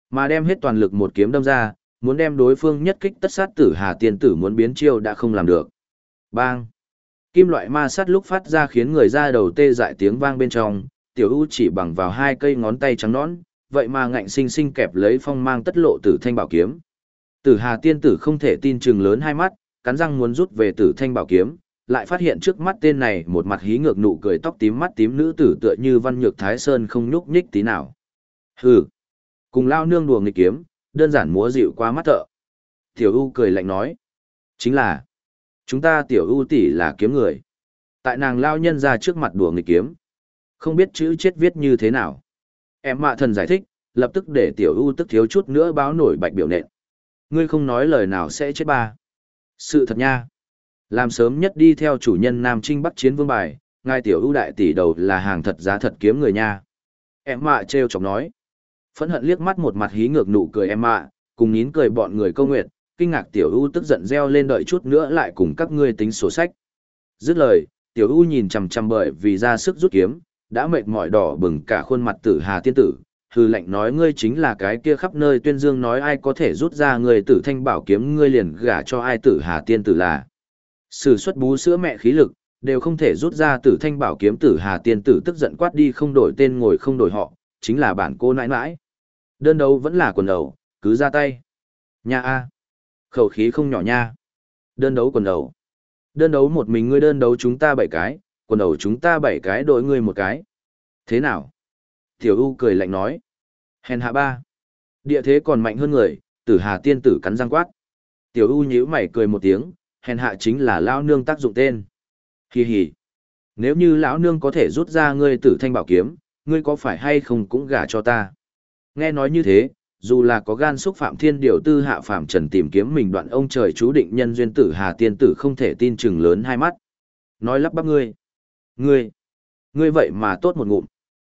Mà đem hết toàn lực một kiếm đâm ra, muốn đem đối phương nhất kích tất sát Tử Hà tiên tử muốn biến chiêu đã không làm được. Bang! Kim loại ma sát lúc phát ra khiến người ra đầu tê dại tiếng vang bên trong, Tiểu U chỉ bằng vào hai cây ngón tay trắng nõn, vậy mà ngạnh sinh sinh kẹp lấy phong mang tất lộ Tử Thanh bảo kiếm. Tử Hà tiên tử không thể tin chừng lớn hai mắt, cắn răng muốn rút về Tử Thanh bảo kiếm, lại phát hiện trước mắt tên này một mặt hí ngược nụ cười tóc tím mắt tím nữ tử tựa như văn nhược thái sơn không nhúc nhích tí nào. Hừ, cùng lao nương đùa nghịch kiếm, đơn giản múa dịu qua mắt thợ. Tiểu U cười lạnh nói, chính là, chúng ta Tiểu U tỷ là kiếm người. Tại nàng lao nhân ra trước mặt đùa nghịch kiếm, không biết chữ chết viết như thế nào. Em mạ thần giải thích, lập tức để Tiểu U tức thiếu chút nữa báo nổi bạch biểu nện. Ngươi không nói lời nào sẽ chết ba. Sự thật nha. Làm sớm nhất đi theo chủ nhân Nam Trinh Bắc chiến vương bài, ngài Tiểu U đại tỷ đầu là hàng thật giá thật kiếm người nha. Em mạ trêu chọc nói. Phẫn hận liếc mắt một mặt hí ngược nụ cười em mạ, cùng nín cười bọn người câu nguyện, kinh ngạc Tiểu U tức giận reo lên đợi chút nữa lại cùng các ngươi tính sổ sách. Dứt lời, Tiểu U nhìn chằm chằm bởi vì ra sức rút kiếm, đã mệt mỏi đỏ bừng cả khuôn mặt Tử Hà tiên tử, hừ lạnh nói ngươi chính là cái kia khắp nơi tuyên dương nói ai có thể rút ra người Tử Thanh bảo kiếm ngươi liền gả cho ai Tử Hà tiên tử là. Sử xuất bú sữa mẹ khí lực, đều không thể rút ra Tử Thanh bảo kiếm Tử Hà tiên tử tức giận quát đi không đổi tên ngồi không đổi họ, chính là bản cô nãi nãi. Đơn đấu vẫn là quần đầu, cứ ra tay. Nha a, khẩu khí không nhỏ nha. Đơn đấu quần đầu. Đơn đấu một mình ngươi đơn đấu chúng ta 7 cái, quần đầu chúng ta 7 cái đội ngươi một cái. Thế nào? Tiểu U cười lạnh nói. Hèn hạ ba. Địa thế còn mạnh hơn người, Tử Hà tiên tử cắn răng quát. Tiểu U nhíu mày cười một tiếng, hèn hạ chính là lão nương tác dụng tên. Hi hi. Nếu như lão nương có thể rút ra ngươi Tử Thanh bảo kiếm, ngươi có phải hay không cũng gả cho ta. Nghe nói như thế, dù là có gan xúc phạm thiên điều tư hạ phạm trần tìm kiếm mình đoạn ông trời chú định nhân duyên Tử Hà tiên tử không thể tin chừng lớn hai mắt. Nói lắp bắp ngươi. Ngươi vậy mà tốt một ngụm.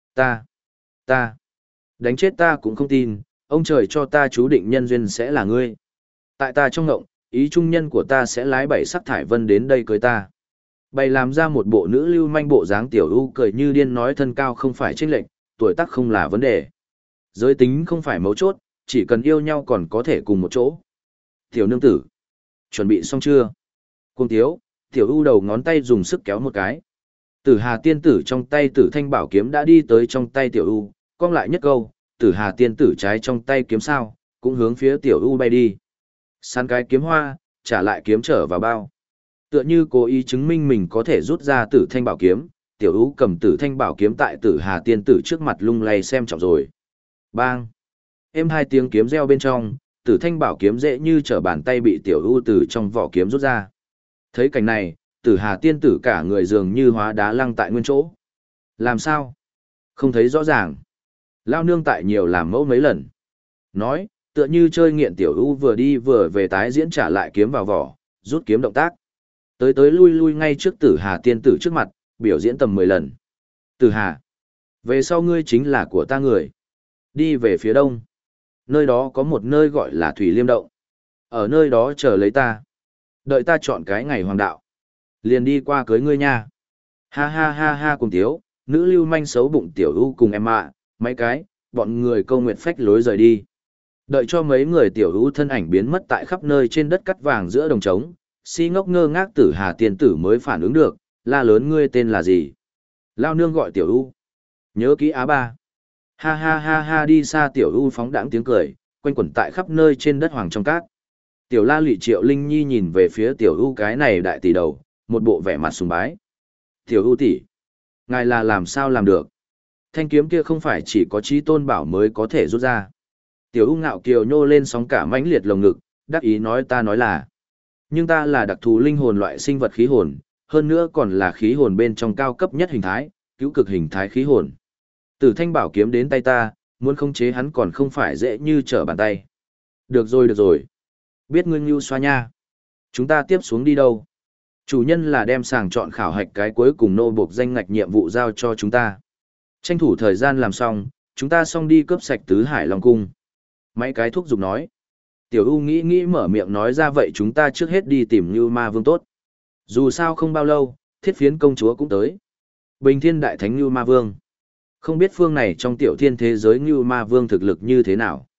Ta. Đánh chết ta cũng không tin, ông trời cho ta chú định nhân duyên sẽ là ngươi. Tại ta trong ngộng, ý trung nhân của ta sẽ lái 7 sắc thải vân đến đây cưới ta. Bày làm ra một bộ nữ lưu manh bộ dáng Tiểu U cười như điên nói thân cao không phải chênh lệch, tuổi tác không là vấn đề. Giới tính không phải mấu chốt, chỉ cần yêu nhau còn có thể cùng một chỗ. Tiểu nương tử, chuẩn bị xong chưa? Cung thiếu, Tiểu U đầu ngón tay dùng sức kéo một cái. Tử Hà tiên tử trong tay Tử Thanh bảo kiếm đã đi tới trong tay Tiểu U, cong lại nhất câu, Tử Hà tiên tử trái trong tay kiếm sao, cũng hướng phía Tiểu U bay đi. Săn cái kiếm hoa, trả lại kiếm trở vào bao. Tựa như cố ý chứng minh mình có thể rút ra Tử Thanh bảo kiếm, Tiểu U cầm Tử Thanh bảo kiếm tại Tử Hà tiên tử trước mặt lung lay xem trọng rồi. Bang! Êm hai tiếng kiếm reo bên trong, Tử Thanh bảo kiếm dễ như trở bàn tay bị Tiểu U từ trong vỏ kiếm rút ra. Thấy cảnh này, Tử Hà tiên tử cả người dường như hóa đá lăng tại nguyên chỗ. Làm sao? Không thấy rõ ràng. Lao nương tại nhiều làm mẫu mấy lần. Nói, tựa như chơi nghiện Tiểu U vừa đi vừa về tái diễn trả lại kiếm vào vỏ, rút kiếm động tác. Tới lui lui ngay trước Tử Hà tiên tử trước mặt, biểu diễn tầm 10 lần. Tử Hà, về sau ngươi chính là của ta người. Đi về phía đông. Nơi đó có một nơi gọi là Thủy Liêm Động. Ở nơi đó chờ lấy ta. Đợi ta chọn cái ngày hoàng đạo. Liền đi qua cưới ngươi nha. Ha ha ha ha cùng tiếu, nữ lưu manh xấu bụng Tiểu U cùng em ạ, mấy cái, bọn người câu nguyện phách lối rời đi. Đợi cho mấy người Tiểu U thân ảnh biến mất tại khắp nơi trên đất cắt vàng giữa đồng trống, si ngốc ngơ ngác Tử Hà tiên tử mới phản ứng được, la lớn ngươi tên là gì? Lao nương gọi Tiểu U. Nhớ kỹ á ba. Ha ha ha ha đi xa Tiểu U phóng đãng tiếng cười, quanh quẩn tại khắp nơi trên đất hoàng trong cát. Tiểu La Lụy Triệu Linh Nhi nhìn về phía Tiểu U cái này đại tỷ đầu, một bộ vẻ mặt sùng bái. Tiểu U tỷ, ngài là làm sao làm được? Thanh kiếm kia không phải chỉ có Chí Tôn Bảo mới có thể rút ra. Tiểu U ngạo kiều nhô lên sóng cả mãnh liệt lồng ngực, đắc ý nói ta nói là. Nhưng ta là đặc thù linh hồn loại sinh vật khí hồn, hơn nữa còn là khí hồn bên trong cao cấp nhất hình thái, cứu cực hình thái khí hồn. Tử Thanh bảo kiếm đến tay ta, muốn khống chế hắn còn không phải dễ như trở bàn tay. Được rồi. Biết ngươi nhu xoa nha. Chúng ta tiếp xuống đi đâu? Chủ nhân là đem sàng chọn khảo hạch cái cuối cùng nô buộc danh ngạch nhiệm vụ giao cho chúng ta. Tranh thủ thời gian làm xong, chúng ta xong đi cướp sạch Tứ Hải Long Cung. Mấy cái thúc giục nói. Tiểu U nghĩ mở miệng nói ra vậy chúng ta trước hết đi tìm Như Ma Vương tốt. Dù sao không bao lâu, Thiết Phiến công chúa cũng tới. Bình Thiên Đại Thánh Như Ma Vương. Không biết phương này trong tiểu thiên thế giới Như Ma Vương thực lực như thế nào.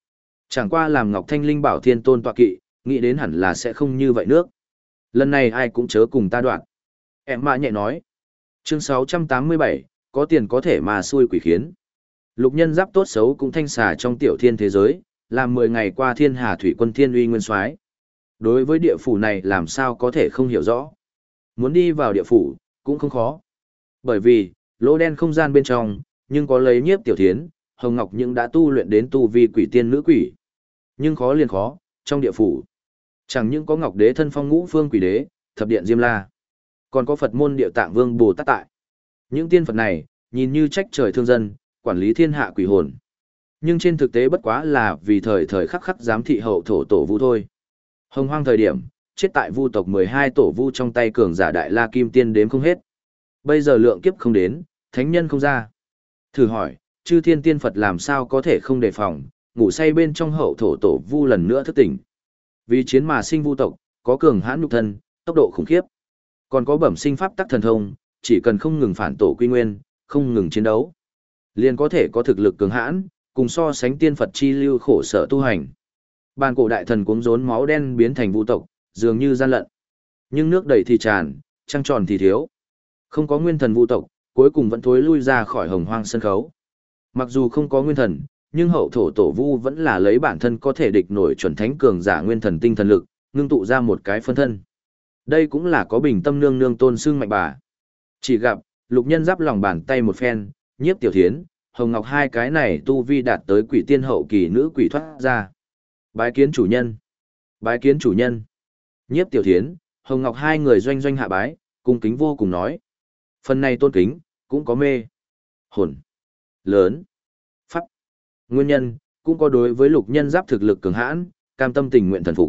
Chẳng qua làm Ngọc Thanh Linh bảo thiên tôn tọa kỵ, nghĩ đến hẳn là sẽ không như vậy nước. Lần này ai cũng chớ cùng ta đoạn. Em mạ nhẹ nói. Chương 687, có tiền có thể mà xui quỷ khiến. Lục nhân giáp tốt xấu cũng thanh xà trong tiểu thiên thế giới, làm 10 ngày qua thiên hà thủy quân thiên uy nguyên soái. Đối với địa phủ này làm sao có thể không hiểu rõ. Muốn đi vào địa phủ, cũng không khó. Bởi vì, lỗ đen không gian bên trong, nhưng có lấy nhiếp tiểu thiến, Hồng Ngọc những đã tu luyện đến tu vi quỷ tiên nữ quỷ. Nhưng khó liền khó, trong địa phủ. Chẳng những có Ngọc Đế thân phong ngũ phương quỷ đế, thập điện Diêm La. Còn có Phật môn Địa Tạng Vương Bồ Tát tại. Những tiên Phật này, nhìn như trách trời thương dân, quản lý thiên hạ quỷ hồn. Nhưng trên thực tế bất quá là vì thời thời khắc khắc giám thị hậu thổ tổ vu thôi. Hồng hoang thời điểm, chết tại vu tộc 12 tổ vu trong tay cường giả đại la kim tiên đếm không hết. Bây giờ lượng kiếp không đến, thánh nhân không ra. Thử hỏi, chư thiên tiên Phật làm sao có thể không đề phòng, ngủ say bên trong hậu thổ tổ vu lần nữa thức tỉnh. Vì chiến mà sinh vu tộc, có cường hãn nhục thân, tốc độ khủng khiếp. Còn có bẩm sinh pháp tắc thần thông, chỉ cần không ngừng phản tổ quy nguyên, không ngừng chiến đấu, liền có thể có thực lực cường hãn, cùng so sánh tiên Phật chi lưu khổ sở tu hành. Bàn cổ đại thần cuống rốn máu đen biến thành vu tộc, dường như gian lận. Nhưng nước đầy thì tràn, trăng tròn thì thiếu. Không có nguyên thần vu tộc, cuối cùng vẫn thối lui ra khỏi hồng hoang sân khấu. Mặc dù không có nguyên thần, nhưng hậu thổ tổ vu vẫn là lấy bản thân có thể địch nổi chuẩn thánh cường giả nguyên thần tinh thần lực, ngưng tụ ra một cái phân thân. Đây cũng là có bình tâm nương nương tôn xưng mạnh bà. Chỉ gặp, lục nhân giáp lòng bàn tay một phen, nhiếp tiểu thiến, Hồng Ngọc hai cái này tu vi đạt tới quỷ tiên hậu kỳ nữ quỷ thoát ra. Bái kiến chủ nhân. Bái kiến chủ nhân. Nhiếp tiểu thiến, Hồng Ngọc hai người doanh doanh hạ bái, cung kính vô cùng nói. Phần này tôn kính, cũng có mê, hồn, lớn, pháp. Nguyên nhân, cũng có đối với lục nhân giáp thực lực cường hãn, cam tâm tình nguyện thần phục.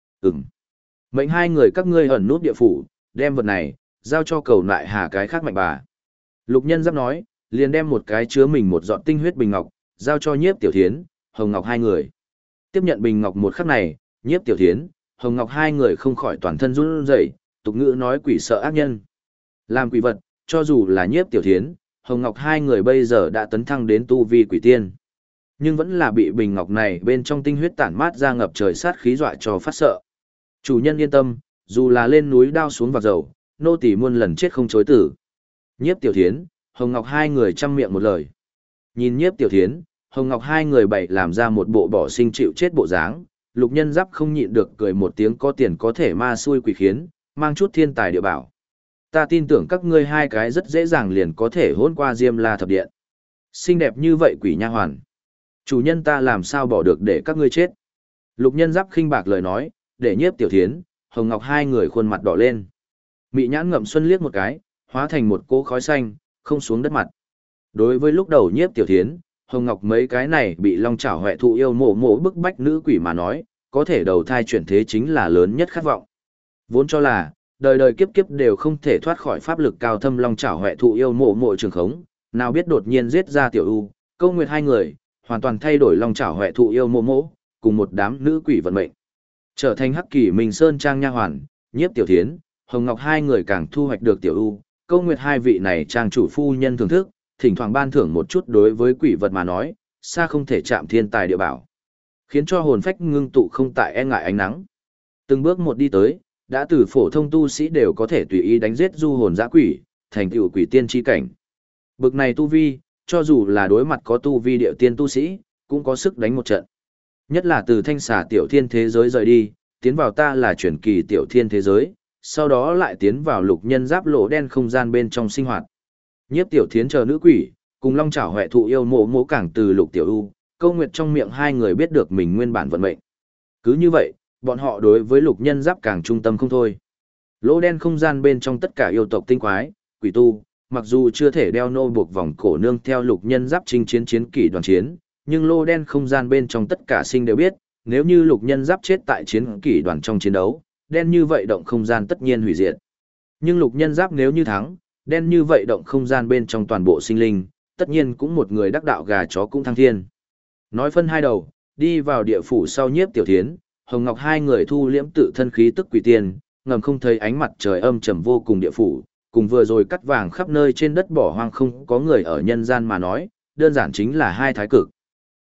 Mệnh hai người các ngươi ẩn nút địa phủ, đem vật này, giao cho cầu lại hà cái khác mạnh bà. Lục nhân giáp nói, liền đem một cái chứa mình một giọt tinh huyết bình ngọc, giao cho nhiếp tiểu thiến, Hồng Ngọc hai người. Tiếp nhận bình ngọc một khắc này, nhiếp tiểu thiến, Hồng Ngọc hai người không khỏi toàn thân run rẩy, tục ngữ nói quỷ sợ ác nhân. Làm quỷ vật, cho dù là nhiếp tiểu thiến, Hồng Ngọc hai người bây giờ đã tấn thăng đến tu vi quỷ tiên. Nhưng vẫn là bị bình ngọc này bên trong tinh huyết tản mát ra ngập trời sát khí dọa cho phát sợ. Chủ nhân yên tâm, dù là lên núi đao xuống vào dầu, nô tỳ muôn lần chết không chối tử. Nhiếp tiểu thiến, Hồng Ngọc hai người chăm miệng một lời. Nhìn nhiếp tiểu thiến, Hồng Ngọc hai người bày làm ra một bộ bỏ sinh chịu chết bộ dáng, lục nhân giáp không nhịn được cười một tiếng có tiền có thể ma xui quỷ khiến, mang chút thiên tài địa bảo. Ta tin tưởng các ngươi hai cái rất dễ dàng liền có thể hôn qua Diêm La thập điện. Xinh đẹp như vậy quỷ nha hoàn. Chủ nhân ta làm sao bỏ được để các ngươi chết. Lục nhân giáp khinh bạc lời nói, để nhiếp tiểu thiến, Hồng Ngọc hai người khuôn mặt đỏ lên. Mị nhãn ngậm xuân liếc một cái, hóa thành một cỗ khói xanh, không xuống đất mặt. Đối với lúc đầu nhiếp tiểu thiến, Hồng Ngọc mấy cái này bị long chảo hoẹ thụ yêu mộ mộ bức bách nữ quỷ mà nói, có thể đầu thai chuyển thế chính là lớn nhất khát vọng. Vốn cho là, đời đời kiếp kiếp đều không thể thoát khỏi pháp lực cao thâm long chảo hoẹ thụ yêu mộ mộ trường khống, nào biết đột nhiên giết ra tiểu u, câu nguyệt hai người, hoàn toàn thay đổi long chảo hoẹ thụ yêu mộ mộ, cùng một đám nữ quỷ vận mệnh. Trở thành hắc kỷ Minh Sơn Trang nha hoàn, nhiếp tiểu thiến, Hồng Ngọc hai người càng thu hoạch được tiểu u, câu nguyệt hai vị này trang chủ phu nhân thưởng thức, thỉnh thoảng ban thưởng một chút đối với quỷ vật mà nói, xa không thể chạm thiên tài địa bảo. Khiến cho hồn phách ngưng tụ không tại e ngại ánh nắng. Từng bước một đi tới, đã từ phổ thông tu sĩ đều có thể tùy ý đánh giết du hồn dã quỷ, thành tựu quỷ tiên chi cảnh. Bực này tu vi, cho dù là đối mặt có tu vi địa tiên tu sĩ, cũng có sức đánh một trận. Nhất là từ thanh xà tiểu thiên thế giới rời đi, tiến vào ta là chuyển kỳ tiểu thiên thế giới, sau đó lại tiến vào lục nhân giáp lỗ đen không gian bên trong sinh hoạt. Nhiếp tiểu thiến chờ nữ quỷ, cùng long chảo hoẹ thụ yêu mộ mộ càng từ lục tiểu u, câu nguyệt trong miệng hai người biết được mình nguyên bản vận mệnh. Cứ như vậy, bọn họ đối với lục nhân giáp càng trung tâm không thôi. Lỗ đen không gian bên trong tất cả yêu tộc tinh quái, quỷ tu, mặc dù chưa thể đeo nô buộc vòng cổ nương theo lục nhân giáp chinh chiến chiến kỷ đoàn chiến, nhưng lô đen không gian bên trong tất cả sinh đều biết, nếu như lục nhân giáp chết tại chiến kỷ đoàn trong chiến đấu, đen như vậy động không gian tất nhiên hủy diệt. Nhưng lục nhân giáp nếu như thắng, đen như vậy động không gian bên trong toàn bộ sinh linh, tất nhiên cũng một người đắc đạo gà chó cũng thăng thiên. Nói phân hai đầu, đi vào địa phủ sau nhiếp tiểu thiến, Hồng Ngọc hai người thu liễm tự thân khí tức quỷ tiên, ngầm không thấy ánh mặt trời âm trầm vô cùng địa phủ, cùng vừa rồi cắt vàng khắp nơi trên đất bỏ hoang không có người ở nhân gian mà nói, đơn giản chính là hai thái cực.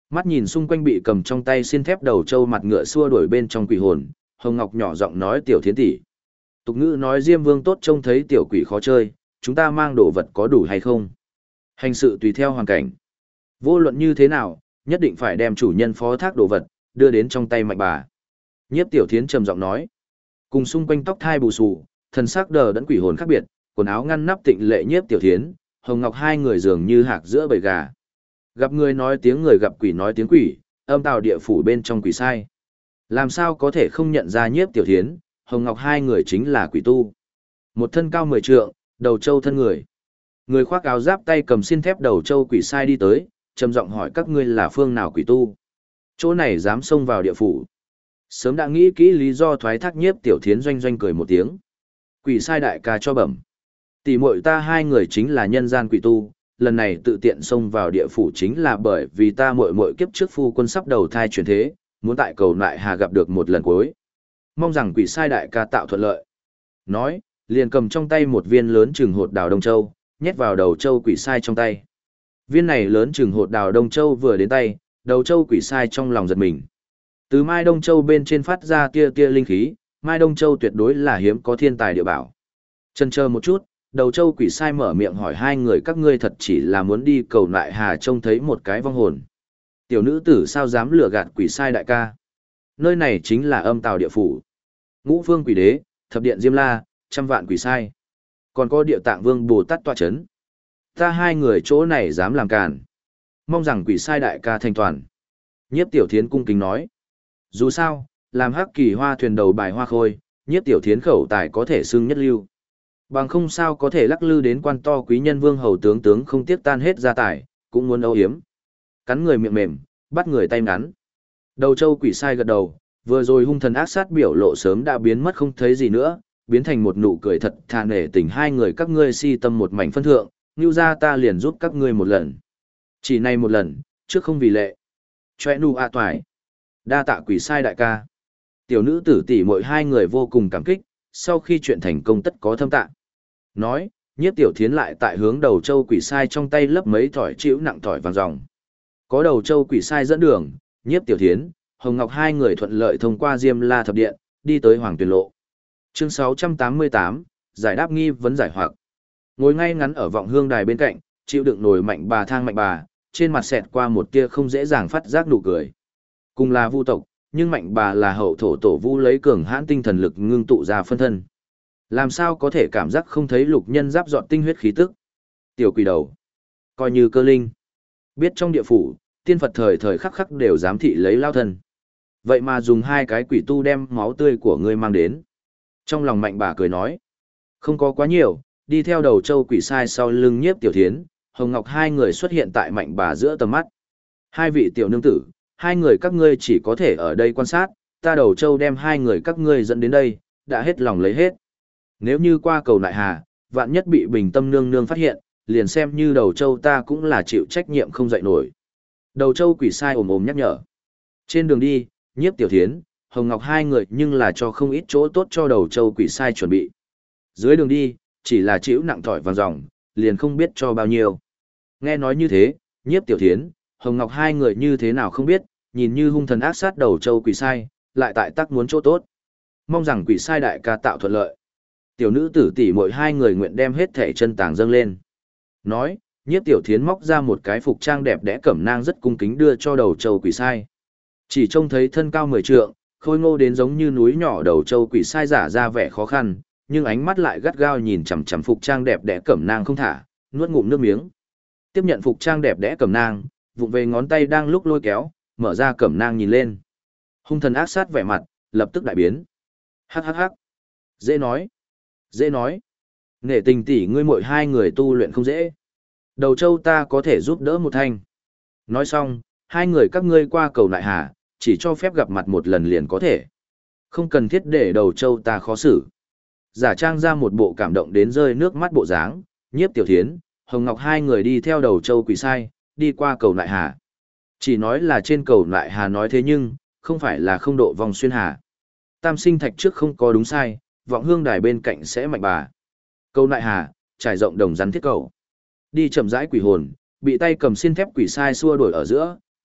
Mắt nhìn xung quanh bị cầm trong tay xiên thép đầu trâu mặt ngựa xua đuổi bên trong quỷ hồn, Hồng Ngọc nhỏ giọng nói tiểu thiến tỷ. Tục ngữ nói Diêm Vương tốt trông thấy tiểu quỷ khó chơi, chúng ta mang đồ vật có đủ hay không? Hành sự tùy theo hoàn cảnh. Vô luận như thế nào, nhất định phải đem chủ nhân phó thác đồ vật, đưa đến trong tay Mạnh bà. Nhiếp tiểu thiến trầm giọng nói. Cùng xung quanh tóc thai bù xù, thần sắc đờ đẫn quỷ hồn khác biệt, quần áo ngăn nắp tịnh lệ nhiếp tiểu thiến, Hồng Ngọc hai người dường như hạc giữa bầy gà. Gặp người nói tiếng người gặp quỷ nói tiếng quỷ, âm tào địa phủ bên trong quỷ sai. Làm sao có thể không nhận ra nhiếp tiểu thiến, Hồng Ngọc hai người chính là quỷ tu. Một thân cao 10 trượng, đầu trâu thân người. Người khoác áo giáp tay cầm xiên thép đầu trâu quỷ sai đi tới, trầm giọng hỏi các ngươi là phương nào quỷ tu. Chỗ này dám xông vào địa phủ. Sớm đã nghĩ kỹ lý do thoái thác nhiếp tiểu thiến doanh doanh cười một tiếng. Quỷ sai đại ca cho bẩm. Tỷ muội ta hai người chính là nhân gian quỷ tu, lần này tự tiện xông vào địa phủ chính là bởi vì ta muội muội kiếp trước phu quân sắp đầu thai chuyển thế, muốn tại cầu nại hà gặp được một lần cuối. Mong rằng quỷ sai đại ca tạo thuận lợi. Nói, liền cầm trong tay một viên lớn chừng hột đào đông châu, nhét vào đầu châu quỷ sai trong tay. Viên này lớn chừng hột đào đông châu vừa đến tay, đầu châu quỷ sai trong lòng giật mình. Từ Mai Đông Châu bên trên phát ra tia tia linh khí, Mai Đông Châu tuyệt đối là hiếm có thiên tài địa bảo. Chần chờ một chút, đầu châu quỷ sai mở miệng hỏi hai người các ngươi thật chỉ là muốn đi cầu nại hà trông thấy một cái vong hồn. Tiểu nữ tử sao dám lừa gạt quỷ sai đại ca. Nơi này chính là âm tào địa phủ. Ngũ phương quỷ đế, thập điện Diêm La, trăm vạn quỷ sai. Còn có địa tạng vương Bồ Tát tọa chấn. Ta hai người chỗ này dám làm càn. Mong rằng quỷ sai đại ca thành toàn. Nhiếp tiểu thiến cung kính nói. Dù sao, làm hắc kỳ hoa thuyền đầu bài hoa khôi, nhiếp tiểu thiến khẩu tài có thể xưng nhất lưu. Bằng không sao có thể lắc lư đến quan to quý nhân vương hầu tướng không tiếc tan hết gia tài, cũng muốn âu hiếm. Cắn người miệng mềm, bắt người tay ngắn. Đầu châu quỷ sai gật đầu, vừa rồi hung thần ác sát biểu lộ sớm đã biến mất không thấy gì nữa, biến thành một nụ cười thật thà nể tình hai người các ngươi si tâm một mảnh phân thượng, như ra ta liền giúp các ngươi một lần. Chỉ này một lần, trước không vì lệ. Chòe nu a toài. Đa tạ quỷ sai đại ca. Tiểu nữ tử tỷ muội hai người vô cùng cảm kích, sau khi chuyện thành công tất có thâm tạ. Nói, nhiếp tiểu thiến lại tại hướng đầu châu quỷ sai trong tay lấp mấy thỏi chịu nặng thỏi vàng ròng. Có đầu châu quỷ sai dẫn đường, nhiếp tiểu thiến, Hồng Ngọc hai người thuận lợi thông qua Diêm La thập điện, đi tới Hoàng Tuyền Lộ. Chương 688, giải đáp nghi vấn giải hoặc. Ngồi ngay ngắn ở vọng hương đài bên cạnh, chịu đựng nổi mạnh bà, trên mặt xẹt qua một tia không dễ dàng phát giác nụ cười. Cùng là vu tộc, nhưng mạnh bà là hậu thổ tổ vu lấy cường hãn tinh thần lực ngưng tụ ra phân thân. Làm sao có thể cảm giác không thấy lục nhân giáp dọn tinh huyết khí tức? Tiểu quỷ đầu, coi như cơ linh. Biết trong địa phủ, tiên Phật thời thời khắc khắc đều giám thị lấy lao thân. Vậy mà dùng hai cái quỷ tu đem máu tươi của ngươi mang đến. Trong lòng mạnh bà cười nói, không có quá nhiều, đi theo đầu châu quỷ sai sau lưng nhiếp tiểu thiến, Hồng Ngọc hai người xuất hiện tại mạnh bà giữa tầm mắt. Hai vị tiểu nương tử, hai người các ngươi chỉ có thể ở đây quan sát, ta đầu châu đem hai người các ngươi dẫn đến đây, đã hết lòng lấy hết. Nếu như qua cầu nại hà, vạn nhất bị bình tâm nương nương phát hiện, liền xem như đầu châu ta cũng là chịu trách nhiệm không dậy nổi. Đầu châu quỷ sai ồm nhắc nhở. Trên đường đi, nhiếp tiểu thiến, Hồng Ngọc hai người nhưng là cho không ít chỗ tốt cho đầu châu quỷ sai chuẩn bị. Dưới đường đi, chỉ là chịu nặng thỏi vàng ròng, liền không biết cho bao nhiêu. Nghe nói như thế, nhiếp tiểu thiến, Hồng Ngọc hai người như thế nào không biết, nhìn như hung thần ác sát đầu châu quỷ sai, lại tại tắc muốn chỗ tốt. Mong rằng quỷ sai đại ca tạo thuận lợi. Tiểu nữ tử tỷ muội hai người nguyện đem hết thể chân tàng dâng lên. Nói, nhiếp tiểu thiến móc ra một cái phục trang đẹp đẽ cẩm nang rất cung kính đưa cho đầu châu quỷ sai. Chỉ trông thấy thân cao 10 trượng, khôi ngô đến giống như núi nhỏ đầu châu quỷ sai giả ra vẻ khó khăn, nhưng ánh mắt lại gắt gao nhìn chằm chằm phục trang đẹp đẽ cẩm nang không thả, nuốt ngụm nước miếng. Tiếp nhận phục trang đẹp đẽ cẩm nang, vụng về ngón tay đang lúc lôi kéo, mở ra cẩm nang nhìn lên. Hung thần ác sát vẻ mặt, lập tức đại biến. Hắc hắc hắc. Dễ nói. Dễ nói. Nể tình tỷ ngươi muội hai người tu luyện không dễ. Đầu châu ta có thể giúp đỡ một thanh. Nói xong, hai người các ngươi qua cầu nại hà, chỉ cho phép gặp mặt một lần liền có thể. Không cần thiết để đầu châu ta khó xử. Giả trang ra một bộ cảm động đến rơi nước mắt bộ dáng, nhiếp tiểu thiến, Hồng Ngọc hai người đi theo đầu châu quỷ sai, đi qua cầu nại hà. Chỉ nói là trên cầu nại hà nói thế nhưng, không phải là không độ vòng xuyên hà. Tam sinh thạch trước không có đúng sai, vọng hương đài bên cạnh sẽ mạnh bà. Cầu nại hà, trải rộng đồng rắn thiết cầu. Đi chậm rãi quỷ hồn, bị tay cầm xiên thép quỷ sai xua đuổi ở giữa,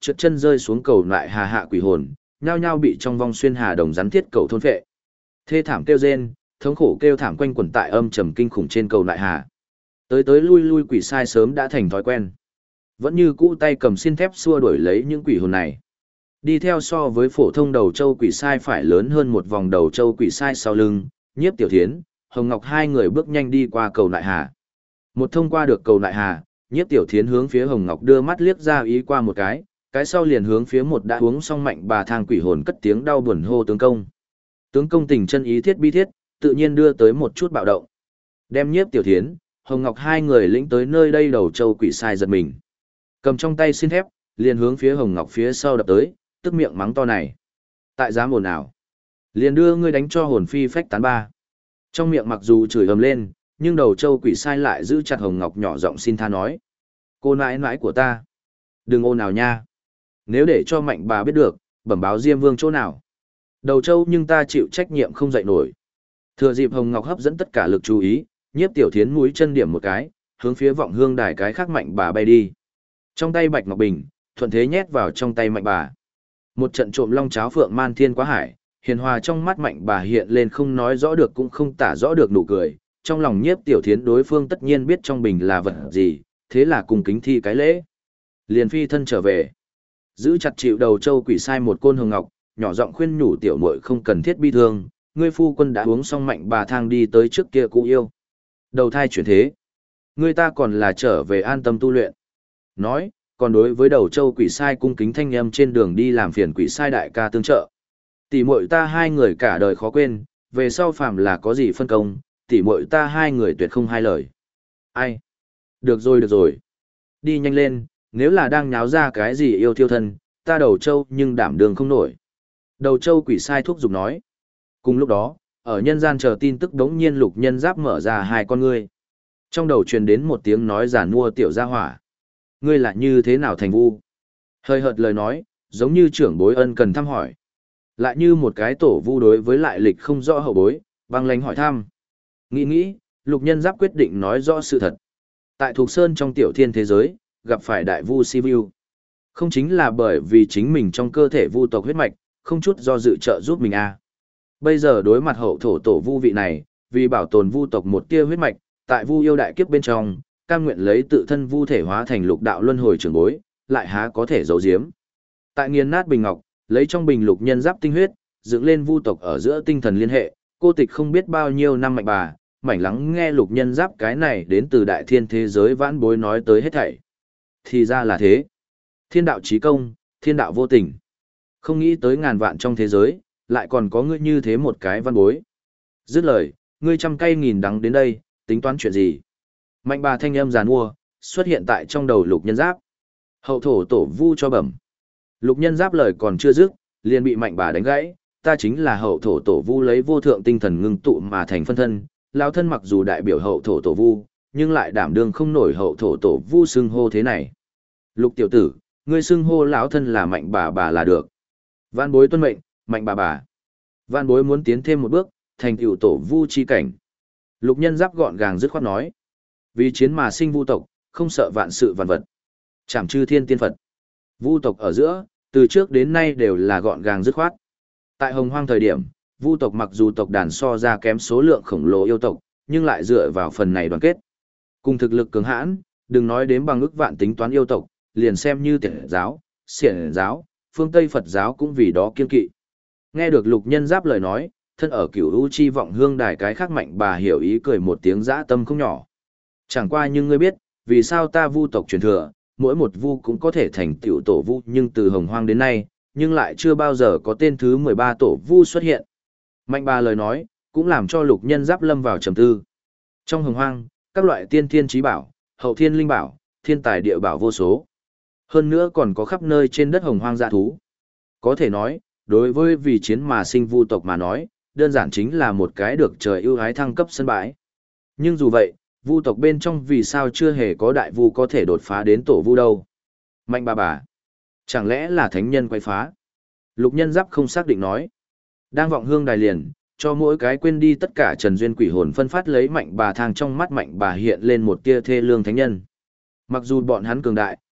trượt chân rơi xuống cầu lại hà hạ quỷ hồn, nhao nhao bị trong vong xuyên hà đồng rắn thiết cầu thôn phệ. Thê thảm kêu rên, thống khổ kêu thảm quanh quẩn tại âm trầm kinh khủng trên cầu lại hà. Tới tới lui lui quỷ sai sớm đã thành thói quen. Vẫn như cũ tay cầm xiên thép xua đuổi lấy những quỷ hồn này. Đi theo so với phổ thông đầu châu quỷ sai phải lớn hơn một vòng đầu châu quỷ sai sau lưng, Nhiếp Tiểu Thiến, Hồng Ngọc hai người bước nhanh đi qua cầu lại hà. Một thông qua được cầu lại hà, Nhiếp Tiểu Thiến hướng phía Hồng Ngọc đưa mắt liếc ra ý qua một cái sau liền hướng phía một đã uống xong mạnh bà thang quỷ hồn cất tiếng đau buồn hô tướng công. Tướng công tình chân ý thiết bi thiết, tự nhiên đưa tới một chút bạo động. Đem Nhiếp Tiểu Thiến, Hồng Ngọc hai người lĩnh tới nơi đây đầu châu quỷ sai giật mình. Cầm trong tay xin thép, liền hướng phía Hồng Ngọc phía sau đập tới, tức miệng mắng to này. Tại dám ồn ào, liền đưa ngươi đánh cho hồn phi phách tán ba. Trong miệng mặc dù chửi ầm lên, nhưng đầu châu quỷ sai lại giữ chặt Hồng Ngọc nhỏ giọng xin tha nói. Cô nãi nãi của ta, đừng ồn ào nha. Nếu để cho mạnh bà biết được, bẩm báo Diêm Vương chỗ nào. Đầu châu nhưng ta chịu trách nhiệm không dậy nổi. Thừa dịp Hồng Ngọc hấp dẫn tất cả lực chú ý, Nhiếp Tiểu Thiến mũi chân điểm một cái, hướng phía vọng hương đài cái khác mạnh bà bay đi. Trong tay bạch ngọc bình, thuận thế nhét vào trong tay mạnh bà. Một trận trộm long cháo phượng man thiên quá hải, hiền hòa trong mắt mạnh bà hiện lên không nói rõ được cũng không tả rõ được nụ cười. Trong lòng Nhiếp Tiểu Thiến đối phương tất nhiên biết trong bình là vật gì, thế là cùng kính thi cái lễ. Liền phi thân trở về. Giữ chặt chịu đầu châu quỷ sai một côn Hồng Ngọc, nhỏ giọng khuyên nhủ tiểu muội không cần thiết bi thương, ngươi phu quân đã uống xong mạnh bà thang đi tới trước kia cũ yêu. Đầu thai chuyển thế. Ngươi ta còn là trở về an tâm tu luyện. Nói, còn đối với đầu châu quỷ sai cung kính thanh âm trên đường đi làm phiền quỷ sai đại ca tương trợ. Tỷ muội ta hai người cả đời khó quên, về sau phàm là có gì phân công, tỷ muội ta hai người tuyệt không hai lời. Ai? Được rồi. Đi nhanh lên, nếu là đang nháo ra cái gì yêu thiêu thân, ta đầu châu nhưng đảm đường không nổi. Đầu châu quỷ sai thúc giục nói. Cùng lúc đó, ở nhân gian chờ tin tức đống nhiên Lục Nhân Giáp mở ra hai con ngươi. Trong đầu truyền đến một tiếng nói giản mua tiểu gia hỏa. Ngươi là như thế nào thành vu? Hơi hợt lời nói, giống như trưởng bối ân cần thăm hỏi. Lại như một cái tổ vu đối với lại lịch không rõ hậu bối, băng lánh hỏi thăm. Nghĩ, Lục Nhân Giáp quyết định nói rõ sự thật. Tại Thục Sơn trong tiểu thiên thế giới, gặp phải đại vu Sivu. Không chính là bởi vì chính mình trong cơ thể vu tộc huyết mạch, không chút do dự trợ giúp mình à. Bây giờ đối mặt hậu thổ tổ vu vị này, vì bảo tồn vu tộc một tia huyết mạch, tại vu yêu đại kiếp bên trong, cam nguyện lấy tự thân vu thể hóa thành lục đạo luân hồi trường bối, lại há có thể giấu giếm. Tại nghiền nát bình ngọc, lấy trong bình Lục Nhân Giáp tinh huyết, dựng lên vu tộc ở giữa tinh thần liên hệ, cô tịch không biết bao nhiêu năm mạnh bà, mảnh lắng nghe Lục Nhân Giáp cái này đến từ đại thiên thế giới vãn bối nói tới hết thảy. Thì ra là thế. Thiên đạo chí công, thiên đạo vô tình. Không nghĩ tới ngàn vạn trong thế giới, lại còn có ngươi như thế một cái văn bối. Dứt lời, ngươi trăm cây nghìn đắng đến đây, tính toán chuyện gì? Mạnh bà thanh âm giàn mua, xuất hiện tại trong đầu Lục Nhân Giáp. Hậu thổ tổ vu cho bẩm. Lục Nhân Giáp lời còn chưa dứt, liền bị mạnh bà đánh gãy. Ta chính là hậu thổ tổ vu lấy vô thượng tinh thần ngưng tụ mà thành phân thân. Lão thân mặc dù đại biểu hậu thổ tổ vu, nhưng lại đảm đương không nổi hậu thổ tổ vu xưng hô thế này. Lục tiểu tử, ngươi xưng hô lão thân là mạnh bà là được. Vạn bối tuân mệnh, mạnh bà. Vạn bối muốn tiến thêm một bước, thành tựu tổ vu chi cảnh. Lục Nhân Giáp gọn gàng dứt khoát nói. Vì chiến mà sinh vu tộc, không sợ vạn sự vạn vật. Chảm chư thiên tiên Phật. Vu tộc ở giữa, từ trước đến nay đều là gọn gàng dứt khoát. Tại Hồng Hoang thời điểm, vu tộc mặc dù tộc đàn so ra kém số lượng khổng lồ yêu tộc, nhưng lại dựa vào phần này đoàn kết. Cùng thực lực cường hãn, đừng nói đến bằng ức vạn tính toán yêu tộc, liền xem như Tiệt giáo, Xiển giáo, phương Tây Phật giáo cũng vì đó kiên kỵ. Nghe được Lục Nhân Giáp lời nói, thân ở Cửu U chi vọng hương đài cái khác mạnh bà hiểu ý cười một tiếng dã tâm không nhỏ. Chẳng qua nhưng ngươi biết, vì sao ta vu tộc truyền thừa, mỗi một vu cũng có thể thành tựu tổ vu, nhưng từ Hồng Hoang đến nay, nhưng lại chưa bao giờ có tên thứ 13 tổ vu xuất hiện. Mạnh bà lời nói, cũng làm cho Lục Nhân Giáp lâm vào trầm tư. Trong Hồng Hoang, các loại tiên thiên trí bảo, hậu thiên linh bảo, thiên tài địa bảo vô số. Hơn nữa còn có khắp nơi trên đất Hồng Hoang dã thú. Có thể nói, đối với vì chiến mà sinh vu tộc mà nói, đơn giản chính là một cái được trời ưu ái thăng cấp sân bãi. Nhưng dù vậy, vu tộc bên trong vì sao chưa hề có đại vu có thể đột phá đến tổ vu đâu? Mạnh bà. Chẳng lẽ là thánh nhân quay phá? Lục Nhân Giáp không xác định nói. Đang vọng hương đài liền, cho mỗi cái quên đi tất cả trần duyên quỷ hồn phân phát lấy mạnh bà thang trong mắt mạnh bà hiện lên một tia thê lương thánh nhân. Mặc dù bọn hắn cường đại,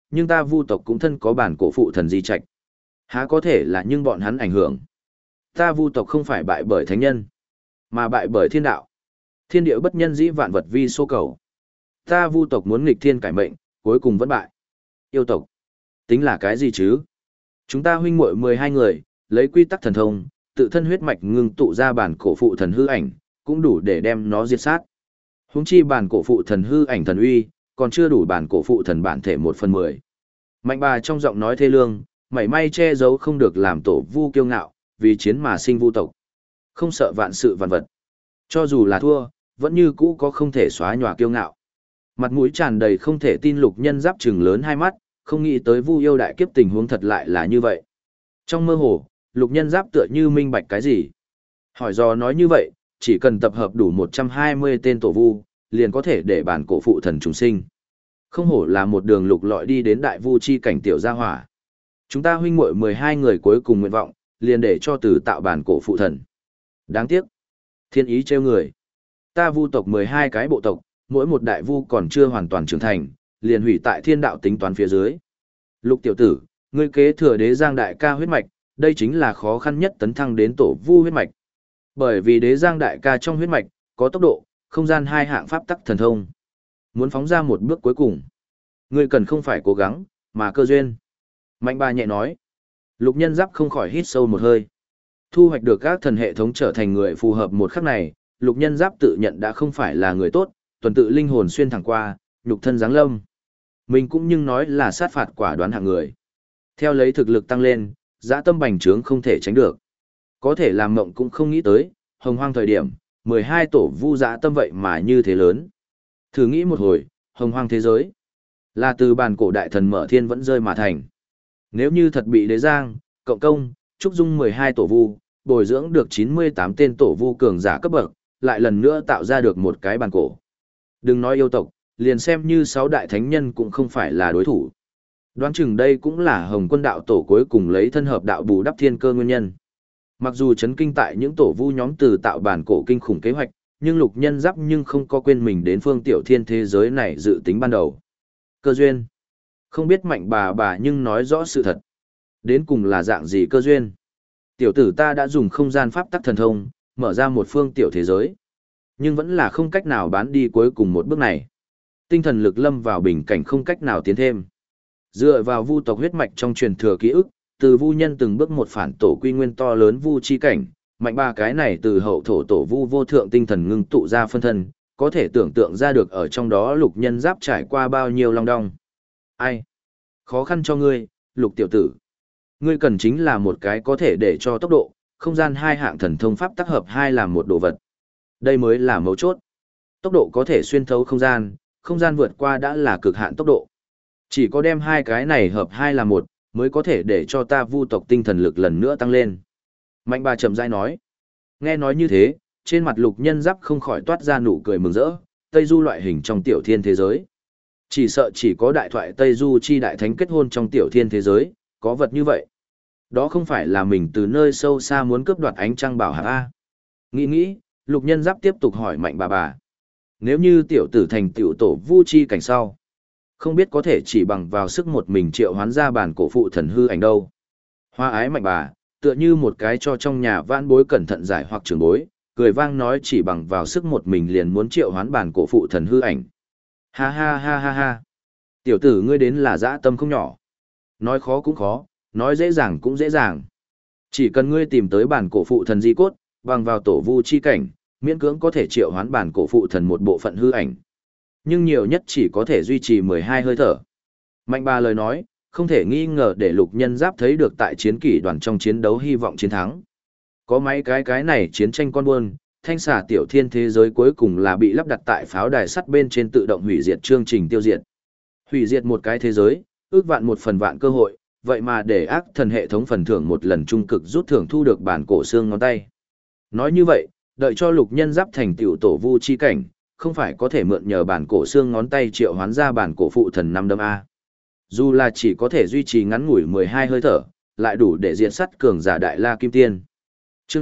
nhưng ta Vu tộc cũng thân có bản cổ phụ thần di trạch. Há có thể là nhưng bọn hắn ảnh hưởng. Ta Vu tộc không phải bại bởi thánh nhân, mà bại bởi thiên đạo. Thiên địa bất nhân dĩ vạn vật vi số cầu. Ta Vu tộc muốn nghịch thiên cải mệnh, cuối cùng vẫn bại. Yêu tộc, tính là cái gì chứ? Chúng ta huynh muội 12 người, lấy quy tắc thần thông, tự thân huyết mạch ngưng tụ ra bản cổ phụ thần hư ảnh, cũng đủ để đem nó diệt sát. Huống chi bản cổ phụ thần hư ảnh thần uy, còn chưa đủ bản cổ phụ thần bản thể 1/10. Mạnh bà trong giọng nói thê lương, mảy may che giấu không được làm tổ Vu kiêu ngạo, vì chiến mà sinh Vu tộc. Không sợ vạn sự vạn vật. Cho dù là thua, vẫn như cũ có không thể xóa nhòa kiêu ngạo. Mặt mũi tràn đầy không thể tin Lục Nhân Giáp trừng lớn hai mắt, không nghĩ tới Vu yêu đại kiếp tình huống thật lại là như vậy. Trong mơ hồ, Lục Nhân Giáp tựa như minh bạch cái gì. Hỏi dò nói như vậy, chỉ cần tập hợp đủ 120 tên tổ Vu, liền có thể để bản cổ phụ thần trùng sinh. Không hổ là một đường lục lọi đi đến đại Vu chi cảnh tiểu gia hỏa. Chúng ta huynh muội 12 người cuối cùng nguyện vọng, liền để cho từ tạo bản cổ phụ thần. Đáng tiếc, thiên ý trêu người. Ta Vu tộc 12 cái bộ tộc, mỗi một đại Vu còn chưa hoàn toàn trưởng thành, liền hủy tại thiên đạo tính toán phía dưới. Lục tiểu tử, ngươi kế thừa đế giang đại ca huyết mạch, đây chính là khó khăn nhất tấn thăng đến tổ Vu huyết mạch. Bởi vì đế giang đại ca trong huyết mạch, có tốc độ, không gian hai hạng pháp tắc thần thông. Muốn phóng ra một bước cuối cùng, ngươi cần không phải cố gắng, mà cơ duyên. Mạnh bà nhẹ nói. Lục Nhân Giáp không khỏi hít sâu một hơi. Thu hoạch được các thần hệ thống trở thành người phù hợp một khắc này, Lục Nhân Giáp tự nhận đã không phải là người tốt, tuần tự linh hồn xuyên thẳng qua, nhục thân giáng lâm. Mình cũng nhưng nói là sát phạt quả đoán hạng người. Theo lấy thực lực tăng lên, dã tâm bành trướng không thể tránh được. Có thể làm mộng cũng không nghĩ tới, hồng hoang thời điểm, 12 tổ Vu dã tâm vậy mà như thế lớn. Thử nghĩ một hồi, hồng hoang thế giới, là từ bàn cổ đại thần mở thiên vẫn rơi mà thành. Nếu như thật bị đế giang, cộng công, trúc dung 12 tổ Vu, bồi dưỡng được 98 tên tổ Vu cường giả cấp bậc, lại lần nữa tạo ra được một cái bàn cổ. Đừng nói yêu tộc, liền xem như 6 đại thánh nhân cũng không phải là đối thủ. Đoán chừng đây cũng là Hồng Quân đạo tổ cuối cùng lấy thân hợp đạo bù đắp thiên cơ nguyên nhân. Mặc dù chấn kinh tại những tổ Vu nhóm từ tạo bản cổ kinh khủng kế hoạch, nhưng Lục Nhân Giáp nhưng không có quên mình đến phương tiểu thiên thế giới này dự tính ban đầu. Cơ duyên. Không biết Mạnh bà nhưng nói rõ sự thật. Đến cùng là dạng gì cơ duyên? Tiểu tử ta đã dùng không gian pháp tắc thần thông, mở ra một phương tiểu thế giới. Nhưng vẫn là không cách nào bán đi cuối cùng một bước này. Tinh thần lực lâm vào bình cảnh không cách nào tiến thêm. Dựa vào Vu tộc huyết mạch trong truyền thừa ký ức, từ Vu nhân từng bước một phản tổ quy nguyên to lớn Vu chi cảnh, Mạnh bà cái này từ hậu thổ tổ Vu vô thượng tinh thần ngưng tụ ra phân thân, có thể tưởng tượng ra được ở trong đó Lục Nhân Giáp trải qua bao nhiêu long đong. Ai? Khó khăn cho ngươi, Lục tiểu tử. Ngươi cần chính là một cái có thể để cho tốc độ, không gian hai hạng thần thông pháp tác hợp hai làm một đồ vật. Đây mới là mấu chốt. Tốc độ có thể xuyên thấu không gian vượt qua đã là cực hạn tốc độ. Chỉ có đem hai cái này hợp hai làm một, mới có thể để cho ta Vu tộc tinh thần lực lần nữa tăng lên. Mạnh bà chậm rãi nói. Nghe nói như thế, trên mặt Lục Nhân Giáp không khỏi toát ra nụ cười mừng rỡ, Tây Du loại hình trong tiểu thiên thế giới. Chỉ sợ chỉ có đại thoại Tây Du chi đại thánh kết hôn trong tiểu thiên thế giới, có vật như vậy. Đó không phải là mình từ nơi sâu xa muốn cướp đoạt ánh trăng bảo hạp A. Nghĩ, Lục Nhân Giáp tiếp tục hỏi Mạnh bà. Nếu như tiểu tử thành tiểu tổ Vu chi cảnh sau, không biết có thể chỉ bằng vào sức một mình triệu hoán ra bản cổ phụ thần hư ảnh đâu. Hoa ái Mạnh bà, tựa như một cái cho trong nhà vãn bối cẩn thận giải hoặc trưởng bối, cười vang nói chỉ bằng vào sức một mình liền muốn triệu hoán bản cổ phụ thần hư ảnh. Ha ha ha ha ha. Tiểu tử ngươi đến là dã tâm không nhỏ. Nói khó cũng khó, nói dễ dàng cũng dễ dàng. Chỉ cần ngươi tìm tới bản cổ phụ thần di cốt, bằng vào tổ Vu chi cảnh, miễn cưỡng có thể triệu hoán bản cổ phụ thần một bộ phận hư ảnh. Nhưng nhiều nhất chỉ có thể duy trì 12 hơi thở. Mạnh bà lời nói, không thể nghi ngờ để Lục Nhân Giáp thấy được tại chiến kỷ đoàn trong chiến đấu hy vọng chiến thắng. Có mấy cái này chiến tranh con buôn, thanh xà tiểu thiên thế giới cuối cùng là bị lắp đặt tại pháo đài sắt bên trên tự động hủy diệt chương trình tiêu diệt. Hủy diệt một cái thế giới, ước vạn một phần vạn cơ hội, vậy mà để ác thần hệ thống phần thưởng một lần trung cực rút thưởng thu được bản cổ xương ngón tay. Nói như vậy, đợi cho Lục Nhân Giáp thành tiểu tổ Vu chi cảnh, không phải có thể mượn nhờ bản cổ xương ngón tay triệu hoán ra bản cổ phụ thần 5 đâm A. Dù là chỉ có thể duy trì ngắn ngủi 12 hơi thở, lại đủ để diệt sắt cường giả đại la kim tiên. Chương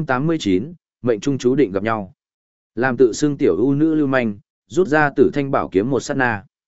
689, mệnh trung chú định gặp nhau. Làm tự xưng tiểu ưu nữ lưu manh, rút ra tử thanh bảo kiếm một sát na.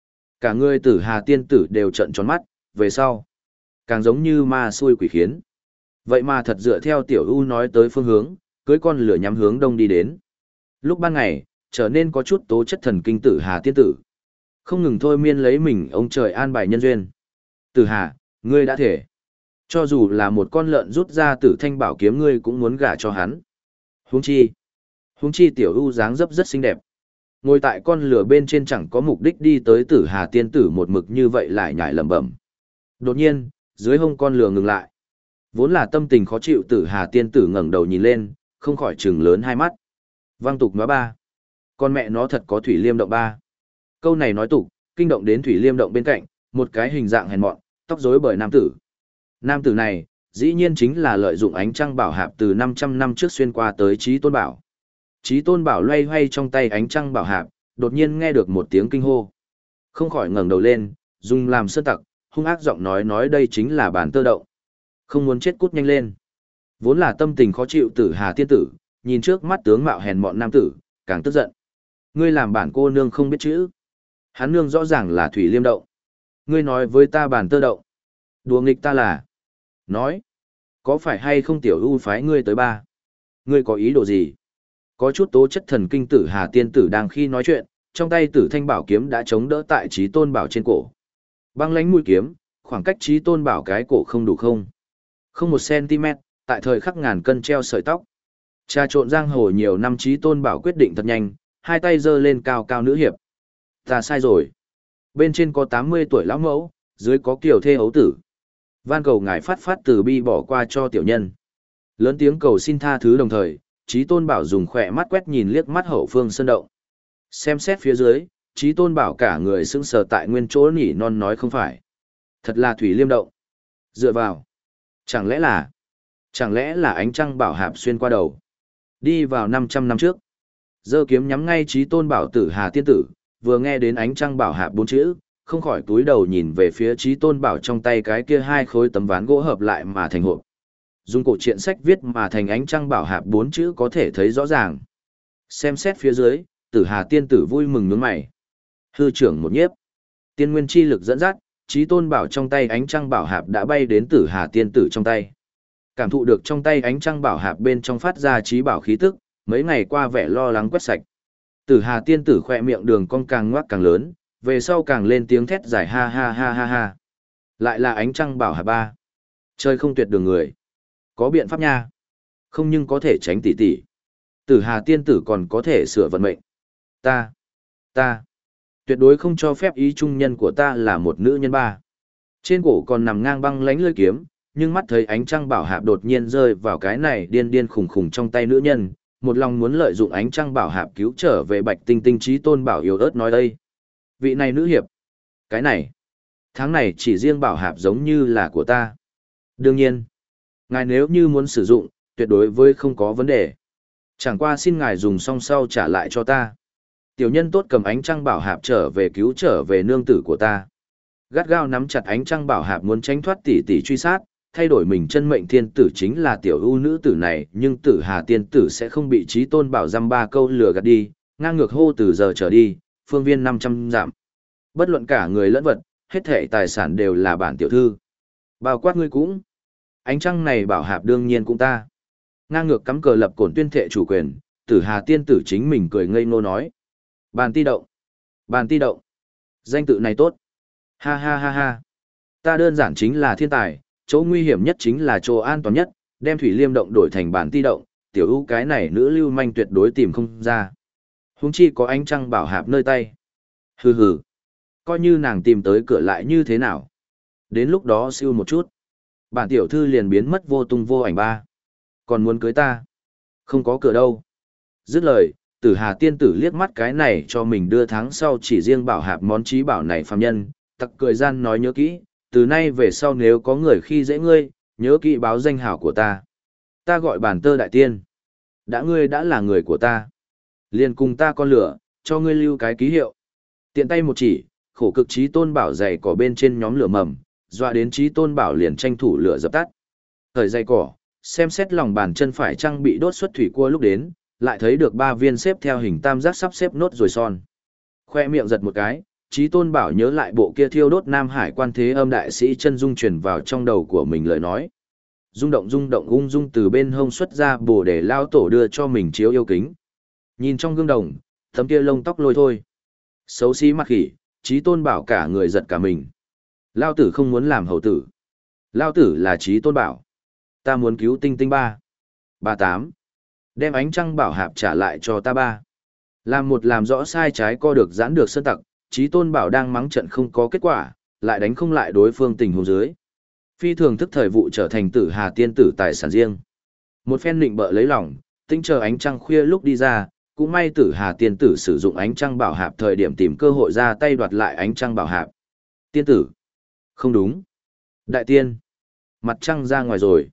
Cả người Tử Hà tiên tử đều trợn tròn mắt, về sau. Càng giống như ma xui quỷ khiến. Vậy mà thật dựa theo Tiểu U nói tới phương hướng, cưới con lửa nhắm hướng đông đi đến. Lúc ban ngày, trở nên có chút tố chất thần kinh Tử Hà tiên tử. Không ngừng thôi miên lấy mình ông trời an bài nhân duyên. Tử Hà, ngươi đã thể. Cho dù là một con lợn rút ra Tử Thanh bảo kiếm ngươi cũng muốn gả cho hắn. Huống chi. Huống chi Tiểu U dáng dấp rất xinh đẹp. Ngồi tại con lửa bên trên chẳng có mục đích đi tới Tử Hà tiên tử một mực như vậy lại nhảy lẩm bẩm. Đột nhiên, dưới hông con lửa ngừng lại. Vốn là tâm tình khó chịu Tử Hà tiên tử ngẩng đầu nhìn lên, không khỏi trừng lớn hai mắt. Vang tục nói ba. Con mẹ nó thật có thủy liêm động ba. Câu này nói tục, kinh động đến thủy liêm động bên cạnh, một cái hình dạng hèn mọn, tóc rối bời nam tử. Nam tử này, dĩ nhiên chính là lợi dụng ánh trăng bảo hạp từ 500 năm trước xuyên qua tới Chí Tôn Bảo. Chí Tôn Bảo loay hoay trong tay ánh trăng bảo hạp, đột nhiên nghe được một tiếng kinh hô. Không khỏi ngẩng đầu lên, dùng làm sơn tặc, hung ác giọng nói đây chính là bản tơ động. Không muốn chết cút nhanh lên. Vốn là tâm tình khó chịu Tử Hà tiên tử, nhìn trước mắt tướng mạo hèn mọn nam tử, càng tức giận. Ngươi làm bản cô nương không biết chữ. Hắn nương rõ ràng là thủy liêm động. Ngươi nói với ta bản tơ động. Đùa nghịch ta là. Nói. Có phải hay không Tiểu U phái ngươi tới ba? Ngươi có ý đồ gì? Có chút tố chất thần kinh Tử Hà tiên tử đang khi nói chuyện, trong tay Tử Thanh bảo kiếm đã chống đỡ tại Chí Tôn Bảo trên cổ. Băng lãnh mũi kiếm, khoảng cách Chí Tôn Bảo cái cổ không đủ không. Không 1 cm, tại thời khắc ngàn cân treo sợi tóc. Trà trộn giang hồ nhiều năm Chí Tôn Bảo quyết định thật nhanh, hai tay giơ lên cao cao nữ hiệp. Ta sai rồi. Bên trên có 80 tuổi lão mẫu, dưới có kiều thê ấu tử. Van cầu ngài phát từ bi bỏ qua cho tiểu nhân. Lớn tiếng cầu xin tha thứ đồng thời, Chí Tôn Bảo dùng khỏe mắt quét nhìn liếc mắt hậu phương sơn động. Xem xét phía dưới, Chí Tôn Bảo cả người sững sờ tại nguyên chỗ nỉ non nói không phải. Thật là thủy liêm động. Dựa vào. Chẳng lẽ là ánh trăng bảo hạp xuyên qua đầu. Đi vào 500 năm trước. Giơ kiếm nhắm ngay Chí Tôn Bảo Tử Hà tiên tử, vừa nghe đến ánh trăng bảo hạp 4 chữ, không khỏi túi đầu nhìn về phía Chí Tôn Bảo trong tay cái kia hai khối tấm ván gỗ hợp lại mà thành hộp. Dùng cổ truyện sách viết mà thành ánh trăng bảo hạp 4 chữ có thể thấy rõ ràng. Xem xét phía dưới, Tử Hà tiên tử vui mừng nhướng mày. Hư trưởng một nhiếp. Tiên nguyên chi lực dẫn dắt, Chí Tôn Bảo trong tay ánh trăng bảo hạp đã bay đến Tử Hà tiên tử trong tay. Cảm thụ được trong tay ánh trăng bảo hạp bên trong phát ra trí bảo khí tức, mấy ngày qua vẻ lo lắng quét sạch. Tử Hà tiên tử khỏe miệng đường cong càng ngoác càng lớn, về sau càng lên tiếng thét dài ha ha ha ha ha. Lại là ánh trăng bảo hạp ba. Chơi không tuyệt đường người. Có biện pháp nha. Không nhưng có thể tránh tỷ tỷ. Tử Hà tiên tử còn có thể sửa vận mệnh. Ta. Tuyệt đối không cho phép ý trung nhân của ta là một nữ nhân ba. Trên cổ còn nằm ngang băng lánh lưỡi kiếm, nhưng mắt thấy ánh trăng bảo hạp đột nhiên rơi vào cái này điên điên khủng khủng trong tay nữ nhân, một lòng muốn lợi dụng ánh trăng bảo hạp cứu trở về Bạch Tinh Tinh Chí Tôn Bảo yếu ớt nói đây. Vị này nữ hiệp. Cái này. Tháng này chỉ riêng bảo hạp giống như là của ta. Đương nhiên. Ngài nếu như muốn sử dụng, tuyệt đối với không có vấn đề. Chẳng qua xin ngài dùng xong sau trả lại cho ta. Tiểu nhân tốt cầm ánh trăng bảo hạp trở về cứu trở về nương tử của ta. Gắt gao nắm chặt ánh trăng bảo hạp muốn tránh thoát tỷ tỷ truy sát, thay đổi mình chân mệnh thiên tử chính là tiểu ưu nữ tử này, nhưng Tử Hà tiên tử sẽ không bị Chí Tôn Bảo dăm ba câu lừa gạt đi, ngang ngược hô từ giờ trở đi, phương viên 500 dặm. Bất luận cả người lẫn vật, hết thảy tài sản đều là bản tiểu thư. Bao quát ngươi cũng. Ánh trăng này bảo hạp đương nhiên cũng ta. Ngang ngược cắm cờ lập cổn tuyên thệ chủ quyền, Tử Hà tiên tử chính mình cười ngây ngô nói. Bàn ti động. Bàn ti động. Danh tự này tốt. Ha ha ha ha. Ta đơn giản chính là thiên tài, chỗ nguy hiểm nhất chính là chỗ an toàn nhất, đem thủy liêm động đổi thành bàn ti động, tiểu ưu cái này nữ lưu manh tuyệt đối tìm không ra. Huống chi có ánh trăng bảo hạp nơi tay. Hừ hừ. Coi như nàng tìm tới cửa lại như thế nào. Đến lúc đó siêu một chút. Bản tiểu thư liền biến mất vô tung vô ảnh ba. Còn muốn cưới ta? Không có cửa đâu. Dứt lời, Tử Hà tiên tử liếc mắt cái này cho mình đưa tháng sau chỉ riêng bảo hạp món trí bảo này phàm nhân, tặc cười gian nói nhớ kỹ, từ nay về sau nếu có người khi dễ ngươi, nhớ kỹ báo danh hảo của ta. Ta gọi bản tơ đại tiên. Ngươi đã là người của ta. Liền cùng ta con lửa, cho ngươi lưu cái ký hiệu. Tiện tay một chỉ, khổ cực Chí Tôn Bảo dày cỏ bên trên nhóm lửa mầm, dọa đến Chí Tôn Bảo liền tranh thủ lửa dập tắt. Thời dày cỏ, xem xét lòng bàn chân phải trang bị đốt xuất thủy cua lúc đến, lại thấy được 3 viên xếp theo hình tam giác sắp xếp nốt rồi son. Khoe miệng giật một cái, Chí Tôn Bảo nhớ lại bộ kia thiêu đốt Nam Hải quan thế âm đại sĩ chân dung truyền vào trong đầu của mình lời nói. Rung động ung dung từ bên hông xuất ra bồ để lao tổ đưa cho mình chiếu yêu kính. Nhìn trong gương đồng, tấm kia lông tóc lôi thôi. Xấu xí mặt khỉ, Chí Tôn Bảo cả người giật cả mình. Lao tử không muốn làm hầu tử. Lao tử là Chí Tôn Bảo. Ta muốn cứu tinh tinh ba. 38. Đem ánh trăng bảo hạp trả lại cho ta ba. Làm rõ sai trái co được giãn được sơn tặc, Chí Tôn Bảo đang mắng trận không có kết quả, lại đánh không lại đối phương tình huống dưới. Phi thường thức thời vụ trở thành Tử Hà tiên tử tài sản riêng. Một phen định bợ lấy lòng, tinh chờ ánh trăng khuya lúc đi ra, cũng may Tử Hà tiên tử sử dụng ánh trăng bảo hạp thời điểm tìm cơ hội ra tay đoạt lại ánh trăng bảo hạp. Tiên tử. Không đúng. Đại tiên. Mặt trăng ra ngoài rồi.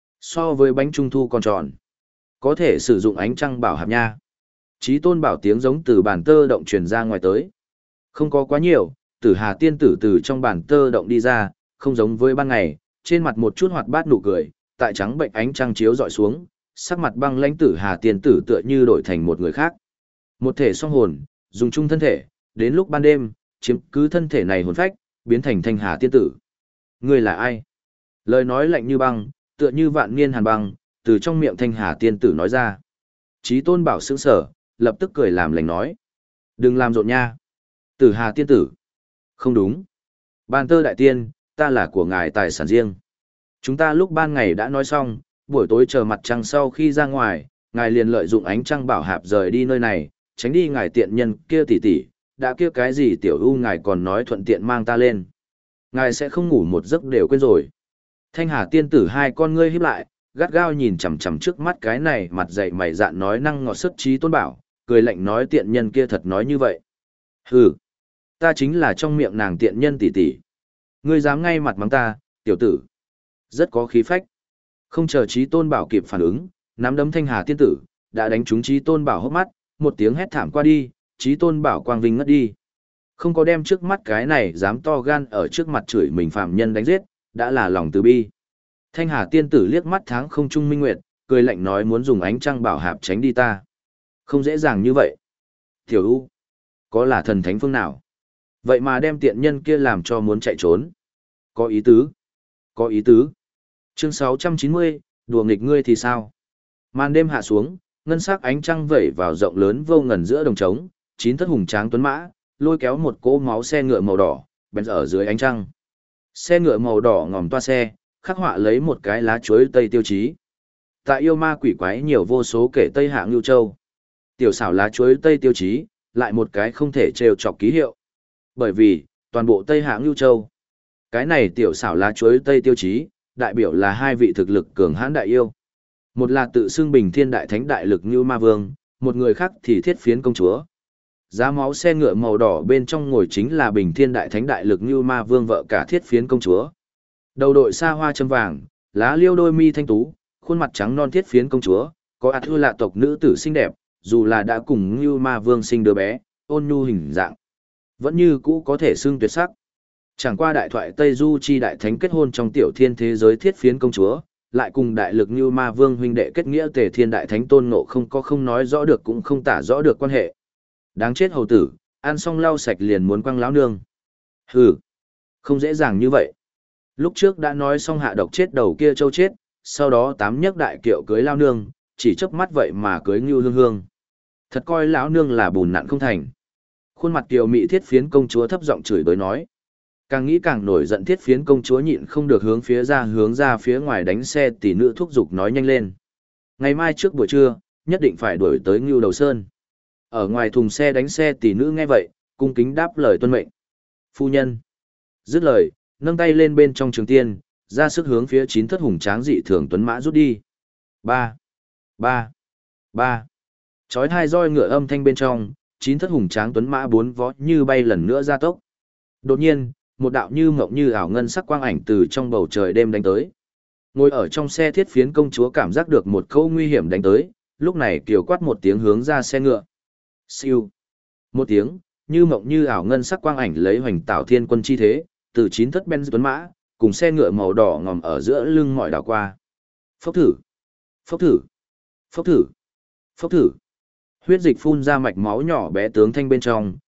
So với bánh trung thu còn tròn. Có thể sử dụng ánh trăng bảo hạp nha. Chí Tôn Bảo tiếng giống từ bàn tơ động truyền ra ngoài tới. Không có quá nhiều, Tử Hà tiên tử từ trong bàn tơ động đi ra, không giống với ban ngày, trên mặt một chút hoạt bát nụ cười, tại trắng bệnh ánh trăng chiếu dọi xuống, sắc mặt băng lãnh Tử Hà tiên tử tựa như đổi thành một người khác. Một thể song hồn, dùng chung thân thể, đến lúc ban đêm, chiếm cứ thân thể này hồn phách, biến thành Thanh Hà tiên tử. Ngươi là ai? Lời nói lạnh như băng, tựa như vạn niên hàn băng, từ trong miệng Thanh Hà tiên tử nói ra. Chí Tôn Bảo sững sờ, lập tức cười làm lành nói. Đừng làm rộn nha. Tử Hà tiên tử. Không đúng. Ban tơ đại tiên, ta là của ngài tài sản riêng. Chúng ta lúc ban ngày đã nói xong, buổi tối chờ mặt trăng sau khi ra ngoài, ngài liền lợi dụng ánh trăng bảo hạp rời đi nơi này, tránh đi ngài tiện nhân kia tỷ tỷ, đã kia cái gì tiểu u ngài còn nói thuận tiện mang ta lên. Ngài sẽ không ngủ một giấc đều quên rồi. Thanh Hà tiên tử hai con ngươi híp lại, gắt gao nhìn chằm chằm trước mắt cái này mặt dày mày dạn nói năng ngọt sức Chí Tôn Bảo, cười lạnh nói tiện nhân kia thật nói như vậy. Hừ, ta chính là trong miệng nàng tiện nhân tỷ tỷ. Ngươi dám ngay mặt mắng ta, tiểu tử. Rất có khí phách. Không chờ Chí Tôn Bảo kịp phản ứng, nắm đấm Thanh Hà tiên tử, đã đánh trúng Chí Tôn Bảo hốc mắt, một tiếng hét thảm qua đi, Chí Tôn Bảo quang vinh ngất đi. Không có đem trước mắt cái này dám to gan ở trước mặt chửi mình phạm nhân đánh giết, đã là lòng từ bi. Thanh Hà tiên tử liếc mắt tháng không trung minh nguyệt, cười lạnh nói muốn dùng ánh trăng bảo hạp tránh đi ta. Không dễ dàng như vậy. Tiểu U, có là thần thánh phương nào? Vậy mà đem tiện nhân kia làm cho muốn chạy trốn. Có ý tứ. Có ý tứ. Chương 690, đùa nghịch ngươi thì sao? Màn đêm hạ xuống, ngân sắc ánh trăng vẩy vào rộng lớn vô ngần giữa đồng trống, chín thất hùng tráng tuấn mã, lôi kéo một cỗ máu xe ngựa màu đỏ, bèn ở dưới ánh trăng. Xe ngựa màu đỏ ngòm toa xe, khắc họa lấy một cái lá chuối tây tiêu chí. Tại yêu ma quỷ quái nhiều vô số kể Tây Hạ Ngưu Châu. Tiểu xảo lá chuối tây tiêu chí, lại một cái không thể trêu chọc ký hiệu. Bởi vì, toàn bộ Tây Hạ Ngưu Châu, cái này tiểu xảo lá chuối tây tiêu chí, đại biểu là hai vị thực lực cường hãn đại yêu. Một là tự xưng Bình Thiên Đại Thánh Đại Lực Ngưu Ma Vương, một người khác thì Thiết Phiến Công Chúa. Giá máu xe ngựa màu đỏ bên trong ngồi chính là Bình Thiên Đại Thánh Đại Lực Ngưu Ma Vương vợ cả Thiết Phiến Công Chúa. Đầu đội xa hoa châm vàng, lá liêu đôi mi thanh tú, khuôn mặt trắng non Thiết Phiến Công Chúa, có ạt hư lạ tộc nữ tử xinh đẹp, dù là đã cùng Ngưu Ma Vương sinh đứa bé, ôn nhu hình dạng, vẫn như cũ có thể xưng tuyệt sắc. Chẳng qua đại thoại Tây Du chi đại thánh kết hôn trong tiểu thiên thế giới Thiết Phiến Công Chúa, lại cùng đại lực Ngưu Ma Vương huynh đệ kết nghĩa Tề Thiên Đại Thánh Tôn Ngộ không có không nói rõ được cũng không tả rõ được quan hệ. Đáng chết hầu tử, ăn xong lau sạch liền muốn quăng láo nương. Hừ, không dễ dàng như vậy. Lúc trước đã nói xong hạ độc chết đầu kia châu chết, sau đó tám nhấc đại kiệu cưới lao nương, chỉ chớp mắt vậy mà cưới Ngưu Hương Hương. Thật coi lão nương là bùn nặn không thành. Khuôn mặt kiều mị Thiết Phiến Công Chúa thấp giọng chửi bới nói. Càng nghĩ càng nổi giận Thiết Phiến Công Chúa nhịn không được hướng ra phía ngoài đánh xe tỷ nữ thúc giục nói nhanh lên. Ngày mai trước buổi trưa, nhất định phải đuổi tới Ngưu Đầu Sơn. Ở ngoài thùng xe đánh xe tỷ nữ nghe vậy, cung kính đáp lời tuân mệnh. Phu nhân. Dứt lời, nâng tay lên bên trong trường tiên, ra sức hướng phía chín thất hùng tráng dị thường tuấn mã rút đi. Ba, ba, ba. Chói hai roi ngựa âm thanh bên trong, chín thất hùng tráng tuấn mã bốn vó như bay lần nữa ra tốc. Đột nhiên, một đạo như mộng như ảo ngân sắc quang ảnh từ trong bầu trời đêm đánh tới. Ngồi ở trong xe Thiết Phiến Công Chúa cảm giác được một câu nguy hiểm đánh tới, lúc này kiều quát một tiếng hướng ra xe ngựa. Siêu. Một tiếng, như mộng như ảo ngân sắc quang ảnh lấy hoành tạo thiên quân chi thế, từ chín thất Benz tuấn mã, cùng xe ngựa màu đỏ ngòm ở giữa lưng mỏi đảo qua. Phốc thử. Phốc thử. Phốc thử. Phốc thử. Huyết dịch phun ra mạch máu nhỏ bé tướng thanh bên trong,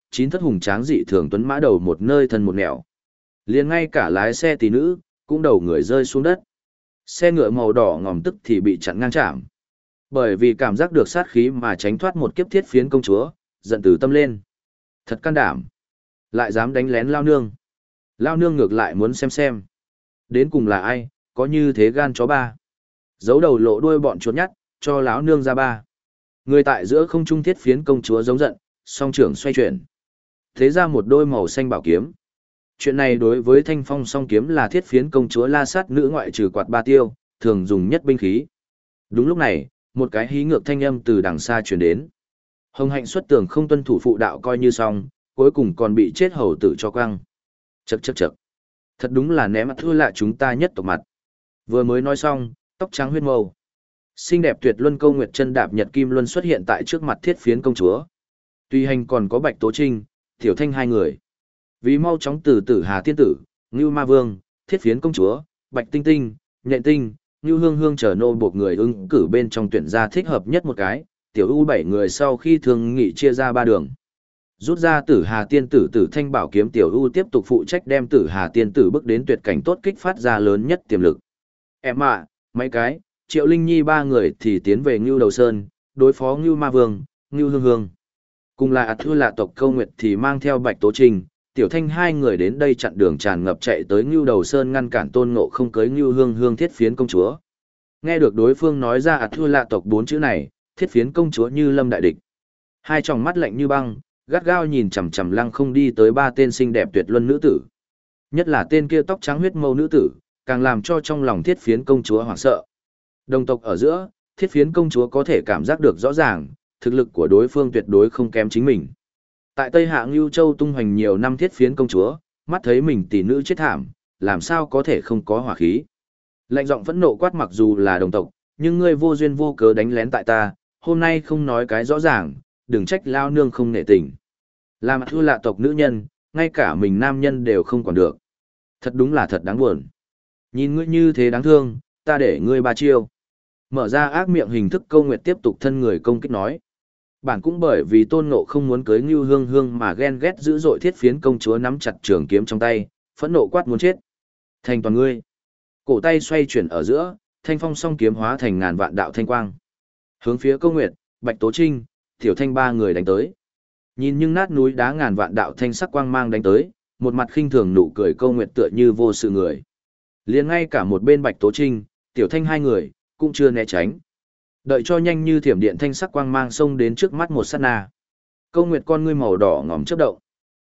chín thất hùng tráng dị thường tuấn mã đầu một nơi thân một nẻo. Liền ngay cả lái xe tỷ nữ, cũng đầu người rơi xuống đất. Xe ngựa màu đỏ ngòm tức thì bị chặn ngang chạm. Bởi vì cảm giác được sát khí mà tránh thoát một kiếp thiết phiến công chúa, giận từ tâm lên. Thật can đảm. Lại dám đánh lén lao nương. Lao nương ngược lại muốn xem. Đến cùng là ai, có như thế gan chó ba. Giấu đầu lộ đuôi bọn chuột nhắt, cho lão nương ra ba. Người tại giữa không trung thiết phiến công chúa giống giận, song trưởng xoay chuyển. Thế ra một đôi màu xanh bảo kiếm. Chuyện này đối với thanh phong song kiếm là thiết phiến công chúa la sát nữ ngoại trừ quạt ba tiêu, thường dùng nhất binh khí. Đúng lúc này, một cái hí ngược thanh âm từ đằng xa truyền đến. Hồng Hạnh xuất tường không tuân thủ phụ đạo coi như xong, cuối cùng còn bị chết hầu tử cho quăng. Chậc. Thật đúng là ném mặt thua lạ chúng ta nhất tộc mặt. Vừa mới nói xong, tóc trắng huyết màu. Xinh đẹp tuyệt luân câu nguyệt chân đạp nhật kim luân xuất hiện tại trước mặt thiết phiến công chúa. Tuy hành còn có Bạch Tố Trinh, Tiểu Thanh hai người. Vì mau chóng từ Tử Hà tiên tử, Ngưu Ma Vương, thiết phiến công chúa, Bạch Tinh Tinh, Nhện Tinh, Ngưu Hương Hương chờ nô buộc người ứng cử bên trong tuyển ra thích hợp nhất một cái, tiểu U 7 người sau khi thương nghị chia ra ba đường. Rút ra Tử Hà tiên tử Tử Thanh bảo kiếm tiểu U tiếp tục phụ trách đem Tử Hà tiên tử bước đến tuyệt cảnh tốt kích phát ra lớn nhất tiềm lực. Em ạ, mấy cái, Triệu Linh Nhi ba người thì tiến về Ngưu Đầu Sơn, đối phó Ngưu Ma Vương, Ngưu Hương Hương. Cùng là Thư Lạ tộc Câu Nguyệt thì mang theo Bạch Tố Trình, Tiểu Thanh hai người đến đây chặn đường tràn ngập chạy tới Ngưu Đầu Sơn ngăn cản Tôn Ngộ không cưới Ngưu Hương Hương thiết phiến công chúa. Nghe được đối phương nói ra Thư Lạ tộc bốn chữ này, thiết phiến công chúa như lâm đại địch. Hai tròng mắt lạnh như băng, gắt gao nhìn chằm chằm lăng không đi tới ba tên xinh đẹp tuyệt luân nữ tử. Nhất là tên kia tóc trắng huyết mâu nữ tử, càng làm cho trong lòng thiết phiến công chúa hoảng sợ. Đồng tộc ở giữa, thiết phiến công chúa có thể cảm giác được rõ ràng, thực lực của đối phương tuyệt đối không kém chính mình. Tại Tây Hạ Ngưu Châu tung hoành nhiều năm thiết phiến công chúa, mắt thấy mình tỷ nữ chết thảm, làm sao có thể không có hỏa khí. Lạnh giọng phẫn nộ quát mặc dù là đồng tộc, nhưng ngươi vô duyên vô cớ đánh lén tại ta, hôm nay không nói cái rõ ràng, đừng trách lao nương không nể tình. Làm Thư Lạ tộc nữ nhân, ngay cả mình nam nhân đều không còn được. Thật đúng là thật đáng buồn. Nhìn ngươi như thế đáng thương, ta để ngươi ba chiêu. Mở ra ác miệng hình thức Câu Nguyệt tiếp tục thân người công kích nói. Bản cũng bởi vì Tôn Ngộ không muốn cưới Ngưu Hương Hương mà ghen ghét dữ dội thiết phiến công chúa nắm chặt trường kiếm trong tay, phẫn nộ quát muốn chết. Thành toàn ngươi. Cổ tay xoay chuyển ở giữa, thanh phong song kiếm hóa thành ngàn vạn đạo thanh quang. Hướng phía Câu Nguyệt, Bạch Tố Trinh, Tiểu Thanh ba người đánh tới. Nhìn nhưng nát núi đá ngàn vạn đạo thanh sắc quang mang đánh tới, một mặt khinh thường nụ cười Câu Nguyệt tựa như vô sự người. Liền ngay cả một bên Bạch Tố Trinh, Tiểu Thanh hai người, cũng chưa né tránh. Đợi cho nhanh như thiểm điện thanh sắc quang mang xông đến trước mắt một sát na. Câu Nguyệt con ngươi màu đỏ ngòm chớp động.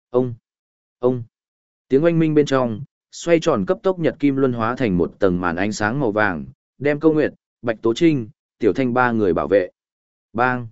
Ông. Tiếng oanh minh bên trong, xoay tròn cấp tốc nhật kim luân hóa thành một tầng màn ánh sáng màu vàng, đem Câu Nguyệt, Bạch Tố Trinh, Tiểu Thanh ba người bảo vệ. Bang.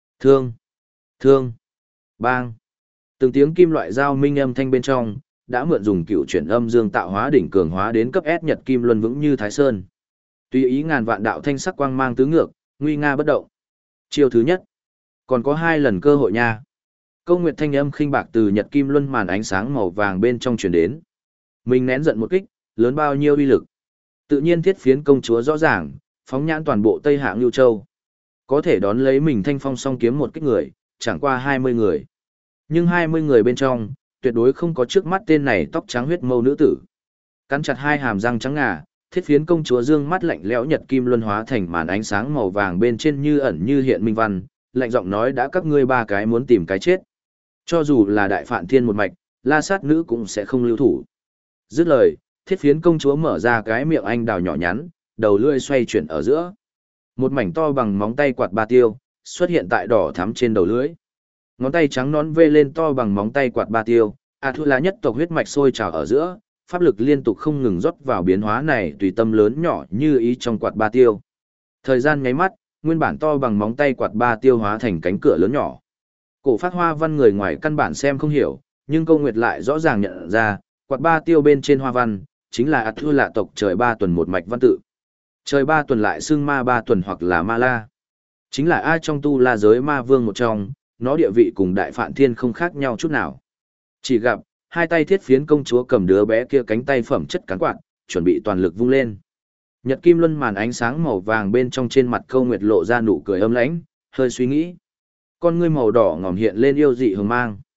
Thương. Bang. Từng tiếng kim loại dao minh âm thanh bên trong, đã mượn dùng cựu chuyển âm dương tạo hóa đỉnh cường hóa đến cấp S nhật kim luân vững như Thái Sơn. Tùy ý ngàn vạn đạo thanh sắc quang mang tứ ngược, nguy nga bất động. Chiêu thứ nhất, còn có 2 lần cơ hội nha. Câu Nguyệt thanh âm khinh bạc từ nhật kim luân màn ánh sáng màu vàng bên trong truyền đến. Mình nén giận một kích, lớn bao nhiêu uy lực. Tự nhiên thiết phiến công chúa rõ ràng, phóng nhãn toàn bộ Tây Hạ Ngưu Châu. Có thể đón lấy mình thanh phong song kiếm một kích người, chẳng qua 20 người. Nhưng 20 người bên trong, tuyệt đối không có trước mắt tên này tóc trắng huyết mâu nữ tử. Cắn chặt hai hàm răng trắng ngà, thiết phiến công chúa dương mắt lạnh lẽo nhật kim luân hóa thành màn ánh sáng màu vàng bên trên như ẩn như hiện minh văn, lạnh giọng nói đã các ngươi ba cái muốn tìm cái chết. Cho dù là đại phạn thiên một mạch, la sát nữ cũng sẽ không lưu thủ. Dứt lời, thiết phiến công chúa mở ra cái miệng anh đào nhỏ nhắn, đầu lưỡi xoay chuyển ở giữa. Một mảnh to bằng móng tay quạt ba tiêu, xuất hiện tại đỏ thắm trên đầu lưỡi. Ngón tay trắng nón vê lên to bằng móng tay quạt ba tiêu, Thu La nhất tộc huyết mạch sôi trào ở giữa, pháp lực liên tục không ngừng rót vào biến hóa này tùy tâm lớn nhỏ như ý trong quạt ba tiêu. Thời gian nháy mắt, nguyên bản to bằng móng tay quạt ba tiêu hóa thành cánh cửa lớn nhỏ. Cổ phát hoa văn người ngoài căn bản xem không hiểu, nhưng Câu Nguyệt lại rõ ràng nhận ra, quạt ba tiêu bên trên hoa văn, chính là Thư Lạ tộc trời 3 tuần một mạch văn tự. Trời 3 tuần lại xưng ma 3 tuần hoặc là ma la. Chính là ai trong tu la giới ma vương một trong, nó địa vị cùng đại phạn thiên không khác nhau chút nào. Chỉ gặp, hai tay thiết phiến công chúa cầm đứa bé kia cánh tay phẩm chất cán quạt, chuẩn bị toàn lực vung lên. Nhật kim luân màn ánh sáng màu vàng bên trong trên mặt Câu Nguyệt lộ ra nụ cười âm lãnh, hơi suy nghĩ. Con ngươi màu đỏ ngòm hiện lên yêu dị hừng mang.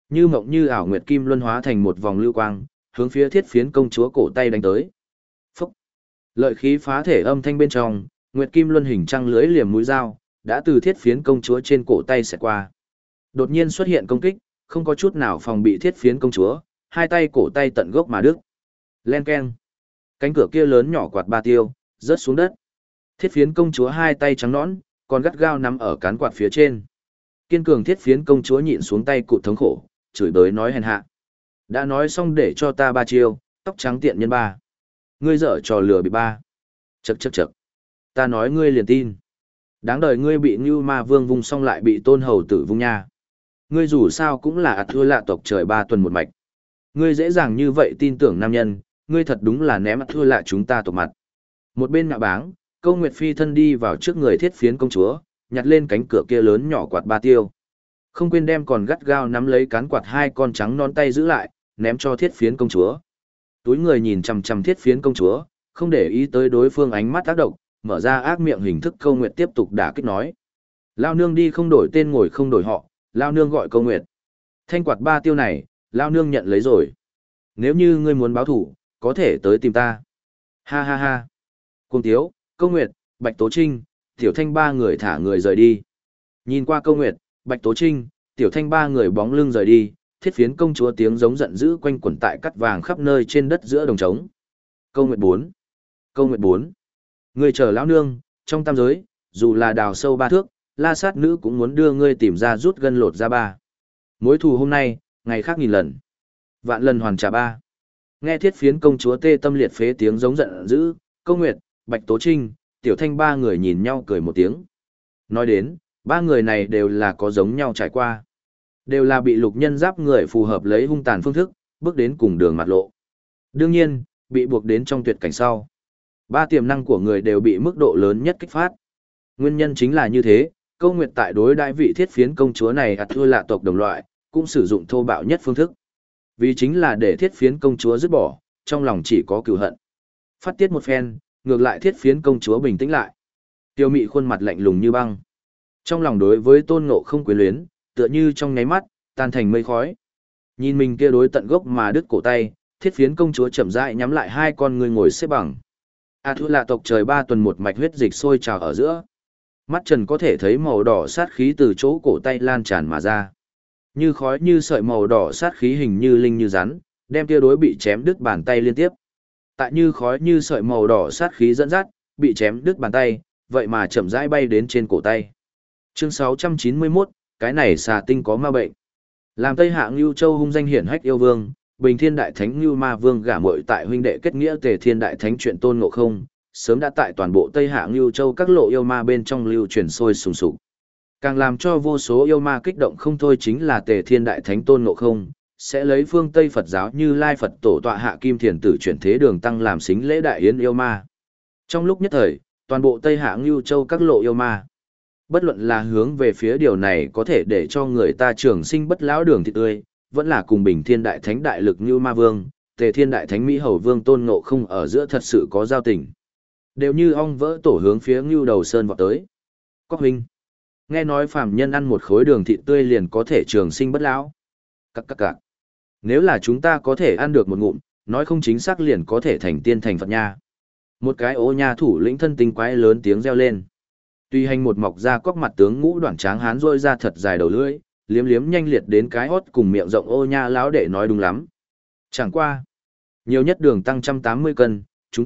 Như mộng như ảo nguyệt kim luân hóa thành một vòng lưu quang, hướng phía thiết phiến công chúa cổ tay đánh tới. Phúc! Lợi khí phá thể âm thanh bên trong, nguyệt kim luân hình trăng lưỡi liềm mũi dao, đã từ thiết phiến công chúa trên cổ tay xẹt qua. Đột nhiên xuất hiện công kích, không có chút nào phòng bị thiết phiến công chúa, hai tay cổ tay tận gốc mà đứt. Len keng. Cánh cửa kia lớn nhỏ quạt ba tiêu, rớt xuống đất. Thiết phiến công chúa hai tay trắng nõn, còn gắt gao nắm ở cán quạt phía trên. Kiên cường thiết phiến công chúa nhịn xuống tay cụt thống khổ, chửi bới nói hèn hạ. Đã nói xong để cho ta ba chiêu, tóc trắng tiện nhân ba. Ngươi dở trò lừa bị ba. Chậc chậc chậc. Ta nói ngươi liền tin. Đáng đời ngươi bị Ngưu Ma Vương vung xong lại bị Tôn Hầu tử vung nha. Ngươi dù sao cũng là thua lạ tộc trời 3 tuần một mạch. Ngươi dễ dàng như vậy tin tưởng nam nhân, ngươi thật đúng là ném thua lạ chúng ta tộc mặt. Một bên ngạ báng, Câu Nguyệt phi thân đi vào trước người thiết phiến công chúa, nhặt lên cánh cửa kia lớn nhỏ quạt ba tiêu. Không quên đem còn gắt gao nắm lấy cán quạt hai con trắng non tay giữ lại, ném cho thiết phiến công chúa. Túi người nhìn chằm chằm thiết phiến công chúa, không để ý tới đối phương ánh mắt tác động, mở ra ác miệng hình thức Câu Nguyệt tiếp tục đả kích nói. Lao nương đi không đổi tên ngồi không đổi họ, Lao nương gọi Câu Nguyệt. Thanh quạt ba tiêu này, Lao nương nhận lấy rồi. Nếu như ngươi muốn báo thủ, có thể tới tìm ta. Ha ha ha. Cung Tiếu, Câu Nguyệt, Bạch Tố Trinh, Tiểu Thanh ba người thả người rời đi. Nhìn qua Câu Nguyệt, Bạch Tố Trinh, Tiểu Thanh ba người bóng lưng rời đi, thiết phiến công chúa tiếng giống giận dữ quanh quẩn tại cắt vàng khắp nơi trên đất giữa đồng trống. Câu Nguyệt 4. Câu Nguyệt 4. Ngươi chờ lão nương, trong tam giới, dù là đào sâu 3 thước, la sát nữ cũng muốn đưa ngươi tìm ra rút gân lột ra ba. Mối thù hôm nay, ngày khác nghìn lần. Vạn lần hoàn trả ba. Nghe thiết phiến công chúa tê tâm liệt phế tiếng giống giận dữ, Câu Nguyệt, Bạch Tố Trinh, Tiểu Thanh ba người nhìn nhau cười một tiếng. Nói đến, ba người này đều là có giống nhau trải qua. Đều là bị lục nhân giáp người phù hợp lấy hung tàn phương thức, bước đến cùng đường mặt lộ. Đương nhiên, bị buộc đến trong tuyệt cảnh sau. Ba tiềm năng của người đều bị mức độ lớn nhất kích phát. Nguyên nhân chính là như thế, Câu Nguyệt tại đối đại vị thiết phiến công chúa này thua lạ tộc đồng loại, cũng sử dụng thô bạo nhất phương thức. Vì chính là để thiết phiến công chúa dứt bỏ, trong lòng chỉ có cừu hận. Phát tiết một phen, ngược lại thiết phiến công chúa bình tĩnh lại. Tiêu mị khuôn mặt lạnh lùng như băng. Trong lòng đối với Tôn Ngộ không quyến luyến, tựa như trong nháy mắt, tan thành mây khói. Nhìn mình kia đối tận gốc mà đứt cổ tay, thiết phiến công chúa chậm rãi nhắm lại hai con người ngồi xếp bằng. Thua lạ tộc trời 3 tuần một mạch huyết dịch sôi trào ở giữa. Mắt trần có thể thấy màu đỏ sát khí từ chỗ cổ tay lan tràn mà ra. Như khói như sợi màu đỏ sát khí hình như linh như rắn, đem kia đối bị chém đứt bàn tay liên tiếp. Tại như khói như sợi màu đỏ sát khí dẫn dắt, bị chém đứt bàn tay, vậy mà chậm rãi bay đến trên cổ tay. Chương 691, cái này xà tinh có ma bệnh. Làm Tây Hạ Ngưu Châu hung danh hiển hách yêu vương, Bình Thiên Đại Thánh Ngưu Ma Vương gả muội tại huynh đệ kết nghĩa Tề Thiên Đại Thánh chuyện Tôn Ngộ Không, sớm đã tại toàn bộ Tây Hạ Ngưu Châu các lộ yêu ma bên trong lưu truyền sôi sùng sục. Càng làm cho vô số yêu ma kích động không thôi chính là Tề Thiên Đại Thánh Tôn Ngộ Không, sẽ lấy phương Tây Phật giáo Như Lai Phật tổ tọa hạ kim thiền tử chuyển thế đường tăng làm xính lễ đại yến yêu ma. Trong lúc nhất thời, toàn bộ Tây Hạ Ngưu Châu các lộ yêu ma, bất luận là hướng về phía điều này có thể để cho người ta trường sinh bất lão đường thịt tươi, vẫn là cùng Bình Thiên Đại Thánh đại lực Ngưu Ma Vương, Tề Thiên Đại Thánh Mỹ Hầu Vương Tôn Ngộ Không ở giữa thật sự có giao tình. Đều như ong vỡ tổ hướng phía Ngưu Đầu Sơn vọt tới. Cóc huynh, nghe nói phàm nhân ăn một khối đường thịt tươi liền có thể trường sinh bất lão. Cặc. Nếu là chúng ta có thể ăn được một ngụm, nói không chính xác liền có thể thành tiên thành Phật nha. Một cái ô nha thủ lĩnh thân tinh quái lớn tiếng reo lên. Tuy hành một mọc ra cóc mặt tướng ngũ đoạn tráng hán rôi ra thật dài đầu lưỡi, liếm liếm nhanh liệt đến cái hót cùng miệng rộng ô nha lão đệ nói đúng lắm. Chẳng qua. Nhiều nhất đường tăng 180 cân,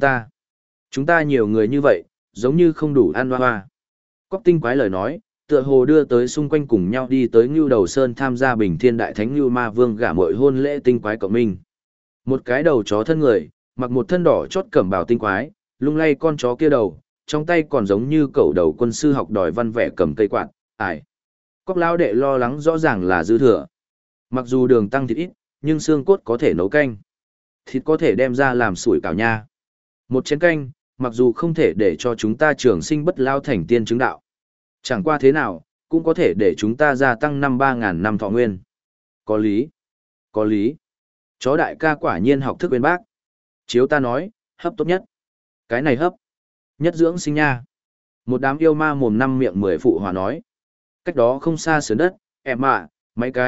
chúng ta nhiều người như vậy, giống như không đủ ăn hoa. Cóc tinh quái lời nói, tựa hồ đưa tới xung quanh cùng nhau đi tới Ngưu Đầu Sơn tham gia Bình Thiên Đại Thánh Ngưu Ma Vương gả muội hôn lễ tinh quái cộng minh. Một cái đầu chó thân người, mặc một thân đỏ chót cẩm bào tinh quái, lung lay con chó kia đầu, trong tay còn giống như cẩu đầu quân sư học đòi văn vẻ cầm cây quạt, ải. Cóc lão đệ lo lắng rõ ràng là dư thừa. Mặc dù đường tăng thịt ít, nhưng xương cốt có thể nấu canh. Thịt có thể đem ra làm sủi cảo nha. Một chén canh, mặc dù không thể để cho chúng ta trường sinh bất lao thành tiên chứng đạo. Chẳng qua thế nào, cũng có thể để chúng ta gia tăng 3.000 năm thọ nguyên. Có lý. Chó đại ca quả nhiên học thức bên bác. Chiếu ta nói, hấp tốt nhất. Cái này hấp. Nhất dưỡng sinh nha. Một đám yêu ma mồm năm miệng 10 phụ hòa nói. Cách đó không xa sườn đất, em ạ, mấy cái,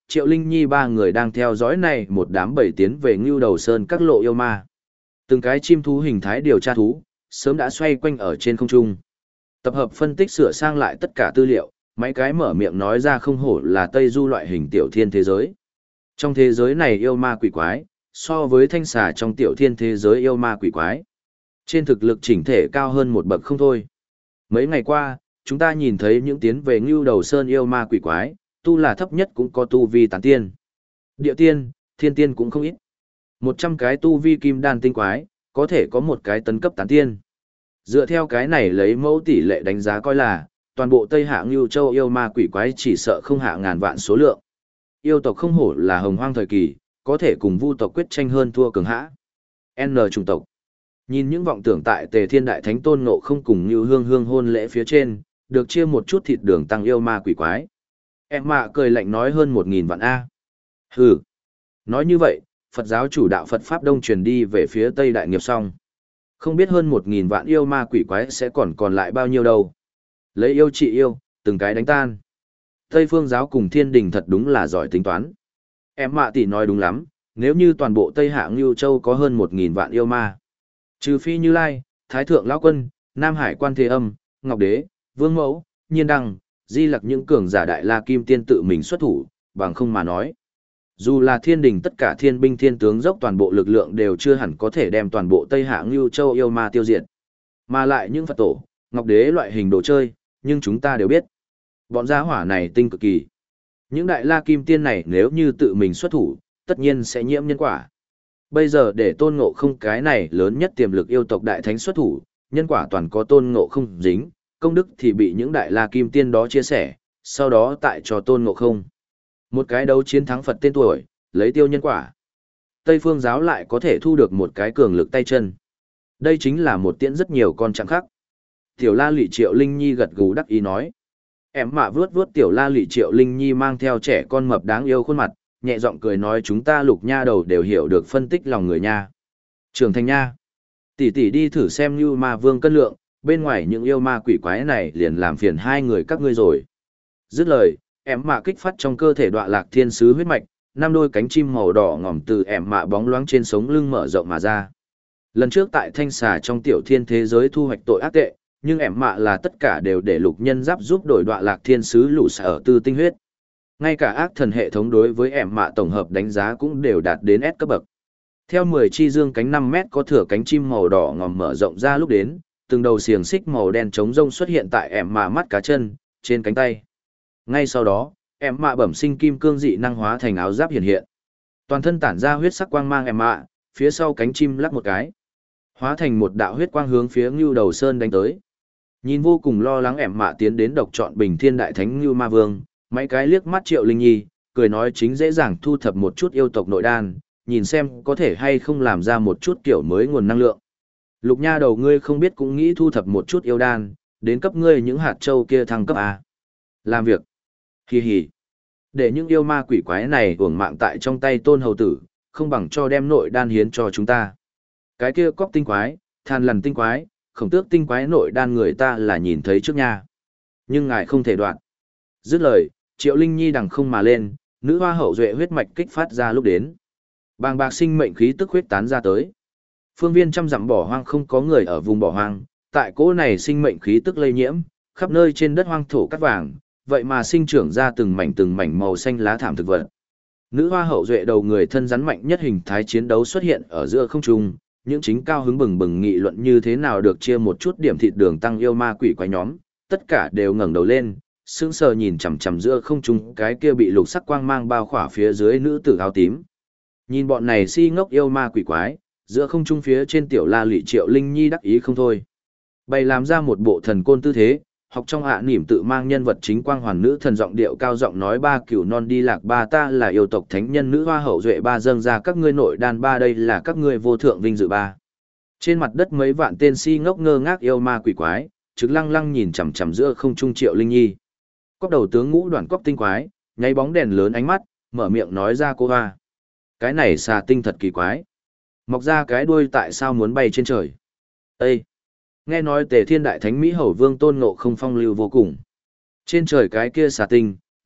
Triệu Linh Nhi ba người đang theo dõi này một đám bầy tiến về Ngưu Đầu Sơn các lộ yêu ma. Từng cái chim thú hình thái điều tra thú, sớm đã xoay quanh ở trên không trung. Tập hợp phân tích sửa sang lại tất cả tư liệu, mấy cái mở miệng nói ra không hổ là Tây Du loại hình tiểu thiên thế giới. Trong thế giới này yêu ma quỷ quái, so với thanh xà trong tiểu thiên thế giới yêu ma quỷ quái. Trên thực lực chỉnh thể cao hơn một bậc không thôi. Mấy ngày qua, chúng ta nhìn thấy những tiến về Ngưu Đầu Sơn yêu ma quỷ quái, tu là thấp nhất cũng có tu vi tán tiên. Địa tiên, thiên tiên cũng không ít. 100 cái tu vi kim đan tinh quái, có thể có một cái tấn cấp tán tiên. Dựa theo cái này lấy mẫu tỷ lệ đánh giá coi là, toàn bộ Tây Hạ Ngưu Châu yêu ma quỷ quái chỉ sợ không hạ ngàn vạn số lượng. Yêu tộc không hổ là hồng hoang thời kỳ, có thể cùng vu tộc quyết tranh hơn thua cường hã. N chủng tộc. Nhìn những vọng tưởng tại Tề Thiên Đại Thánh Tôn Ngộ không cùng như hương hương hôn lễ phía trên, được chia một chút thịt đường tăng yêu ma quỷ quái. Em mạ cười lạnh nói hơn 1.000 vạn A. Hừ. Nói như vậy, Phật giáo chủ đạo Phật Pháp Đông truyền đi về phía Tây Đại Nghiệp xong. Không biết hơn 1.000 vạn yêu ma quỷ quái sẽ còn lại bao nhiêu đâu. Lấy yêu trị yêu, từng cái đánh tan. Tây Phương giáo cùng Thiên Đình thật đúng là giỏi tính toán. Em mạ tỷ nói đúng lắm, nếu như toàn bộ Tây Hạ Ngưu Châu có hơn 1.000 vạn yêu ma. Trừ phi Như Lai, Thái Thượng Lão Quân, Nam Hải Quan Thế Âm, Ngọc Đế, Vương Mẫu, Nhiên Đăng, Di Lặc những cường giả đại la kim tiên tự mình xuất thủ, bằng không mà nói. Dù là thiên đình tất cả thiên binh thiên tướng dốc toàn bộ lực lượng đều chưa hẳn có thể đem toàn bộ Tây Hạ Ngưu Châu yêu ma tiêu diệt. Mà lại những Phật tổ, Ngọc Đế loại hình đồ chơi, nhưng chúng ta đều biết. Bọn gia hỏa này tinh cực kỳ. Những đại la kim tiên này nếu như tự mình xuất thủ, tất nhiên sẽ nhiễm nhân quả. Bây giờ để Tôn Ngộ không cái này lớn nhất tiềm lực yêu tộc đại thánh xuất thủ, nhân quả toàn có Tôn Ngộ không dính, công đức thì bị những đại la kim tiên đó chia sẻ, sau đó tại cho Tôn Ngộ không. Một cái đấu chiến thắng Phật tên tuổi, lấy tiêu nhân quả. Tây phương giáo lại có thể thu được một cái cường lực tay chân. Đây chính là một tiễn rất nhiều con chẳng khác. Tiểu la lị Triệu Linh Nhi gật gù đắc ý nói. Em mạ vuốt vuốt tiểu la lị Triệu Linh Nhi mang theo trẻ con mập đáng yêu khuôn mặt, nhẹ giọng cười nói chúng ta Lục nha đầu đều hiểu được phân tích lòng người nha. Trưởng thành nha. Tỷ tỷ đi thử xem như ma vương cân lượng, bên ngoài những yêu ma quỷ quái này liền làm phiền hai người các ngươi rồi. Dứt lời, em mạ kích phát trong cơ thể Đoạ Lạc Thiên Sứ huyết mạch, 5 đôi cánh chim màu đỏ ngòm từ em mạ bóng loáng trên sống lưng mở rộng mà ra. Lần trước tại thanh xà trong tiểu thiên thế giới thu hoạch tội ác tệ, nhưng em mạ là tất cả đều để Lục nhân giáp giúp đổi Đoạ Lạc Thiên Sứ lũ sở tư tinh huyết. Ngay cả ác thần hệ thống đối với em mạ tổng hợp đánh giá cũng đều đạt đến S cấp bậc. Theo 10 chi dương cánh 5 mét có thửa cánh chim màu đỏ ngòm mở rộng ra lúc đến, từng đầu xiềng xích màu đen trống rông xuất hiện tại em mạ mắt cá chân, trên cánh tay. Ngay sau đó, em mạ bẩm sinh kim cương dị năng hóa thành áo giáp hiện hiện. Toàn thân tản ra huyết sắc quang mang em mạ, phía sau cánh chim lắc một cái. Hóa thành một đạo huyết quang hướng phía Ngưu Đầu Sơn đánh tới. Nhìn vô cùng lo lắng em mạ tiến đến độc chọn Bình Thiên Đại Thánh Ngưu Ma Vương, mấy cái liếc mắt Triệu Linh Nhi, cười nói chính dễ dàng thu thập một chút yêu tộc nội đan, nhìn xem có thể hay không làm ra một chút kiểu mới nguồn năng lượng. Lục nha đầu ngươi không biết cũng nghĩ thu thập một chút yêu đan, đến cấp ngươi những hạt châu kia thăng cấp A. Làm việc. Hì hì. Để những yêu ma quỷ quái này uổng mạng tại trong tay Tôn hầu tử, không bằng cho đem nội đan hiến cho chúng ta. Cái kia cóc tinh quái, than lằn tinh quái, khổng tước tinh quái nội đan người ta là nhìn thấy trước nha. Nhưng ngài không thể đoạn. Dứt lời, Triệu Linh Nhi đằng không mà lên, nữ hoa hậu duệ huyết mạch kích phát ra lúc đến. Bàng bạc sinh mệnh khí tức huyết tán ra tới. Phương viên trăm dặm bỏ hoang không có người ở vùng bỏ hoang, tại cỗ này sinh mệnh khí tức lây nhiễm, khắp nơi trên đất hoang thổ cát vàng, vậy mà sinh trưởng ra từng mảnh màu xanh lá thảm thực vật. Nữ hoa hậu duệ đầu người thân rắn mạnh nhất hình thái chiến đấu xuất hiện ở giữa không trung, những chính cao hứng bừng bừng nghị luận như thế nào được chia một chút điểm thịt đường tăng yêu ma quỷ quái nhóm, tất cả đều ngẩng đầu lên, sững sờ nhìn chằm chằm giữa không trung cái kia bị lục sắc quang mang bao khỏa phía dưới nữ tử áo tím. Nhìn bọn này si ngốc yêu ma quỷ quái, giữa không trung phía trên tiểu la lị Triệu Linh Nhi đắc ý không thôi. Bày làm ra một bộ thần côn tư thế, học trong hạ nỉm tự mang nhân vật chính quang hoàn nữ thần giọng điệu cao giọng nói ba cửu non đi lạc ba ta là yêu tộc thánh nhân nữ hoa hậu duệ ba dâng ra các ngươi nội đan ba đây là các ngươi vô thượng vinh dự ba. Trên mặt đất mấy vạn tên si ngốc ngơ ngác yêu ma quỷ quái, trực lăng lăng nhìn chằm chằm giữa không trung Triệu Linh Nhi. Cóc đầu tướng ngũ đoàn cóc tinh quái, nháy bóng đèn lớn ánh mắt, mở miệng nói ra cô hoa. Cái này xà tinh thật kỳ quái. Mọc ra cái đuôi tại sao muốn bay trên trời? Ê! Nghe nói Tề Thiên Đại Thánh Mỹ Hầu Vương Tôn Ngộ không phong lưu vô cùng. Trên trời cái kia xà tinh,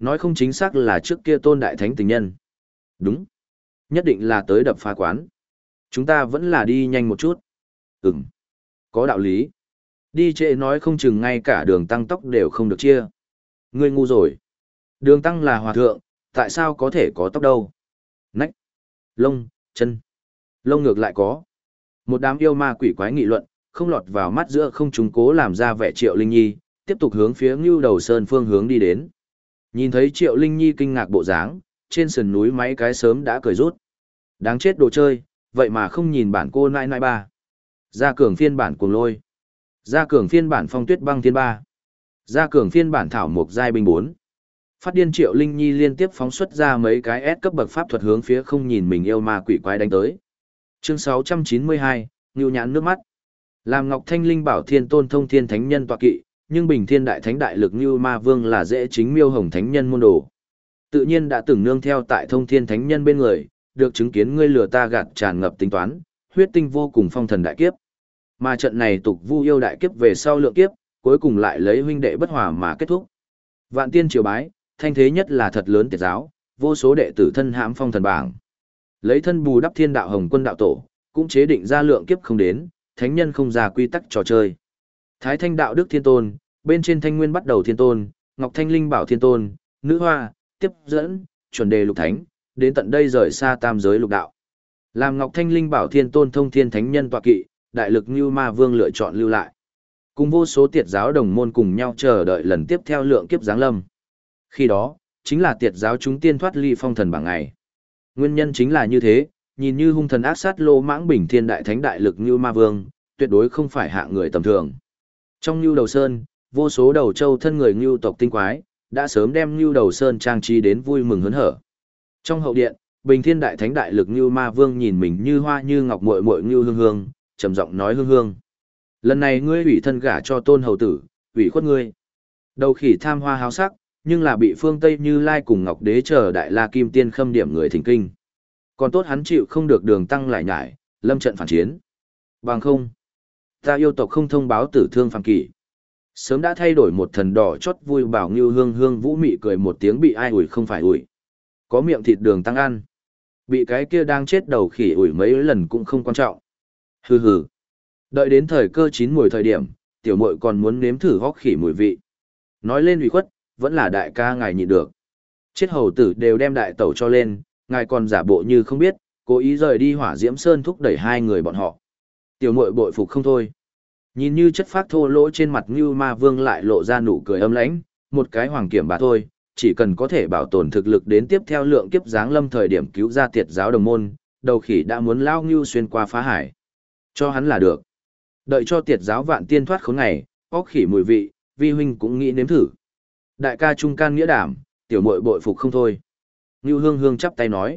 Nói không chính xác là trước kia Tôn Đại Thánh tình nhân. Đúng. Nhất định là tới đập phá quán. Chúng ta vẫn là đi nhanh một chút. Ừm. Có đạo lý. Đi trễ nói không chừng ngay cả đường tăng tốc đều không được chia. Ngươi ngu rồi. Đường tăng là hòa thượng, tại sao có thể có tóc đâu? Nách, lông, chân. Lông ngược lại có. Một đám yêu ma quỷ quái nghị luận, không lọt vào mắt giữa không chúng cố làm ra vẻ Triệu Linh Nhi, tiếp tục hướng phía Ngưu Đầu Sơn phương hướng đi đến. Nhìn thấy Triệu Linh Nhi kinh ngạc bộ dáng, trên sườn núi mấy cái sớm đã cười rút. Đáng chết đồ chơi, vậy mà không nhìn bản cô nãi nãi ba. Gia cường phiên bản cuồng lôi. Gia cường phiên bản phong tuyết băng thiên ba. Gia cường phiên bản thảo mục giai binh 4. Phát điên Triệu Linh Nhi liên tiếp phóng xuất ra mấy cái S cấp bậc pháp thuật hướng phía không nhìn mình yêu ma quỷ quái đánh tới. Chương 692, Ngưu nhãn nước mắt. Làm Ngọc Thanh Linh bảo thiên tôn thông thiên thánh nhân tọa kỵ, nhưng Bình Thiên đại thánh đại lực Ngưu Ma Vương là dễ chính Miêu Hồng thánh nhân môn đồ. Tự nhiên đã từng nương theo tại thông thiên thánh nhân bên người, được chứng kiến ngươi lừa ta gạt tràn ngập tính toán, huyết tinh vô cùng phong thần đại kiếp. Mà trận này tục vu yêu đại kiếp về sau lượng kiếp, cuối cùng lại lấy huynh đệ bất hòa mà kết thúc. Vạn tiên triều bái, thanh thế nhất là thật lớn tiệt giáo, vô số đệ tử thân hãm phong thần bảng. Lấy thân bù đắp thiên đạo hồng quân đạo tổ, cũng chế định ra lượng kiếp không đến, thánh nhân không ra quy tắc trò chơi. Thái thanh đạo đức thiên tôn, bên trên thanh nguyên bắt đầu thiên tôn, ngọc thanh linh bảo thiên tôn, nữ hoa, tiếp dẫn, chuẩn đề lục thánh, đến tận đây rời xa tam giới lục đạo. Làm ngọc thanh linh bảo thiên tôn thông thiên thánh nhân tọa kỵ, đại lực Ngưu Ma Vương lựa chọn lưu lại. Cùng vô số tiệt giáo đồng môn cùng nhau chờ đợi lần tiếp theo lượng kiếp giáng lâm. Khi đó, chính là tiệt giáo chúng tiên thoát ly phong thần bảng ngày. Nguyên nhân chính là như thế, nhìn như hung thần ác sát lô mãng Bình Thiên đại thánh đại lực Ngưu Ma Vương, tuyệt đối không phải hạng người tầm thường. Trong Ngưu Đầu Sơn, vô số đầu châu thân người Ngưu tộc tinh quái, đã sớm đem Ngưu Đầu Sơn trang trí đến vui mừng hớn hở. Trong hậu điện, Bình Thiên đại thánh đại lực Ngưu Ma Vương nhìn mình như hoa như ngọc muội muội Ngưu Hương Hương, trầm giọng nói: Hương Hương, lần này ngươi ủy thân gả cho Tôn hầu tử, ủy khuất ngươi. Đầu khỉ tham hoa háo sắc, nhưng là bị phương Tây Như Lai cùng Ngọc Đế chờ đại la kim tiên khâm điểm người thỉnh kinh. Còn tốt hắn chịu không được đường tăng lại nhải, lâm trận phản chiến. Bằng không, ta yêu tộc không thông báo tử thương phàm kỷ. Sớm đã thay đổi một thần đỏ chót vui bảo Ngưu Hương Hương vũ mị cười một tiếng bị ai ủi không phải ủi. Có miệng thịt đường tăng ăn. Bị cái kia đang chết đầu khỉ ủi mấy lần cũng không quan trọng. Hừ hừ. Đợi đến thời cơ chín mùi thời điểm, tiểu muội còn muốn nếm thử hóc khỉ mùi vị. Nói lên ủy khuất, vẫn là đại ca ngài nhịn được. Chết hầu tử đều đem đại tẩu cho lên, ngài còn giả bộ như không biết, cố ý rời đi Hỏa Diễm Sơn thúc đẩy hai người bọn họ. Tiểu muội bội phục không thôi. Nhìn như chất phác thô lỗ trên mặt Ngưu Ma Vương lại lộ ra nụ cười âm lãnh, một cái hoàng kiểm bà thôi, chỉ cần có thể bảo tồn thực lực đến tiếp theo lượng kiếp giáng lâm thời điểm cứu ra tiệt giáo đồng môn, đầu khỉ đã muốn lao Ngưu xuyên qua phá hải. Cho hắn là được. Đợi cho tiệt giáo vạn tiên thoát khốn ngày, óc khỉ mùi vị, vi huynh cũng nghĩ nếm thử. Đại ca trung can nghĩa đảm, tiểu muội bội phục không thôi. Ngưu Hương Hương chắp tay nói.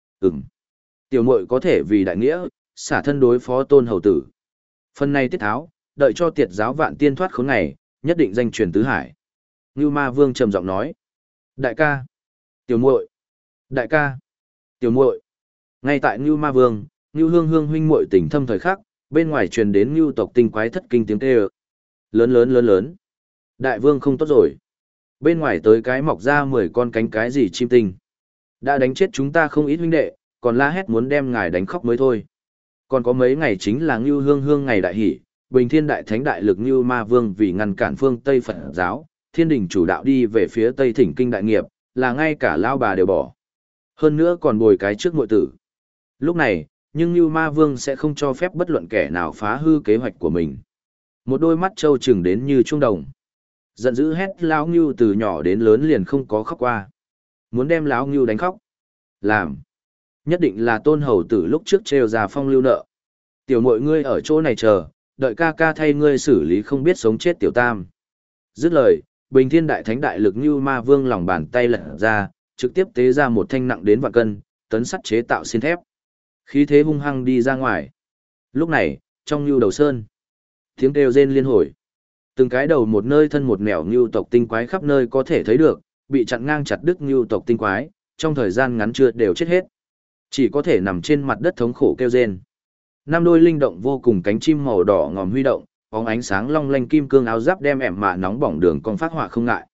Tiểu muội có thể vì đại nghĩa, xả thân đối phó Tôn hầu tử. Phần này tiết tháo, đợi cho tiệt giáo vạn tiên thoát khốn ngày, nhất định danh truyền tứ hải. Ngưu Ma Vương trầm giọng nói. Đại ca. Tiểu muội. Đại ca. Tiểu muội. Ngay tại Ngưu Ma Vương, Ngưu Hương Hương huynh muội tình thâm thời khắc, bên ngoài truyền đến Ngưu tộc tinh quái thất kinh tiếng kêu. Lớn lớn lớn lớn. Đại vương không tốt rồi. Bên ngoài tới cái mọc ra 10 con cánh cái gì chim tinh. Đã đánh chết chúng ta không ít huynh đệ, còn la hét muốn đem ngài đánh khóc mới thôi. Còn có mấy ngày chính là Ngưu Hương Hương ngày đại hỷ, Bình Thiên đại thánh đại lực Ngưu Ma Vương vì ngăn cản phương Tây Phật giáo, Thiên đình chủ đạo đi về phía Tây thỉnh kinh đại nghiệp, là ngay cả lao bà đều bỏ. Hơn nữa còn bồi cái trước muội tử. Lúc này, nhưng Ngưu Ma Vương sẽ không cho phép bất luận kẻ nào phá hư kế hoạch của mình. Một đôi mắt trâu trừng đến như trung đồng. Giận dữ hét lão Ngưu từ nhỏ đến lớn liền không có khóc qua. Muốn đem lão Ngưu đánh khóc. Làm. Nhất định là Tôn hầu tử lúc trước trêu ra phong lưu nợ. Tiểu muội ngươi ở chỗ này chờ, đợi ca ca thay ngươi xử lý không biết sống chết tiểu tam. Dứt lời, Bình Thiên đại thánh đại lực Ngưu Ma Vương lòng bàn tay lật ra, trực tiếp tế ra một thanh nặng đến vạn cân, tấn sắt chế tạo xiên thép. Khí thế hung hăng đi ra ngoài. Lúc này, trong Ngưu Đầu Sơn, tiếng kêu rên liên hồi. Từng cái đầu một nơi thân một nẻo Ngưu tộc tinh quái khắp nơi có thể thấy được, bị chặn ngang chặt đứt Ngưu tộc tinh quái, trong thời gian ngắn chưa đều chết hết. Chỉ có thể nằm trên mặt đất thống khổ kêu rên. Năm đôi linh động vô cùng cánh chim màu đỏ ngòm huy động, bóng ánh sáng long lanh kim cương áo giáp đem ẻm mạ nóng bỏng đường con phát họa không ngại.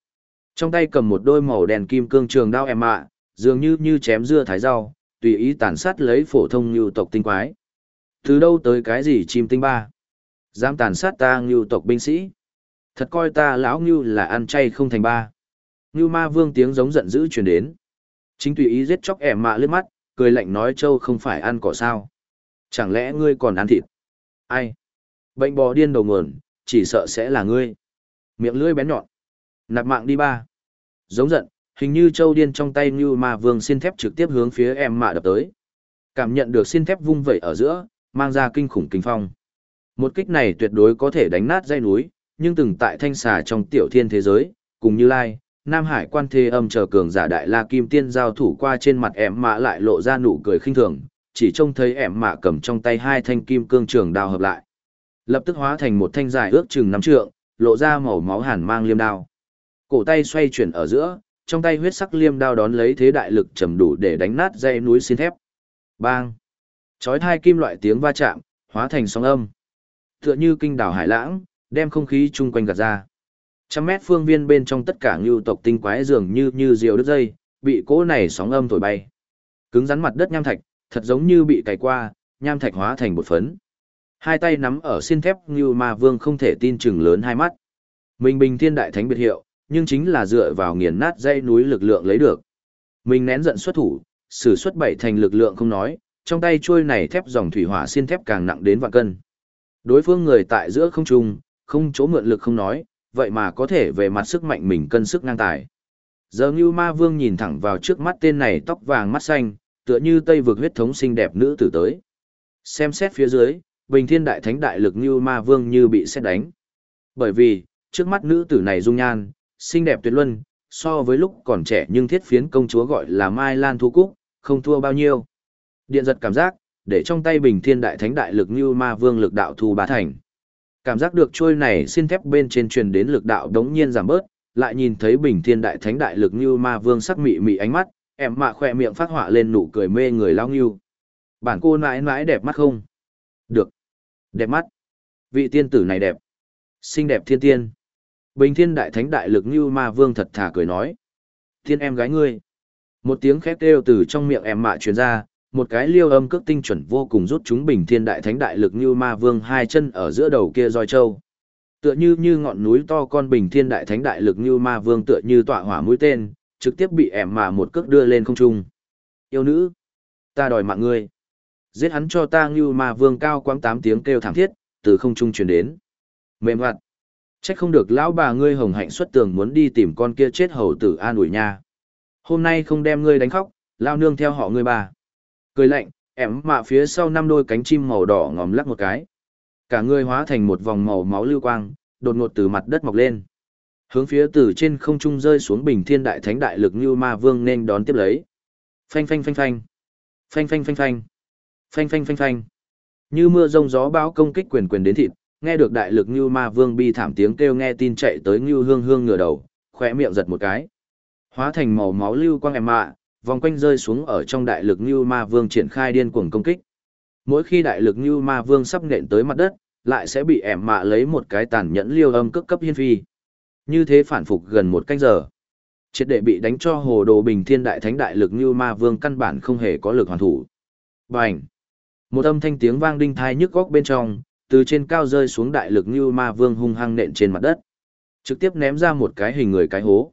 Trong tay cầm một đôi màu đen kim cương trường đao em mạ, dường như chém dưa thái rau, tùy ý tàn sát lấy phổ thông nhu tộc tinh quái. Từ đâu tới cái gì chim tinh ba? Dám tàn sát ta nhu tộc binh sĩ? Thật coi ta lão nhu là ăn chay không thành ba. Nhu ma vương tiếng giống giận dữ truyền đến. Chính tùy ý giết chóc em mạ lướt mắt, cười lạnh nói châu không phải ăn cỏ sao. Chẳng lẽ ngươi còn ăn thịt? Ai? Bệnh bò điên đầu nguồn, chỉ sợ sẽ là ngươi. Miệng lưỡi bén nhọn. Nạp mạng đi ba. Giống giận, hình như châu điên trong tay Nhu Ma Vương xin thép trực tiếp hướng phía em mạ đập tới. Cảm nhận được xin thép vung vẩy ở giữa, mang ra kinh khủng kinh phong. Một kích này tuyệt đối có thể đánh nát dãy núi, nhưng từng tại thanh xà trong tiểu thiên thế giới, cùng Như Lai, Nam Hải Quan Thế Âm chờ cường giả đại la kim tiên giao thủ qua trên mặt em mạ lại lộ ra nụ cười khinh thường, chỉ trông thấy em mạ cầm trong tay hai thanh kim cương trường đao hợp lại. Lập tức hóa thành một thanh dài ước chừng 5 trượng, lộ ra màu máu hàn mang liêm đao. Cổ tay xoay chuyển ở giữa, trong tay huyết sắc liêm đao đón lấy thế đại lực trầm đủ để đánh nát dãy núi xin thép. Bang! Chói tai kim loại tiếng va chạm, hóa thành sóng âm. Tựa như kinh đảo hải lãng, đem không khí chung quanh gạt ra. 100 mét phương viên bên trong tất cả ngưu tộc tinh quái dường như diều đứt dây, bị cỗ này sóng âm thổi bay. Cứng rắn mặt đất nham thạch, thật giống như bị cày qua, nham thạch hóa thành bột phấn. Hai tay nắm ở xin thép Ngưu Ma Vương không thể tin chừng lớn hai mắt. Mình bình thiên đại thánh biệt hiệu, nhưng chính là dựa vào nghiền nát dãy núi lực lượng lấy được. Mình nén giận xuất thủ, sử xuất 7 thành lực lượng không nói, trong tay chuôi này thép dòng thủy hỏa xin thép càng nặng đến vạn cân. Đối phương người tại giữa không trung, không chỗ mượn lực không nói, vậy mà có thể về mặt sức mạnh mình cân sức ngang tài. Giờ Ngưu Ma Vương nhìn thẳng vào trước mắt tên này tóc vàng mắt xanh, tựa như tây vực huyết thống xinh đẹp nữ tử tới. Xem xét phía dưới, bình thiên đại thánh đại lực Ngưu Ma Vương như bị sét đánh. Bởi vì, trước mắt nữ tử này dung nhan, xinh đẹp tuyệt luân, so với lúc còn trẻ nhưng thiết phiến công chúa gọi là Mai Lan Thu Cúc, không thua bao nhiêu. Điện giật cảm giác, để trong tay bình thiên đại thánh đại lực Ngưu Ma Vương lực đạo thu bá thành. Cảm giác được trôi này xin thép bên trên truyền đến lực đạo đống nhiên giảm bớt, lại nhìn thấy bình thiên đại thánh đại lực Ngưu Ma Vương sắc mị mị ánh mắt, em mạ khỏe miệng phát họa lên nụ cười mê người lao Ngưu. Bản cô nãi nãi đẹp mắt không? Được. Đẹp mắt. Vị tiên tử này đẹp. Xinh đẹp thiên tiên. Bình thiên đại thánh đại lực Ngưu Ma Vương thật thà cười nói. Thiên em gái ngươi. Một tiếng khét kêu từ trong miệng em mạ truyền ra, một cái liêu âm cước tinh chuẩn vô cùng rút chúng bình thiên đại thánh đại lực Ngưu Ma Vương hai chân ở giữa đầu kia roi châu. Tựa như ngọn núi to con bình thiên đại thánh đại lực Ngưu Ma Vương tựa như tọa hỏa mũi tên, trực tiếp bị em mạ một cước đưa lên không trung. Yêu nữ, ta đòi mạng ngươi. Giết hắn cho ta. Ngưu Ma Vương cao quãng 8 tiếng kêu thảm thiết, từ không trung truyền đến. Mềm hoạt. Trách không được lão bà ngươi hồng hạnh xuất tường muốn đi tìm con kia chết hầu tử an ủi nha. Hôm nay không đem ngươi đánh khóc, lao nương theo họ ngươi bà. Cười lạnh, em mạ phía sau 5 đôi cánh chim màu đỏ ngòm lắc một cái. Cả người hóa thành một vòng màu máu lưu quang, đột ngột từ mặt đất mọc lên. Hướng phía từ trên không trung rơi xuống bình thiên đại thánh đại lực Ngưu Ma Vương nên đón tiếp lấy. Phanh phanh phanh phanh. Phanh phanh phanh phanh. Phanh phanh phanh phanh. Như mưa rông gió bão công kích quyền đến thịt, nghe được đại lực Ngưu Ma Vương bi thảm tiếng kêu nghe tin chạy tới Ngưu Hương Hương ngửa đầu, khóe miệng giật một cái. Hóa thành màu máu lưu quang em mạ, vòng quanh rơi xuống ở trong đại lực Ngưu Ma Vương triển khai điên cuồng công kích. Mỗi khi đại lực Ngưu Ma Vương sắp nện tới mặt đất, lại sẽ bị em mạ lấy một cái tàn nhẫn liêu âm cước cấp hiên phi. Như thế phản phục gần 1 canh giờ. Triệt để bị đánh cho hồ đồ bình thiên đại thánh đại lực Ngưu Ma Vương căn bản không hề có lực hoàn thủ. Bành! Một âm thanh tiếng vang đinh thai nhức góc bên trong, từ trên cao rơi xuống đại lực Ngưu Ma Vương hung hăng nện trên mặt đất. Trực tiếp ném ra một cái hình người cái hố.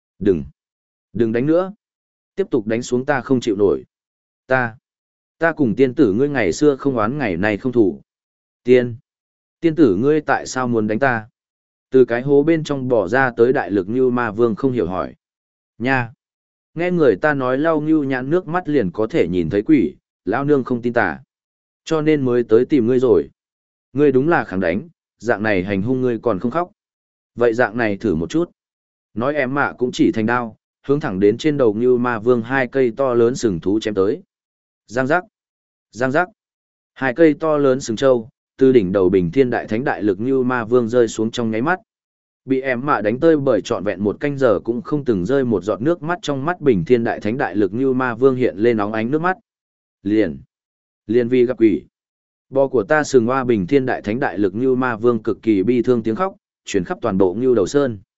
Đừng đánh nữa. Tiếp tục đánh xuống ta không chịu nổi. Ta cùng tiên tử ngươi ngày xưa không oán ngày nay không thủ. Tiên tử ngươi tại sao muốn đánh ta? Từ cái hố bên trong bỏ ra tới đại lực Ngưu Ma Vương không hiểu hỏi. Nha! Nghe người ta nói lau Ngưu nhãn nước mắt liền có thể nhìn thấy quỷ, lão nương không tin tà. Cho nên mới tới tìm ngươi rồi. Ngươi đúng là kháng đánh, dạng này hành hung ngươi còn không khóc. Vậy dạng này thử một chút. Nói em mạ cũng chỉ thành đao, hướng thẳng đến trên đầu Ngưu Ma Vương 2 cây to lớn sừng thú chém tới. Giang giác. Giang giác. 2 cây to lớn sừng trâu, từ đỉnh đầu bình thiên đại thánh đại lực Ngưu Ma Vương rơi xuống trong nháy mắt. Bị em mạ đánh tơi bởi trọn vẹn 1 canh giờ cũng không từng rơi một giọt nước mắt trong mắt bình thiên đại thánh đại lực Ngưu Ma Vương hiện lên óng ánh nước mắt. Liền vì gặp quỷ. Bò của ta sừng hoa bình thiên đại thánh đại lực Ngưu Ma Vương cực kỳ bi thương tiếng khóc, truyền khắp toàn bộ Ngưu Đầu Sơn.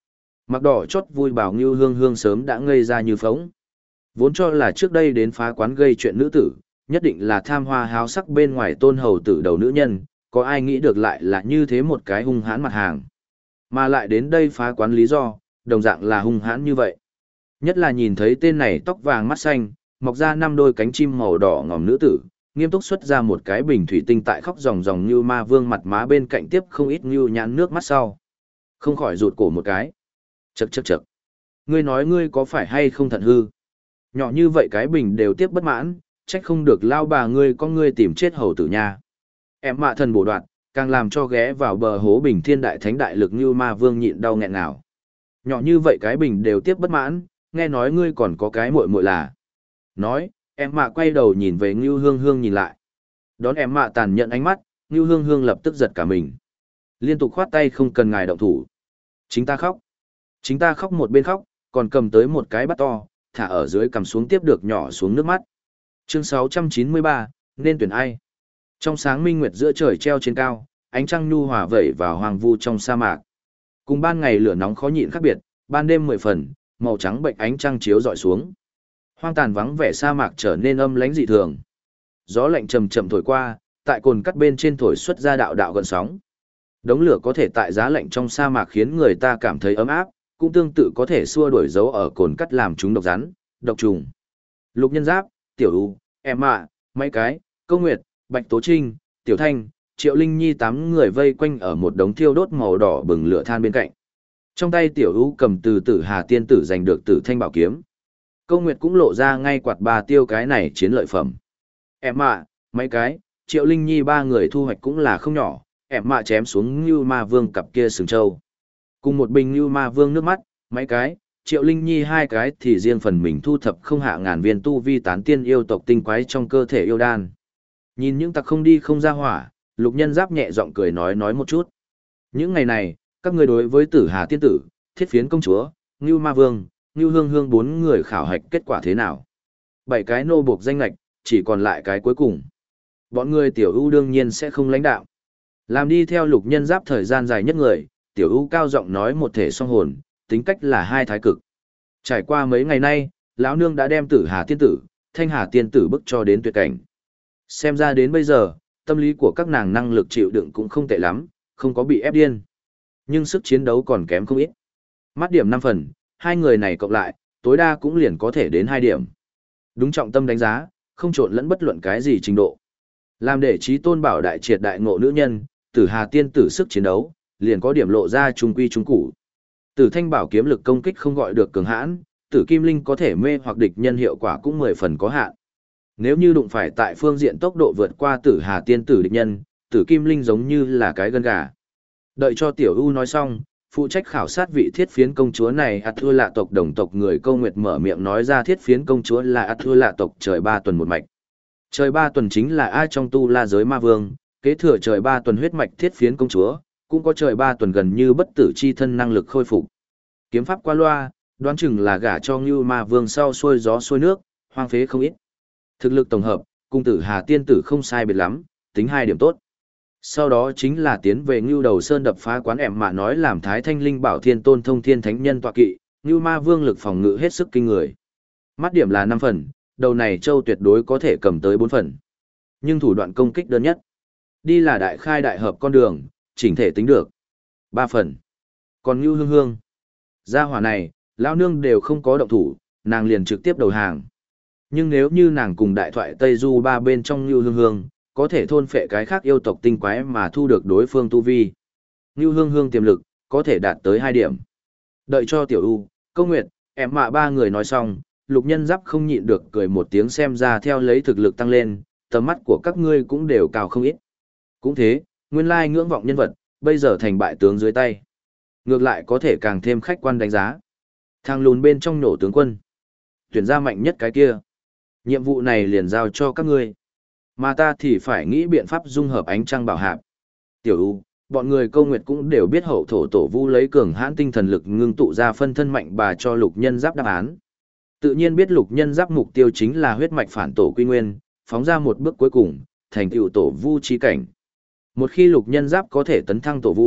Mặc đỏ chót vui bảo Ngưu Hương Hương sớm đã ngây ra như phóng. Vốn cho là trước đây đến phá quán gây chuyện nữ tử, nhất định là tham hoa háo sắc bên ngoài tôn hầu tử đầu nữ nhân, có ai nghĩ được lại là như thế một cái hung hãn mặt hàng. Mà lại đến đây phá quán lý do, đồng dạng là hung hãn như vậy. Nhất là nhìn thấy tên này tóc vàng mắt xanh, mọc ra 5 đôi cánh chim màu đỏ ngòm nữ tử, nghiêm túc xuất ra một cái bình thủy tinh tại khóc ròng ròng như ma vương mặt má bên cạnh tiếp không ít như nhãn nước mắt sau. Không khỏi rụt cổ một cái. Chậc chậc chậc. Ngươi nói ngươi có phải hay không thận hư? Nhỏ như vậy cái bình đều tiếp bất mãn, trách không được lao bà ngươi có ngươi tìm chết hầu tử nha. Em mạ thần bổ đoạn, càng làm cho ghé vào bờ hố bình thiên đại thánh đại lực như ma vương nhịn đau nghẹn nào. Nhỏ như vậy cái bình đều tiếp bất mãn, nghe nói ngươi còn có cái muội muội là. Nói, em mạ quay đầu nhìn về Ngưu Hương Hương nhìn lại. Đón em mạ tàn nhận ánh mắt, Ngưu Hương Hương lập tức giật cả mình. Liên tục khoát tay không cần ngài động thủ. Chính ta khóc. Chính ta khóc một bên khóc, còn cầm tới một cái bát to, thả ở dưới cầm xuống tiếp được nhỏ xuống nước mắt. Chương 693, nên tuyển ai? Trong sáng minh nguyệt giữa trời treo trên cao, ánh trăng nhu hòa vẩy vào hoàng vu trong sa mạc. Cùng ban ngày lửa nóng khó nhịn khác biệt, ban đêm 10 phần, màu trắng bệnh ánh trăng chiếu dọi xuống. Hoang tàn vắng vẻ sa mạc trở nên âm lãnh dị thường. Gió lạnh chầm chậm thổi qua, tại cồn cắt bên trên thổi xuất ra đạo đạo gần sóng. Đống lửa có thể tại giá lạnh trong sa mạc khiến người ta cảm thấy ấm áp, cũng tương tự có thể xua đuổi dấu ở cồn cắt làm chúng độc rắn, độc trùng. Lục Nhân Giáp, Tiểu U, em ạ, mấy cái, Câu Nguyệt, Bạch Tố Trinh, Tiểu Thanh, Triệu Linh Nhi 8 người vây quanh ở một đống thiêu đốt màu đỏ bừng lửa than bên cạnh. Trong tay Tiểu U cầm từ Tử Hà tiên tử giành được Tử Thanh bảo kiếm. Câu Nguyệt cũng lộ ra ngay quạt bà tiêu cái này chiến lợi phẩm. Em ạ, mấy cái, Triệu Linh Nhi 3 người thu hoạch cũng là không nhỏ, em mạ chém xuống Như Ma Vương cặp kia sừng trâu. Cùng một bình Như Ma Vương nước mắt, mấy cái, Triệu Linh Nhi 2 cái thì riêng phần mình thu thập không hạ ngàn viên tu vi tán tiên yêu tộc tinh quái trong cơ thể yêu đan. Nhìn những tặc không đi không ra hỏa, Lục Nhân Giáp nhẹ giọng cười nói một chút. Những ngày này, các ngươi đối với Tử Hà tiên tử, Thiết Phiến công chúa, Như Ma Vương, Như Hương Hương 4 người khảo hạch kết quả thế nào? 7 cái nô buộc danh lạch, chỉ còn lại cái cuối cùng. Bọn người Tiểu U đương nhiên sẽ không lãnh đạo. Làm đi theo Lục Nhân Giáp thời gian dài nhất người, Tiểu U cao giọng nói một thể song hồn, tính cách là hai thái cực. Trải qua mấy ngày nay, lão nương đã đem Tử Hà tiên tử, Thanh Hà tiên tử bức cho đến tuyệt cảnh. Xem ra đến bây giờ, tâm lý của các nàng năng lực chịu đựng cũng không tệ lắm, không có bị ép điên. Nhưng sức chiến đấu còn kém không ít. Mắt điểm 5 phần, hai người này cộng lại, tối đa cũng liền có thể đến 2 điểm. Đúng trọng tâm đánh giá, không trộn lẫn bất luận cái gì trình độ. Làm để trí tôn bảo đại triệt đại ngộ nữ nhân, Tử Hà tiên tử sức chiến đấu, liền có điểm lộ ra trung quy trung củ. Tử Thanh bảo kiếm lực công kích không gọi được cường hãn, Tử Kim Linh có thể mê hoặc địch nhân hiệu quả cũng 10 phần có hạn. Nếu như đụng phải tại phương diện tốc độ vượt qua Tử Hà tiên tử địch nhân, Tử Kim Linh giống như là cái gân gà. Đợi cho Tiểu U nói xong, phụ trách khảo sát vị Thiết Phiến công chúa này thua lạ tộc đồng tộc người Câu Nguyệt mở miệng nói ra Thiết Phiến công chúa là thua lạ tộc trời 3 tuần một mạch. Trời 3 tuần chính là ai trong tu la giới ma vương, kế thừa trời 3 tuần huyết mạch Thiết Phiến công chúa, cũng có trời 3 tuần gần như bất tử chi thân năng lực khôi phục. Kiếm pháp qua loa, đoán chừng là gả cho Ngưu Ma Vương sau xuôi gió xuôi nước, hoang phế không ít. Thực lực tổng hợp, cung Tử Hà tiên tử không sai biệt lắm, tính 2 điểm tốt. Sau đó chính là tiến về Ngưu Đầu Sơn đập phá quán em mà nói làm Thái Thanh Linh Bảo Thiên Tôn Thông Thiên Thánh Nhân tọa kỵ, Ngưu Ma Vương lực phòng ngự hết sức kinh người. Mắt điểm là 5 phần, đầu này châu tuyệt đối có thể cầm tới 4 phần. Nhưng thủ đoạn công kích đơn nhất. Đi là đại khai đại hợp con đường, chỉnh thể tính được 3 phần. Còn Ngưu Hương Hương, gia hỏa này, lão nương đều không có động thủ, nàng liền trực tiếp đầu hàng. Nhưng nếu như nàng cùng đại thoại Tây Du ba bên trong Ngưu Hương Hương, có thể thôn phệ cái khác yêu tộc tinh quái mà thu được đối phương tu vi. Ngưu Hương Hương tiềm lực, có thể đạt tới 2 điểm. Đợi cho Tiểu U, Câu Nguyệt, em mạ 3 người nói xong, Lục Nhân Giáp không nhịn được cười một tiếng xem ra theo lấy thực lực tăng lên, tầm mắt của các ngươi cũng đều cao không ít. Cũng thế, nguyên lai ngưỡng vọng nhân vật, bây giờ thành bại tướng dưới tay. Ngược lại có thể càng thêm khách quan đánh giá. Thang lùn bên trong nổ tướng quân. Tuyển ra mạnh nhất cái kia. Nhiệm vụ này liền giao cho các ngươi. Mà ta thì phải nghĩ biện pháp dung hợp ánh trăng bảo hạp. Tiểu U, bọn người Câu Nguyệt cũng đều biết hậu thổ tổ vu lấy cường hãn tinh thần lực ngưng tụ ra phân thân mạnh bà cho Lục Nhân Giáp đáp án. Tự nhiên biết Lục Nhân Giáp mục tiêu chính là huyết mạch phản tổ quy nguyên, phóng ra một bước cuối cùng, thành tựu tổ vu chi cảnh. Một khi Lục Nhân Giáp có thể tấn thăng tổ vu,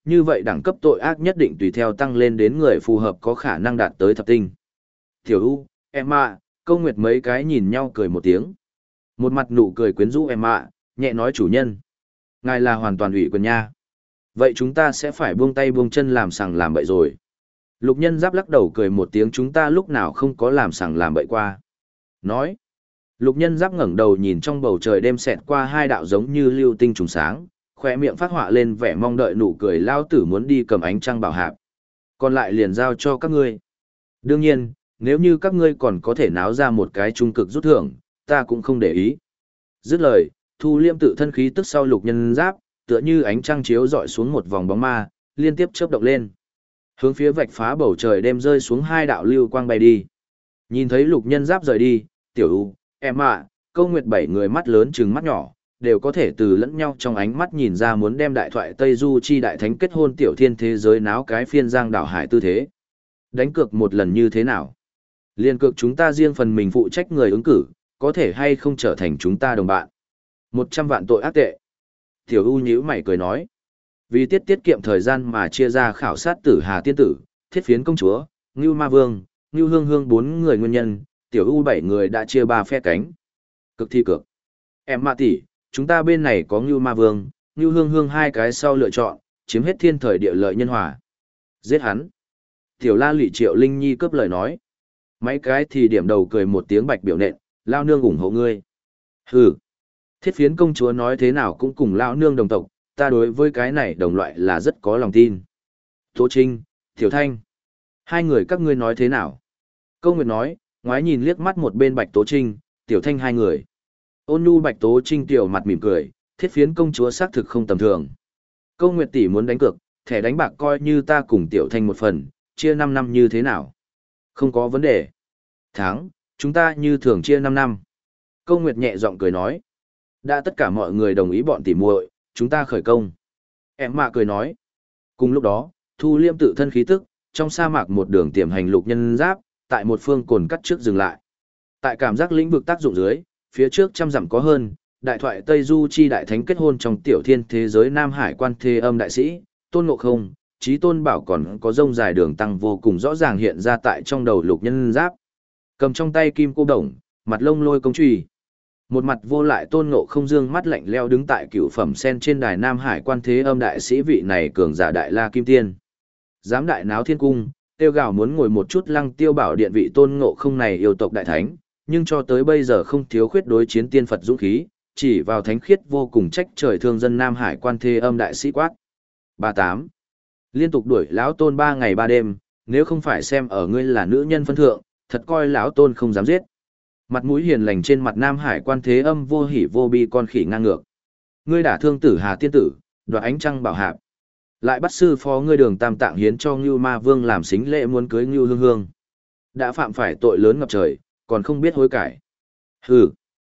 như vậy đẳng cấp tội ác nhất định tùy theo tăng lên đến người phù hợp có khả năng đạt tới thập tinh. Tiểu U, em ạ, Câu Nguyệt mấy cái nhìn nhau cười một tiếng. Một mặt nụ cười quyến rũ em ạ, nhẹ nói chủ nhân. Ngài là hoàn toàn ủy quyền nha. Vậy chúng ta sẽ phải buông tay buông chân làm sằng làm bậy rồi. Lục Nhân Giáp lắc đầu cười một tiếng, chúng ta lúc nào không có làm sằng làm bậy qua. Nói. Lục Nhân Giáp ngẩng đầu nhìn trong bầu trời đêm xẹt qua hai đạo giống như lưu tinh trùng sáng, khóe miệng phát họa lên vẻ mong đợi nụ cười, lao tử muốn đi cầm ánh trăng bảo hạp. Còn lại liền giao cho các ngươi. Đương nhiên, nếu như các ngươi còn có thể náo ra một cái trung cực rút thưởng, ta cũng không để ý. Dứt lời, thu liêm tự thân khí tức sau Lục Nhân Giáp, tựa như ánh trăng chiếu dọi xuống một vòng bóng ma, liên tiếp chớp động lên. Hướng phía vạch phá bầu trời đêm rơi xuống hai đạo lưu quang bay đi. Nhìn thấy Lục Nhân Giáp rời đi, Tiểu U, em ạ, Câu Nguyệt bảy người mắt lớn trừng mắt nhỏ, đều có thể từ lẫn nhau trong ánh mắt nhìn ra muốn đem đại thoại Tây Du chi đại thánh kết hôn tiểu thiên thế giới náo cái phiên giang đảo hải tư thế. Đánh cược một lần như thế nào? Liên cược chúng ta riêng phần mình phụ trách người ứng cử, có thể hay không trở thành chúng ta đồng bạn. 100 vạn tội ác tệ. Tiểu U nhíu mày cười nói. Vì tiết kiệm thời gian mà chia ra khảo sát Tử Hà tiên tử, Thiết Phiến công chúa, Ngưu Ma Vương, Ngưu Hương Hương 4 người nguyên nhân, Tiểu U 7 người đã chia 3 phe cánh. Cực thi cực. Em mạ tỷ, chúng ta bên này có Ngưu Ma Vương, Ngưu Hương Hương 2 cái sau lựa chọn, chiếm hết thiên thời địa lợi nhân hòa. Giết hắn. Tiểu La Lị Triệu Linh Nhi cướp lời nói. Mấy cái thì điểm đầu cười một tiếng bạch biểu nện, lao nương ủng hộ ngươi. Hừ. Thiết Phiến công chúa nói thế nào cũng cùng lão nương đồng tộc, ta đối với cái này đồng loại là rất có lòng tin. Tố Trinh, Tiểu Thanh. Hai người các ngươi nói thế nào? Câu Nguyệt nói, ngoái nhìn liếc mắt một bên Bạch Tố Trinh, Tiểu Thanh hai người. Ôn nhu Bạch Tố Trinh tiểu mặt mỉm cười, Thiết Phiến công chúa xác thực không tầm thường. Câu Nguyệt tỷ muốn đánh cược, thẻ đánh bạc coi như ta cùng Tiểu Thanh một phần, chia 5 năm như thế nào? Không có vấn đề. Tháng, chúng ta như thường chia 5 năm. Câu Nguyệt nhẹ giọng cười nói. Đã tất cả mọi người đồng ý bọn tỉ muội, chúng ta khởi công. Em mạ cười nói. Cùng lúc đó, Thu Liêm tự thân khí tức, trong sa mạc một đường tiềm hành Lục Nhân Giáp, tại một phương cồn cắt trước dừng lại. Tại cảm giác lĩnh vực tác dụng dưới, phía trước trăm dặm có hơn, đại thoại Tây Du chi đại thánh kết hôn trong tiểu thiên thế giới Nam Hải quan thế âm đại sĩ, Tôn Ngộ Không, Chí Tôn Bảo còn có rông dài đường tăng vô cùng rõ ràng hiện ra tại trong đầu Lục Nhân Giáp. Cầm trong tay kim cô đồng, mặt lông lôi công chùy. Một mặt vô lại Tôn Ngộ Không dương mắt lạnh leo đứng tại cựu phẩm sen trên đài Nam Hải quan thế âm đại sĩ, vị này cường giả đại la kim tiên. Dám đại náo thiên cung, tiêu gào muốn ngồi một chút Lăng Tiêu Bảo điện, vị Tôn Ngộ Không này yêu tộc đại thánh, nhưng cho tới bây giờ không thiếu khuyết đối chiến tiên Phật dũng khí, chỉ vào thánh khiết vô cùng trách trời thương dân Nam Hải quan thế âm đại sĩ quát. 38. Liên tục đuổi lão Tôn 3 ngày 3 đêm, nếu không phải xem ở ngươi là nữ nhân phân thượng, thật coi lão Tôn không dám giết. Mặt mũi hiền lành trên mặt Nam Hải quan thế âm vô hỉ vô bi con khỉ ngang ngược. Ngươi đả thương Tử Hà tiên tử, đoạt ánh trăng bảo hạp. Lại bắt sư phó ngươi Đường Tam Tạng hiến cho Ngưu Ma Vương làm sính lễ muốn cưới Ngưu Hương Hương. Đã phạm phải tội lớn ngập trời, còn không biết hối cải. Hừ.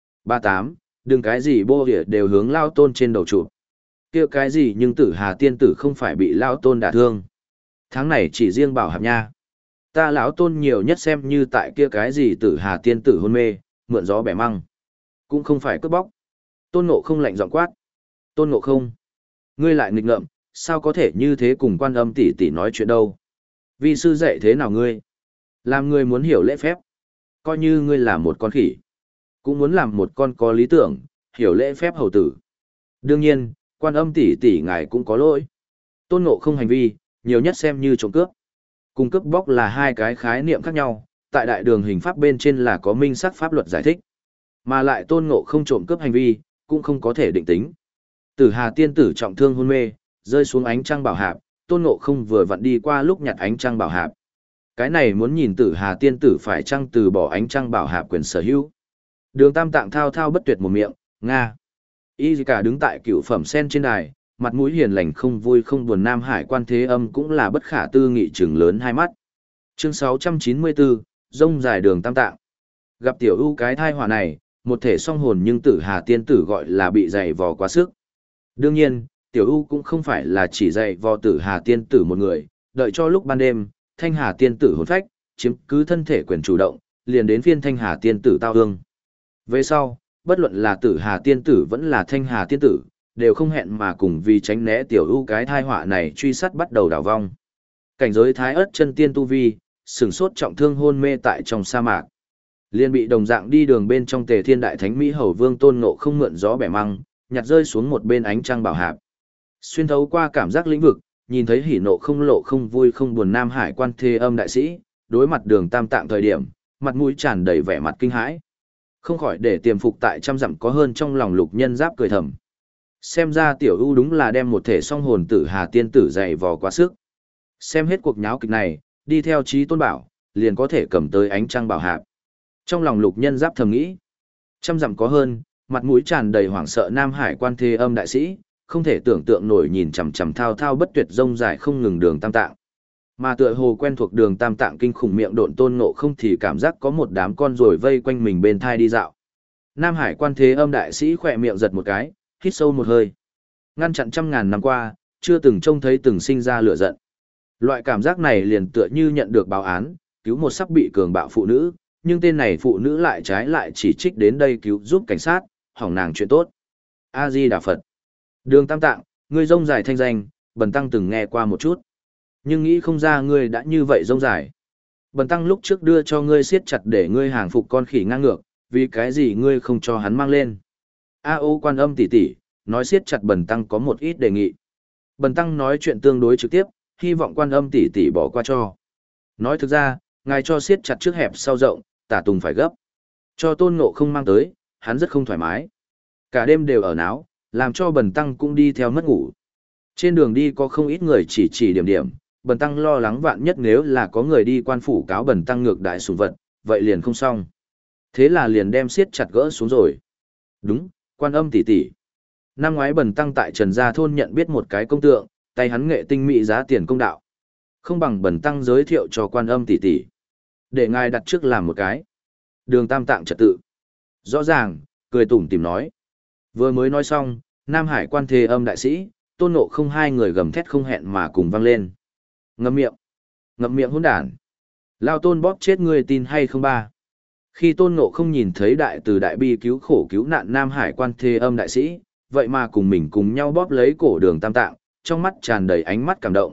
38, đừng cái gì bô địa đều hướng lao Tôn trên đầu chụp. Kia cái gì nhưng Tử Hà tiên tử không phải bị lao Tôn đả thương. Tháng này chỉ riêng bảo hạp nha. Ta lão Tôn nhiều nhất xem như tại kia cái gì Tử Hà tiên tử hôn mê, mượn gió bẻ măng. Cũng không phải cướp bóc. Tôn Ngộ Không lạnh giọng quát. Tôn Ngộ Không, ngươi lại nghịch ngợm, sao có thể như thế cùng Quan Âm tỷ tỷ nói chuyện đâu? Vi sư dạy thế nào ngươi? Làm ngươi muốn hiểu lễ phép. Coi như ngươi là một con khỉ, cũng muốn làm một con có lý tưởng, hiểu lễ phép hầu tử. Đương nhiên, Quan Âm tỷ tỷ ngài cũng có lỗi. Tôn Ngộ Không hành vi, nhiều nhất xem như trộm cướp. Cùng cướp bóc là hai cái khái niệm khác nhau, tại đại đường hình pháp bên trên là có minh sắc pháp luật giải thích. Mà lại Tôn Ngộ Không trộm cướp hành vi, cũng không có thể định tính. Tử Hà tiên tử trọng thương hôn mê, rơi xuống ánh trăng bảo hạp, Tôn Ngộ Không vừa vặn đi qua lúc nhặt ánh trăng bảo hạp. Cái này muốn nhìn Tử Hà tiên tử phải chăng từ bỏ ánh trăng bảo hạp quyền sở hữu. Đường Tam Tạng thao thao bất tuyệt một miệng, Nga. Y cả đứng tại cựu phẩm sen trên đài, mặt mũi hiền lành không vui không buồn Nam Hải quan thế âm cũng là bất khả tư nghị trừng lớn hai mắt. Chương 694, rông dài Đường Tam Tạng. Gặp tiểu ưu cái thai họa này, một thể song hồn nhưng Tử Hà tiên tử gọi là bị dày vò quá sức. Đương nhiên, tiểu ưu cũng không phải là chỉ dày vò Tử Hà tiên tử một người, đợi cho lúc ban đêm, Thanh Hà tiên tử hồn phách, chiếm cứ thân thể quyền chủ động, liền đến phiên Thanh Hà tiên tử tao hương. Về sau, bất luận là Tử Hà tiên tử vẫn là Thanh Hà tiên tử, đều không hẹn mà cùng vì tránh né tiểu ưu cái thai họa này truy sát bắt đầu đảo vong. Cảnh giới thái ớt chân tiên tu vi, sửng sốt trọng thương hôn mê tại trong sa mạc. Liên bị đồng dạng đi đường bên trong Tề Thiên Đại Thánh Mỹ Hầu Vương Tôn Ngộ không mượn gió bẻ măng, nhặt rơi xuống một bên ánh trăng bảo hạp. Xuyên thấu qua cảm giác lĩnh vực, nhìn thấy hỉ nộ không lộ không vui không buồn Nam Hải Quan Thế Âm đại sĩ, đối mặt Đường Tam Tạng thời điểm, mặt mũi tràn đầy vẻ mặt kinh hãi. Không khỏi để tiềm phục tại trăm dặm có hơn trong lòng Lục Nhân Giáp cười thầm. Xem ra tiểu ưu đúng là đem một thể song hồn tử Hà tiên tử dày vò quá sức. Xem hết cuộc nháo kịch này, đi theo Chí Tôn Bảo, liền có thể cầm tới ánh trăng bảo hạp. Trong lòng Lục Nhân Giáp thầm nghĩ, trăm dặm có hơn, mặt mũi tràn đầy hoảng sợ Nam Hải Quan Thế Âm đại sĩ, không thể tưởng tượng nổi nhìn chằm chằm thao thao bất tuyệt rông dài không ngừng Đường Tam Tạng. Mà tựa hồ quen thuộc Đường Tam Tạng kinh khủng miệng độn Tôn Ngộ không thì cảm giác có một đám con rồi vây quanh mình bên thai đi dạo. Nam Hải Quan Thế Âm đại sĩ khỏe miệng giật một cái, hít sâu một hơi. Ngăn chặn trăm ngàn năm qua, chưa từng trông thấy từng sinh ra lửa giận. Loại cảm giác này liền tựa như nhận được báo án, cứu một sắp bị cường bạo phụ nữ, nhưng tên này phụ nữ lại trái lại chỉ trích đến đây cứu giúp cảnh sát, hỏng nàng chuyện tốt. A-di-đà Phật. Đường Tam Tạng, ngươi rông dài thanh danh, Bần Tăng từng nghe qua một chút. Nhưng nghĩ không ra ngươi đã như vậy rông dài. Bần Tăng lúc trước đưa cho ngươi siết chặt để ngươi hàng phục con khỉ ngang ngược, vì cái gì ngươi không cho hắn mang lên. A-ô Quan Âm tỷ tỷ, nói siết chặt Bần Tăng có một ít đề nghị. Bần Tăng nói chuyện tương đối trực tiếp, hy vọng Quan Âm tỷ tỷ bỏ qua cho. Nói thực ra, ngài cho siết chặt trước hẹp sau rộng, tả tùng phải gấp. Cho Tôn Ngộ không mang tới, hắn rất không thoải mái. Cả đêm đều ở náo, làm cho Bần Tăng cũng đi theo mất ngủ. Trên đường đi có không ít người chỉ điểm điểm, Bần Tăng lo lắng vạn nhất nếu là có người đi quan phủ cáo Bần Tăng ngược đại sủng vật, vậy liền không xong. Thế là liền đem siết chặt gỡ xuống rồi. Đúng, Quan Âm tỷ tỷ. Năm ngoái Bần Tăng tại Trần Gia Thôn nhận biết một cái công tượng, tay hắn nghệ tinh mỹ giá tiền công đạo. Không bằng Bần Tăng giới thiệu cho Quan Âm tỷ tỷ. Để ngài đặt trước làm một cái. Đường Tam Tạng trật tự. Rõ ràng, cười tủm tỉm nói. Vừa mới nói xong, Nam Hải Quan Thế Âm đại sĩ, Tôn Ngộ không hai người gầm thét không hẹn mà cùng vang lên. Ngậm miệng. Ngậm miệng hỗn đản. Lao Tôn bóp chết ngươi tin hay không ba. Khi Tôn Ngộ không nhìn thấy đại từ đại bi cứu khổ cứu nạn Nam Hải Quan Thế Âm đại sĩ, vậy mà cùng mình cùng nhau bóp lấy cổ Đường Tam Tạng, trong mắt tràn đầy ánh mắt cảm động.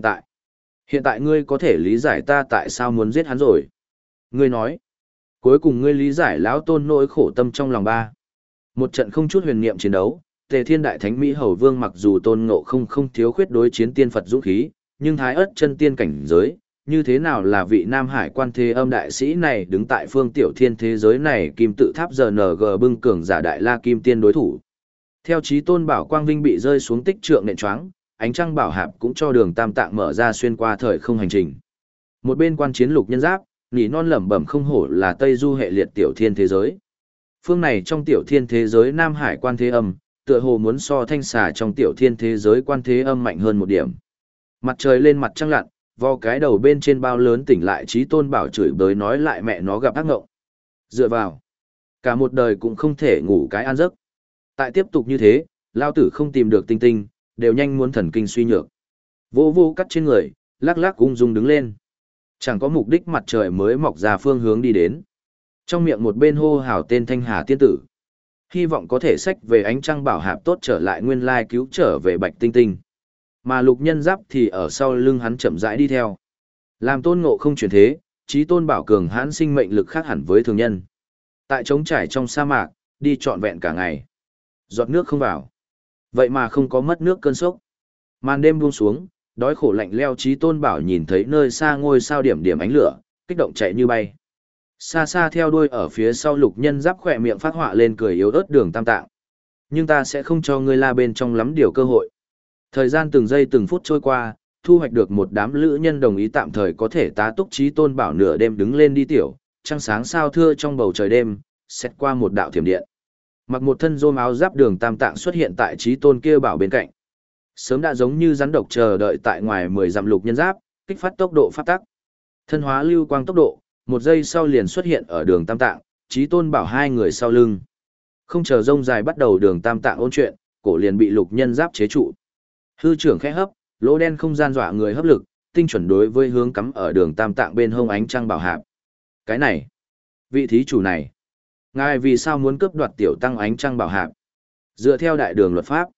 Hiện tại ngươi có thể lý giải ta tại sao muốn giết hắn rồi. Ngươi nói. Cuối cùng ngươi lý giải lão Tôn nỗi khổ tâm trong lòng ba. Một trận không chút huyền niệm chiến đấu, Tề Thiên Đại Thánh Mỹ Hầu Vương mặc dù Tôn Ngộ không thiếu khuyết đối chiến tiên Phật dũng khí, nhưng thái ớt chân tiên cảnh giới, như thế nào là vị Nam Hải Quan Thế Âm đại sĩ này đứng tại phương tiểu thiên thế giới này kim tự tháp GNG bưng cường giả đại la kim tiên đối thủ. Theo Chí Tôn Bảo Quang Vinh bị rơi xuống tích trượng nện choáng, ánh trăng bảo hạp cũng cho Đường Tam Tạng mở ra xuyên qua thời không hành trình. Một bên quan chiến Lục Nhân Giáp, nhỉ non lẩm bẩm không hổ là Tây Du hệ liệt tiểu thiên thế giới. Phương này trong tiểu thiên thế giới Nam Hải Quan Thế Âm, tựa hồ muốn so thanh xà trong tiểu thiên thế giới Quan Thế Âm mạnh hơn một điểm. Mặt trời lên mặt trăng lặn, vo cái đầu bên trên bao lớn tỉnh lại Chí Tôn Bảo chửi bới nói lại mẹ nó gặp ác ngộng. Dựa vào, cả một đời cũng không thể ngủ cái an giấc. Tại tiếp tục như thế, lao tử không tìm được tinh tinh, đều nhanh muốn thần kinh suy nhược. Vô vô cắt trên người, lắc lắc ung dung đứng lên. Chẳng có mục đích mặt trời mới mọc ra phương hướng đi đến. Trong miệng một bên hô hào tên Thanh Hà tiên tử. Hy vọng có thể xách về ánh trăng bảo hạp tốt trở lại nguyên lai cứu trở về Bạch Tinh Tinh. Mà Lục Nhân Giáp thì ở sau lưng hắn chậm rãi đi theo. Làm Tôn Ngộ không chuyển thế, Chí Tôn Bảo cường hãn sinh mệnh lực khác hẳn với thường nhân. Tại trống trải trong sa mạc, đi trọn vẹn cả ngày. Giọt nước không vào. Vậy mà không có mất nước cơn sốc. Màn đêm buông xuống, đói khổ lạnh leo Chí Tôn Bảo nhìn thấy nơi xa ngôi sao điểm điểm ánh lửa, kích động chạy như bay. Xa xa theo đuôi ở phía sau Lục Nhân Giáp khỏe miệng phát họa lên cười yếu ớt Đường Tam Tạng. Nhưng ta sẽ không cho ngươi la bên trong lắm điều cơ hội. Thời gian từng giây từng phút trôi qua, thu hoạch được một đám lữ nhân đồng ý tạm thời có thể tá túc Chí Tôn Bảo nửa đêm đứng lên đi tiểu, trăng sáng sao thưa trong bầu trời đêm, xét qua một đạo thiểm điện. Mặc một thân rôm áo giáp Đường Tam Tạng xuất hiện tại Chí Tôn kia bảo bên cạnh. Sớm đã giống như rắn độc chờ đợi tại ngoài 10 dặm Lục Nhân Giáp, kích phát tốc độ phát tắc. Thân hóa lưu quang tốc độ, một giây sau liền xuất hiện ở Đường Tam Tạng, Chí Tôn Bảo hai người sau lưng. Không chờ rông dài bắt đầu Đường Tam Tạng ôn chuyện, cổ liền bị Lục Nhân Giáp chế trụ. Hư trưởng khẽ hấp, lỗ đen không gian dọa người hấp lực, tinh chuẩn đối với hướng cắm ở Đường Tam Tạng bên hông ánh trăng bảo hạp. Cái này, vị thí chủ này, ngài vì sao muốn cướp đoạt tiểu tăng ánh trăng bảo hạp? Dựa theo đại đường luật pháp,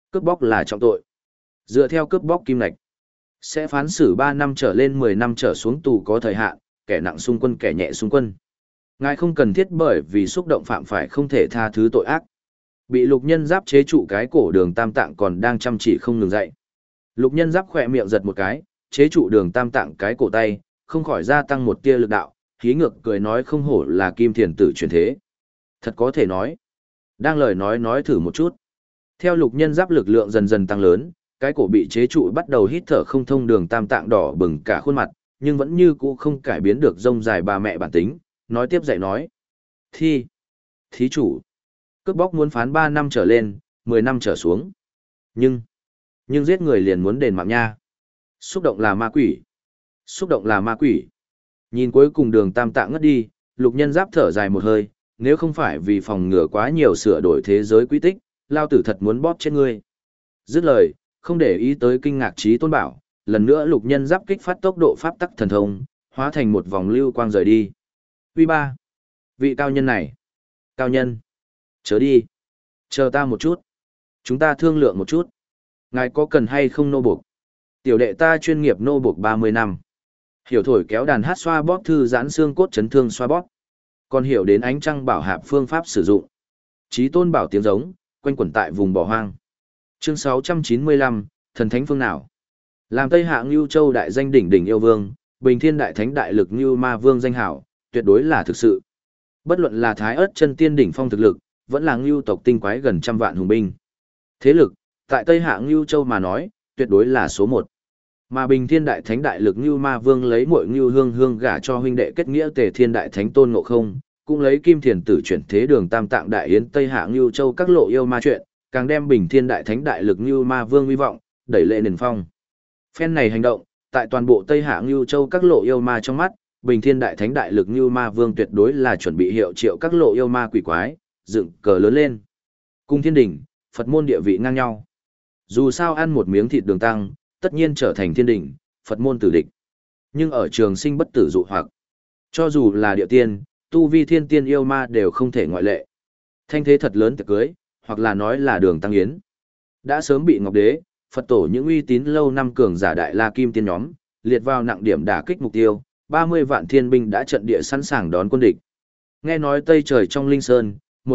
Cướp bóc là trọng tội. Dựa theo cướp bóc kim lạch, sẽ phán xử 3 năm trở lên 10 năm trở xuống tù có thời hạn, kẻ nặng xung quân kẻ nhẹ xung quân. Ngài không cần thiết bởi vì xúc động phạm phải không thể tha thứ tội ác. Bị lục nhân giáp chế trụ cái cổ Đường Tam Tạng còn đang chăm chỉ không ngừng dậy. Lục nhân giáp khỏe miệng giật một cái, chế trụ Đường Tam Tạng cái cổ tay, không khỏi gia tăng một tia lực đạo, hí ngược cười nói không hổ là kim thiền tử truyền thế. Thật có thể nói. Đang lời nói thử một chút. Theo lục nhân giáp lực lượng dần dần tăng lớn, cái cổ bị chế trụ bắt đầu hít thở không thông, Đường Tam Tạng đỏ bừng cả khuôn mặt, nhưng vẫn như cũ không cải biến được rông dài bà mẹ bản tính, nói tiếp dạy nói. Thí chủ, cướp bóc muốn phán 3 năm trở lên, 10 năm trở xuống. Nhưng giết người liền muốn đền mạng nha. Xúc động là ma quỷ. Xúc động là ma quỷ. Nhìn cuối cùng Đường Tam Tạng ngất đi, lục nhân giáp thở dài một hơi, nếu không phải vì phòng ngừa quá nhiều sửa đổi thế giới quy tích, lao tử thật muốn bóp chết ngươi. Dứt lời, không để ý tới kinh ngạc Chí Tôn bảo, lần nữa lục nhân giáp kích phát tốc độ pháp tắc thần thông, hóa thành một vòng lưu quang rời đi. Uy ba, vị cao nhân này. Cao nhân, chớ đi. Chờ ta một chút. Chúng ta thương lượng một chút. Ngài có cần hay không nô buộc? Tiểu đệ ta chuyên nghiệp nô buộc 30 năm. Hiểu thổi kéo đàn hát xoa bóp thư giãn xương cốt chấn thương xoa bóp. Còn hiểu đến ánh trăng bảo hạp phương pháp sử dụng. Chí Tôn bảo tiếng giống, quanh quẩn tại vùng bỏ hoang. Chương 695, thần thánh phương nào? Làm Tây Hạ Ngưu Châu đại danh đỉnh đỉnh yêu vương, Bình Thiên đại thánh đại lực Ngưu Ma Vương danh hảo, tuyệt đối là thực sự. Bất luận là Thái Ức chân tiên đỉnh phong thực lực, vẫn là Ngưu tộc tinh quái gần trăm vạn hùng binh. Thế lực, tại Tây Hạ Ngưu Châu mà nói, tuyệt đối là số 1. Mà Bình Thiên đại thánh đại lực Ngưu Ma Vương lấy muội Ngưu Hương Hương gả cho huynh đệ kết nghĩa Tề Thiên đại thánh Tôn Ngộ Không, cũng lấy Kim Thiền tử chuyển thế Đường Tam Tạng đại yến Tây Hạ Ngưu Châu các lộ yêu ma chuyện, càng đem Bình Thiên đại thánh đại lực Ngưu Ma Vương uy vọng đẩy lệ nền phong. Phen này hành động, tại toàn bộ Tây Hạ Ngưu Châu các lộ yêu ma trong mắt, Bình Thiên đại thánh đại lực Ngưu Ma Vương tuyệt đối là chuẩn bị hiệu triệu các lộ yêu ma quỷ quái, dựng cờ lớn lên. Cung Thiên Đình, Phật môn địa vị ngang nhau. Dù sao ăn một miếng thịt đường tăng, tất nhiên trở thành thiên đình, Phật môn tử địch. Nhưng ở trường sinh bất tử dụ hoặc, cho dù là địa tiên, tu vi thiên tiên yêu ma đều không thể ngoại lệ. Thanh thế thật lớn tiệc cưới, hoặc là nói là đường tăng yến. Đã sớm bị Ngọc Đế, Phật tổ những uy tín lâu năm cường giả đại la kim tiên nhóm, liệt vào nặng điểm đả kích mục tiêu, 30 vạn thiên binh đã trận địa sẵn sàng đón quân địch. Nghe nói Tây trời trong Linh Sơn,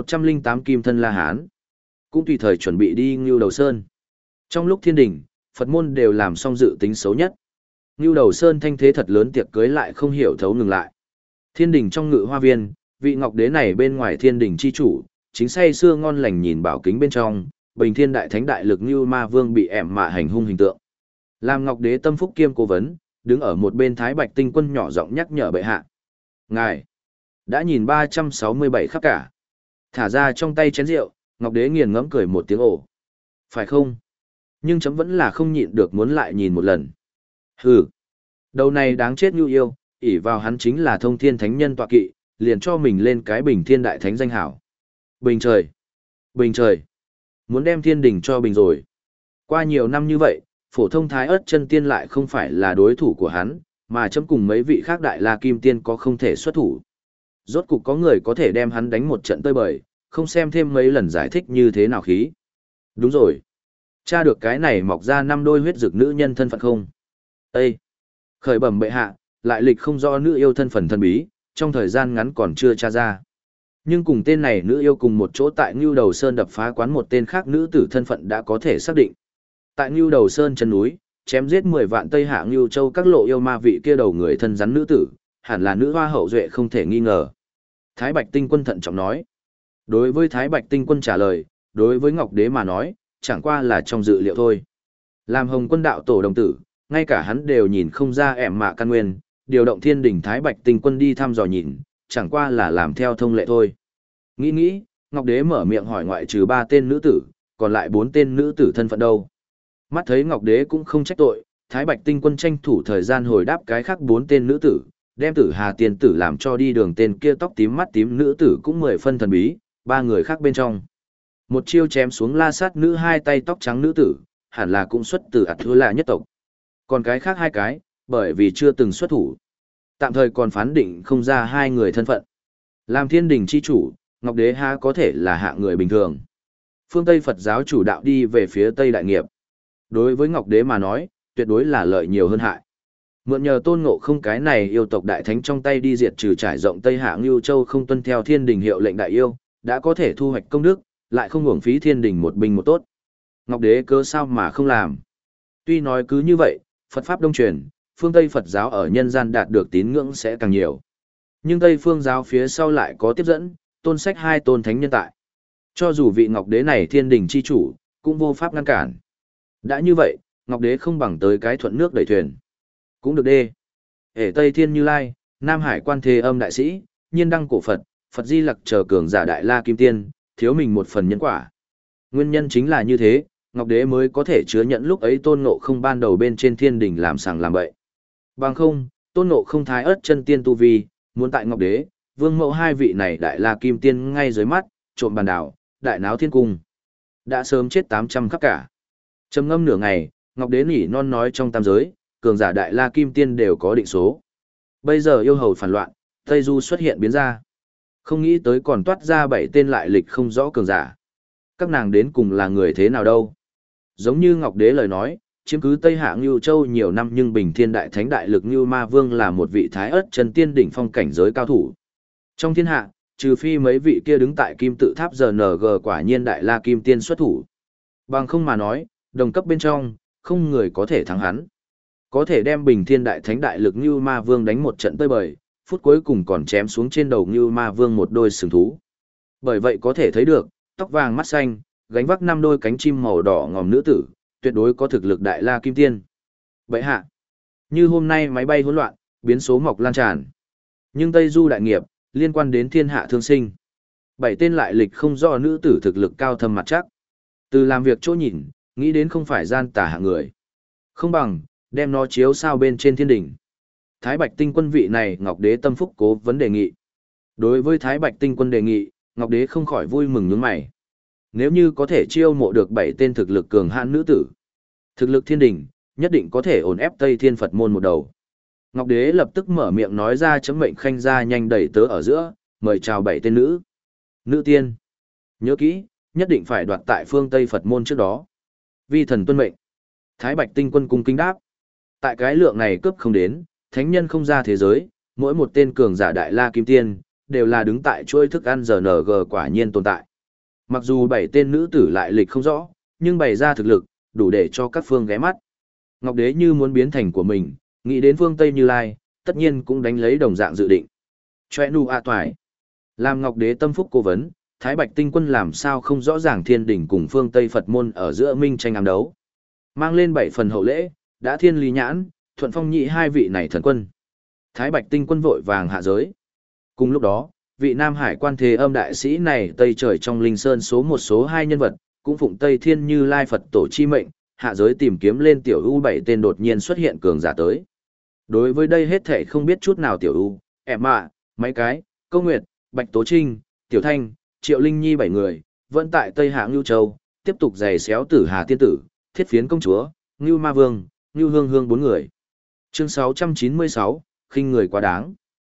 108 kim thân La Hán, cũng tùy thời chuẩn bị đi Ngưu Đầu Sơn. Trong lúc thiên đình, Phật môn đều làm xong dự tính xấu nhất. Ngưu Đầu Sơn thanh thế thật lớn tiệc cưới lại không hiểu thấu ngừng lại. Thiên đình trong ngự hoa viên, vị Ngọc Đế này bên ngoài thiên đình chi chủ, chính say sưa ngon lành nhìn bảo kính bên trong, Bình Thiên đại thánh đại lực Ngưu Ma Vương bị ẻm mạ hành hung hình tượng. Làm Ngọc Đế tâm phúc kiêm cố vấn, đứng ở một bên Thái Bạch Tinh Quân nhỏ giọng nhắc nhở bệ hạ. Ngài đã nhìn 367 khắp cả. Thả ra trong tay chén rượu, Ngọc Đế nghiền ngẫm cười một tiếng ồ. Phải không? Nhưng chấm vẫn là không nhịn được muốn lại nhìn một lần. Hừ. Đầu này đáng chết Ngưu yêu, ỷ vào hắn chính là thông thiên thánh nhân tọa kỵ, liền cho mình lên cái Bình Thiên đại thánh danh hảo. Bình trời. Bình trời. Muốn đem thiên đình cho bình rồi. Qua nhiều năm như vậy, phổ thông Thái Ức chân tiên lại không phải là đối thủ của hắn, mà chấm cùng mấy vị khác đại la kim tiên có không thể xuất thủ. Rốt cục có người có thể đem hắn đánh một trận tơi bời, không xem thêm mấy lần giải thích như thế nào khí. Đúng rồi. Tra được cái này mọc ra 5 đôi huyết dược nữ nhân thân phận không? Ê! Khởi bẩm bệ hạ, lại lịch không rõ nữ yêu thân phận thần bí, trong thời gian ngắn còn chưa tra ra. Nhưng cùng tên này nữ yêu cùng một chỗ tại Ngưu Đầu Sơn đập phá quán một tên khác nữ tử thân phận đã có thể xác định. Tại Ngưu Đầu Sơn chân núi, chém giết 10 vạn Tây Hạ Ngưu Châu các lộ yêu ma vị kia đầu người thân rắn nữ tử, hẳn là nữ hoa hậu duệ không thể nghi ngờ. Thái Bạch Tinh Quân thận trọng nói. Đối với Thái Bạch Tinh Quân trả lời, đối với Ngọc Đế mà nói, chẳng qua là trong dự liệu thôi. Làm Hồng Quân đạo tổ đồng tử, ngay cả hắn đều nhìn không ra ẻm mạ căn nguyên, điều động thiên đỉnh Thái Bạch Tinh Quân đi thăm dò nhìn, chẳng qua là làm theo thông lệ thôi. Nghĩ, Ngọc Đế mở miệng hỏi ngoại trừ 3 tên nữ tử, còn lại 4 tên nữ tử thân phận đâu. Mắt thấy Ngọc Đế cũng không trách tội, Thái Bạch Tinh Quân tranh thủ thời gian hồi đáp cái khác 4 tên nữ tử, đem Tử Hà tiên tử làm cho đi đường, tên kia tóc tím mắt tím nữ tử cũng 10 phân thần bí, 3 người khác bên trong. Một chiêu chém xuống la sát nữ 2 tay tóc trắng nữ tử, hẳn là cũng xuất từ ạt thua là nhất tộc. Còn cái khác 2 cái, bởi vì chưa từng xuất thủ, tạm thời còn phán định không ra 2 người thân phận. Làm thiên đình chi chủ, Ngọc Đế há có thể là hạ người bình thường. phương Tây Phật giáo chủ đạo đi về phía Tây Đại Nghiệp. Đối với Ngọc Đế mà nói, tuyệt đối là lợi nhiều hơn hại. Mượn nhờ Tôn Ngộ Không cái này yêu tộc đại thánh trong tay đi diệt trừ trải rộng Tây Hạ Ngưu Châu không tuân theo thiên đình hiệu lệnh đại yêu, đã có thể thu hoạch công đức, lại không uổng phí thiên đình một binh một tốt. Ngọc Đế cớ sao mà không làm? Tuy nói cứ như vậy, Phật Pháp đông truyền, phương Tây Phật giáo ở nhân gian đạt được tín ngưỡng sẽ càng nhiều. Nhưng Tây phương giáo phía sau lại có tiếp dẫn, tôn sách hai tôn thánh nhân tại. Cho dù vị Ngọc Đế này thiên đình chi chủ, cũng vô pháp ngăn cản. Đã như vậy, Ngọc Đế không bằng tới cái thuận nước đẩy thuyền. Cũng được đê. Ở Tây Thiên Như Lai, Nam Hải Quan Thế Âm Đại Sĩ, Nhiên Đăng Cổ Phật, Phật Di Lặc chờ cường giả Đại La Kim Tiên, thiếu mình một phần nhân quả. Nguyên nhân chính là như thế, Ngọc Đế mới có thể chứa nhận lúc ấy Tôn Ngộ Không ban đầu bên trên thiên đình làm sàng làm bậy. Bằng không, Tôn Ngộ Không thái ớt chân tiên tu vi, muốn tại Ngọc Đế, Vương Mẫu hai vị này Đại La Kim Tiên ngay dưới mắt, trộm bàn đảo, đại náo thiên cung. Đã sớm chết 800 khắp cả. Trầm ngâm nửa ngày, Ngọc Đế nỉ non nói trong tam giới, cường giả Đại La Kim Tiên đều có định số. Bây giờ yêu hầu phản loạn, Tây Du xuất hiện biến ra. Không nghĩ tới còn toát ra 7 tên lại lịch không rõ cường giả. Các nàng đến cùng là người thế nào đâu? Giống như Ngọc Đế lời nói, chiếm cứ Tây Hạ Ngưu Châu nhiều năm nhưng Bình Thiên Đại Thánh Đại Lực Ngưu Ma Vương là một vị thái ớt chân tiên đỉnh phong cảnh giới cao thủ. Trong thiên hạ, trừ phi mấy vị kia đứng tại kim tự tháp GNG quả nhiên Đại La Kim Tiên xuất thủ. Bằng không mà nói, đồng cấp bên trong, không người có thể thắng hắn. Có thể đem Bình Thiên Đại Thánh Đại Lực Ngưu Ma Vương đánh một trận tơi bời, phút cuối cùng còn chém xuống trên đầu Ngưu Ma Vương một đôi sừng thú. Bởi vậy có thể thấy được, tóc vàng mắt xanh, gánh vác 5 đôi cánh chim màu đỏ ngòm nữ tử, tuyệt đối có thực lực Đại La Kim Tiên. Vậy hạ, như hôm nay máy bay hỗn loạn, biến số mọc lan tràn. Nhưng Tây Du đại nghiệp, liên quan đến thiên hạ thương sinh. 7 tên lại lịch không rõ nữ tử thực lực cao thâm mặt chắc. Từ làm việc chỗ nhìn, nghĩ đến không phải gian tà hạng người. Không bằng, đem nó chiếu sao bên trên thiên đỉnh. Thái Bạch Tinh Quân vị này Ngọc Đế tâm phúc cố vấn đề nghị. Đối với Thái Bạch Tinh Quân đề nghị, Ngọc Đế không khỏi vui mừng nhướng mày. Nếu như có thể chiêu mộ được 7 tên thực lực cường hãn nữ tử, thực lực thiên đỉnh, nhất định có thể ổn ép Tây Thiên Phật môn một đầu. Ngọc Đế lập tức mở miệng nói ra chấm mệnh khanh ra nhanh đẩy tớ ở giữa, mời chào 7 tên nữ. Nữ tiên. Nhớ kỹ, nhất định phải đoạt tại phương Tây Phật môn trước đó. Vi thần tuân mệnh. Thái Bạch Tinh Quân cung kính đáp. Tại cái lượng này cướp không đến, thánh nhân không ra thế giới, mỗi một tên cường giả Đại La Kim Tiên, đều là đứng tại chuỗi thức ăn GNG quả nhiên tồn tại. Mặc dù 7 tên nữ tử lại lịch không rõ, nhưng bày ra thực lực, đủ để cho các phương ghé mắt. Ngọc Đế như muốn biến thành của mình, nghĩ đến phương Tây Như Lai, tất nhiên cũng đánh lấy đồng dạng dự định. Chòe nu a toài. Làm Ngọc Đế tâm phúc cố vấn, Thái Bạch Tinh Quân làm sao không rõ ràng thiên đỉnh cùng phương Tây Phật môn ở giữa minh tranh ám đấu. Mang lên 7 phần hậu lễ, đã thiên lý nhãn, thuận phong nhị hai vị này thần quân. Thái Bạch Tinh Quân vội vàng hạ giới. Cùng lúc đó, vị Nam Hải Quan Thế Âm Đại Sĩ này Tây trời trong Linh Sơn số 1 số 2 nhân vật, cũng phụng Tây Thiên Như Lai Phật tổ chi mệnh, hạ giới tìm kiếm lên tiểu U 7 tên đột nhiên xuất hiện cường giả tới. Đối với đây hết thể không biết chút nào tiểu U, em ạ, mấy cái, Câu Nguyệt, Bạch Tố Trinh, Tiểu Thanh, Triệu Linh Nhi 7 người, vẫn tại Tây Hạ Ngưu Châu, tiếp tục giày xéo Tử Hà Tiên Tử, Thiết Phiến Công Chúa, Ngưu Ma Vương, Ngưu Hương Hương 4 người. Chương 696, khinh người quá đáng.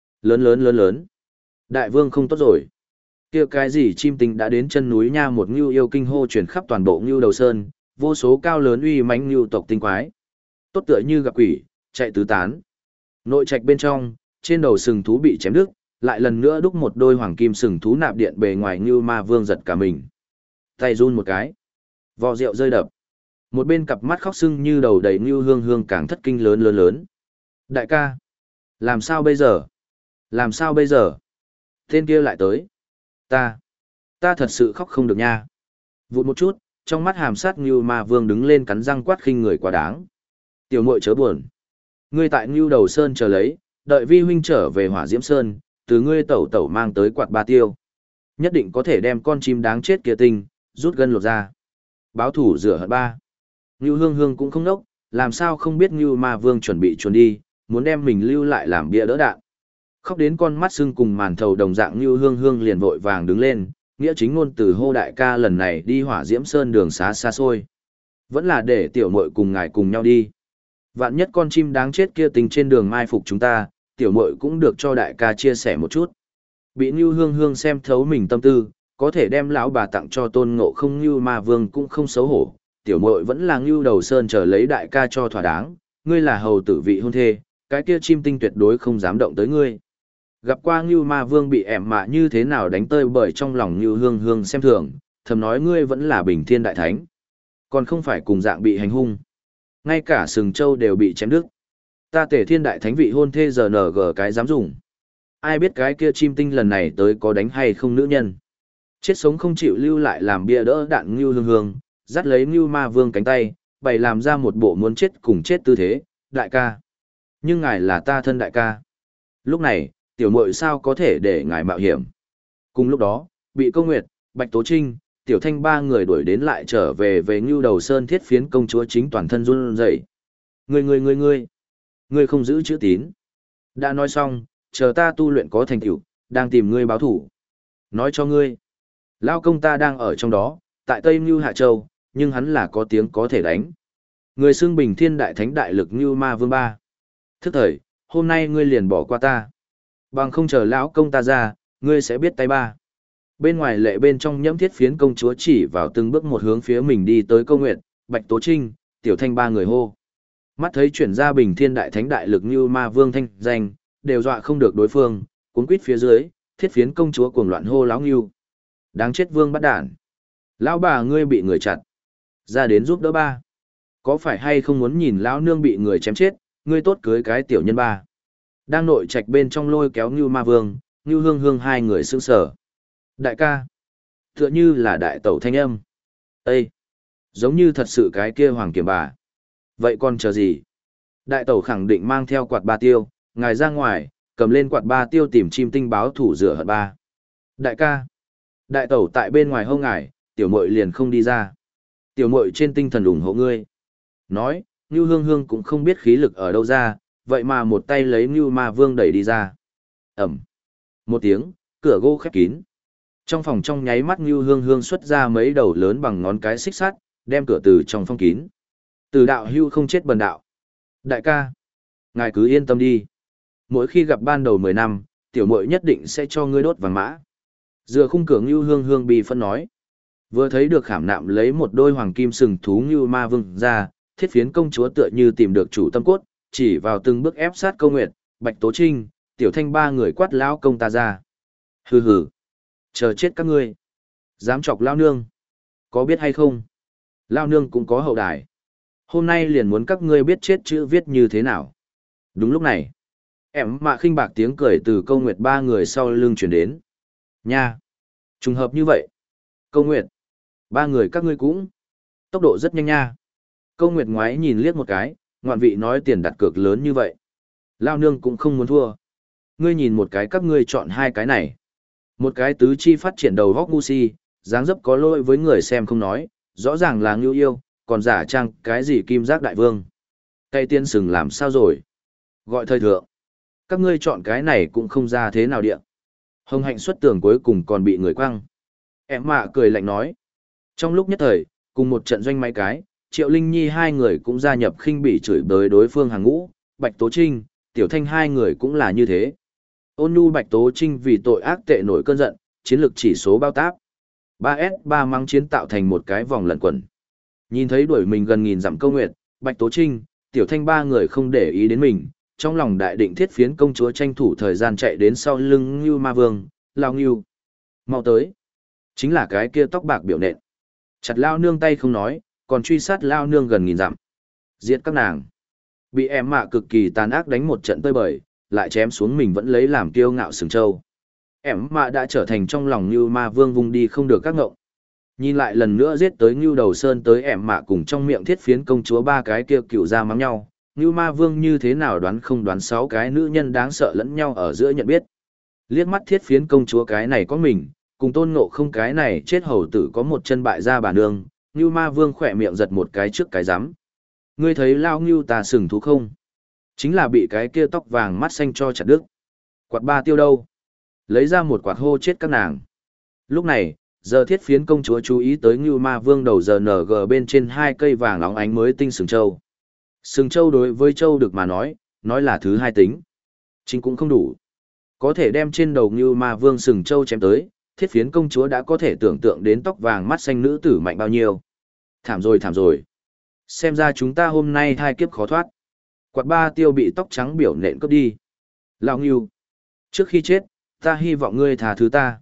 Lớn. Đại vương không tốt rồi. Kia cái gì chim tinh đã đến chân núi nha, một ngưu yêu kinh hô truyền khắp toàn bộ Ngưu Đầu Sơn, vô số cao lớn uy mãnh ngưu tộc tinh quái. Tốt tựa như gặp quỷ, chạy tứ tán. Nội trạch bên trong, trên đầu sừng thú bị chém đứt, lại lần nữa đúc một đôi hoàng kim sừng thú nạp điện bề ngoài Ngưu Ma Vương giật cả mình. Tay run một cái, vò rượu rơi đập. Một bên cặp mắt khóc sưng như đầu đầy Ngưu Hương Hương càng thất kinh lớn. Đại ca, làm sao bây giờ? Làm sao bây giờ? Tên kia lại tới. Ta thật sự khóc không được nha. Vụt một chút, trong mắt hàm sát Ngưu Ma Vương đứng lên cắn răng quát khinh người quá đáng. Tiểu muội chớ buồn. Ngươi tại Ngưu Đầu Sơn chờ lấy, đợi vi huynh trở về Hỏa Diễm Sơn, từ ngươi tẩu mang tới quạt ba tiêu. Nhất định có thể đem con chim đáng chết kia tinh, rút gân lột ra. Báo thủ rửa hận ba. Ngưu Hương Hương cũng không nốc, làm sao không biết Ngưu Ma Vương chuẩn bị chuồn đi, muốn đem mình lưu lại làm bia đỡ đạn. Khóc đến con mắt sưng cùng màn thầu đồng dạng Ngưu Hương Hương liền vội vàng đứng lên, nghĩa chính ngôn từ hô đại ca lần này đi Hỏa Diễm Sơn đường xá xa xôi. Vẫn là để tiểu muội cùng ngài cùng nhau đi. Vạn nhất con chim đáng chết kia tình trên đường mai phục chúng ta, tiểu muội cũng được cho đại ca chia sẻ một chút. Bị Ngưu Hương Hương xem thấu mình tâm tư, có thể đem lão bà tặng cho Tôn Ngộ Không Ngưu Ma Vương cũng không xấu hổ, tiểu muội vẫn là Ngưu Đầu Sơn chờ lấy đại ca cho thỏa đáng, ngươi là hầu tử vị hôn thê, cái kia chim tinh tuyệt đối không dám động tới ngươi. Gặp qua Ngưu Ma Vương bị ẻm mạ như thế nào đánh tơi bởi trong lòng Ngưu Hương Hương xem thường, thầm nói ngươi vẫn là Bình Thiên Đại Thánh, còn không phải cùng dạng bị hành hung. Ngay cả sừng trâu đều bị chém đứt. Ta Tề Thiên Đại Thánh vị hôn thê giờ NG cái dám dùng. Ai biết cái kia chim tinh lần này tới có đánh hay không nữ nhân. Chết sống không chịu lưu lại làm bia đỡ đạn Ngưu Hương Hương, dắt lấy Ngưu Ma Vương cánh tay, bày làm ra một bộ muốn chết cùng chết tư thế, đại ca. Nhưng ngài là ta thân đại ca. Lúc này, tiểu muội sao có thể để ngài mạo hiểm. Cùng lúc đó, bị Câu Nguyệt, Bạch Tố Trinh, Tiểu Thanh ba người đuổi đến lại trở về Ngưu Đầu Sơn Thiết Phiến công chúa chính toàn thân run rẩy. Ngươi không giữ chữ tín. Đã nói xong, chờ ta tu luyện có thành tựu, đang tìm ngươi báo thủ. Nói cho ngươi, lao công ta đang ở trong đó, tại Tây Ngưu Hạ Châu, nhưng hắn là có tiếng có thể đánh. Người xưng Bình Thiên Đại Thánh đại lực Ngưu Ma Vương ba. Thức thời, hôm nay ngươi liền bỏ qua ta. Bằng không chờ lão công ta ra, ngươi sẽ biết tay ba. Bên ngoài lệ bên trong Nhẫm Thiết Phiến công chúa chỉ vào từng bước một hướng phía mình đi tới Câu Nguyệt, Bạch Tố Trinh, Tiểu Thanh ba người hô. Mắt thấy chuyển ra Bình Thiên Đại Thánh đại lực Ngưu Ma Vương thanh danh, đều dọa không được đối phương, cuốn quýt phía dưới, Thiết Phiến công chúa cuồng loạn hô láo Ngưu. Đáng chết vương bắt đản. Lão bà ngươi bị người chặt. Ra đến giúp đỡ ba. Có phải hay không muốn nhìn lão nương bị người chém chết, ngươi tốt cưới cái tiểu nhân ba. Đang nội trạch bên trong lôi kéo Ngưu Ma Vương, Ngưu Hương Hương hai người sững sờ. Đại ca. Tựa như là đại tẩu thanh âm. Ê! Giống như thật sự cái kia hoàng kiểm bà. Vậy còn chờ gì? Đại tẩu khẳng định mang theo quạt ba tiêu, ngài ra ngoài, cầm lên quạt ba tiêu tìm chim tinh báo thủ rửa hận ba. Đại ca. Đại tẩu tại bên ngoài hông ngài, tiểu muội liền không đi ra. Tiểu muội trên tinh thần ủng hộ ngươi. Nói, Ngưu Hương Hương cũng không biết khí lực ở đâu ra, vậy mà một tay lấy Ngưu Ma Vương đẩy đi ra. Ẩm. Một tiếng, cửa gỗ khép kín. Trong phòng trong nháy mắt Ngưu Hương Hương xuất ra mấy đầu lớn bằng ngón cái xích sắt, đem cửa từ trong phong kín. Từ đạo hưu không chết bần đạo. Đại ca, ngài cứ yên tâm đi. Mỗi khi gặp ban đầu 10 năm, tiểu muội nhất định sẽ cho ngươi đốt vàng mã. Dựa khung cửa Ngưu Hương Hương bị phân nói. Vừa thấy được khảm nạm lấy một đôi hoàng kim sừng thú Ngưu Ma Vương ra, Thiết Phiến công chúa tựa như tìm được chủ tâm cốt, chỉ vào từng bước ép sát Câu Nguyệt, Bạch Tố Trinh, Tiểu Thanh ba người quát lão công ta ra. Hừ hừ, chờ chết các ngươi. Dám chọc lao nương. Có biết hay không? Lao nương cũng có hậu đài. Hôm nay liền muốn các ngươi biết chết chữ viết như thế nào. Đúng lúc này, em mạ khinh bạc tiếng cười từ Câu Nguyệt ba người sau lưng chuyển đến. Nha! Trùng hợp như vậy. Câu Nguyệt, ba người các ngươi cũng. Tốc độ rất nhanh nha. Câu Nguyệt ngoái nhìn liếc một cái, ngoạn vị nói tiền đặt cược lớn như vậy. Lao nương cũng không muốn thua. Ngươi nhìn một cái các ngươi chọn hai cái này. Một cái tứ chi phát triển đầu góc ngu si, dáng dấp có lỗi với người xem không nói, rõ ràng là ngưu yêu, còn giả trang cái gì kim giác đại vương. Cây tiên sừng làm sao rồi? Gọi thời thượng. Các ngươi chọn cái này cũng không ra thế nào điện. Hồng hạnh xuất tường cuối cùng còn bị người quăng. Em mạ cười lạnh nói. Trong lúc nhất thời, cùng một trận doanh máy cái, Triệu Linh Nhi hai người cũng gia nhập khinh bỉ chửi bới đối phương hàng ngũ, Bạch Tố Trinh, Tiểu Thanh hai người cũng là như thế. Ôn nhu Bạch Tố Trinh vì tội ác tệ nổi cơn giận, chiến lược chỉ số bao táp. 3S3 mắng chiến tạo thành một cái vòng lẩn quẩn. Nhìn thấy đuổi mình gần nghìn dặm Câu Nguyệt, Bạch Tố Trinh, Tiểu Thanh ba người không để ý đến mình, trong lòng đại định Thiết Phiến công chúa tranh thủ thời gian chạy đến sau lưng Ngưu Ma Vương, lao Ngưu. Mau tới. Chính là cái kia tóc bạc biểu nện. Chặt lao nương tay không nói, còn truy sát lao nương gần nghìn dặm. Giết các nàng. Bị em mạ cực kỳ tàn ác đánh một trận tơi bời, lại chém xuống mình vẫn lấy làm kiêu ngạo sừng trâu. Em mạ đã trở thành trong lòng Ngưu Ma Vương vùng đi không được các ngộng. Nhìn lại lần nữa giết tới Ngưu Đầu Sơn tới em mạ cùng trong miệng Thiết Phiến công chúa ba cái kia cựu ra mắng nhau. Ngưu Ma Vương như thế nào đoán không đoán sáu cái nữ nhân đáng sợ lẫn nhau ở giữa nhận biết. Liếc mắt Thiết Phiến công chúa cái này có mình, cùng Tôn Ngộ Không cái này chết hầu tử có một chân bại ra bà nương, Ngưu Ma Vương khỏe miệng giật một cái trước cái rắm. Ngươi thấy lao Ngưu ta sừng thú không? Chính là bị cái kia tóc vàng mắt xanh cho chặt đứt. Quạt ba tiêu đâu? Lấy ra một quạt hô chết các nàng. Lúc này, giờ Thiết Phiến công chúa chú ý tới Ngưu Ma Vương đầu giờ NG bên trên hai cây vàng óng ánh mới tinh sừng châu. Sừng châu đối với châu được mà nói là thứ hai tính. Chính cũng không đủ. Có thể đem trên đầu Ngưu Ma Vương sừng châu chém tới, Thiết phiến công chúa đã có thể tưởng tượng đến tóc vàng mắt xanh nữ tử mạnh bao nhiêu. Thảm rồi thảm rồi. Xem ra chúng ta hôm nay thai kiếp khó thoát. Quạt ba tiêu bị tóc trắng biểu nện cướp đi. Lão Ngưu, trước khi chết, ta hy vọng ngươi tha thứ ta.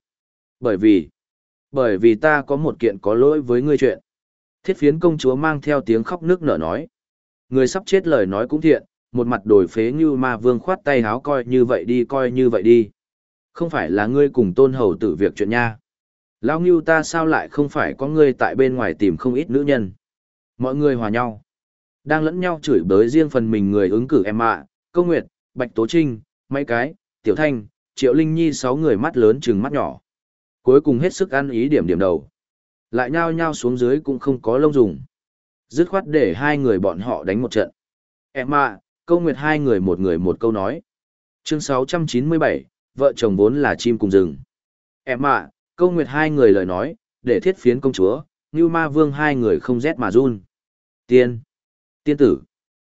Bởi vì ta có một kiện có lỗi với ngươi chuyện. Thiết phiến công chúa mang theo tiếng khóc nước nở nói. Người sắp chết lời nói cũng thiện, một mặt đổi phế Ngưu Ma Vương khoát tay háo coi như vậy đi coi như vậy đi. Không phải là ngươi cùng tôn hầu tử việc chuyện nha. Lão Ngưu ta sao lại không phải có ngươi tại bên ngoài tìm không ít nữ nhân. Mọi người hòa nhau. Đang lẫn nhau chửi bới riêng phần mình người ứng cử em ạ, Câu Nguyệt, Bạch Tố Trinh, mấy cái, Tiểu Thanh, Triệu Linh Nhi 6 người mắt lớn trừng mắt nhỏ. Cuối cùng hết sức ăn ý điểm đầu. Lại nhao nhao xuống dưới cũng không có lông dùng. Dứt khoát để hai người bọn họ đánh một trận. Em ạ, Câu Nguyệt hai người một câu nói. Chương 697, vợ chồng vốn là chim cùng rừng. Em ạ, Câu Nguyệt hai người lời nói, để thiết phiến công chúa, Ngưu Ma Vương hai người không rét mà run. Tiên tử,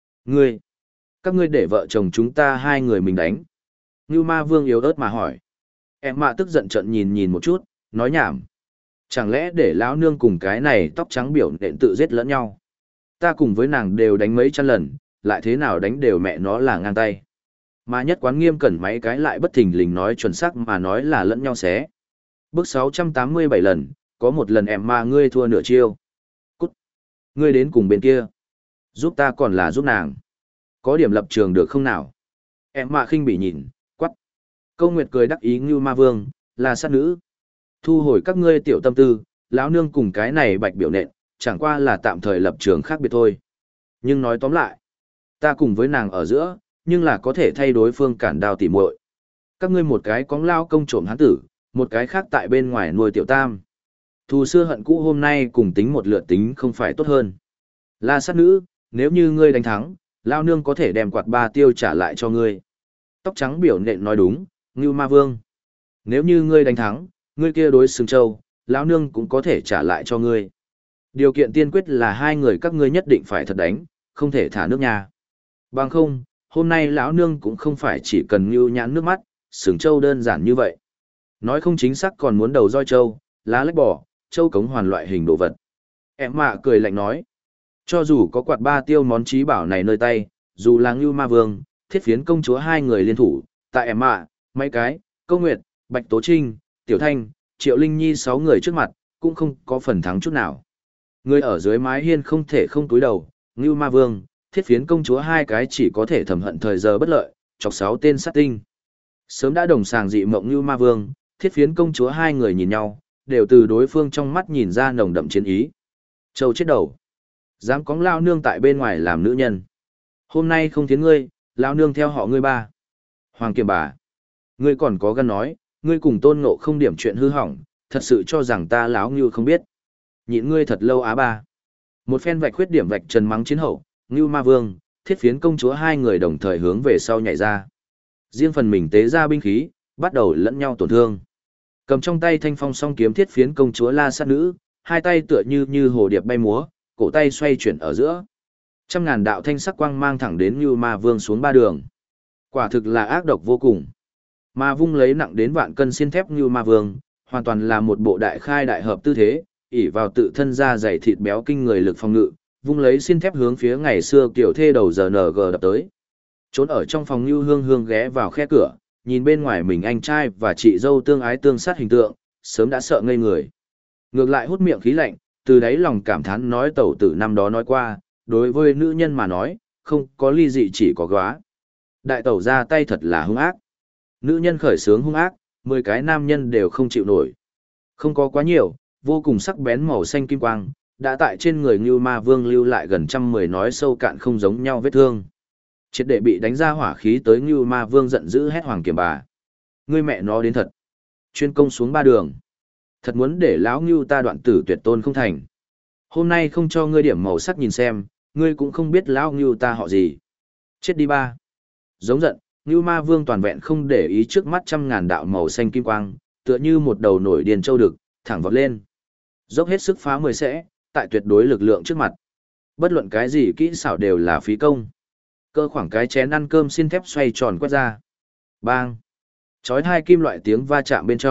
các ngươi để vợ chồng chúng ta hai người mình đánh. Ngưu Ma Vương yếu ớt mà hỏi. Em mạ tức giận trận nhìn một chút, nói nhảm. Chẳng lẽ để lão nương cùng cái này tóc trắng biểu nện tự giết lẫn nhau. Ta cùng với nàng đều đánh mấy trăm lần, lại thế nào đánh đều mẹ nó là ngang tay. Mà nhất quán nghiêm cẩn mấy cái lại bất thình lình nói chuẩn xác mà nói là lẫn nhau xé. Bước 687 lần, có một lần em mà ngươi thua nửa chiêu. Cút. Ngươi đến cùng bên kia. Giúp ta còn là giúp nàng. Có điểm lập trường được không nào? Em mà khinh bị nhìn, quắc. Câu Nguyệt cười đắc ý Ngưu Ma Vương, là sát nữ. Thu hồi các ngươi tiểu tâm tư, lão nương cùng cái này bạch biểu nện, chẳng qua là tạm thời lập trường khác biệt thôi. Nhưng nói tóm lại, ta cùng với nàng ở giữa, nhưng là có thể thay đối phương cản đao tỉ muội. Các ngươi một cái cóng lao công trộm hán tử, một cái khác tại bên ngoài nuôi tiểu tam. Thù xưa hận cũ hôm nay cùng tính một lượt tính không phải tốt hơn. La sát nữ, nếu như ngươi đánh thắng, lao nương có thể đem quạt ba tiêu trả lại cho ngươi. Tóc trắng biểu nện nói đúng, Ngưu Ma Vương. Nếu như ngươi đánh thắng, ngươi kia đối xương châu, lão nương cũng có thể trả lại cho ngươi. Điều kiện tiên quyết là hai người các ngươi nhất định phải thật đánh, không thể thả nước nhà. Bằng không, hôm nay lão nương cũng không phải chỉ cần Ngưu nhãn nước mắt, xương châu đơn giản như vậy. Nói không chính xác còn muốn đầu roi châu, lá lách bò, châu cống hoàn loại hình đồ vật. Em mạ cười lạnh nói. Cho dù có quạt ba tiêu món trí bảo này nơi tay, dù là Ngưu Ma Vương, thiết phiến công chúa hai người liên thủ, tại em mạ, mấy cái, Câu Nguyệt, Bạch Tố Trinh, Tiểu Thanh, Triệu Linh Nhi 6 người trước mặt, cũng không có phần thắng chút nào. Người ở dưới mái hiên không thể không túi đầu, Ngưu Ma Vương, thiết phiến công chúa hai cái chỉ có thể thầm hận thời giờ bất lợi, chọc 6 tên sát tinh. Sớm đã đồng sàng dị mộng Ngưu Ma Vương, thiết phiến công chúa hai người nhìn nhau, đều từ đối phương trong mắt nhìn ra nồng đậm chiến ý. Châu chết đầu. Dám cóng lao nương tại bên ngoài làm nữ nhân. Hôm nay không thiến ngươi, lao nương theo họ ngươi ba. Hoàng Kiềm bà. Ngươi còn có gan nói, ngươi cùng Tôn Ngộ không điểm chuyện hư hỏng, thật sự cho rằng ta láo Ngưu không biết. Nhịn ngươi thật lâu á ba. Một phen vạch khuyết điểm vạch trần mắng chiến hậu, Ngưu Ma Vương, thiết phiến công chúa hai người đồng thời hướng về sau nhảy ra. Riêng phần mình tế ra binh khí, bắt đầu lẫn nhau tổn thương. Cầm trong tay thanh phong song kiếm thiết phiến công chúa la sát nữ, hai tay tựa như hồ điệp bay múa, cổ tay xoay chuyển ở giữa. Trăm ngàn đạo thanh sắc quang mang thẳng đến Ngưu Ma Vương xuống ba đường. Quả thực là ác độc vô cùng. Mà vung lấy nặng đến vạn cân xiên thép Ngưu Ma Vương, hoàn toàn là một bộ đại khai đại hợp tư thế, ỷ vào tự thân ra dày thịt béo kinh người lực phòng ngự, vung lấy xiên thép hướng phía ngày xưa kiểu thê đầu giờ NG đập tới. Trốn ở trong phòng Ngưu Hương Hương ghé vào khe cửa, nhìn bên ngoài mình anh trai và chị dâu tương ái tương sát hình tượng, sớm đã sợ ngây người. Ngược lại hút miệng khí lạnh, từ đáy lòng cảm thán nói tẩu tử năm đó nói qua, đối với nữ nhân mà nói, không có ly dị chỉ có góa. Đại tẩu ra tay thật là hung ác. Nữ nhân khởi sướng hung ác, 10 cái nam nhân đều không chịu nổi. Không có quá nhiều, vô cùng sắc bén màu xanh kim quang, đã tại trên người Ngưu Ma Vương lưu lại gần 110 nói sâu cạn không giống nhau vết thương. Triệt để bị đánh ra hỏa khí tới Ngưu Ma Vương giận dữ hét Hoàng Kiềm bà. Ngươi mẹ nó đến thật. Chuyên công xuống ba đường. Thật muốn để lão Ngưu ta đoạn tử tuyệt tôn không thành. Hôm nay không cho ngươi điểm màu sắc nhìn xem, ngươi cũng không biết lão Ngưu ta họ gì. Chết đi ba. Giống giận, Ngưu Ma Vương toàn vẹn không để ý trước mắt 100.000 đạo màu xanh kim quang, tựa như một đầu nổi điên châu đực, thẳng vọt lên. Dốc hết sức phá 10 sẽ, tại tuyệt đối lực lượng trước mặt. Bất luận cái gì kỹ xảo đều là phí công. Cơ khoảng cái chén ăn cơm xin thép xoay tròn quét ra. Bang! Chói hai kim loại tiếng va chạm bên trong,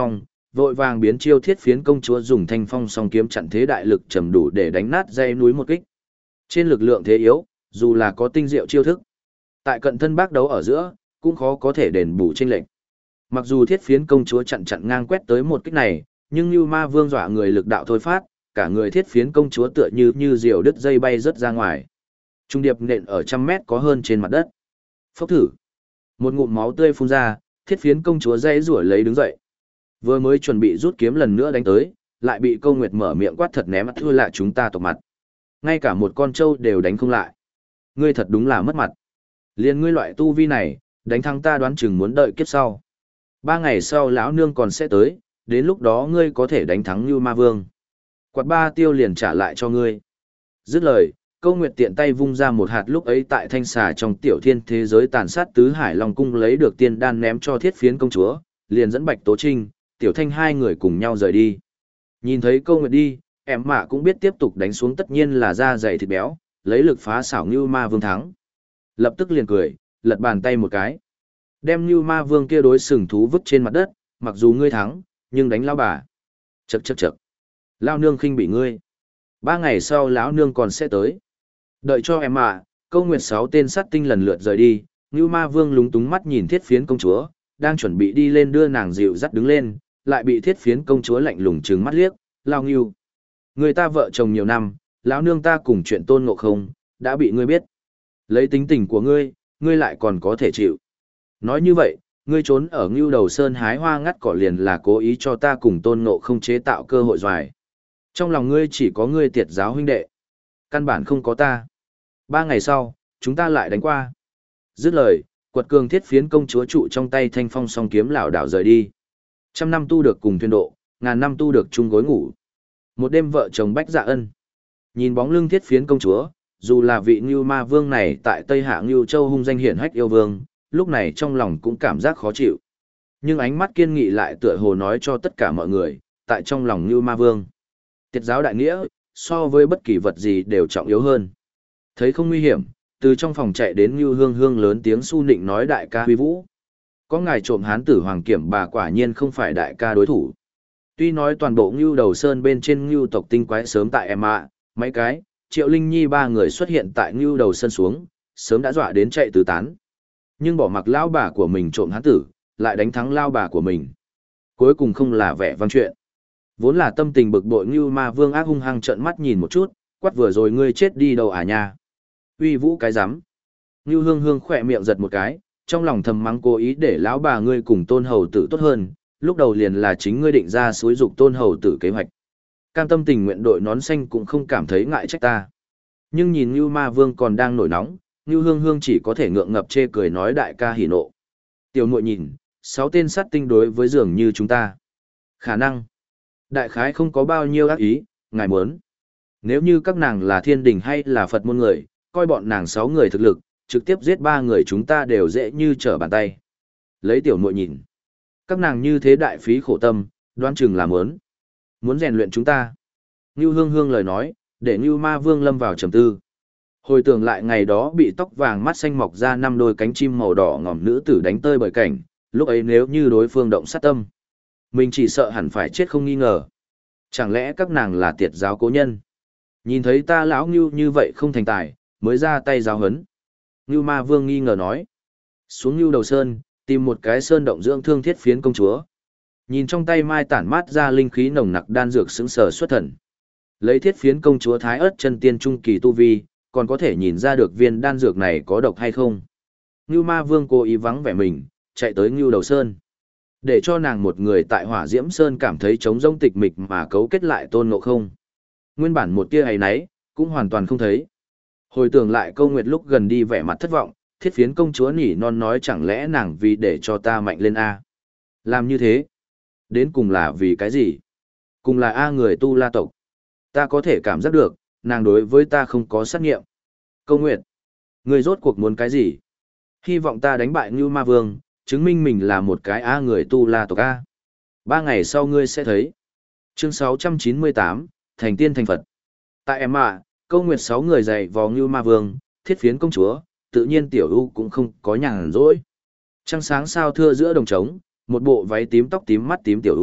vội vàng biến chiêu thiết phiến công chúa dùng thanh phong song kiếm chặn thế đại lực trầm đủ để đánh nát dây núi một kích. Trên lực lượng thế yếu, dù là có tinh diệu chiêu thức, tại cận thân bác đấu ở giữa, cũng khó có thể đền bù chênh lệch. Mặc dù thiết phiến công chúa chặn ngang quét tới một kích này, nhưng Nưu Ma Vương dọa người lực đạo thôi phát, cả người thiết phiến công chúa tựa như diều đứt dây bay rất ra ngoài. Trung điệp nện ở trăm mét có hơn trên mặt đất. Phốc thử. Một ngụm máu tươi phun ra, thiết phiến công chúa dãy rủa lấy đứng dậy. Vừa mới chuẩn bị rút kiếm lần nữa đánh tới, lại bị Câu Nguyệt mở miệng quát thật ném thưa lại chúng ta tộc mặt. Ngay cả một con trâu đều đánh không lại. Ngươi thật đúng là mất mặt. Liên ngươi loại tu vi này, đánh thắng ta đoán chừng muốn đợi kiếp sau. 3 ngày sau lão nương còn sẽ tới, đến lúc đó ngươi có thể đánh thắng Nưu Ma Vương. Quạt 3 tiêu liền trả lại cho ngươi. Dứt lời, Câu Nguyệt tiện tay vung ra một hạt lúc ấy tại thanh xà trong tiểu thiên thế giới tàn sát tứ hải long cung lấy được tiên đan ném cho thiết phiến công chúa, liền dẫn Bạch Tố Trinh, tiểu thanh hai người cùng nhau rời đi. Nhìn thấy Câu Nguyệt đi, em mạ cũng biết tiếp tục đánh xuống tất nhiên là da dày thịt béo, lấy lực phá xảo Nưu Ma Vương thắng. Lập tức liền cười, lật bàn tay một cái. Đem Nưu Ma Vương kia đối sừng thú vứt trên mặt đất, mặc dù ngươi thắng, nhưng đánh lão bà. Chậc chậc chậc. Lão nương khinh bị ngươi. 3 ngày sau lão nương còn sẽ tới. Đợi cho em ạ, Câu Nguyệt 6 tên sát tinh lần lượt rời đi, Nưu Ma Vương lúng túng mắt nhìn thiết phiến công chúa, đang chuẩn bị đi lên đưa nàng dịu dắt đứng lên, lại bị thiết phiến công chúa lạnh lùng trừng mắt liếc, lao Nưu. Người ta vợ chồng nhiều năm, lão nương ta cùng chuyện Tôn Ngộ Không, đã bị ngươi biết. Lấy tính tình của ngươi, ngươi lại còn có thể chịu. Nói như vậy, ngươi trốn ở Ngưu Đầu Sơn hái hoa ngắt cỏ liền là cố ý cho ta cùng Tôn Ngộ Không chế tạo cơ hội doài. Trong lòng ngươi chỉ có ngươi tiệt giáo huynh đệ. Căn bản không có ta. 3 ngày sau, chúng ta lại đánh qua. Dứt lời, quật cường thiết phiến công chúa trụ trong tay thanh phong song kiếm lảo đảo rời đi. 100 năm tu được cùng thuyền độ, ngàn năm tu được chung gối ngủ. Một đêm vợ chồng Bách Dạ Ân. Nhìn bóng lưng thiết phiến công chúa, dù là vị Ngưu Ma Vương này tại Tây Hạ Ngưu Châu hung danh hiển hách yêu vương, lúc này trong lòng cũng cảm giác khó chịu. Nhưng ánh mắt kiên nghị lại tựa hồ nói cho tất cả mọi người, tại trong lòng Ngưu Ma Vương. Tiệt giáo đại nghĩa, so với bất kỳ vật gì đều trọng yếu hơn. Thấy không nguy hiểm, từ trong phòng chạy đến Ngưu Hương Hương lớn tiếng su nịnh nói đại ca huy vũ. Có ngài trộm hán tử hoàng kiểm bà quả nhiên không phải đại ca đối thủ. Tuy nói toàn bộ Ngưu Đầu Sơn bên trên Ngưu tộc tinh quái sớm tại em ạ, mấy cái, Triệu Linh Nhi 3 người xuất hiện tại Ngưu Đầu Sơn xuống, sớm đã dọa đến chạy tứ tán. Nhưng bỏ mặc lão bà của mình trộm hán tử, lại đánh thắng lao bà của mình. Cuối cùng không là vẻ vang chuyện. Vốn là tâm tình bực bội Ngưu Ma Vương ác hung hăng trợn mắt nhìn một chút, quát vừa rồi ngươi chết đi đâu à nha. Uy vũ cái rắm. Ngưu Hương Hương khỏe miệng giật một cái, trong lòng thầm mắng cố ý để lão bà ngươi cùng Tôn Hầu tử tốt hơn, lúc đầu liền là chính ngươi định ra xúi dục Tôn Hầu tử kế hoạch. Cam tâm tình nguyện đội nón xanh cũng không cảm thấy ngại trách ta. Nhưng nhìn Ngưu Ma Vương còn đang nổi nóng, Ngưu Hương Hương chỉ có thể ngượng ngập chê cười nói đại ca hỉ nộ. Tiểu muội nhìn, 6 tên sát tinh đối với dường như chúng ta. Khả năng, đại khái không có bao nhiêu ác ý, ngài muốn. Nếu như các nàng là thiên đình hay là Phật môn người, coi bọn nàng 6 người thực lực, trực tiếp giết 3 người chúng ta đều dễ như trở bàn tay. Lấy tiểu muội nhìn. Các nàng như thế đại phí khổ tâm, đoán chừng là muốn rèn luyện chúng ta. Ngưu Hương Hương lời nói, để Ngưu Ma Vương lâm vào trầm tư. Hồi tưởng lại ngày đó bị tóc vàng mắt xanh mọc ra 5 đôi cánh chim màu đỏ ngòm nữ tử đánh tơi bởi cảnh, lúc ấy nếu như đối phương động sát tâm, mình chỉ sợ hẳn phải chết không nghi ngờ. Chẳng lẽ các nàng là tiệt giáo cố nhân? Nhìn thấy ta lão Ngưu như vậy không thành tài, mới ra tay giáo huấn. Ngưu Ma Vương nghi ngờ nói. Xuống Ngưu Đầu Sơn, tìm một cái sơn động dưỡng thương thiết phiến công chúa. Nhìn trong tay mai tản mát ra linh khí nồng nặc đan dược sững sờ xuất thần. Lấy thiết phiến công chúa thái ớt chân tiên trung kỳ tu vi, còn có thể nhìn ra được viên đan dược này có độc hay không. Ngưu Ma Vương cố ý vắng vẻ mình, chạy tới Ngưu Đầu Sơn. Để cho nàng một người tại Hỏa Diễm Sơn cảm thấy trống rỗng tịch mịch mà cấu kết lại Tôn Ngộ Không. Nguyên bản một tia ấy nấy, cũng hoàn toàn không thấy. Hồi tưởng lại Câu Nguyệt lúc gần đi vẻ mặt thất vọng, thiết phiến công chúa nỉ non nói chẳng lẽ nàng vì để cho ta mạnh lên A. Làm như thế, đến cùng là vì cái gì? Cùng là A người tu la tộc. Ta có thể cảm giác được, nàng đối với ta không có sát nghiệm. Câu Nguyệt, người rốt cuộc muốn cái gì? Hy vọng ta đánh bại Ngưu Ma Vương, chứng minh mình là một cái A người tu la tộc A. 3 ngày sau ngươi sẽ thấy. Chương 698, Thành Tiên Thành Phật. Tại em ạ, Câu Nguyệt 6 người dạy vò Ngưu Ma Vương, thiết phiến công chúa, tự nhiên Tiểu U cũng không có nhàn rỗi. Trăng sáng sao thưa giữa đồng trống, một bộ váy tím tóc tím mắt tím Tiểu U,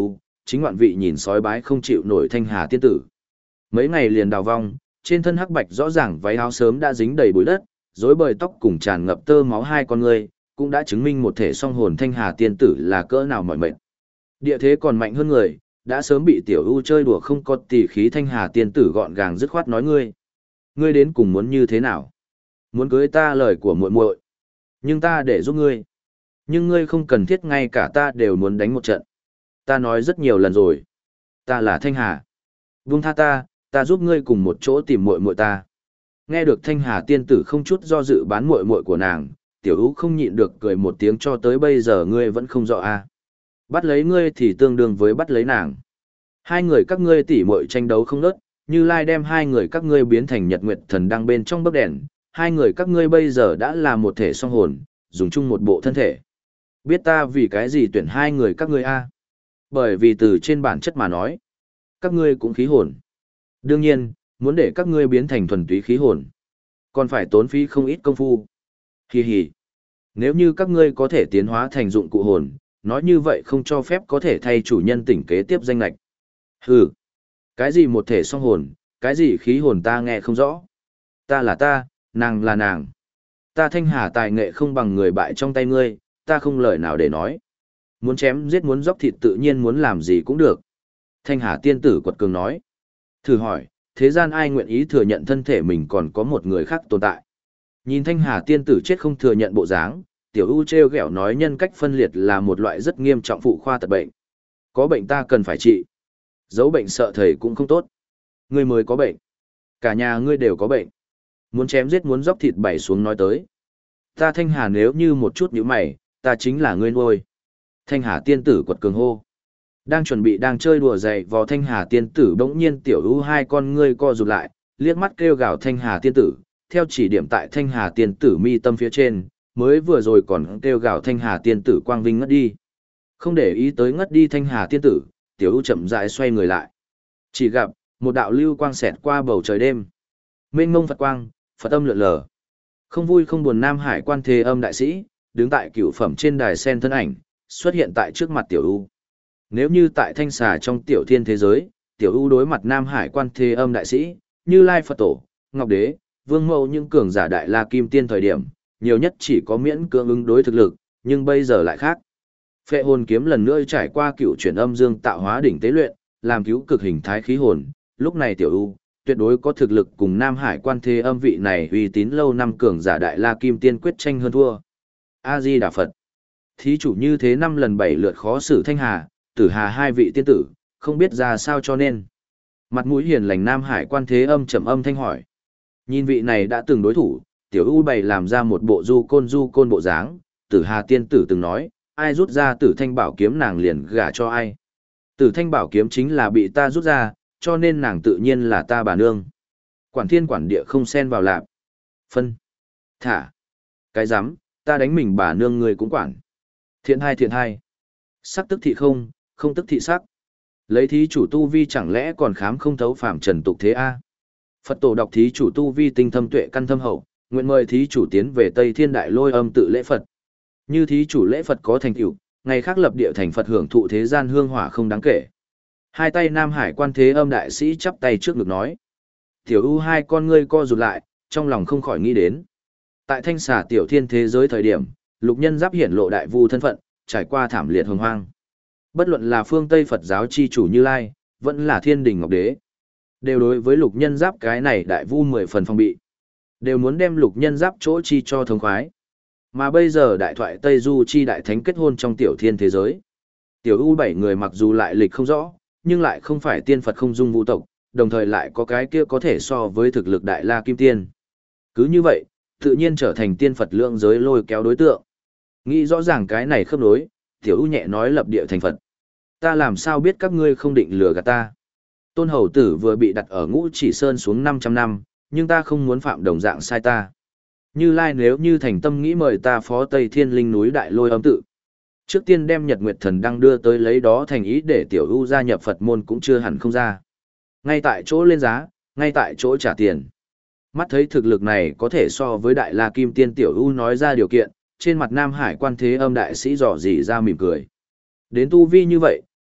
chính ngoạn vị nhìn sói bái không chịu nổi Thanh Hà tiên tử. Mấy ngày liền đào vong, trên thân hắc bạch rõ ràng váy áo sớm đã dính đầy bụi đất, rối bời tóc cùng tràn ngập tơ máu hai con người, cũng đã chứng minh một thể song hồn Thanh Hà tiên tử là cỡ nào mỏi mệt. Địa thế còn mạnh hơn người, đã sớm bị tiểu ưu chơi đùa không có tỉ khí Thanh Hà tiên tử gọn gàng dứt khoát nói ngươi đến cùng muốn như thế nào? Muốn cưới ta lời của muội muội, nhưng ta để giúp ngươi. Nhưng ngươi không cần thiết ngay cả ta đều muốn đánh một trận. Ta nói rất nhiều lần rồi. Ta là Thanh Hà. Buông tha ta giúp ngươi cùng một chỗ tìm muội muội ta. Nghe được Thanh Hà tiên tử không chút do dự bán muội muội của nàng, tiểu ú không nhịn được cười một tiếng cho tới bây giờ ngươi vẫn không rõ à. Bắt lấy ngươi thì tương đương với bắt lấy nàng. Hai người các ngươi tỉ muội tranh đấu không ngớt, Như Lai đem hai người các ngươi biến thành nhật nguyệt thần đăng bên trong bấc đèn, hai người các ngươi bây giờ đã là một thể song hồn, dùng chung một bộ thân thể. Biết ta vì cái gì tuyển hai người các ngươi a? Bởi vì từ trên bản chất mà nói, các ngươi cũng khí hồn. Đương nhiên, muốn để các ngươi biến thành thuần túy khí hồn, còn phải tốn phí không ít công phu. Hi hi. Nếu như các ngươi có thể tiến hóa thành dụng cụ hồn, nói như vậy không cho phép có thể thay chủ nhân tỉnh kế tiếp danh lạch. Hừ. Cái gì một thể song hồn, cái gì khí hồn ta nghe không rõ. Ta là ta, nàng là nàng. Ta Thanh Hà tài nghệ không bằng người bại trong tay ngươi, ta không lời nào để nói. Muốn chém giết muốn dốc thịt tự nhiên muốn làm gì cũng được. Thanh Hà tiên tử quật cường nói. Thử hỏi, thế gian ai nguyện ý thừa nhận thân thể mình còn có một người khác tồn tại. Nhìn Thanh Hà tiên tử chết không thừa nhận bộ dáng, tiểu ưu treo ghẹo nói nhân cách phân liệt là một loại rất nghiêm trọng phụ khoa tật bệnh. Có bệnh ta cần phải trị. Giấu bệnh sợ thầy cũng không tốt. Ngươi mới có bệnh. Cả nhà ngươi đều có bệnh. Muốn chém giết muốn dốc thịt bảy xuống nói tới. Ta Thanh Hà nếu như một chút nhíu mày, ta chính là ngươi nuôi. Thanh Hà tiên tử quật cường hô. Đang chơi đùa dậy vò Thanh Hà tiên tử bỗng nhiên tiểu ưu hai con ngươi co rụt lại, liếc mắt kêu gào Thanh Hà tiên tử, theo chỉ điểm tại Thanh Hà tiên tử mi tâm phía trên, mới vừa rồi còn kêu gào Thanh Hà tiên tử quang vinh ngất đi. Không để ý tới ngất đi Thanh Hà tiên tử, tiểu ưu chậm rãi xoay người lại. Chỉ gặp một đạo lưu quang xẹt qua bầu trời đêm. Mênh mông Phật quang, Phật âm lượn lờ. Không vui không buồn Nam Hải Quan Thế Âm đại sĩ, đứng tại cửu phẩm trên đài sen thân ảnh, xuất hiện tại trước mặt tiểu ưu. Nếu như tại Thanh Xà trong tiểu thiên thế giới, tiểu ưu đối mặt Nam Hải Quan Thế Âm đại sĩ, Như Lai Phật tổ, Ngọc Đế, Vương Mẫu những cường giả đại la kim tiên thời điểm, nhiều nhất chỉ có miễn cưỡng ứng đối thực lực, nhưng bây giờ lại khác. Phệ hồn kiếm lần nữa trải qua cựu chuyển âm dương tạo hóa đỉnh tế luyện, làm cứu cực hình thái khí hồn, lúc này tiểu ưu tuyệt đối có thực lực cùng Nam Hải Quan Thế Âm vị này uy tín lâu năm cường giả đại la kim tiên quyết tranh hơn thua. A Di Đà Phật. Thí chủ như thế 5 lần 7 lượt khó xử Thanh Hà, Tử Hà hai vị tiên tử, không biết ra sao cho nên. Mặt mũi hiền lành Nam Hải Quan Thế Âm trầm âm thanh hỏi. Nhìn vị này đã từng đối thủ, tiểu ưu bày làm ra một bộ du côn bộ dáng, Tử Hà tiên tử từng nói, ai rút ra Tử Thanh bảo kiếm nàng liền gả cho ai. Tử Thanh bảo kiếm chính là bị ta rút ra, cho nên nàng tự nhiên là ta bà nương. Quản thiên quản địa không xen vào lạp. Phân. Thả. Cái rắm ta đánh mình bà nương người cũng quản. Thiện hai. Sắc tức thị không, không tức thị sắc. Lấy thí chủ tu vi chẳng lẽ còn khám không thấu phạm trần tục thế a? Phật tổ đọc thí chủ tu vi tinh thâm tuệ căn thâm hậu, nguyện mời thí chủ tiến về Tây Thiên Đại Lôi Âm tự lễ Phật. Như thí chủ lễ Phật có thành tựu, ngày khác lập địa thành Phật hưởng thụ thế gian hương hỏa không đáng kể. Hai tay Nam Hải Quan Thế Âm đại sĩ chắp tay trước ngực nói. Tiểu ưu hai con ngươi co rụt lại, trong lòng không khỏi nghĩ đến. Tại Thanh Xà tiểu thiên thế giới thời điểm, lục nhân giáp hiển lộ đại vu thân phận, trải qua thảm liệt hồng hoang. Bất luận là phương Tây Phật giáo chi chủ Như Lai, vẫn là Thiên Đình Ngọc Đế, đều đối với lục nhân giáp cái này đại vu 10 phần phong bị. Đều muốn đem lục nhân giáp chỗ chi cho thống khoái. Mà bây giờ đại thoại Tây Du chi đại thánh kết hôn trong tiểu thiên thế giới. Tiểu ưu 7 người mặc dù lại lịch không rõ, nhưng lại không phải tiên Phật không dung vũ tộc, đồng thời lại có cái kia có thể so với thực lực đại la kim tiên. Cứ như vậy, tự nhiên trở thành tiên Phật lượng giới lôi kéo đối tượng. Nghĩ rõ ràng cái này khớp nối, tiểu ưu nhẹ nói lập địa thành Phật. Ta làm sao biết các ngươi không định lừa gạt ta? Tôn hầu tử vừa bị đặt ở Ngũ Chỉ Sơn xuống 500 năm, nhưng ta không muốn phạm đồng dạng sai ta. Như Lai nếu như thành tâm nghĩ mời ta phó Tây Thiên Linh núi Đại Lôi Âm tự. Trước tiên đem Nhật Nguyệt Thần Đăng đưa tới lấy đó thành ý để tiểu ưu gia nhập Phật môn cũng chưa hẳn không ra. Ngay tại chỗ lên giá, ngay tại chỗ trả tiền. Mắt thấy thực lực này có thể so với Đại La Kim Tiên tiểu ưu nói ra điều kiện, trên mặt Nam Hải Quan Thế Âm đại sĩ dò dỉ ra mỉm cười. Đến tu vi như vậy,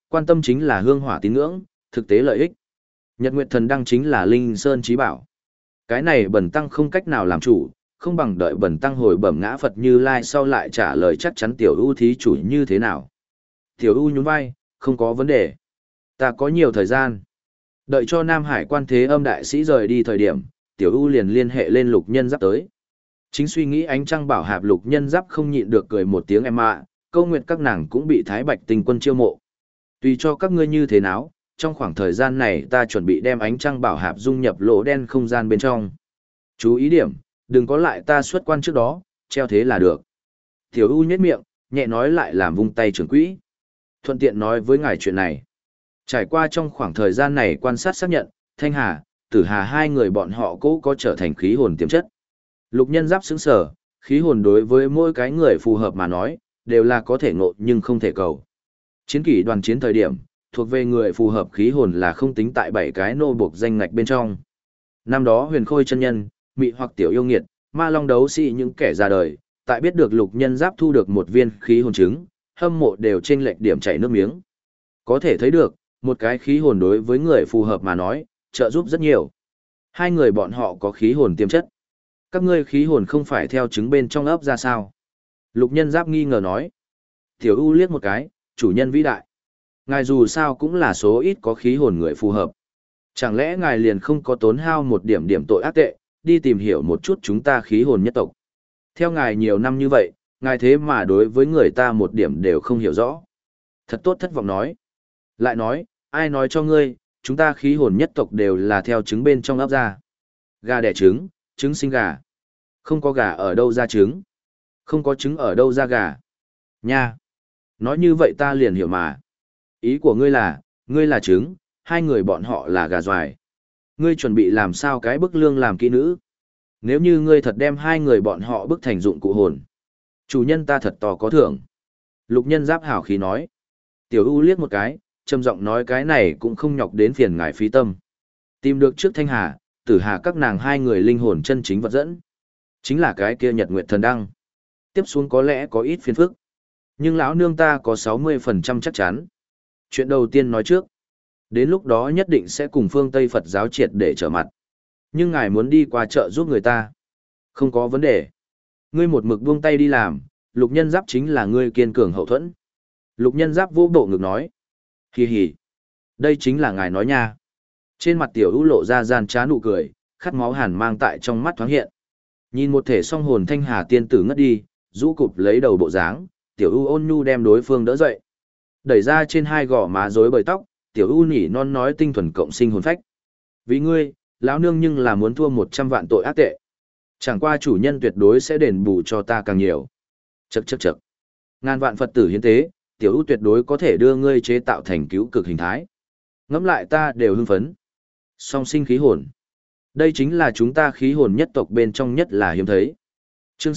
quan tâm chính là hương hỏa tín ngưỡng, thực tế lợi ích. Nhật Nguyệt Thần Đăng chính là linh sơn chí bảo. Cái này bần tăng không cách nào làm chủ, không bằng đợi bần tăng hồi bẩm ngã Phật Như Lai sau lại trả lời chắc chắn tiểu ưu thí chủ như thế nào. Tiểu ưu nhún vai, không có vấn đề. Ta có nhiều thời gian. Đợi cho Nam Hải Quan Thế Âm đại sĩ rời đi thời điểm, tiểu ưu liền liên hệ lên Lục Nhân Giáp tới. Chính suy nghĩ ánh trăng bảo hạp Lục Nhân Giáp không nhịn được cười một tiếng em ạ, câu nguyện các nàng cũng bị Thái Bạch Tinh Quân chiêu mộ. Tùy cho các ngươi như thế nào, trong khoảng thời gian này ta chuẩn bị đem ánh trăng bảo hạp dung nhập lỗ đen không gian bên trong. Chú ý điểm, đừng có lại ta xuất quan trước đó, treo thế là được. Tiểu U nhếch miệng, nhẹ nói lại làm vung tay trưởng quỹ. Thuận tiện nói với ngài chuyện này. Trải qua trong khoảng thời gian này quan sát xác nhận, Thanh Hà, Tử Hà hai người bọn họ cố có trở thành khí hồn tiềm chất. Lục Nhân Giáp sững sờ, khí hồn đối với mỗi cái người phù hợp mà nói, đều là có thể ngộ nhưng không thể cầu. Chiến kỷ đoàn chiến thời điểm, thuộc về người phù hợp khí hồn là không tính tại 7 cái nô buộc danh ngạch bên trong. Năm đó Huyền Khôi chân nhân, Mị hoặc Tiểu Yêu Nghiệt, Ma Long đấu sĩ những kẻ ra đời, tại biết được Lục Nhân Giáp thu được một viên khí hồn trứng, hâm mộ đều trên lệch điểm chảy nước miếng. Có thể thấy được, một cái khí hồn đối với người phù hợp mà nói, trợ giúp rất nhiều. Hai người bọn họ có khí hồn tiềm chất. Các ngươi khí hồn không phải theo trứng bên trong ấp ra sao? Lục Nhân Giáp nghi ngờ nói. Tiểu U liếc một cái, chủ nhân vĩ đại. Ngài dù sao cũng là số ít có khí hồn người phù hợp. Chẳng lẽ ngài liền không có tốn hao một điểm điểm tội ác tệ, đi tìm hiểu một chút chúng ta khí hồn nhất tộc. Theo ngài nhiều năm như vậy, ngài thế mà đối với người ta một điểm đều không hiểu rõ. Thật tốt thất vọng nói. Lại nói, ai nói cho ngươi, chúng ta khí hồn nhất tộc đều là theo trứng bên trong ấp ra. Gà đẻ trứng, trứng sinh gà. Không có gà ở đâu ra trứng. Không có trứng ở đâu ra gà. Nha. Nói như vậy ta liền hiểu mà. Ý của ngươi là trứng, hai người bọn họ là gà doài. Ngươi chuẩn bị làm sao cái bức lương làm kỹ nữ? Nếu như ngươi thật đem hai người bọn họ bức thành dụng cụ hồn. Chủ nhân ta thật to có thưởng. Lục Nhân Giáp hảo khí nói. Tiểu U liếc một cái, trầm giọng nói cái này cũng không nhọc đến phiền ngài phí tâm. Tìm được trước Thanh Hà, Tử Hà các nàng hai người linh hồn chân chính vật dẫn. Chính là cái kia Nhật Nguyệt Thần Đăng. Tiếp xuống có lẽ có ít phiền phức. Nhưng lão nương ta có 60% chắc chắn. Chuyện đầu tiên nói trước. Đến lúc đó nhất định sẽ cùng phương Tây Phật giáo triệt để trở mặt. Nhưng ngài muốn đi qua chợ giúp người ta. Không có vấn đề. Ngươi một mực buông tay đi làm, Lục Nhân Giáp chính là ngươi kiên cường hậu thuẫn. Lục Nhân Giáp vô bộ ngực nói. Hì hì. Đây chính là ngài nói nha. Trên mặt tiểu ưu lộ ra gian trá nụ cười, khát máu hàn mang tại trong mắt thoáng hiện. Nhìn một thể song hồn Thanh Hà tiên tử ngất đi, rũ cụp lấy đầu bộ dáng, tiểu ưu ôn nhu đem đối phương đỡ dậy. Đẩy ra trên hai gò má rối bời tóc, tiểu ưu nỉ non nói tinh thuần cộng sinh hồn phách. Vì ngươi, lão nương nhưng là muốn thua 100 vạn tội ác tệ. Chẳng qua chủ nhân tuyệt đối sẽ đền bù cho ta càng nhiều. Chậc chậc chậc. Ngàn vạn Phật tử hiến tế, tiểu ưu tuyệt đối có thể đưa ngươi chế tạo thành cứu cực hình thái. Ngẫm lại ta đều hưng phấn. Song sinh khí hồn. Đây chính là chúng ta khí hồn nhất tộc bên trong nhất là hiếm thấy. Chương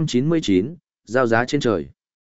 699, giao giá trên trời.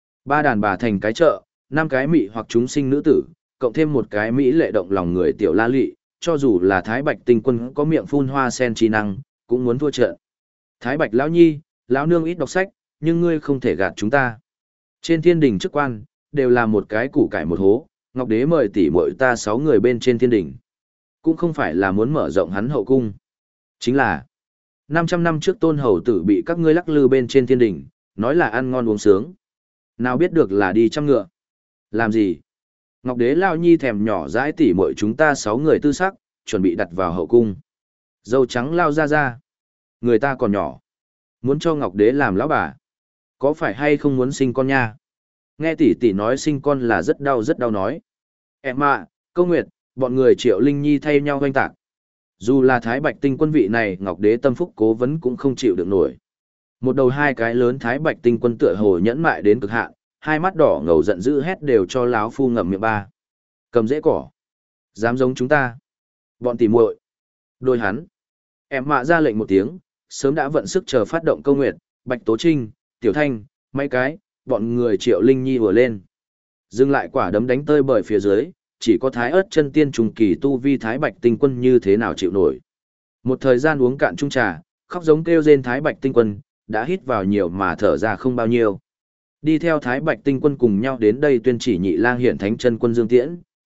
3 đàn bà thành cái chợ, 5 cái mị hoặc chúng sinh nữ tử, cộng thêm một cái mỹ lệ động lòng người tiểu la lị, cho dù là Thái Bạch Tinh Quân có miệng phun hoa sen chi năng, cũng muốn thua trận. Thái Bạch lão nhi, lão nương ít đọc sách, nhưng ngươi không thể gạt chúng ta. Trên thiên đình chức quan, đều là một cái củ cải một hố, Ngọc Đế mời tỷ muội ta 6 người bên trên thiên đình. Cũng không phải là muốn mở rộng hắn hậu cung. Chính là 500 năm trước Tôn hầu tử bị các ngươi lắc lư bên trên thiên đình, nói là ăn ngon uống sướng. Nào biết được là đi chăm ngựa. Làm gì? Ngọc Đế lao nhi thèm nhỏ dãi tỉ muội chúng ta 6 người tư sắc, chuẩn bị đặt vào hậu cung. Dâu trắng lao ra ra. Người ta còn nhỏ. Muốn cho Ngọc Đế làm lão bà. Có phải hay không muốn sinh con nha? Nghe tỷ tỷ nói sinh con là rất đau nói. Em ạ, Câu Nguyệt, bọn người Triệu Linh Nhi thay nhau hoanh tạc. Dù là Thái Bạch Tinh Quân vị này Ngọc Đế tâm phúc cố vấn cũng không chịu được nổi. Một đầu hai cái lớn Thái Bạch Tinh Quân tựa hồ nhẫn mại đến cực hạn, hai mắt đỏ ngầu giận dữ hét đều cho láo phu ngậm miệng ba. Cầm rễ cỏ. Dám giống chúng ta. Bọn tỉ muội. Đôi hắn. Em mạ ra lệnh một tiếng, sớm đã vận sức chờ phát động Câu Nguyệt, Bạch Tố Trinh, Tiểu Thanh, mấy cái, bọn người Triệu Linh Nhi vừa lên. Dừng lại quả đấm đánh tơi bởi phía dưới, chỉ có Thái Ớt chân tiên trùng kỳ tu vi Thái Bạch Tinh Quân như thế nào chịu nổi. Một thời gian uống cạn chung trà, khóc giống kêu rên Thái Bạch Tinh Quân, đã hít vào nhiều mà thở ra không bao nhiêu. Đi theo Thái Bạch Tinh Quân cùng nhau đến đây tuyên chỉ Nhị Lang hiển thánh chân quân Dương Tiễn,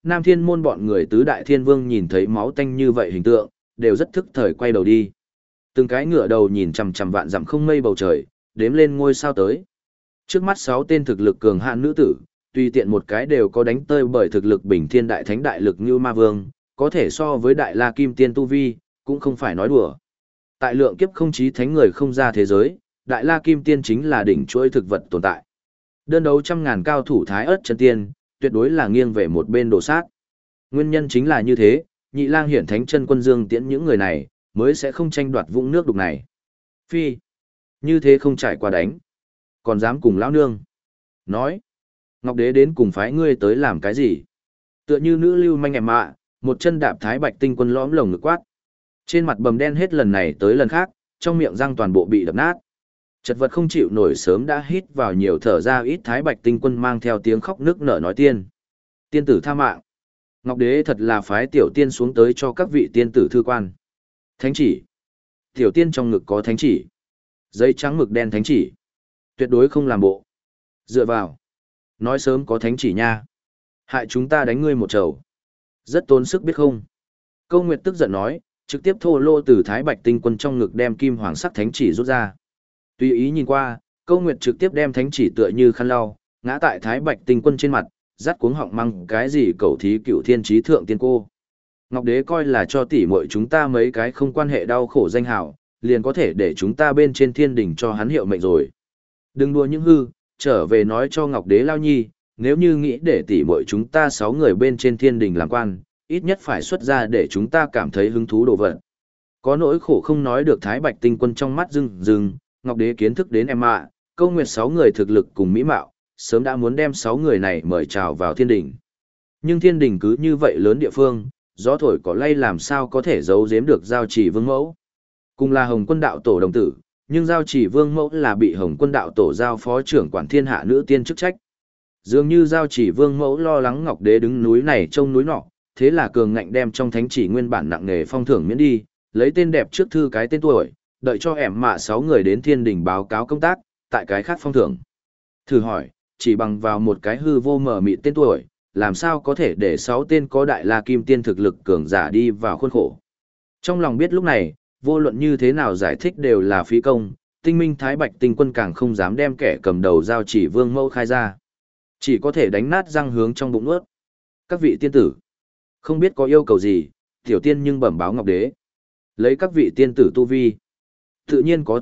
Nam Thiên Môn bọn người tứ đại thiên vương nhìn thấy máu tanh như vậy hình tượng, đều rất thức thời quay đầu đi. Từng cái ngửa đầu nhìn chằm chằm vạn dặm không mây bầu trời, đếm lên ngôi sao tới. Trước mắt 6 tên thực lực cường hạn nữ tử, tùy tiện một cái đều có đánh tơi bởi thực lực bình thiên đại thánh đại lực như ma vương, có thể so với đại la kim tiên tu vi, cũng không phải nói đùa. Tại lượng kiếp không chí thánh người không ra thế giới, đại la kim tiên chính là đỉnh chuỗi thực vật tồn tại. Đơn đấu trăm ngàn cao thủ thái ớt chân tiên, tuyệt đối là nghiêng về một bên đổ sát. Nguyên nhân chính là như thế, Nhị Lang hiển thánh chân quân Dương Tiễn những người này, mới sẽ không tranh đoạt vũng nước đục này. Phi, như thế không trải qua đánh, còn dám cùng lão nương. Nói, Ngọc Đế đến cùng phái ngươi tới làm cái gì? Tựa như nữ lưu manh em mạ, một chân đạp Thái Bạch Tinh Quân lõm lồng ngực quát. Trên mặt bầm đen hết lần này tới lần khác, trong miệng răng toàn bộ bị đập nát. Chật vật không chịu nổi sớm đã hít vào nhiều thở ra ít. Thái Bạch Tinh Quân mang theo tiếng khóc nức nở nói tiên. Tiên tử tha mạng. Ngọc Đế thật là phái tiểu tiên xuống tới cho các vị tiên tử thư quan. Thánh chỉ. Tiểu tiên trong ngực có thánh chỉ. Giấy trắng mực đen thánh chỉ. Tuyệt đối không làm bộ. Dựa vào. Nói sớm có thánh chỉ nha. Hại chúng ta đánh ngươi một trầu. Rất tốn sức biết không. Câu Nguyệt tức giận nói, trực tiếp thô lô từ Thái Bạch Tinh Quân trong ngực đem kim hoàng sắc thánh chỉ rút ra. Tùy ý nhìn qua, Câu Nguyệt trực tiếp đem thánh chỉ tựa như khăn lau, ngã tại Thái Bạch Tinh Quân trên mặt, rát cuống họng măng cái gì cầu thí cựu thiên trí thượng tiên cô. Ngọc Đế coi là cho tỉ muội chúng ta mấy cái không quan hệ đau khổ danh hào, liền có thể để chúng ta bên trên thiên đỉnh cho hắn hiệu mệnh rồi. Đừng đùa những hư, trở về nói cho Ngọc Đế lao nhi, nếu như nghĩ để tỉ muội chúng ta 6 người bên trên thiên đỉnh làm quan, ít nhất phải xuất ra để chúng ta cảm thấy hứng thú đồ vật. Có nỗi khổ không nói được. Thái Bạch Tinh Quân trong mắt rưng rưng, Ngọc Đế kiến thức đến em ạ, Câu Nguyệt 6 người thực lực cùng mỹ mạo, sớm đã muốn đem 6 người này mời chào vào thiên đỉnh. Nhưng thiên đỉnh cứ như vậy lớn địa phương, gió thổi cỏ lay làm sao có thể giấu giếm được Giao Chỉ Vương Mẫu. Cùng là Hồng Quân đạo tổ đồng tử, nhưng Giao Chỉ Vương Mẫu là bị Hồng Quân đạo tổ giao phó trưởng quản thiên hạ nữ tiên chức trách. Dường như Giao Chỉ Vương Mẫu lo lắng Ngọc Đế đứng núi này trông núi nọ, thế là cường ngạnh đem trong thánh chỉ nguyên bản nặng nề phong thưởng miễn đi, lấy tên đẹp trước thư cái tên tuổi, đợi cho ẻm mạ 6 người đến thiên đỉnh báo cáo công tác, tại cái khác phong thưởng. Thử hỏi, chỉ bằng vào một cái hư vô mờ mịt tên tuổi, làm sao có thể để 6 tên có đại la kim tiên thực lực cường giả đi vào khuôn khổ. Trong lòng biết lúc này, vô luận như thế nào giải thích đều là phí công, Tinh Minh Thái Bạch Tinh Quân càng không dám đem kẻ cầm đầu Giao Chỉ Vương Mẫu khai ra. Chỉ có thể đánh nát răng hướng trong bụng nuốt. Các vị tiên tử, không biết có yêu cầu gì, tiểu tiên nhưng bẩm báo Ngọc Đế. Lấy các vị tiên tử tu vi, tự nhiên có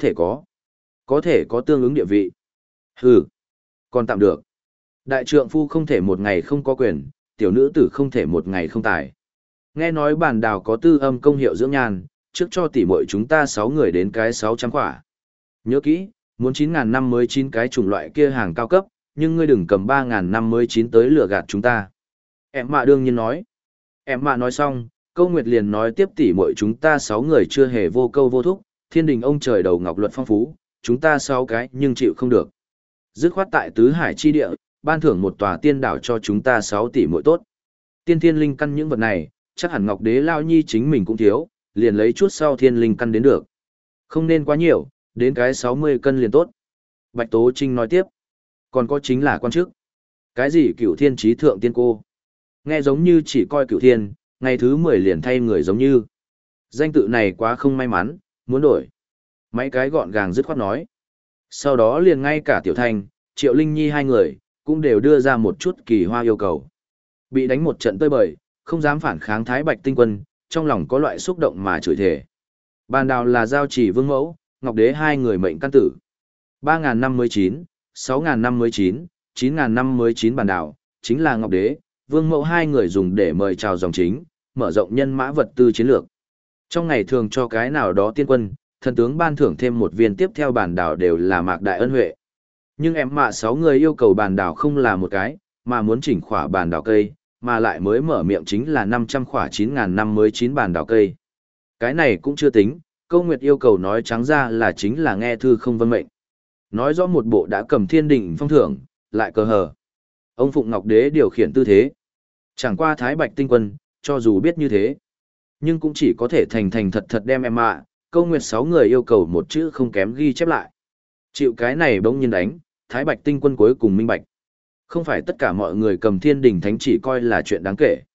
thể có tương ứng địa vị. Hừ, còn tạm được. Đại trượng phu không thể một ngày không có quyền, tiểu nữ tử không thể một ngày không tài. Nghe nói bản đào có tư âm công hiệu dưỡng nhan, trước cho tỉ muội chúng ta 6 người đến cái 600 quả. Nhớ kỹ, muốn 9.000 năm mới 9 cái chủng loại kia hàng cao cấp, nhưng ngươi đừng cầm 3.000 năm mới 9 tới lừa gạt chúng ta. Em mạ đương nhiên nói. Em mạ nói xong, Câu Nguyệt liền nói tiếp tỉ muội chúng ta 6 người chưa hề vô câu vô thúc, thiên đình ông trời đầu ngọc luật phong phú, chúng ta 6 cái nhưng chịu không được. Dứt khoát tại tứ hải chi địa, ban thưởng một tòa tiên đảo cho chúng ta 6 tỷ muội tốt. Tiên thiên linh căn những vật này, chắc hẳn Ngọc Đế lao nhi chính mình cũng thiếu, liền lấy chút sau thiên linh căn đến được. Không nên quá nhiều, đến cái 60 cân liền tốt. Bạch Tố Trinh nói tiếp. Còn có chính là quan chức. Cái gì cửu thiên trí thượng tiên cô? Nghe giống như chỉ coi cửu thiên, ngày thứ 10 liền thay người giống như. Danh tự này quá không may mắn, muốn đổi. Mấy cái gọn gàng dứt khoát nói. Sau đó liền ngay cả Tiểu Thanh, Triệu Linh Nhi hai người, cũng đều đưa ra một chút kỳ hoa yêu cầu. Bị đánh một trận tơi bời, không dám phản kháng Thái Bạch Tinh Quân, trong lòng có loại xúc động mà chửi thề. Bàn đào là Giao Chỉ Vương Mẫu, Ngọc Đế hai người mệnh căn tử. 3.000 năm mới 9, 6.000 năm mới 9, 9.000 năm mới 9 bàn đào, chính là Ngọc Đế, Vương Mẫu hai người dùng để mời chào dòng chính, mở rộng nhân mã vật tư chiến lược. Trong ngày thường cho cái nào đó tiên quân, thần tướng ban thưởng thêm một viên tiếp theo bàn đảo đều là mạc đại ân huệ. Nhưng em mạ 6 người yêu cầu bàn đảo không là một cái, mà muốn chỉnh khỏa bàn đảo cây, mà lại mới mở miệng chính là 500 khỏa 9.000 năm mới 9 bàn đảo cây. Cái này cũng chưa tính, Câu Nguyệt yêu cầu nói trắng ra là chính là nghe thư không vâng mệnh. Nói rõ một bộ đã cầm thiên đình phong thưởng, lại cờ hờ. Ông Phụng Ngọc Đế điều khiển tư thế. Chẳng qua Thái Bạch Tinh Quân, cho dù biết như thế, nhưng cũng chỉ có thể thành thành thật thật đem em mạ, Câu Nguyệt 6 người yêu cầu một chữ không kém ghi chép lại. Chịu cái này bỗng nhiên đánh, Thái Bạch Tinh Quân cuối cùng minh bạch. Không phải tất cả mọi người cầm thiên đình thánh chỉ coi là chuyện đáng kể.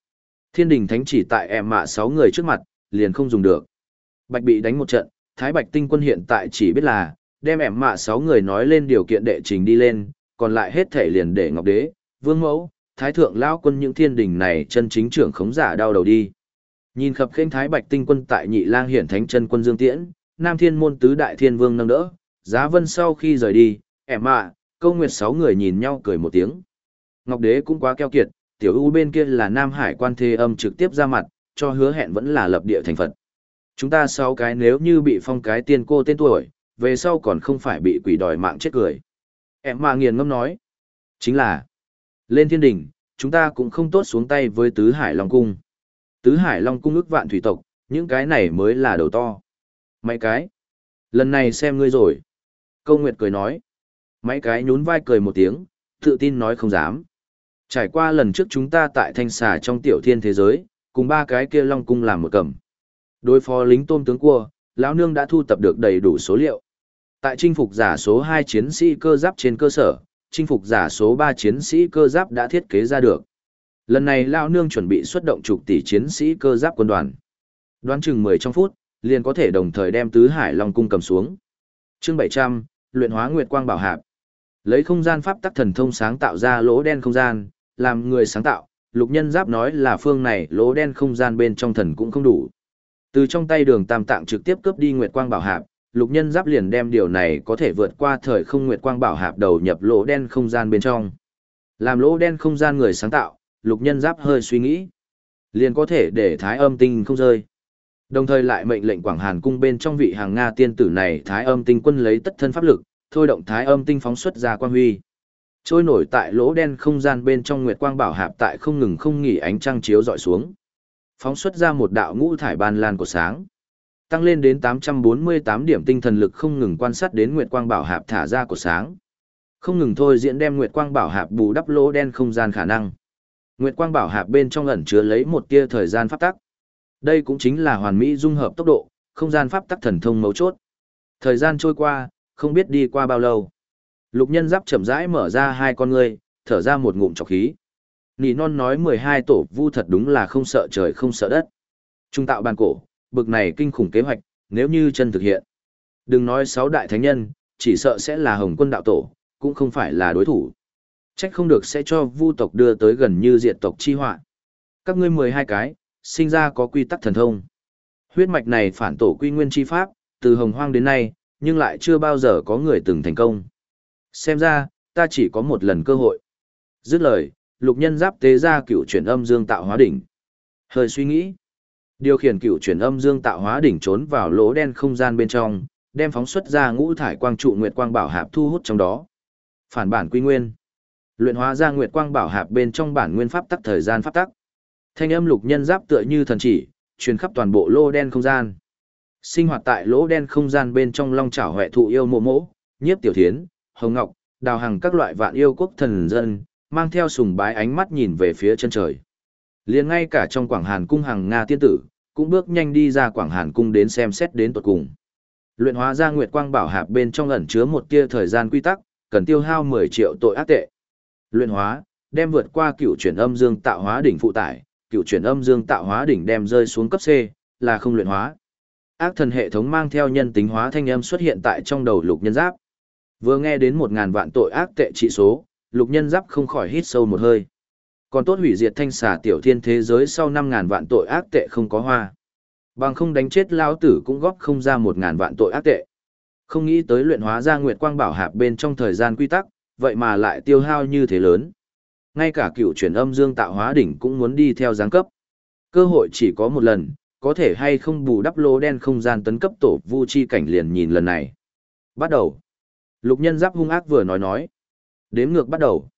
Thiên đình thánh chỉ tại em mạ 6 người trước mặt, liền không dùng được. Bạch bị đánh một trận, Thái Bạch tinh quân hiện tại chỉ biết là, đem em mạ 6 người nói lên điều kiện đệ trình đi lên, còn lại hết thể liền để Ngọc Đế, Vương Mẫu, Thái Thượng Lão Quân những thiên đình này chân chính trưởng khống giả đau đầu đi. Nhìn khập khênh Thái Bạch tinh quân tại Nhị Lang hiển thánh chân quân Dương Tiễn, Nam Thiên môn tứ đại thiên vương nâng đỡ, Giá Vân sau khi rời đi, em mạ, Câu Nguyệt 6 người nhìn nhau cười một tiếng. Ngọc Đế cũng quá keo kiệt, tiểu u bên kia là Nam Hải Quan Thế Âm trực tiếp ra mặt, cho hứa hẹn vẫn là lập địa thành Phật. Chúng ta 6 cái nếu như bị phong cái tiên cô tên tuổi, về sau còn không phải bị quỷ đòi mạng chết cười. Em mà nghiền ngâm nói, chính là, lên thiên đỉnh, chúng ta cũng không tốt xuống tay với Tứ Hải Long Cung. Tứ Hải Long Cung ức vạn thủy tộc, những cái này mới là đầu to. Mấy cái, lần này xem ngươi rồi. Câu Nguyệt cười nói, mấy cái nhún vai cười một tiếng, tự tin nói không dám. Trải qua lần trước chúng ta tại Thanh Xà trong tiểu thiên thế giới, cùng 3 cái kia Long Cung làm một cầm. Đối phó lính tôm tướng cua, lão nương đã thu tập được đầy đủ số liệu. Tại chinh phục giả số 2 chiến sĩ cơ giáp trên cơ sở, chinh phục giả số 3 chiến sĩ cơ giáp đã thiết kế ra được. Lần này lão nương chuẩn bị xuất động chục tỷ chiến sĩ cơ giáp quân đoàn. Đoán chừng 10 trong phút, liền có thể đồng thời đem Tứ Hải Long Cung cầm xuống. Chương 700, luyện hóa Nguyệt Quang Bảo Hạp. Lấy không gian pháp tắc thần thông sáng tạo ra lỗ đen không gian, làm người sáng tạo, Lục Nhân Giáp nói là phương này lỗ đen không gian bên trong thần cũng không đủ. Từ trong tay Đường Tam Tạng trực tiếp cướp đi Nguyệt Quang Bảo Hạp, Lục Nhân Giáp liền đem điều này có thể vượt qua thời không Nguyệt Quang Bảo Hạp đầu nhập lỗ đen không gian bên trong. Làm lỗ đen không gian người sáng tạo, Lục Nhân Giáp hơi suy nghĩ, liền có thể để Thái Âm Tinh không rơi. Đồng thời lại mệnh lệnh Quảng Hàn cung bên trong vị hàng Nga tiên tử này Thái Âm Tinh quân lấy tất thân pháp lực, thôi động Thái Âm Tinh phóng xuất ra quang huy. Trôi nổi tại lỗ đen không gian bên trong Nguyệt Quang Bảo Hạp tại không ngừng không nghỉ ánh trăng chiếu dọi xuống. Phóng xuất ra một đạo ngũ thải ban lan của sáng. Tăng lên đến 848 điểm tinh thần lực không ngừng quan sát đến Nguyệt Quang Bảo Hạp thả ra của sáng. Không ngừng thôi diễn đem Nguyệt Quang Bảo Hạp bù đắp lỗ đen không gian khả năng. Nguyệt Quang Bảo Hạp bên trong ẩn chứa lấy một tia thời gian pháp tắc. Đây cũng chính là hoàn mỹ dung hợp tốc độ, không gian pháp tắc thần thông mấu chốt. Thời gian trôi qua, không biết đi qua bao lâu. Lục Nhân Giáp chậm rãi mở ra hai con ngươi, thở ra một ngụm trọc khí. Nỉ non nói 12 tổ vu thật đúng là không sợ trời không sợ đất. Trung tạo bàn cổ, bực này kinh khủng kế hoạch, nếu như chân thực hiện. Đừng nói 6 đại thánh nhân, chỉ sợ sẽ là Hồng Quân đạo tổ, cũng không phải là đối thủ. Trách không được sẽ cho vu tộc đưa tới gần như diệt tộc chi họa. Các ngươi 12 cái, sinh ra có quy tắc thần thông. Huyết mạch này phản tổ quy nguyên chi pháp, từ hồng hoang đến nay, nhưng lại chưa bao giờ có người từng thành công. Xem ra, ta chỉ có một lần cơ hội. Dứt lời, Lục Nhân Giáp tế ra cựu chuyển âm dương tạo hóa đỉnh. Hơi suy nghĩ, điều khiển cựu chuyển âm dương tạo hóa đỉnh trốn vào lỗ đen không gian bên trong, đem phóng xuất ra ngũ thải quang trụ Nguyệt Quang Bảo Hạp thu hút trong đó. Phản bản quy nguyên, luyện hóa ra Nguyệt Quang Bảo Hạp bên trong bản nguyên pháp tắc thời gian pháp tắc. Thanh âm Lục Nhân Giáp tựa như thần chỉ, truyền khắp toàn bộ lỗ đen không gian. Sinh hoạt tại lỗ đen không gian bên trong long chảo huệ thụ yêu mộ mỗ, Nhiếp Tiểu Thiến, Hồng Ngọc, Đào Hằng các loại vạn yêu quốc thần dân, mang theo sùng bái ánh mắt nhìn về phía chân trời. Liền ngay cả trong Quảng Hàn cung hàng Nga tiên tử, cũng bước nhanh đi ra Quảng Hàn cung đến xem xét đến tận cùng. Luyện hóa ra Nguyệt Quang Bảo Hạp bên trong ẩn chứa một tia thời gian quy tắc, cần tiêu hao 10 triệu tội ác tệ. Luyện hóa, đem vượt qua cựu chuyển âm dương tạo hóa đỉnh phụ tải, cựu chuyển âm dương tạo hóa đỉnh đem rơi xuống cấp C, là không luyện hóa. Ác thần hệ thống mang theo nhân tính hóa thanh âm xuất hiện tại trong đầu Lục Nhân Giáp. Vừa nghe đến 1000 vạn tội ác tệ trị số, Lục Nhân Giáp không khỏi hít sâu một hơi. Còn tốt hủy diệt Thanh Xà tiểu thiên thế giới sau 5000 vạn tội ác tệ không có hoa. Bằng không đánh chết lão tử cũng góp không ra 1000 vạn tội ác tệ. Không nghĩ tới luyện hóa ra Nguyệt Quang Bảo Hạp bên trong thời gian quy tắc, vậy mà lại tiêu hao như thế lớn. Ngay cả cựu chuyển âm dương tạo hóa đỉnh cũng muốn đi theo giáng cấp. Cơ hội chỉ có một lần, có thể hay không bù đắp lỗ đen không gian tấn cấp tổ vu chi cảnh liền nhìn lần này. Bắt đầu. Lục Nhân Giáp hung ác vừa nói. Đếm ngược bắt đầu.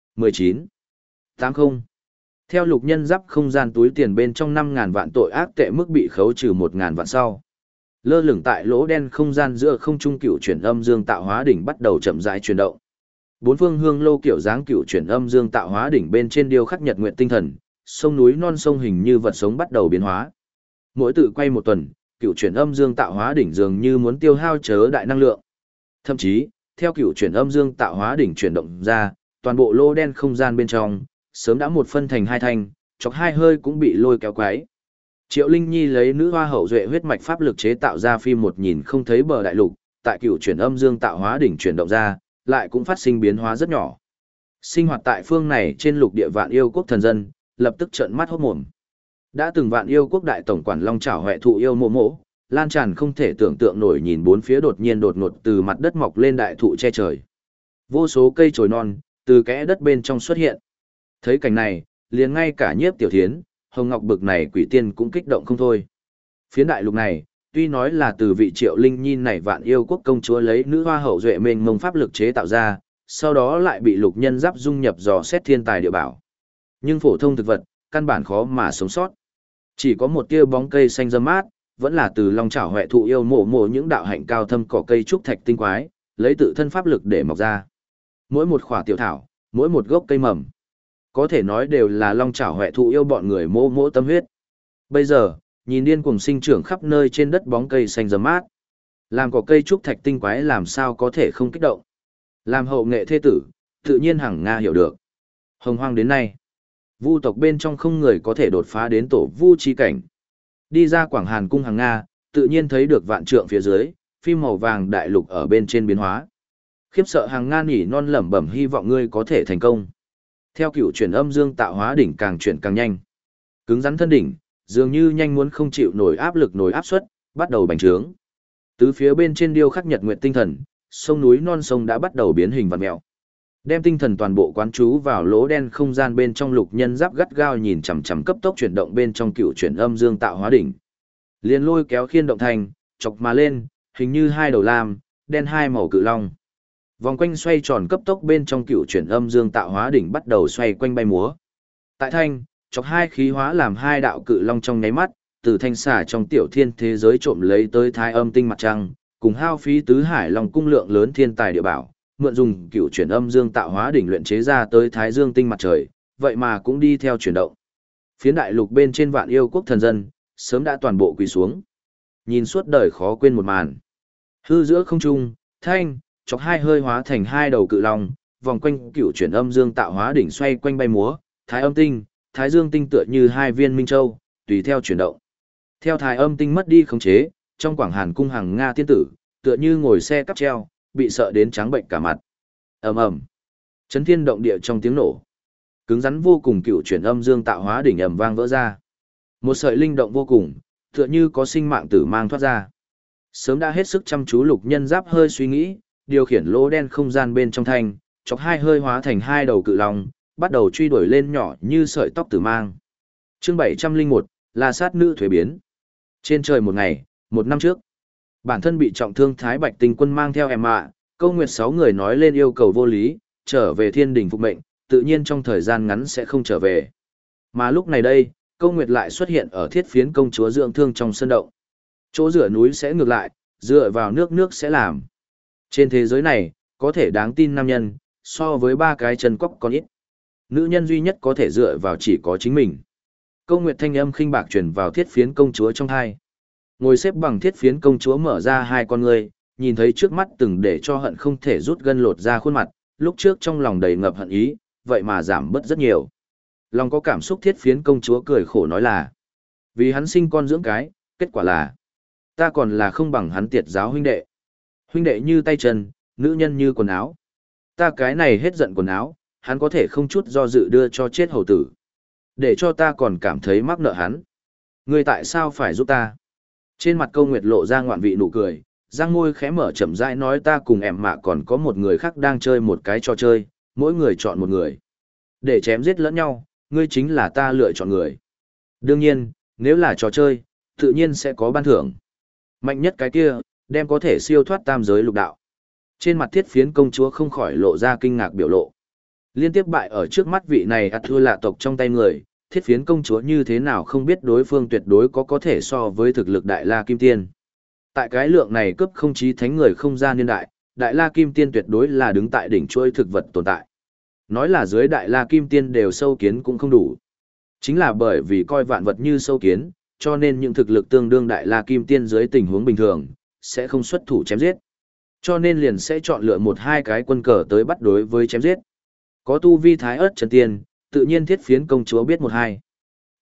19. 80. Theo Lục Nhân Giáp không gian túi tiền bên trong 5000 vạn tội ác tệ mức bị khấu trừ 1000 vạn sau. Lơ lửng tại lỗ đen không gian giữa không trung cựu chuyển âm dương tạo hóa đỉnh bắt đầu chậm rãi chuyển động. Bốn phương hương lô kiểu dáng cựu chuyển âm dương tạo hóa đỉnh bên trên điêu khắc nhật nguyện tinh thần, sông núi non sông hình như vật sống bắt đầu biến hóa. Mỗi tự quay một tuần, cựu chuyển âm dương tạo hóa đỉnh dường như muốn tiêu hao chớ đại năng lượng. Thậm chí, theo cựu chuyển âm dương tạo hóa đỉnh chuyển động ra, toàn bộ lô đen không gian bên trong sớm đã một phân thành hai thanh, chọc hai hơi cũng bị lôi kéo quái. Triệu Linh Nhi lấy nữ hoa hậu duệ huyết mạch pháp lực chế tạo ra phim một nhìn không thấy bờ đại lục, tại cựu chuyển âm dương tạo hóa đỉnh chuyển động ra, lại cũng phát sinh biến hóa rất nhỏ. Sinh hoạt tại phương này trên lục địa vạn yêu quốc thần dân, lập tức trợn mắt hốt mồm. Đã từng vạn yêu quốc đại tổng quản Long Chảo Hoè thụ yêu mộ mộ, lan tràn không thể tưởng tượng nổi nhìn bốn phía đột nhiên đột ngột từ mặt đất mọc lên đại thụ che trời. Vô số cây chồi non, từ kẽ đất bên trong xuất hiện. Thấy cảnh này, liền ngay cả Nhiếp Tiểu Thiến, Hồng Ngọc bực này quỷ tiên cũng kích động không thôi. Phiến đại lục này, tuy nói là từ vị Triệu Linh Nhi này vạn yêu quốc công chúa lấy nữ hoa hậu duệ mênh mông pháp lực chế tạo ra, sau đó lại bị lục nhân giáp dung nhập dò xét thiên tài địa bảo. Nhưng phổ thông thực vật, căn bản khó mà sống sót. Chỉ có một tia bóng cây xanh râm mát, vẫn là từ Long Chảo Hoè thụ yêu mộ mộ những đạo hạnh cao thâm cỏ cây trúc thạch tinh quái, lấy tự thân pháp lực để mọc ra. Mỗi một khỏa tiểu thảo, mỗi một gốc cây mầm, có thể nói đều là Long Chảo Hoè thụ yêu bọn người mộ mộ tâm huyết. Bây giờ, nhìn điên cuồng sinh trưởng khắp nơi trên đất bóng cây xanh râm mát, làm cỏ cây trúc thạch tinh quái làm sao có thể không kích động. Làm hậu nghệ thế tử, tự nhiên hằng Nga hiểu được. Hồng hoang đến nay, vu tộc bên trong không người có thể đột phá đến tổ vu chi cảnh. Đi ra Quảng Hàn cung hàng Nga, tự nhiên thấy được vạn trượng phía dưới, phim màu vàng đại lục ở bên trên biến hóa. Khiếp sợ hàng Nga nỉ non lẩm bẩm hy vọng ngươi có thể thành công. Theo cựu chuyển âm dương tạo hóa đỉnh càng chuyển càng nhanh. Cứng rắn thân đỉnh, dường như nhanh muốn không chịu nổi áp lực nổi áp suất, bắt đầu bành trướng. Tứ phía bên trên điêu khắc nhật nguyệt tinh thần, sông núi non sông đã bắt đầu biến hình vặn mèo. Đem tinh thần toàn bộ quán chú vào lỗ đen không gian bên trong lục nhân giáp gắt gao nhìn chằm chằm cấp tốc chuyển động bên trong cựu chuyển âm dương tạo hóa đỉnh. Liên lôi kéo khiên động thành, chọc mà lên, hình như hai đầu lam, đen hai màu cự long. Vòng quanh xoay tròn cấp tốc bên trong cựu chuyển âm dương tạo hóa đỉnh bắt đầu xoay quanh bay múa. Tại thanh, chọc hai khí hóa làm hai đạo cự long trong nháy mắt, từ thanh xả trong tiểu thiên thế giới trộm lấy tới thái âm tinh mặt trăng, cùng hao phí tứ hải long cung lượng lớn thiên tài địa bảo, mượn dùng cựu chuyển âm dương tạo hóa đỉnh luyện chế ra tới thái dương tinh mặt trời, vậy mà cũng đi theo chuyển động. Phiến đại lục bên trên vạn yêu quốc thần dân, sớm đã toàn bộ quỳ xuống. Nhìn suốt đời khó quên một màn. Hư giữa không trung, thanh, chọc hai hơi hóa thành hai đầu cự long, vòng quanh cựu chuyển âm dương tạo hóa đỉnh xoay quanh bay múa, thái âm tinh, thái dương tinh tựa như hai viên minh châu, tùy theo chuyển động. Theo thái âm tinh mất đi khống chế, trong Quảng Hàn cung hàng Nga tiên tử, tựa như ngồi xe cắp treo, bị sợ đến trắng bệnh cả mặt. Ầm ầm, chấn thiên động địa trong tiếng nổ. Cứng rắn vô cùng cựu chuyển âm dương tạo hóa đỉnh ầm vang vỡ ra. Một sợi linh động vô cùng, tựa như có sinh mạng tử mang thoát ra. Sớm đã hết sức chăm chú lục nhân giáp hơi suy nghĩ, điều khiển lỗ đen không gian bên trong thanh, chọc hai hơi hóa thành hai đầu cự long, bắt đầu truy đuổi lên nhỏ như sợi tóc tử mang. Chương 701, La sát nữ thuế biến. Trên trời một ngày, một năm trước, bản thân bị trọng thương Thái Bạch Tinh Quân mang theo em ạ, Câu Nguyệt 6 người nói lên yêu cầu vô lý, trở về thiên đình phục mệnh, tự nhiên trong thời gian ngắn sẽ không trở về. Mà lúc này đây, Câu Nguyệt lại xuất hiện ở thiết phiến công chúa dưỡng thương trong sân động. Chỗ rửa núi sẽ ngược lại, dựa vào nước sẽ làm. Trên thế giới này, có thể đáng tin nam nhân, so với ba cái chân cóc còn ít. Nữ nhân duy nhất có thể dựa vào chỉ có chính mình. Câu Nguyệt thanh âm khinh bạc truyền vào thiết phiến công chúa trong hai. Ngồi xếp bằng thiết phiến công chúa mở ra hai con ngươi, nhìn thấy trước mắt từng để cho hận không thể rút gân lột ra khuôn mặt, lúc trước trong lòng đầy ngập hận ý, vậy mà giảm bớt rất nhiều. Lòng có cảm xúc thiết phiến công chúa cười khổ nói là, vì hắn sinh con dưỡng cái, kết quả là, ta còn là không bằng hắn tiệt giáo huynh đệ. Huynh đệ như tay chân, nữ nhân như quần áo. Ta cái này hết giận quần áo, hắn có thể không chút do dự đưa cho chết hầu tử. Để cho ta còn cảm thấy mắc nợ hắn. Ngươi tại sao phải giúp ta? Trên mặt Câu Nguyệt lộ ra ngoạn vị nụ cười, răng môi khẽ mở chậm rãi nói ta cùng em mạ còn có một người khác đang chơi một cái trò chơi, mỗi người chọn một người. Để chém giết lẫn nhau, ngươi chính là ta lựa chọn người. Đương nhiên, nếu là trò chơi, tự nhiên sẽ có ban thưởng. Mạnh nhất cái kia, đem có thể siêu thoát tam giới lục đạo. Trên mặt thiết phiến công chúa không khỏi lộ ra kinh ngạc biểu lộ. Liên tiếp bại ở trước mắt vị này thua lạ tộc trong tay người, thiết phiến công chúa như thế nào không biết đối phương tuyệt đối có thể so với thực lực Đại La Kim Tiên. Tại cái lượng này cướp không chí thánh người không ra niên đại, Đại La Kim Tiên tuyệt đối là đứng tại đỉnh chuỗi thực vật tồn tại. Nói là dưới Đại La Kim Tiên đều sâu kiến cũng không đủ. Chính là bởi vì coi vạn vật như sâu kiến, cho nên những thực lực tương đương Đại La Kim Tiên dưới tình huống bình thường, sẽ không xuất thủ chém giết. Cho nên liền sẽ chọn lựa một hai cái quân cờ tới bắt đối với chém giết. Có tu vi thái ớt chân tiên, tự nhiên thiết phiến công chúa biết một hai.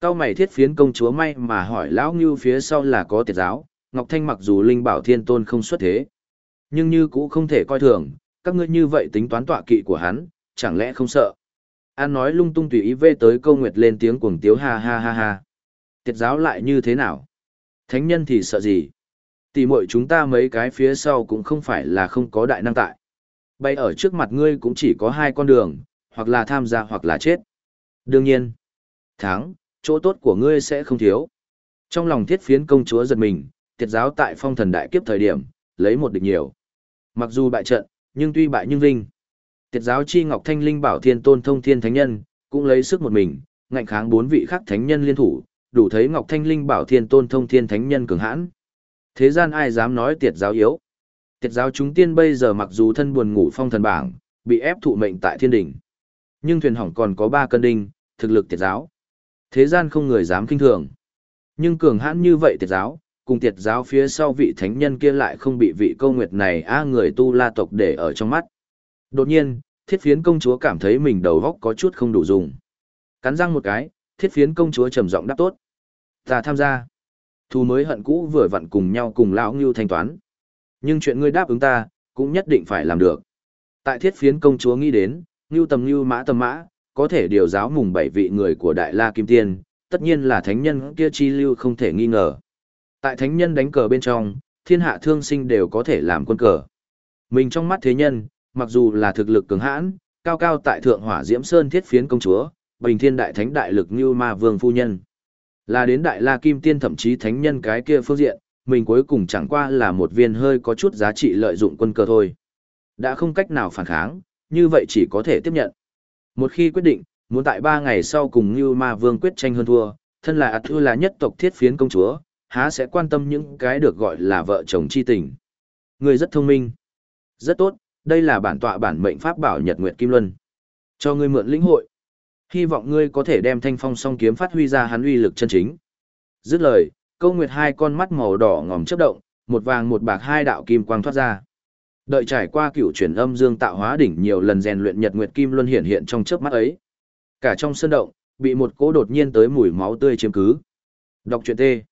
Cao mày Thiết Phiến công chúa may mà hỏi lão Ngưu phía sau là có tiệt giáo, Ngọc Thanh mặc dù linh bảo thiên tôn không xuất thế, nhưng như cũng không thể coi thường, các ngươi như vậy tính toán tọa kỵ của hắn, chẳng lẽ không sợ. An nói lung tung tùy ý vê tới Câu Nguyệt lên tiếng cuồng tiếu ha ha ha ha. Tiệt giáo lại như thế nào? Thánh nhân thì sợ gì? Tỷ muội chúng ta mấy cái phía sau cũng không phải là không có đại năng tại. Bay ở trước mặt ngươi cũng chỉ có hai con đường, hoặc là tham gia hoặc là chết. Đương nhiên, thắng, chỗ tốt của ngươi sẽ không thiếu. Trong lòng Thiết Phiến công chúa giật mình, tiệt giáo tại phong thần đại kiếp thời điểm, lấy một địch nhiều. Mặc dù bại trận, nhưng tuy bại nhưng vinh. Tiệt giáo chi Ngọc Thanh Linh Bảo Thiên Tôn Thông Thiên Thánh Nhân, cũng lấy sức một mình, ngạnh kháng bốn vị khác thánh nhân liên thủ, đủ thấy Ngọc Thanh Linh Bảo Thiên Tôn Thông Thiên Thánh Nhân cường hãn. Thế gian ai dám nói tiệt giáo yếu? Tiệt giáo chúng tiên bây giờ mặc dù thân buồn ngủ phong thần bảng, bị ép thụ mệnh tại thiên đỉnh, nhưng thuyền hỏng còn có 3 cân đinh, thực lực tiệt giáo. Thế gian không người dám kinh thường. Nhưng cường hãn như vậy tiệt giáo, cùng tiệt giáo phía sau vị thánh nhân kia lại không bị vị Câu Nguyệt này người tu la tộc để ở trong mắt. Đột nhiên, Thiết Phiến công chúa cảm thấy mình đầu óc có chút không đủ dùng. Cắn răng một cái, Thiết Phiến công chúa trầm giọng đáp tốt. Ta tham gia. Thù mới hận cũ vừa vặn cùng nhau cùng lão Ngưu thanh toán. Nhưng chuyện ngươi đáp ứng ta, cũng nhất định phải làm được. Tại Thiết Phiến công chúa nghĩ đến, Ngưu tầm mã, có thể điều giáo mùng 7 vị người của Đại La Kim Tiên, tất nhiên là thánh nhân kia chi lưu không thể nghi ngờ. Tại thánh nhân đánh cờ bên trong, thiên hạ thương sinh đều có thể làm quân cờ. Mình trong mắt thế nhân, mặc dù là thực lực cường hãn, cao cao tại thượng hỏa diễm sơn Thiết Phiến công chúa, bình thiên đại thánh đại lực như ma vương phu nhân. Là đến Đại La Kim Tiên thậm chí thánh nhân cái kia phương diện, mình cuối cùng chẳng qua là một viên hơi có chút giá trị lợi dụng quân cờ thôi. Đã không cách nào phản kháng, như vậy chỉ có thể tiếp nhận. Một khi quyết định, muốn tại 3 ngày sau cùng Như Ma Vương quyết tranh hơn thua, thân là Atu là nhất tộc Thiết Phiến công chúa, há sẽ quan tâm những cái được gọi là vợ chồng chi tình. Người rất thông minh. Rất tốt, đây là bản tọa bản mệnh pháp bảo Nhật Nguyệt Kim Luân. Cho ngươi mượn lĩnh hội. Hy vọng ngươi có thể đem Thanh Phong song kiếm phát huy ra hắn uy lực chân chính. Dứt lời, Câu Nguyệt hai con mắt màu đỏ ngòm chớp động, một vàng một bạc hai đạo kim quang thoát ra. Đợi trải qua cựu chuyển âm dương tạo hóa đỉnh nhiều lần rèn luyện Nhật Nguyệt Kim Luân hiện hiện trong chớp mắt ấy. Cả trong sân động, bị một cỗ đột nhiên tới mùi máu tươi chiếm cứ. Đọc truyện tê.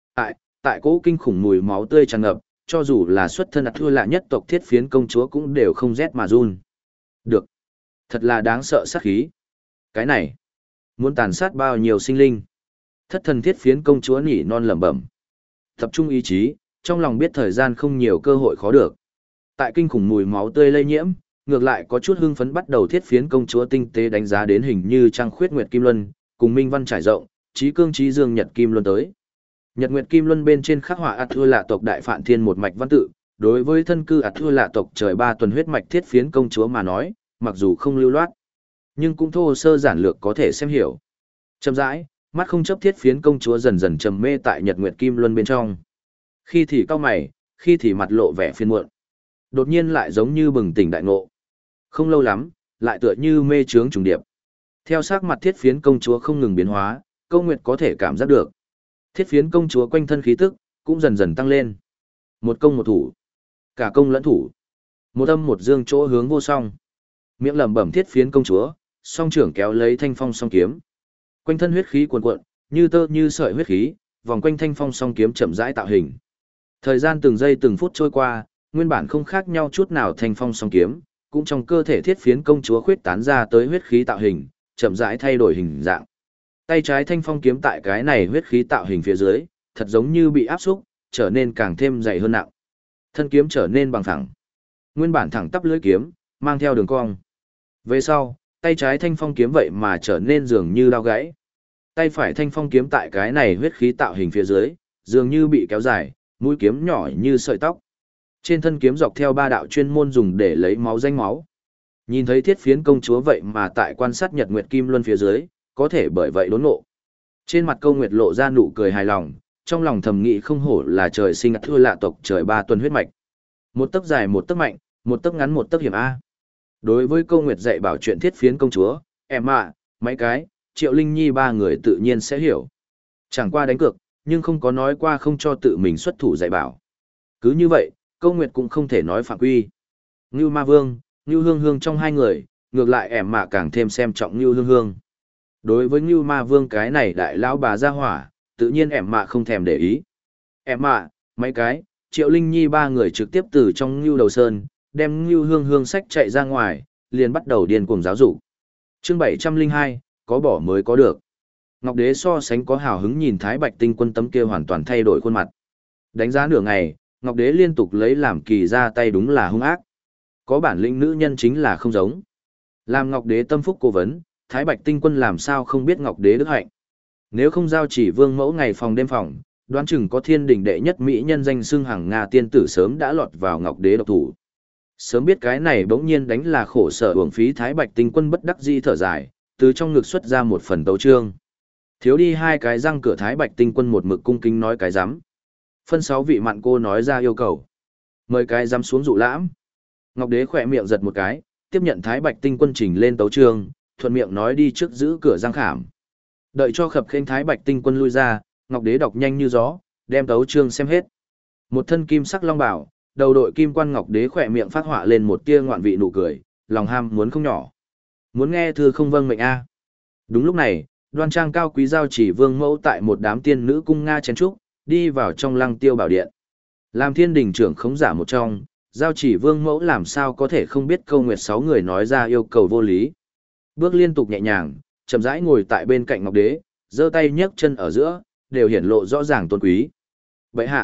Tại cỗ kinh khủng mùi máu tươi tràn ngập, cho dù là xuất thân thua lạ nhất tộc Thiết Phiến công chúa cũng đều không rét mà run. Được. Thật là đáng sợ sát khí. Cái này, muốn tàn sát bao nhiêu sinh linh. Thất thần Thiết Phiến công chúa nỉ non lẩm bẩm. Tập trung ý chí, trong lòng biết thời gian không nhiều cơ hội khó được. Tại kinh khủng mùi máu tươi lây nhiễm, ngược lại có chút hưng phấn bắt đầu Thiết Phiến công chúa tinh tế đánh giá đến hình như trăng khuyết nguyệt kim luân, cùng minh văn trải rộng, trí cương trí dương nhật kim luân tới. Nhật nguyệt kim luân bên trên khắc họa Atu lạ tộc đại phạn thiên một mạch văn tự, đối với thân cư Atu lạ tộc trời 3 tuần huyết mạch Thiết Phiến công chúa mà nói, mặc dù không lưu loát, nhưng cũng thô sơ giản lược có thể xem hiểu. Chậm rãi, mắt không chấp Thiết Phiến công chúa dần dần trầm mê tại Nhật Nguyệt Kim Luân bên trong. Khi thì cau mày, khi thì mặt lộ vẻ phiền muộn. Đột nhiên lại giống như bừng tỉnh đại ngộ. Không lâu lắm, lại tựa như mê trướng trùng điệp. Theo sắc mặt Thiết Phiến công chúa không ngừng biến hóa, Câu Nguyệt có thể cảm giác được. Thiết Phiến công chúa quanh thân khí tức cũng dần dần tăng lên. Một công một thủ, cả công lẫn thủ. Một âm một dương chỗ hướng vô song. Miệng lẩm bẩm Thiết Phiến công chúa, song trưởng kéo lấy thanh phong song kiếm. Quanh thân huyết khí cuồn cuộn, như tơ như sợi huyết khí, vòng quanh thanh phong song kiếm chậm rãi tạo hình. Thời gian từng giây từng phút trôi qua, nguyên bản không khác nhau chút nào thanh phong song kiếm, cũng trong cơ thể Thiết Phiến công chúa khuyết tán ra tới huyết khí tạo hình, chậm rãi thay đổi hình dạng. Tay trái thanh phong kiếm tại cái này huyết khí tạo hình phía dưới, thật giống như bị áp xúc, trở nên càng thêm dày hơn nặng. Thân kiếm trở nên bằng thẳng. Nguyên bản thẳng tắp lưỡi kiếm, mang theo đường cong. Về sau, tay trái thanh phong kiếm vậy mà trở nên dường như dao gãy. Tay phải thanh phong kiếm tại cái này huyết khí tạo hình phía dưới, dường như bị kéo dài, mũi kiếm nhỏ như sợi tóc. Trên thân kiếm dọc theo 3 đạo chuyên môn dùng để lấy máu danh máu. Nhìn thấy Thiết Phiến công chúa vậy mà tại quan sát Nhật Nguyệt Kim Luân phía dưới, có thể bởi vậy đốn ngộ. Trên mặt Câu Nguyệt lộ ra nụ cười hài lòng, trong lòng thầm nghĩ không hổ là trời sinh thua lạ tộc trời 3 tuần huyết mạch. Một tấc dài một tấc mạnh, một tấc ngắn một tấc hiểm a. Đối với Câu Nguyệt dạy bảo chuyện Thiết Phiến công chúa, em mấy cái, Triệu Linh Nhi 3 người tự nhiên sẽ hiểu. Chẳng qua đánh cược, nhưng không có nói qua không cho tự mình xuất thủ dạy bảo. Cứ như vậy, Câu Nguyệt cũng không thể nói phạm quy. Ngưu Ma Vương, Ngưu Hương Hương trong 2 người, ngược lại càng thêm xem trọng Ngưu Hương Hương. Đối với Ngưu Ma Vương cái này đại lão bà gia hỏa, tự nhiên ẻm mạ không thèm để ý. Ẻm mạ, mấy cái, Triệu Linh Nhi ba người trực tiếp từ trong Ngưu Đầu Sơn, đem Ngưu Hương Hương sách chạy ra ngoài, liền bắt đầu điên cuồng giáo dục. Chương 702, có bỏ mới có được. Ngọc Đế so sánh có hào hứng nhìn Thái Bạch Tinh Quân tấm kia hoàn toàn thay đổi khuôn mặt. Đánh giá nửa ngày, Ngọc Đế liên tục lấy làm kỳ ra tay đúng là hung ác. Có bản lĩnh nữ nhân chính là không giống. Làm Ngọc Đế tâm phúc cố vấn, Thái Bạch Tinh Quân làm sao không biết Ngọc Đế đức hạnh. Nếu không giao chỉ vương mẫu ngày phòng đêm phòng, đoán chừng có thiên đỉnh đệ nhất mỹ nhân danh xưng hàng Nga tiên tử sớm đã lọt vào Ngọc Đế độc thủ. Sớm biết cái này bỗng nhiên đánh là khổ sở uổng phí, Thái Bạch Tinh Quân bất đắc dĩ thở dài, từ trong ngực xuất ra một phần tấu chương. Thiếu đi hai cái răng cửa, Thái Bạch Tinh Quân một mực cung kính nói cái rắm. Phân 6 vị mặn cô nói ra yêu cầu. Mời cái rắm xuống dụ lãm. Ngọc Đế khỏe miệng giật một cái, tiếp nhận Thái Bạch Tinh Quân trình lên tấu chương, thuận miệng nói đi trước giữ cửa răng khảm. Đợi cho khập khênh Thái Bạch Tinh Quân lui ra, Ngọc Đế đọc nhanh như gió, đem tấu chương xem hết. Một thân kim sắc long bảo, đầu đội kim quan, Ngọc Đế khỏe miệng phát họa lên một tia ngoạn vị nụ cười, lòng ham muốn không nhỏ. Muốn nghe thư không vâng mệnh a. Đúng lúc này, đoan trang cao quý giao chỉ vương mẫu tại một đám tiên nữ cung nga chen trúc, đi vào trong lăng tiêu bảo điện. Làm thiên đình trưởng khống giả một trong, giao chỉ vương mẫu làm sao có thể không biết câu nguyệt 6 người nói ra yêu cầu vô lý. Bước liên tục nhẹ nhàng, chậm rãi ngồi tại bên cạnh Ngọc Đế, giơ tay nhấc chân ở giữa, đều hiển lộ rõ ràng tôn quý. Bệ hạ,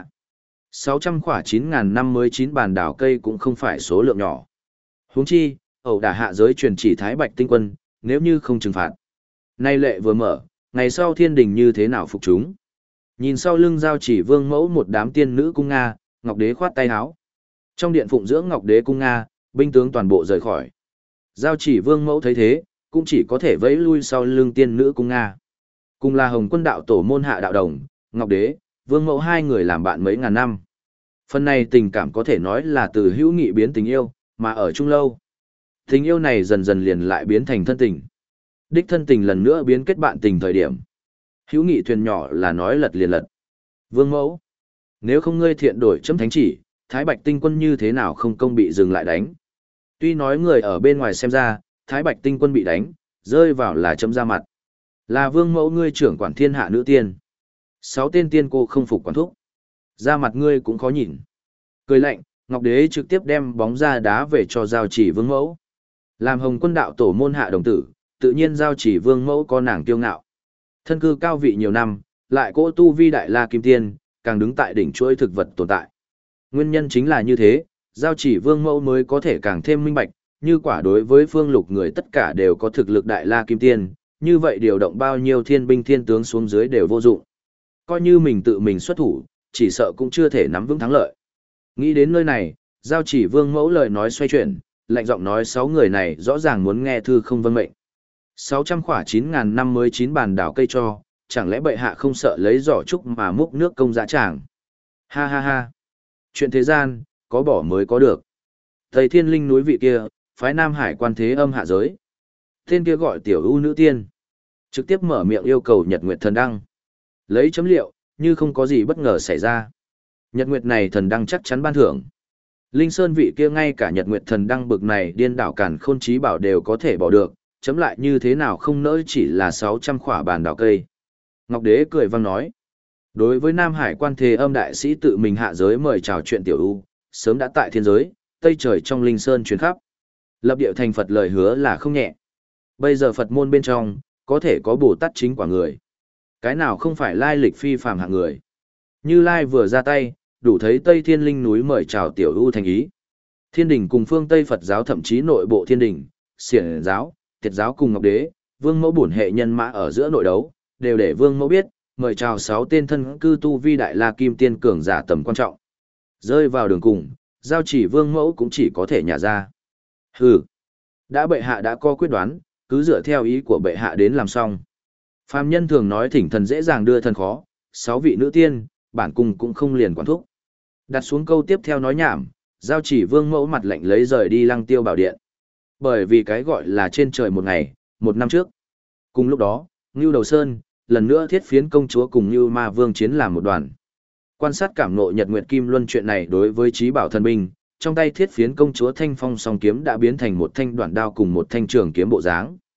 600 khỏa 9.000 năm mới 9 bàn đảo cây cũng không phải số lượng nhỏ. Huống chi, ẩu đả hạ giới truyền chỉ Thái Bạch Tinh Quân, nếu như không trừng phạt. Nay lệ vừa mở, ngày sau thiên đình như thế nào phục chúng. Nhìn sau lưng giao chỉ vương mẫu một đám tiên nữ cung Nga, Ngọc Đế khoát tay áo. Trong điện phụng dưỡng Ngọc Đế cung Nga, binh tướng toàn bộ rời khỏi. Giao chỉ vương mẫu thấy thế, cũng chỉ có thể vẫy lui sau lưng tiên nữ cung Nga. Cùng là Hồng Quân đạo tổ môn hạ đạo đồng, Ngọc Đế, vương mẫu hai người làm bạn mấy ngàn năm. Phần này tình cảm có thể nói là từ hữu nghị biến tình yêu, mà ở chung lâu. Tình yêu này dần dần liền lại biến thành thân tình. Đích thân tình lần nữa biến kết bạn tình thời điểm. Hữu nghị thuyền nhỏ là nói lật liền lật. Vương mẫu, nếu không ngươi thiện đổi chấm thánh chỉ, Thái Bạch Tinh Quân như thế nào không công bị dừng lại đánh. Tuy nói người ở bên ngoài xem ra, Thái Bạch Tinh Quân bị đánh, rơi vào là chấm ra mặt. Là vương mẫu ngươi trưởng quản thiên hạ nữ tiên. 6 tên tiên cô không phục quản thúc. Ra mặt ngươi cũng khó nhìn. Cười lạnh, Ngọc Đế trực tiếp đem bóng ra đá về cho giao chỉ vương mẫu. Làm Hồng Quân đạo tổ môn hạ đồng tử, tự nhiên giao chỉ vương mẫu có nàng kiêu ngạo. Thân cư cao vị nhiều năm, lại cỗ tu vi đại la kim tiên, càng đứng tại đỉnh chuỗi thực vật tồn tại. Nguyên nhân chính là như thế, giao chỉ vương mẫu mới có thể càng thêm minh bạch, như quả đối với phương lục người tất cả đều có thực lực đại la kim tiên, như vậy điều động bao nhiêu thiên binh thiên tướng xuống dưới đều vô dụng. Coi như mình tự mình xuất thủ, chỉ sợ cũng chưa thể nắm vững thắng lợi. Nghĩ đến nơi này, giao chỉ vương mẫu lời nói xoay chuyển, lạnh giọng nói 6 người này rõ ràng muốn nghe thư không vâng mệnh. 600 khỏa 9.000 năm mới 9 bàn đảo cây cho, chẳng lẽ bệ hạ không sợ lấy giỏ trúc mà múc nước công dã tràng. Ha ha ha. Chuyện thế gian, có bỏ mới có được. Tây Thiên Linh núi vị kia, phái Nam Hải quan thế âm hạ giới. Tên kia gọi tiểu ưu nữ tiên. Trực tiếp mở miệng yêu cầu Nhật Nguyệt thần đăng. Lấy chấm liệu, như không có gì bất ngờ xảy ra. Nhật Nguyệt này thần đăng chắc chắn ban thưởng. Linh Sơn vị kia ngay cả Nhật Nguyệt thần đăng bực này điên đảo càn khôn trí bảo đều có thể bỏ được, chấm lại như thế nào không nỡ chỉ là 600 khỏa bàn đảo cây. Ngọc Đế cười vang nói. Đối với Nam Hải quan thế âm đại sĩ tự mình hạ giới mời chào chuyện tiểu ưu, sớm đã tại thiên giới, Tây trời trong Linh Sơn chuyến khắp. Lập điệu thành Phật lời hứa là không nhẹ. Bây giờ Phật môn bên trong, có thể có Bồ Tát chính quả người. Cái nào không phải lai lịch phi phàm hạng người. Như Lai vừa ra tay, đủ thấy Tây Thiên Linh núi mời chào tiểu ưu thành ý. Thiên đình cùng phương Tây Phật giáo thậm chí nội bộ thiên đình, xiển giáo, tiệt giáo cùng Ngọc Đế, vương mẫu bổn hệ nhân mã ở giữa nội đấu, đều để vương mẫu biết, mời chào 6 tên thân cư tu vi đại la kim tiên cường giả tầm quan trọng. Rơi vào đường cùng, giao chỉ vương mẫu cũng chỉ có thể nhả ra. Hừ, đã bệ hạ đã có quyết đoán, cứ dựa theo ý của bệ hạ đến làm xong. Phàm nhân thường nói thỉnh thần dễ dàng đưa thần khó, 6 vị nữ tiên, bản cung cũng không liền quản thúc. Đặt xuống câu tiếp theo nói nhảm, giao chỉ vương mẫu mặt lạnh lấy rời đi lăng tiêu bảo điện. Bởi vì cái gọi là trên trời một ngày, một năm trước. Cùng lúc đó, Ngưu Đầu Sơn, lần nữa thiết phiến công chúa cùng Ngưu Ma Vương chiến làm một đoàn. Quan sát cảm ngộ Nhật Nguyệt Kim Luân chuyện này đối với trí bảo thần binh, trong tay thiết phiến công chúa thanh phong song kiếm đã biến thành một thanh đoạn đao cùng một thanh trường kiếm bộ dáng.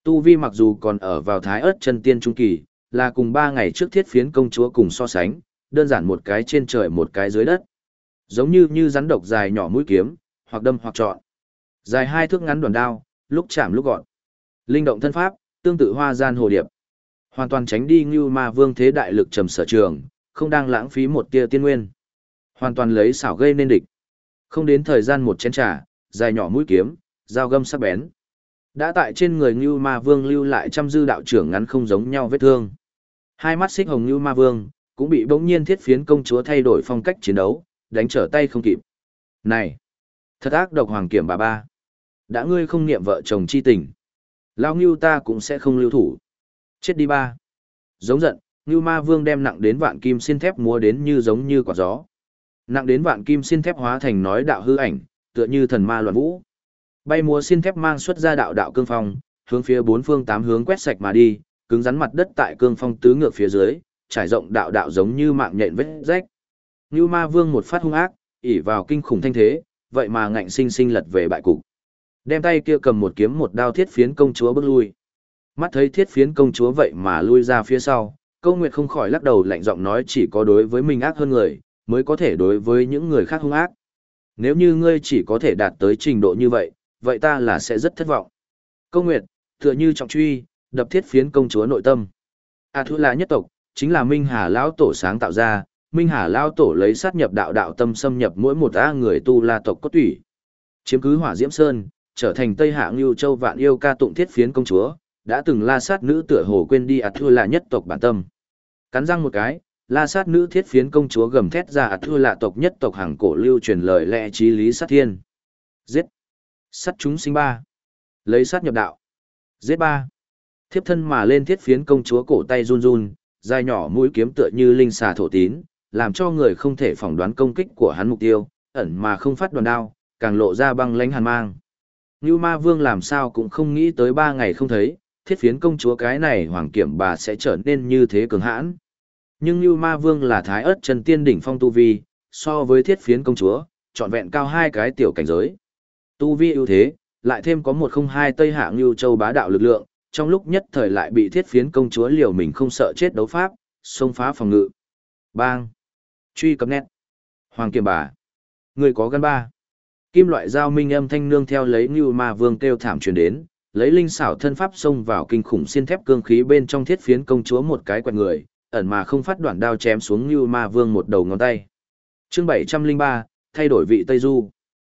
Tu vi mặc dù còn ở vào thái ớt chân tiên trung kỳ, là cùng 3 ngày trước thiết phiến công chúa cùng so sánh, đơn giản một cái trên trời một cái dưới đất. Giống như rắn độc dài nhỏ mũi kiếm, hoặc đâm hoặc trọn. Dài 2 thước ngắn đoàn đao, lúc chạm lúc gọn. Linh động thân pháp, tương tự hoa gian hồ điệp. Hoàn toàn tránh đi Ngưu Ma Vương thế đại lực trầm sở trường, không đang lãng phí một tia tiên nguyên. Hoàn toàn lấy xảo gây nên địch. Không đến thời gian một chén trà, dài nhỏ mũi kiếm, dao găm sắc bén. Đã tại trên người Ngưu Ma Vương lưu lại trăm dư đạo trưởng ngắn không giống nhau vết thương. Hai mắt xích hồng Ngưu Ma Vương cũng bị bỗng nhiên thiết phiến công chúa thay đổi phong cách chiến đấu, đánh trở tay không kịp. Này, thật ác độc hoàng kiểm bà ba. Đã ngươi không niệm vợ chồng chi tình, lao Ngưu ta cũng sẽ không lưu thủ. Chết đi ba. Giống giận, Ngưu Ma Vương đem nặng đến vạn kim xin thép múa đến như giống như quả gió. Nặng đến vạn kim xin thép hóa thành nói đạo hư ảnh, tựa như thần ma loạn vũ. Bay múa xin thép mang xuất ra đạo đạo cương phong, hướng phía bốn phương tám hướng quét sạch mà đi, cứng rắn mặt đất tại cương phong tứ ngược phía dưới, trải rộng đạo đạo giống như mạng nhện vết rách. Ngưu Ma Vương một phát hung ác, ỷ vào kinh khủng thanh thế, vậy mà ngạnh sinh sinh lật về bại cục. Đem tay kia cầm một kiếm một đao thiết phiến công chúa bước lui. Mắt thấy thiết phiến công chúa vậy mà lui ra phía sau, Câu Nguyệt không khỏi lắc đầu lạnh giọng nói chỉ có đối với mình ác hơn người, mới có thể đối với những người khác hung ác. Nếu như ngươi chỉ có thể đạt tới trình độ như vậy, vậy ta là sẽ rất thất vọng. Câu Nguyệt, tựa như trọng truy, đập thiết phiến công chúa nội tâm. Thu là nhất tộc, chính là Minh Hà Lão Tổ sáng tạo ra, Minh Hà Lão Tổ lấy sát nhập đạo đạo tâm xâm nhập mỗi một người tu la tộc cốt tủy. Chiếm cứ Hỏa Diễm Sơn, trở thành Tây Hạ Ngưu Châu vạn yêu ca tụng thiết phiến công chúa, đã từng la sát nữ tựa hồ quên đi Thu là nhất tộc bản tâm. Cắn răng một cái, la sát nữ thiết phiến công chúa gầm thét ra Thu là tộc nhất tộc hàng cổ lưu truyền lời lẽ chí lý sát thiên. Giết! Sát chúng sinh ba! Lấy sát nhập đạo! Giết ba! Thiếp thân mà lên thiết phiến công chúa cổ tay run run, dài nhỏ mũi kiếm tựa như linh xà thổ tín, làm cho người không thể phỏng đoán công kích của hắn mục tiêu, ẩn mà không phát đòn đao, càng lộ ra băng lãnh hàn mang. Ngưu Ma Vương làm sao cũng không nghĩ tới 3 ngày không thấy, thiết phiến công chúa cái này hoàng kiểm bà sẽ trở nên như thế cường hãn. Nhưng Ngưu Ma Vương là thái ớt chân tiên đỉnh phong tu vi, so với thiết phiến công chúa, trọn vẹn cao 2 cái tiểu cảnh giới. Tu vi ưu thế, lại thêm có 102 Tây Hạ Ngưu Châu bá đạo lực lượng, trong lúc nhất thời lại bị thiết phiến công chúa liều mình không sợ chết đấu pháp, xông phá phòng ngự. Bang! Truy cập nét. Hoàng kiểm bà. Người có gan ba. Kim loại dao minh âm thanh nương theo lấy Ngưu Ma Vương kêu thảm truyền đến, lấy linh xảo thân pháp xông vào kinh khủng xiên thép cương khí bên trong thiết phiến công chúa một cái quẹt người, ẩn mà không phát đoạn đao chém xuống Ngưu Ma Vương một đầu ngón tay. Chương 703, thay đổi vị Tây Du.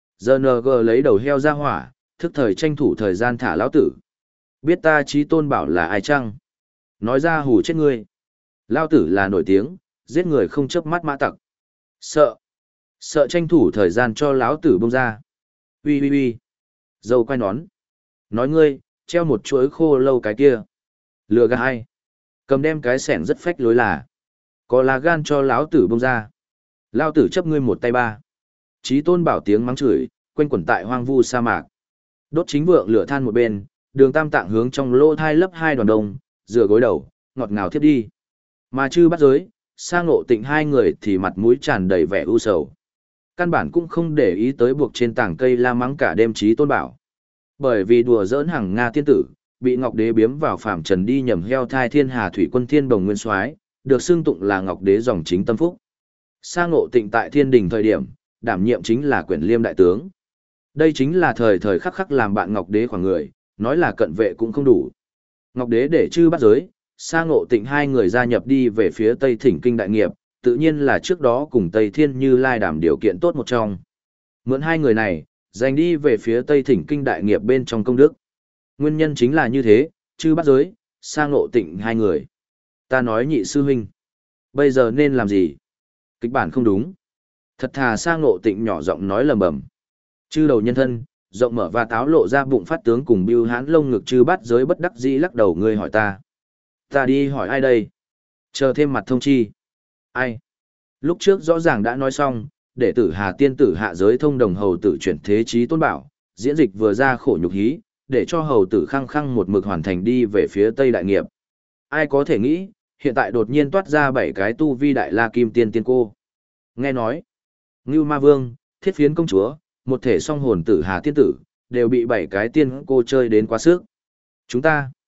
GNG lấy đầu heo ra hỏa, thức thời tranh thủ thời gian thả lão tử. Biết ta Chí Tôn bảo là ai chăng? Nói ra hù chết ngươi. Lão tử là nổi tiếng, giết người không chớp mắt mã tặc. Sợ tranh thủ thời gian cho lão tử bông ra. Uy. Dâu quay nón. Nói ngươi, treo một chuỗi khô lâu cái kia. Lừa gạt ai? Cầm đem cái sẻng rất phách lối là. Có lá gan cho lão tử bông ra. Lão tử chấp ngươi một tay ba. Chí Tôn bảo tiếng mắng chửi, quanh quẩn tại hoang vu sa mạc. Đốt chính vượng lửa than một bên, Đường Tam Tạng hướng trong lỗ thai lấp 2 đoàn đồng, dựa gối đầu, ngọt ngào thiếp đi. Mà chư bắt giới, Sa Ngộ Tịnh 2 người thì mặt mũi tràn đầy vẻ u sầu. Căn bản cũng không để ý tới buộc trên tảng cây la mắng cả đêm Chí Tôn bảo. Bởi vì đùa giỡn hàng Nga tiên tử, bị Ngọc Đế biếm vào phàm trần đi nhầm heo thai thiên hà thủy quân thiên bồng nguyên soái, được xưng tụng là Ngọc Đế dòng chính tâm phúc. Sa Ngộ Tịnh tại thiên đình thời điểm, đảm nhiệm chính là Quyển Liêm đại tướng. Đây chính là thời thời khắc khắc làm bạn Ngọc Đế khoảng người, nói là cận vệ cũng không đủ. Ngọc Đế để chư bắt giới, Sa Ngộ Tịnh 2 người gia nhập đi về phía Tây Thỉnh Kinh đại nghiệp, tự nhiên là trước đó cùng Tây Thiên Như Lai đảm điều kiện tốt một trong. Mượn 2 người này, dành đi về phía Tây Thỉnh Kinh đại nghiệp bên trong công đức. Nguyên nhân chính là như thế, chư bắt giới, Sa Ngộ Tịnh 2 người. Ta nói nhị sư huynh, bây giờ nên làm gì? Kịch bản không đúng. Thật thà Sa Ngộ Tịnh nhỏ giọng nói lầm bầm. Chư đầu nhân thân, rộng mở và táo lộ ra bụng phát tướng cùng bưu hán lông ngực chư bắt giới bất đắc dĩ lắc đầu ngươi hỏi ta. Ta đi hỏi ai đây? Chờ thêm mặt thông chi. Ai? Lúc trước rõ ràng đã nói xong, đệ tử Hà Tiên tử hạ giới thông đồng hầu tử chuyển thế Chí Tôn bảo, diễn dịch vừa ra khổ nhục hí, để cho hầu tử khăng khăng một mực hoàn thành đi về phía Tây đại nghiệp. Ai có thể nghĩ, hiện tại đột nhiên toát ra 7 cái tu vi đại la kim tiên tiên cô. Nghe nói, Ngưu Ma Vương, Thiết Phiến công chúa, một thể song hồn tử Hà Tiên tử, đều bị 7 cái tiên cô chơi đến quá sức.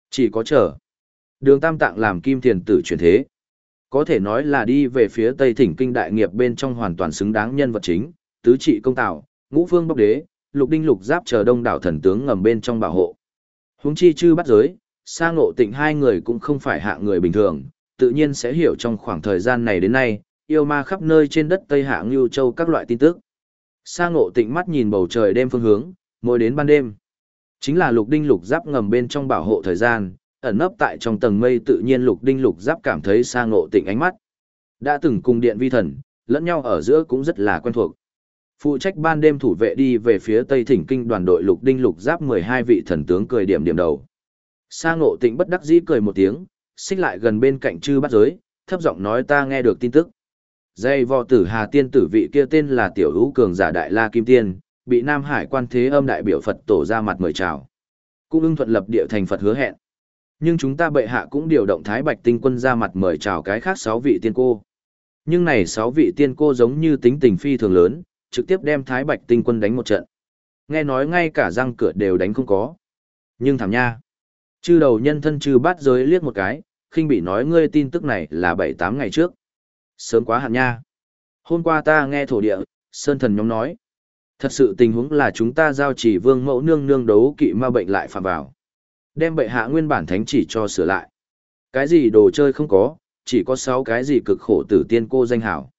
Chỉ có chờ. Đường Tam Tạng làm kim thiền tử chuyển thế. Có thể nói là đi về phía Tây Thỉnh Kinh đại nghiệp bên trong hoàn toàn xứng đáng nhân vật chính, tứ trị công tạo, ngũ phương bốc đế, lục đinh lục giáp chờ đông đảo thần tướng ngầm bên trong bảo hộ. Huống chi chư bắt giới, Sa Ngộ Tịnh hai người cũng không phải hạng người bình thường, tự nhiên sẽ hiểu trong khoảng thời gian này đến nay, yêu ma khắp nơi trên đất Tây Hạ Ngưu Châu các loại tin tức. Sa Ngộ Tịnh mắt nhìn bầu trời đêm phương hướng, mỗi đến ban đêm. Chính là lục đinh lục giáp ngầm bên trong bảo hộ thời gian, ẩn nấp tại trong tầng mây tự nhiên lục đinh lục giáp cảm thấy Sa Ngộ Tịnh ánh mắt. Đã từng cùng điện vi thần, lẫn nhau ở giữa cũng rất là quen thuộc. Phụ trách ban đêm thủ vệ đi về phía Tây Thỉnh Kinh đoàn đội lục đinh lục giáp 12 vị thần tướng cười điểm điểm đầu. Sa Ngộ Tịnh bất đắc dĩ cười một tiếng, xích lại gần bên cạnh chư bắt giới, thấp giọng nói ta nghe được tin tức. Dây vò tử Hà Tiên tử vị kia tên là Tiểu Hữu Cường giả Đại La Kim Tiên, bị Nam Hải Quan Thế Âm đại biểu Phật tổ ra mặt mời chào. Cũng ưng thuận lập địa thành Phật hứa hẹn. Nhưng chúng ta bệ hạ cũng điều động Thái Bạch Tinh Quân ra mặt mời chào cái khác 6 vị tiên cô. Nhưng này 6 vị tiên cô giống như tính tình phi thường lớn, trực tiếp đem Thái Bạch Tinh Quân đánh một trận. Nghe nói ngay cả răng cửa đều đánh không có. Nhưng thảm nha. Chư đầu nhân thân chư bát giới liếc một cái, khinh bị nói ngươi tin tức này là 7-8 ngày trước. Sớm quá hạn nha. Hôm qua ta nghe thổ địa, sơn thần nhóm nói. Thật sự tình huống là chúng ta giao chỉ vương mẫu nương nương đấu kỵ ma bệnh lại phạm vào. Đem bệ hạ nguyên bản thánh chỉ cho sửa lại. Cái gì đồ chơi không có, chỉ có 6 cái gì cực khổ tử tiên cô danh hảo.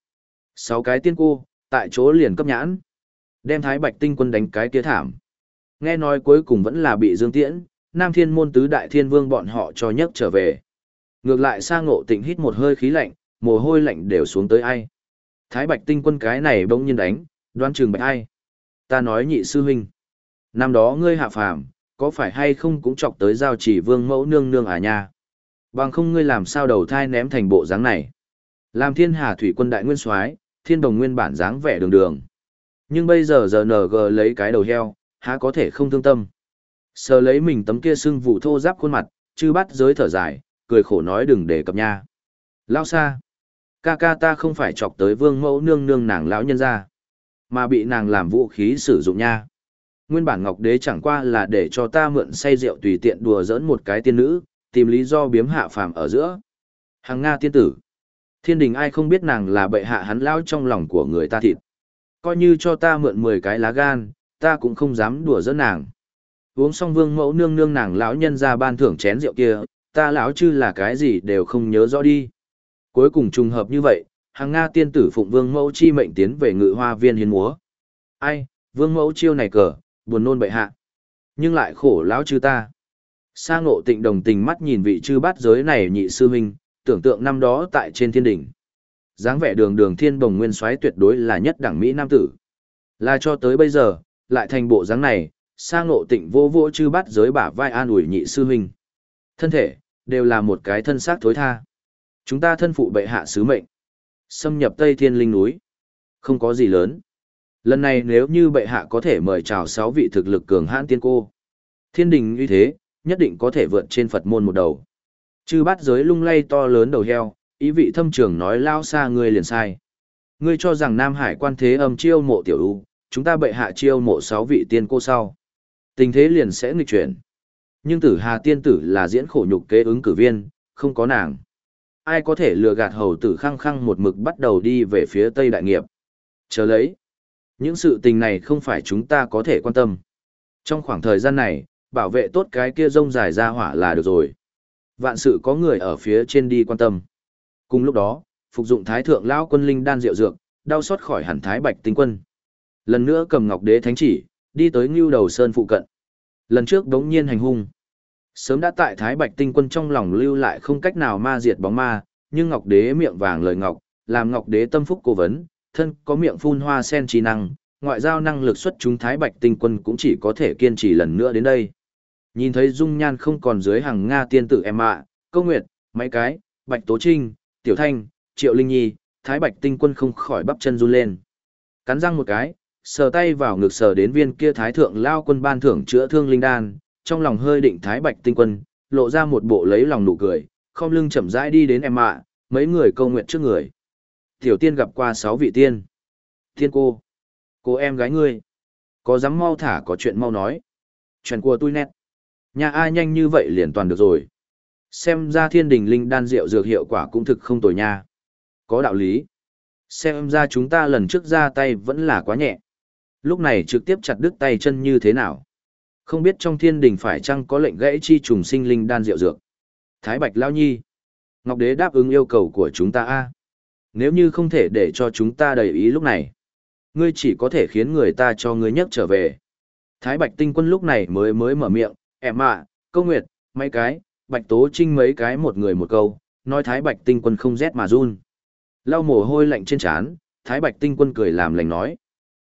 6 cái tiên cô, tại chỗ liền cấp nhãn. Đem Thái Bạch Tinh Quân đánh cái kia thảm. Nghe nói cuối cùng vẫn là bị Dương Tiễn, Nam Thiên môn tứ đại thiên vương bọn họ cho nhấc trở về. Ngược lại Sa Ngộ Tịnh hít một hơi khí lạnh, mồ hôi lạnh đều xuống tới ai. Thái Bạch Tinh Quân cái này bỗng nhiên đánh, đoán chừng bạch ai. Ta nói nhị sư huynh. Năm đó ngươi hạ phàm, có phải hay không cũng chọc tới giao chỉ vương mẫu nương nương à nha. Bằng không ngươi làm sao đầu thai ném thành bộ dáng này. Làm thiên hà thủy quân đại nguyên soái, thiên đồng nguyên bản dáng vẻ đường đường. Nhưng bây giờ GNG lấy cái đầu heo, há có thể không thương tâm. Sờ lấy mình tấm kia sưng vụ thô giáp khuôn mặt, chư bắt giới thở dài, cười khổ nói đừng để cập nha. Lao xa. Ca ca ta không phải chọc tới vương mẫu nương nương nàng lão nhân ra, mà bị nàng làm vũ khí sử dụng nha. Nguyên bản Ngọc Đế chẳng qua là để cho ta mượn say rượu tùy tiện đùa giỡn một cái tiên nữ, tìm lý do biếm hạ phàm ở giữa. Hằng Nga tiên tử. Thiên đình ai không biết nàng là bệ hạ hắn lão trong lòng của người ta thịt. Coi như cho ta mượn 10 cái lá gan, ta cũng không dám đùa giỡn nàng. Uống xong vương mẫu nương nương nàng lão nhân ra ban thưởng chén rượu kia, ta lão chư là cái gì đều không nhớ rõ đi. Cuối cùng trùng hợp như vậy, Hằng Nga tiên tử phụng vương mẫu chi mệnh tiến về Ngự Hoa Viên hiến múa. Ai, vương mẫu chiêu này cờ, buồn nôn bệ hạ. Nhưng lại khổ lão chư ta. Sa Ngộ Tịnh đồng tình mắt nhìn vị chư bát giới này nhị sư huynh, tưởng tượng năm đó tại trên thiên đỉnh. Dáng vẻ đường đường thiên bồng nguyên soái tuyệt đối là nhất đẳng Mỹ nam tử. Là cho tới bây giờ, lại thành bộ dáng này, Sa Ngộ Tịnh vô vô chư bát giới bả vai an ủi nhị sư huynh. Thân thể, đều là một cái thân xác thối tha. Chúng ta thân phụ bệ hạ sứ mệnh. Xâm nhập Tây Thiên Linh núi. Không có gì lớn. Lần này nếu như bệ hạ có thể mời chào 6 vị thực lực cường hãn tiên cô. Thiên đình như thế, nhất định có thể vượt trên Phật môn một đầu. Chư bát giới lung lay to lớn đầu heo, ý vị thâm trường nói lao xa ngươi liền sai. Ngươi cho rằng Nam Hải Quan Thế Âm chiêu mộ tiểu ưu, chúng ta bệ hạ chiêu mộ 6 vị tiên cô sau. Tình thế liền sẽ nghịch chuyển. Nhưng tử Hà tiên tử là diễn khổ nhục kế ứng cử viên, không có nàng. Ai có thể lừa gạt hầu tử khăng khăng một mực bắt đầu đi về phía Tây Đại Nghiệp. Chờ lấy. Những sự tình này không phải chúng ta có thể quan tâm. Trong khoảng thời gian này, bảo vệ tốt cái kia rông dài ra hỏa là được rồi. Vạn sự có người ở phía trên đi quan tâm. Cùng lúc đó, phục dụng Thái Thượng Lão Quân Linh đan rượu dược, đau xót khỏi hẳn Thái Bạch Tinh Quân. Lần nữa cầm Ngọc Đế Thánh chỉ, đi tới Ngưu Đầu Sơn phụ cận. Lần trước đống nhiên hành hung. Sớm đã tại Thái Bạch Tinh Quân trong lòng lưu lại không cách nào ma diệt bóng ma, nhưng Ngọc Đế miệng vàng lời ngọc, làm Ngọc Đế tâm phúc cố vấn, thân có miệng phun hoa sen trí năng, ngoại giao năng lực xuất chúng Thái Bạch Tinh Quân cũng chỉ có thể kiên trì lần nữa đến đây. Nhìn thấy dung nhan không còn dưới hàng Nga tiên tử em ạ, Câu Nguyệt, mấy cái, Bạch Tố Trinh, Tiểu Thanh, Triệu Linh Nhi, Thái Bạch Tinh Quân không khỏi bắp chân run lên. Cắn răng một cái, sờ tay vào ngực sờ đến viên kia Thái Thượng Lao Quân ban thưởng chữa thương linh đan, trong lòng hơi định Thái Bạch Tinh Quân, lộ ra một bộ lấy lòng nụ cười, không lưng chậm rãi đi đến em ạ, mấy người Câu Nguyệt trước người. Tiểu tiên gặp qua 6 vị tiên. Tiên cô em gái ngươi. Có dám mau thả có chuyện mau nói. Chuyện của tôi nét. Nhà ai nhanh như vậy liền toàn được rồi. Xem ra thiên đình linh đan rượu dược hiệu quả cũng thực không tồi nha. Có đạo lý. Xem ra chúng ta lần trước ra tay vẫn là quá nhẹ. Lúc này trực tiếp chặt đứt tay chân như thế nào? Không biết trong thiên đình phải chăng có lệnh gãy chi trùng sinh linh đan rượu dược? Thái Bạch Lao Nhi. Ngọc Đế đáp ứng yêu cầu của chúng ta a. Nếu như không thể để cho chúng ta đầy ý lúc này, ngươi chỉ có thể khiến người ta cho ngươi nhấc trở về. Thái Bạch Tinh Quân lúc này mới mở miệng, em ạ, Câu Nguyệt, mấy cái, Bạch Tố Trinh mấy cái một người một câu, nói Thái Bạch Tinh Quân không rét mà run. Lau mồ hôi lạnh trên trán, Thái Bạch Tinh Quân cười làm lành nói.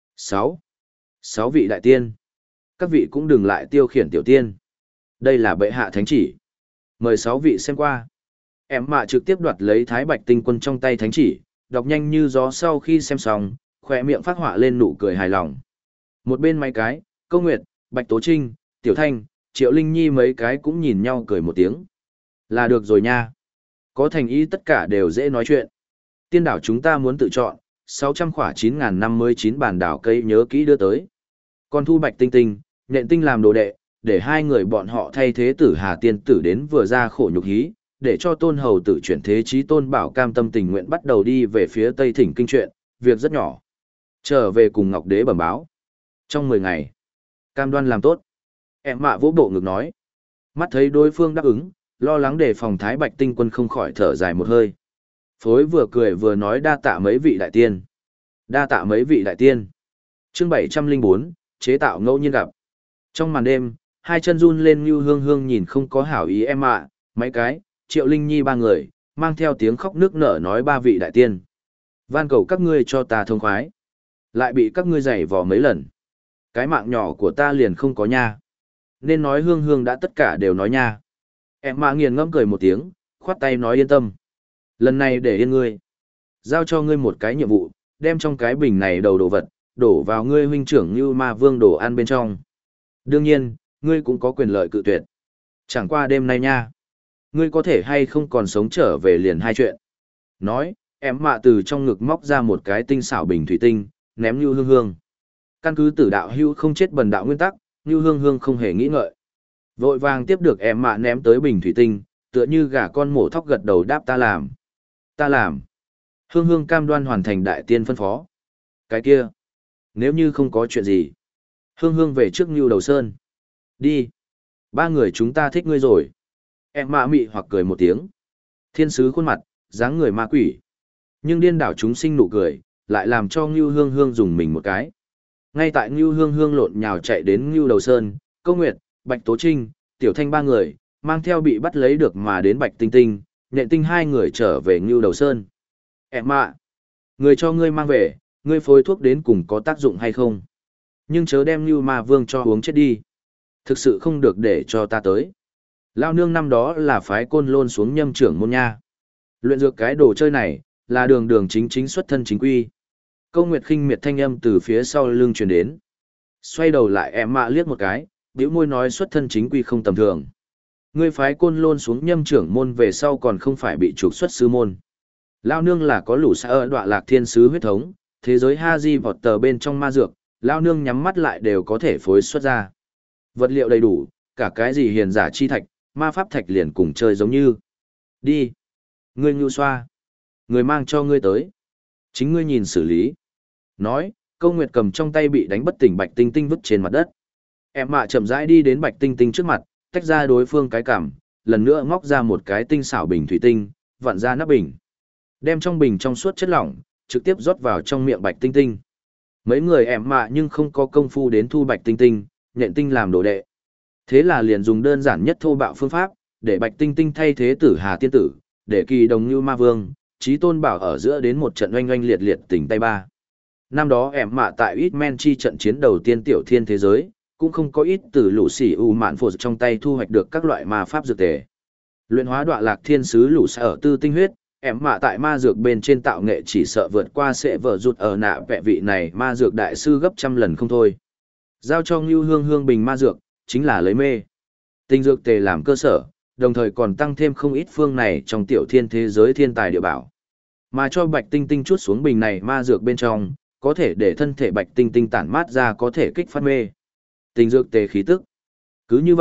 6 vị đại tiên. Các vị cũng đừng lại tiêu khiển tiểu tiên. Đây là bệ hạ thánh chỉ. Mời 6 vị xem qua. Em mạ trực tiếp đoạt lấy Thái Bạch Tinh Quân trong tay thánh chỉ, đọc nhanh như gió sau khi xem xong, khỏe miệng phát họa lên nụ cười hài lòng. Một bên mấy cái, Câu Nguyệt, Bạch Tố Trinh, Tiểu Thanh, Triệu Linh Nhi mấy cái cũng nhìn nhau cười một tiếng. Là được rồi nha. Có thành ý tất cả đều dễ nói chuyện. Tiên đảo chúng ta muốn tự chọn, 600 khỏa 9.059 bản đảo cây nhớ kỹ đưa tới. Còn thu Bạch Tinh Tinh, Nhện Tinh làm đồ đệ, để hai người bọn họ thay thế Tử Hà tiên tử đến vừa ra khổ nhục hí, để cho Tôn Hầu tử chuyển thế chí Tôn Bảo cam tâm tình nguyện bắt đầu đi về phía Tây Thỉnh kinh chuyện, việc rất nhỏ. Trở về cùng Ngọc Đế bẩm báo. Trong 10 ngày, cam đoan làm tốt. Em mạ vỗ bộ ngực nói. Mắt thấy đối phương đáp ứng, lo lắng đề phòng Thái Bạch Tinh Quân không khỏi thở dài một hơi. Phối vừa cười vừa nói đa tạ mấy vị đại tiên. Đa tạ mấy vị đại tiên. Chương 704, chế tạo ngẫu nhiên gặp. Trong màn đêm, hai chân run lên như hương hương nhìn không có hảo ý em ạ, mấy cái, Triệu Linh Nhi ba người, mang theo tiếng khóc nước nở nói ba vị đại tiên. Van cầu các ngươi cho ta thông khoái. Lại bị các ngươi giày vò mấy lần. Cái mạng nhỏ của ta liền không có nha. Nên nói hương hương đã tất cả đều nói nha. Em mạ nghiền ngẫm cười một tiếng, khoát tay nói yên tâm. Lần này để yên ngươi. Giao cho ngươi một cái nhiệm vụ, đem trong cái bình này đầu đồ vật, đổ vào ngươi huynh trưởng như ma vương đồ ăn bên trong. Đương nhiên, ngươi cũng có quyền lợi cự tuyệt. Chẳng qua đêm nay nha. Ngươi có thể hay không còn sống trở về liền hai chuyện. Nói, em mạ từ trong ngực móc ra một cái tinh xảo bình thủy tinh, ném như hương hương. Căn cứ tử đạo hưu không chết bần đạo nguyên tắc, như hương hương không hề nghĩ ngợi. Vội vàng tiếp được em mạ ném tới bình thủy tinh, tựa như gà con mổ thóc gật đầu đáp ta làm. Ta làm. Hương hương cam đoan hoàn thành đại tiên phân phó. Cái kia. Nếu như không có chuyện gì. Hương hương về trước Ngưu Đầu Sơn. Đi. Ba người chúng ta thích ngươi rồi. Em mạ mị hoặc cười một tiếng. Thiên sứ khuôn mặt, dáng người ma quỷ. Nhưng điên đảo chúng sinh nụ cười, lại làm cho Ngưu hương hương dùng mình một cái. Ngay tại Ngưu hương hương lộn nhào chạy đến Ngưu Đầu Sơn, Câu Nguyệt, Bạch Tố Trinh, Tiểu Thanh ba người, mang theo bị bắt lấy được mà đến Bạch Tinh Tinh, Nhện Tinh hai người trở về Ngưu Đầu Sơn. Em mạ, người cho ngươi mang về, ngươi phối thuốc đến cùng có tác dụng hay không? Nhưng chớ đem Ngưu Ma Vương cho uống chết đi. Thực sự không được để cho ta tới. Lao nương năm đó là phái Côn Lôn xuống nhâm trưởng môn nha. Luyện dược cái đồ chơi này, là đường đường chính chính xuất thân chính quy. Câu Nguyệt khinh miệt thanh âm từ phía sau lưng truyền đến. Xoay đầu lại em mạ liếc một cái, bĩu môi nói xuất thân chính quy không tầm thường. Ngươi phái Côn Lôn xuống nhâm trưởng môn về sau còn không phải bị trục xuất sư môn. Lao nương là có lũ xa ở đọa lạc thiên sứ huyết thống, thế giới Haji vọt tờ bên trong ma dược, Lao nương nhắm mắt lại đều có thể phối xuất ra. Vật liệu đầy đủ, cả cái gì hiền giả chi thạch, ma pháp thạch liền cùng chơi giống như. Đi. Ngươi ngưu xoa. Người mang cho ngươi tới. Chính ngươi nhìn xử lý. Nói, Câu Nguyệt cầm trong tay bị đánh bất tỉnh Bạch Tinh Tinh vứt trên mặt đất. Em mạ chậm rãi đi đến Bạch Tinh Tinh trước mặt, tách ra đối phương cái cảm, lần nữa ngóc ra một cái tinh xảo bình thủy tinh, vặn ra nắp bình. Đem trong bình trong suốt chất lỏng, trực tiếp rót vào trong miệng Bạch Tinh Tinh. Mấy người em mạ nhưng không có công phu đến thu Bạch Tinh Tinh, Nhện Tinh làm đồ đệ. Thế là liền dùng đơn giản nhất thô bạo phương pháp, để Bạch Tinh Tinh thay thế Tử Hà tiên tử, để kỳ đồng như ma vương, Chí Tôn Bảo ở giữa đến một trận oanh oanh liệt liệt tỉnh tay ba. Năm đó em mạ tại ít men chi trận chiến đầu tiên tiểu thiên thế giới, cũng không có ít từ lũ xỉ u mạn phổ trong tay thu hoạch được các loại ma pháp dược tề. Luyện hóa đọa lạc thiên sứ lũ xa ở tư tinh huyết, em mạ tại ma dược bên trên tạo nghệ chỉ sợ vượt qua sẽ vợ rụt ở nạ vẹ vị này ma dược đại sư gấp trăm lần không thôi. Giao cho Ngưu hương hương bình ma dược, chính là lấy mê. Tinh dược tề làm cơ sở, đồng thời còn tăng thêm không ít phương này trong tiểu thiên thế giới thiên tài địa bảo. Mà cho Bạch Tinh Tinh chút xuống bình này ma dược bên trong, có thể để thân thể Bạch Tinh Tinh tản mát ra có thể kích phát mê. Tinh dược tề khí tức. Cứ như vậy,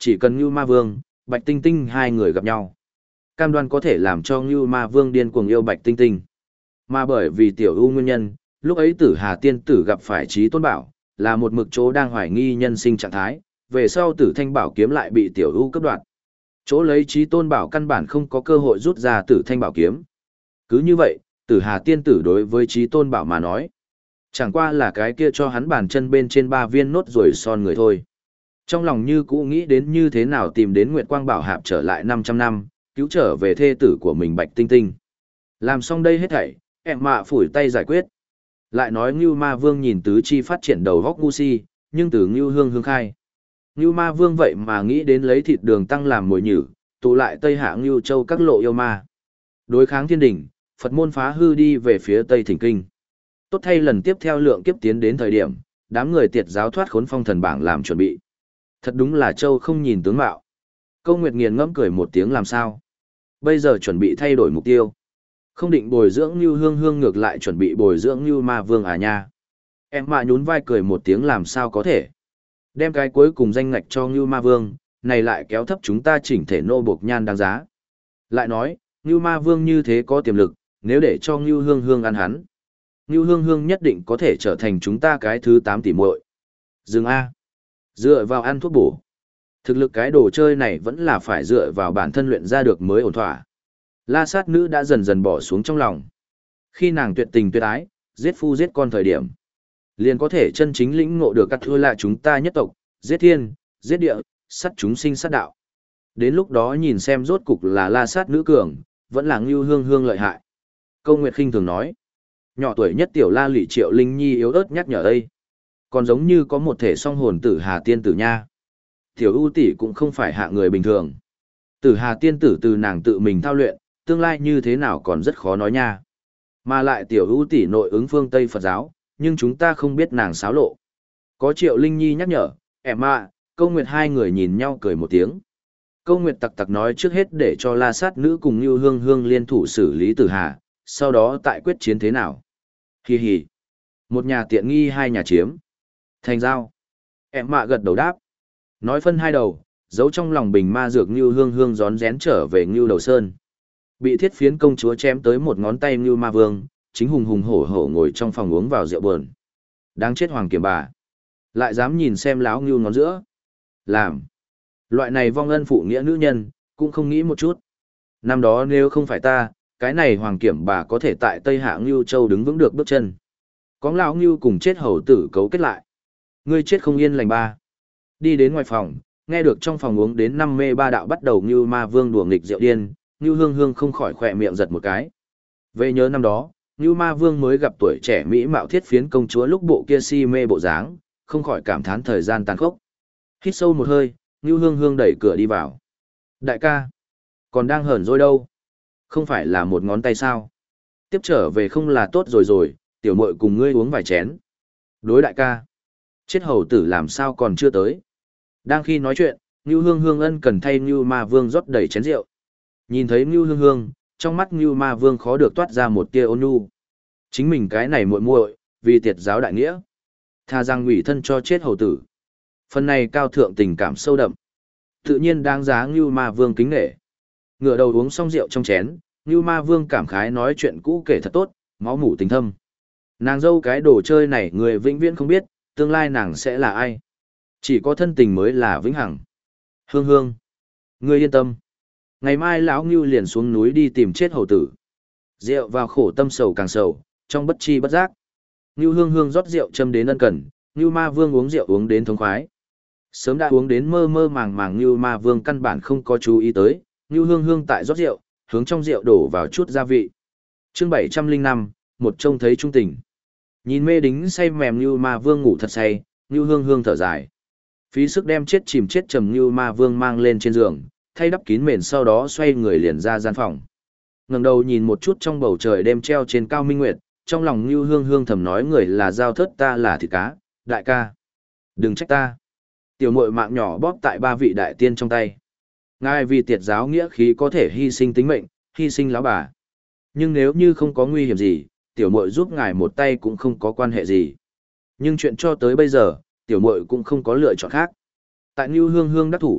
chỉ cần Ngưu Ma Vương, Bạch Tinh Tinh hai người gặp nhau. Cam đoan có thể làm cho Ngưu Ma Vương điên cuồng yêu Bạch Tinh Tinh. Mà bởi vì tiểu ưu nguyên nhân, lúc ấy Tử Hà tiên tử gặp phải Chí Tôn Bảo, là một mực chỗ đang hoài nghi nhân sinh trạng thái, về sau Tử Thanh Bảo kiếm lại bị tiểu ưu cướp đoạt. Chỗ lấy Chí Tôn Bảo căn bản không có cơ hội rút ra Tử Thanh Bảo kiếm. Cứ như vậy, Tử Hà tiên tử đối với Chí Tôn Bảo mà nói, chẳng qua là cái kia cho hắn bàn chân bên trên 3 viên nốt ruồi son người thôi. Trong lòng như cũ nghĩ đến như thế nào tìm đến Nguyệt Quang Bảo Hạp trở lại 500 năm, cứu trở về thê tử của mình Bạch Tinh Tinh. Làm xong đây hết thảy, em mạ phủi tay giải quyết. Lại nói Ngưu Ma Vương nhìn tứ chi phát triển đầu góc ngu si, nhưng từ Ngưu Hương Hương khai. Ngưu Ma Vương vậy mà nghĩ đến lấy thịt đường tăng làm mồi nhử, tụ lại Tây Hạ Ngưu Châu các lộ yêu ma. Đối kháng thiên đỉnh, Phật môn phá hư đi về phía Tây Thỉnh Kinh. Tốt thay lần tiếp theo lượng kiếp tiến đến thời điểm, đám người tiệt giáo thoát khốn phong thần bảng làm chuẩn bị. Thật đúng là Châu không nhìn tướng mạo. Câu Nguyệt nghiền ngẫm cười một tiếng làm sao. Bây giờ chuẩn bị thay đổi mục tiêu. Không định bồi dưỡng Ngưu Hương Hương ngược lại chuẩn bị bồi dưỡng Ngưu Ma Vương à nha. Em mà nhún vai cười một tiếng làm sao có thể. Đem cái cuối cùng danh ngạch cho Ngưu Ma Vương, này lại kéo thấp chúng ta chỉnh thể nô buộc nhan đáng giá. Lại nói, Ngưu Ma Vương như thế có tiềm lực, nếu để cho Ngưu Hương Hương ăn hắn. Ngưu Hương Hương nhất định có thể trở thành chúng ta cái thứ 8 tỷ muội. Dừng A. Dựa vào ăn thuốc bổ. Thực lực cái đồ chơi này vẫn là phải dựa vào bản thân luyện ra được mới ổn thỏa. La sát nữ đã dần dần bỏ xuống trong lòng. Khi nàng tuyệt tình tuyệt ái, giết phu giết con thời điểm, liền có thể chân chính lĩnh ngộ được các thua là chúng ta nhất tộc, giết thiên, giết địa, sát chúng sinh sát đạo. Đến lúc đó nhìn xem rốt cục là la sát nữ cường, vẫn là Ngưu Hương Hương lợi hại. Câu Nguyệt khinh thường nói, nhỏ tuổi nhất tiểu la lị Triệu Linh Nhi yếu ớt nhắc nhở đây. Còn giống như có một thể song hồn Tử Hà tiên tử nha. Tiểu ưu tỷ cũng không phải hạ người bình thường. Tử Hà tiên tử từ nàng tự mình thao luyện, tương lai như thế nào còn rất khó nói nha. Mà lại tiểu ưu tỷ nội ứng phương Tây Phật giáo, nhưng chúng ta không biết nàng xáo lộ. Có Triệu Linh Nhi nhắc nhở, em ạ, Câu Nguyệt hai người nhìn nhau cười một tiếng. Câu Nguyệt tặc tặc nói trước hết để cho la sát nữ cùng Ngưu Hương Hương liên thủ xử lý Tử Hà, sau đó tại quyết chiến thế nào. Hi hi. Một nhà tiện nghi hai nhà chiếm. Thành giao. Em mạ gật đầu đáp. Nói phân hai đầu, giấu trong lòng bình ma dược Ngưu Hương Hương rón rén trở về Ngưu Đầu Sơn. Bị thiết phiến công chúa chém tới một ngón tay Ngưu Ma Vương, chính hùng hùng hổ hổ ngồi trong phòng uống vào rượu buồn. Đáng chết hoàng kiểm bà. Lại dám nhìn xem láo Ngưu ngón giữa. Làm. Loại này vong ân phụ nghĩa nữ nhân, cũng không nghĩ một chút. Năm đó nếu không phải ta, cái này hoàng kiểm bà có thể tại Tây Hạ Ngưu Châu đứng vững được bước chân. Có lão Ngưu cùng chết hầu tử cấu kết lại. Ngươi chết không yên lành ba. Đi đến ngoài phòng, nghe được trong phòng uống đến 5 mê ba đạo bắt đầu Ngưu Ma Vương đùa nghịch rượu điên, Ngưu Hương Hương không khỏi khỏe miệng giật một cái. Về nhớ năm đó, Ngưu Ma Vương mới gặp tuổi trẻ mỹ mạo thiết phiến công chúa lúc bộ kia si mê bộ dáng, không khỏi cảm thán thời gian tàn khốc. Hít sâu một hơi, Ngưu Hương Hương đẩy cửa đi vào. Đại ca, còn đang hờn dỗi đâu? Không phải là một ngón tay sao? Tiếp trở về không là tốt rồi rồi, tiểu muội cùng ngươi uống vài chén. Đối đại ca, chết hầu tử làm sao còn chưa tới? Đang khi nói chuyện, Ngưu Hương Hương ân cần thay Ngưu Ma Vương rót đầy chén rượu. Nhìn thấy Ngưu Hương Hương, trong mắt Ngưu Ma Vương khó được toát ra một tia ôn nhu. Chính mình cái này muội muội, vì tiệt giáo đại nghĩa, tha rằng ủy thân cho chết hầu tử. Phần này cao thượng tình cảm sâu đậm, tự nhiên đáng giá Ngưu Ma Vương kính nể. Ngửa đầu uống xong rượu trong chén, Ngưu Ma Vương cảm khái nói chuyện cũ kể thật tốt, máu mủ tình thâm. Nàng dâu cái đồ chơi này người vĩnh viễn không biết, tương lai nàng sẽ là ai. Chỉ có thân tình mới là vĩnh hằng. Hương Hương, ngươi yên tâm. Ngày mai lão Ngưu liền xuống núi đi tìm chết hầu tử. Rượu vào khổ tâm sầu càng sầu, trong bất chi bất giác. Ngưu Hương Hương rót rượu châm đến ân cần, Ngưu Ma Vương uống rượu uống đến thống khoái. Sớm đã uống đến mơ mơ màng màng Ngưu Ma Vương căn bản không có chú ý tới, Ngưu Hương Hương tại rót rượu, hướng trong rượu đổ vào chút gia vị. Chương 705, một trông thấy trung tình. Nhìn mê đính say mềm Ngưu Ma Vương ngủ thật say, Ngưu Hương Hương thở dài. Phí sức đem chết chìm chết trầm Ngưu Ma Vương mang lên trên giường, thay đắp kín mền sau đó xoay người liền ra gian phòng. Ngẩng đầu nhìn một chút trong bầu trời đêm treo trên cao minh nguyệt, trong lòng Ngưu Hương Hương thầm nói người là dao thớt ta là thịt cá, đại ca. Đừng trách ta. Tiểu muội mạng nhỏ bóp tại ba vị đại tiên trong tay. Ngài vì tiệt giáo nghĩa khí có thể hy sinh tính mệnh, hy sinh lão bà. Nhưng nếu như không có nguy hiểm gì, tiểu muội giúp ngài một tay cũng không có quan hệ gì. Nhưng chuyện cho tới bây giờ, tiểu muội cũng không có lựa chọn khác. Tại Ngưu Hương Hương đắc thủ,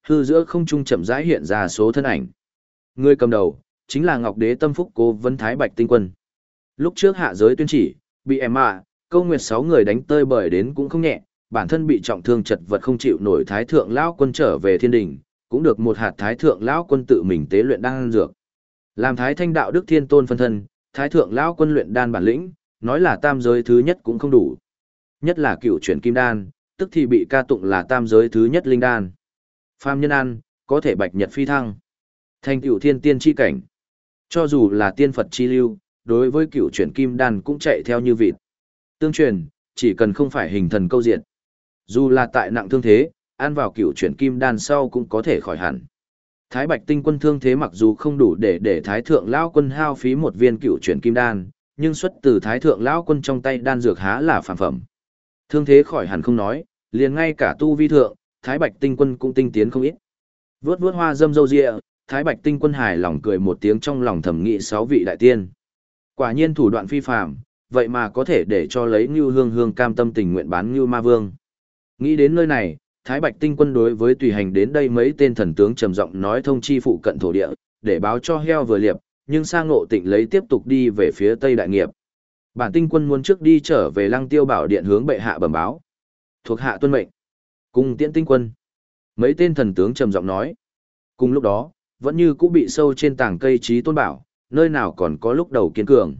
Hư giữa không trung chậm rãi hiện ra số thân ảnh. Người cầm đầu, chính là Ngọc Đế Tâm Phúc Cố Vấn Thái Bạch Tinh Quân. Lúc trước hạ giới tuyên chỉ, bị Câu Nguyệt 6 người đánh tơi bời đến cũng không nhẹ, bản thân bị trọng thương chật vật không chịu nổi Thái Thượng Lão Quân trở về thiên đình, cũng được một hạt Thái Thượng Lão Quân tự mình tế luyện đan dược. Làm Thái Thanh Đạo Đức Thiên Tôn phân thân, Thái Thượng Lão Quân luyện đan bản lĩnh, nói là tam giới thứ nhất cũng không đủ. Nhất là cựu chuyển kim đan, tức thì bị ca tụng là tam giới thứ nhất linh đan. Phàm nhân ăn, có thể bạch nhật phi thăng. Thành cựu thiên tiên chi cảnh. Cho dù là tiên Phật chi lưu, đối với cựu chuyển kim đan cũng chạy theo như vịt. Tương truyền, chỉ cần không phải hình thần câu diện. Dù là tại nặng thương thế, ăn vào cựu chuyển kim đan sau cũng có thể khỏi hẳn. Thái Bạch Tinh Quân thương thế mặc dù không đủ để Thái Thượng Lão Quân hao phí một viên cựu chuyển kim đan, nhưng xuất từ Thái Thượng Lão Quân trong tay đan dược há là phàm phẩm. Thương thế khỏi hẳn không nói, liền ngay cả tu vi thượng, Thái Bạch Tinh Quân cũng tinh tiến không ít. Vướt vướt hoa dâm râu ria, Thái Bạch Tinh Quân hài lòng cười một tiếng trong lòng thầm nghĩ 6 vị đại tiên. Quả nhiên thủ đoạn phi phàm, vậy mà có thể để cho lấy Nưu Hương Hương cam tâm tình nguyện bán Nưu Ma Vương. Nghĩ đến nơi này, Thái Bạch Tinh Quân đối với tùy hành đến đây mấy tên thần tướng trầm giọng nói thông chi phụ cận thổ địa, để báo cho heo vừa liệp, nhưng Sang Ngộ Tịnh lấy tiếp tục đi về phía Tây Đại Nghiệp. Bản Tinh Quân muốn trước đi trở về Lăng Tiêu Bảo Điện hướng bệ hạ bẩm báo. Thuộc hạ tuân mệnh. Cùng Tiễn Tinh Quân. Mấy tên thần tướng trầm giọng nói. Cùng lúc đó, vẫn như cũ bị sâu trên tảng cây Chí Tôn Bảo, nơi nào còn có lúc đầu kiên cường.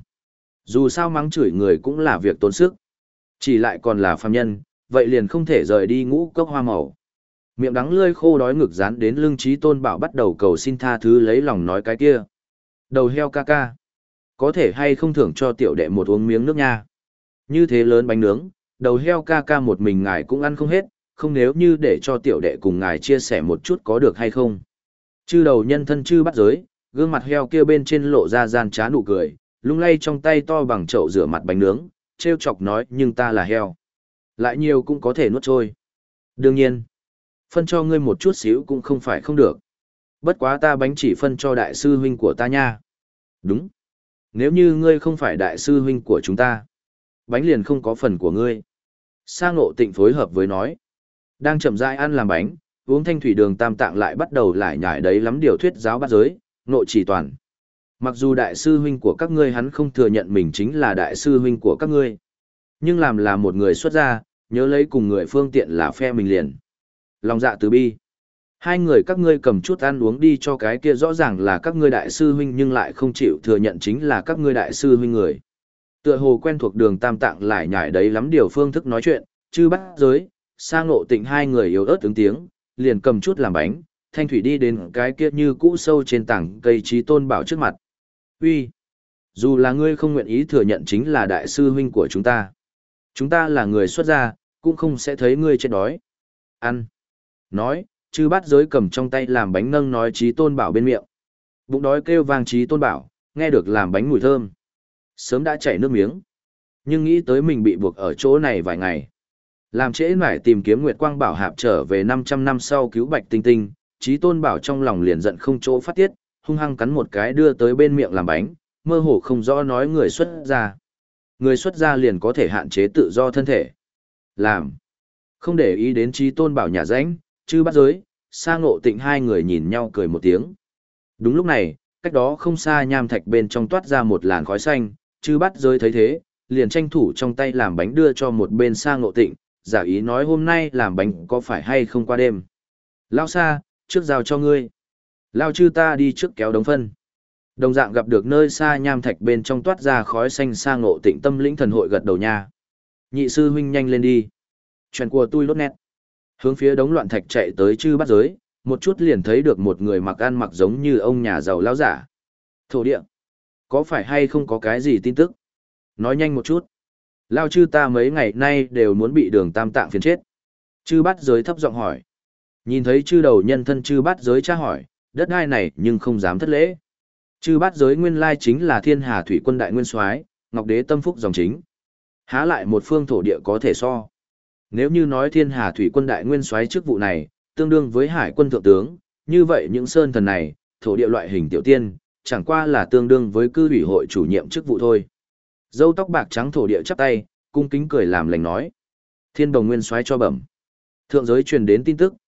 Dù sao mắng chửi người cũng là việc tốn sức. Chỉ lại còn là phàm nhân, vậy liền không thể rời đi Ngũ Cốc Hoa Màu. Miệng đắng lưỡi khô đói ngực dán đến lưng Chí Tôn Bảo bắt đầu cầu xin tha thứ lấy lòng nói cái kia. Đầu heo ca ca. Có thể hay không thưởng cho tiểu đệ một uống miếng nước nha. Như thế lớn bánh nướng, đầu heo ca ca một mình ngài cũng ăn không hết, không nếu như để cho tiểu đệ cùng ngài chia sẻ một chút có được hay không. Chư đầu nhân thân chư bắt giới, gương mặt heo kia bên trên lộ ra gian trá nụ cười, lung lay trong tay to bằng chậu rửa mặt bánh nướng, trêu chọc nói nhưng ta là heo. Lại nhiều cũng có thể nuốt trôi. Đương nhiên, phân cho ngươi một chút xíu cũng không phải không được. Bất quá ta bánh chỉ phân cho đại sư huynh của ta nha. Đúng. Nếu như ngươi không phải đại sư huynh của chúng ta, bánh liền không có phần của ngươi. Sang Ngộ Tịnh phối hợp với nói. Đang chậm rãi ăn làm bánh, uống thanh thủy đường tam tạng lại bắt đầu lải nhải đấy lắm điều thuyết giáo bát giới, nội chỉ toàn. Mặc dù đại sư huynh của các ngươi hắn không thừa nhận mình chính là đại sư huynh của các ngươi, nhưng làm là một người xuất gia, nhớ lấy cùng người phương tiện là phe mình liền. Lòng dạ từ bi. Hai người các ngươi cầm chút ăn uống đi cho cái kia rõ ràng là các ngươi đại sư huynh nhưng lại không chịu thừa nhận chính là các ngươi đại sư huynh người. Tựa hồ quen thuộc đường tam tạng lại nhải đấy lắm điều phương thức nói chuyện, chư bắt giới, Sang Ngộ Tịnh hai người yếu ớt ứng tiếng, liền cầm chút làm bánh, thanh thủy đi đến cái kia như cũ sâu trên tảng cây Chí Tôn Bảo trước mặt. Uy, dù là ngươi không nguyện ý thừa nhận chính là đại sư huynh của chúng ta là người xuất gia, cũng không sẽ thấy ngươi chết đói. Ăn. Nói, chư bát giới cầm trong tay làm bánh nâng nói Chí Tôn Bảo bên miệng. Bụng đói kêu vang Chí Tôn Bảo, nghe được làm bánh mùi thơm. Sớm đã chảy nước miếng. Nhưng nghĩ tới mình bị buộc ở chỗ này vài ngày. Làm trễ mãi tìm kiếm Nguyệt Quang Bảo Hạp trở về 500 năm sau cứu Bạch Tinh Tinh, Chí Tôn Bảo trong lòng liền giận không chỗ phát tiết, hung hăng cắn một cái đưa tới bên miệng làm bánh, mơ hồ không rõ nói người xuất gia. Người xuất gia liền có thể hạn chế tự do thân thể. Làm. Không để ý đến Chí Tôn Bảo nhà rãnh, chư bắt giới, Sang Ngộ Tịnh hai người nhìn nhau cười một tiếng. Đúng lúc này, cách đó không xa nham thạch bên trong toát ra một làn khói xanh, chư bắt giới thấy thế, liền tranh thủ trong tay làm bánh đưa cho một bên Sang Ngộ Tịnh, giả ý nói hôm nay làm bánh có phải hay không qua đêm. Lao xa, trước giao cho ngươi. Lao chư ta đi trước kéo đống phân. Đồng dạng gặp được nơi xa nham thạch bên trong toát ra khói xanh Sang Ngộ Tịnh tâm lĩnh thần hội gật đầu nha. Nhị sư huynh nhanh lên đi. Chuyện của tôi lốt nét. Hướng phía đống loạn thạch chạy tới chư bắt giới, một chút liền thấy được một người mặc ăn mặc giống như ông nhà giàu lão giả. Thổ địa. Có phải hay không có cái gì tin tức? Nói nhanh một chút. Lao chư ta mấy ngày nay đều muốn bị đường tam tạng phiền chết. Chư bát giới thấp giọng hỏi. Nhìn thấy chư đầu nhân thân chư bát giới tra hỏi, đất đai này nhưng không dám thất lễ. Chư bát giới nguyên lai chính là Thiên Hà Thủy Quân đại nguyên soái, Ngọc Đế Tâm Phúc dòng chính. Há lại một phương thổ địa có thể so. Nếu như nói Thiên Hà Thủy Quân đại nguyên soái chức vụ này, tương đương với Hải quân thượng tướng, như vậy những sơn thần này, thổ địa loại hình tiểu tiên, chẳng qua là tương đương với cư ủy hội chủ nhiệm chức vụ thôi. Dâu tóc bạc trắng thổ địa chắp tay, cung kính cười làm lành nói. Thiên Đồng nguyên soái cho bẩm. Thượng giới truyền đến tin tức,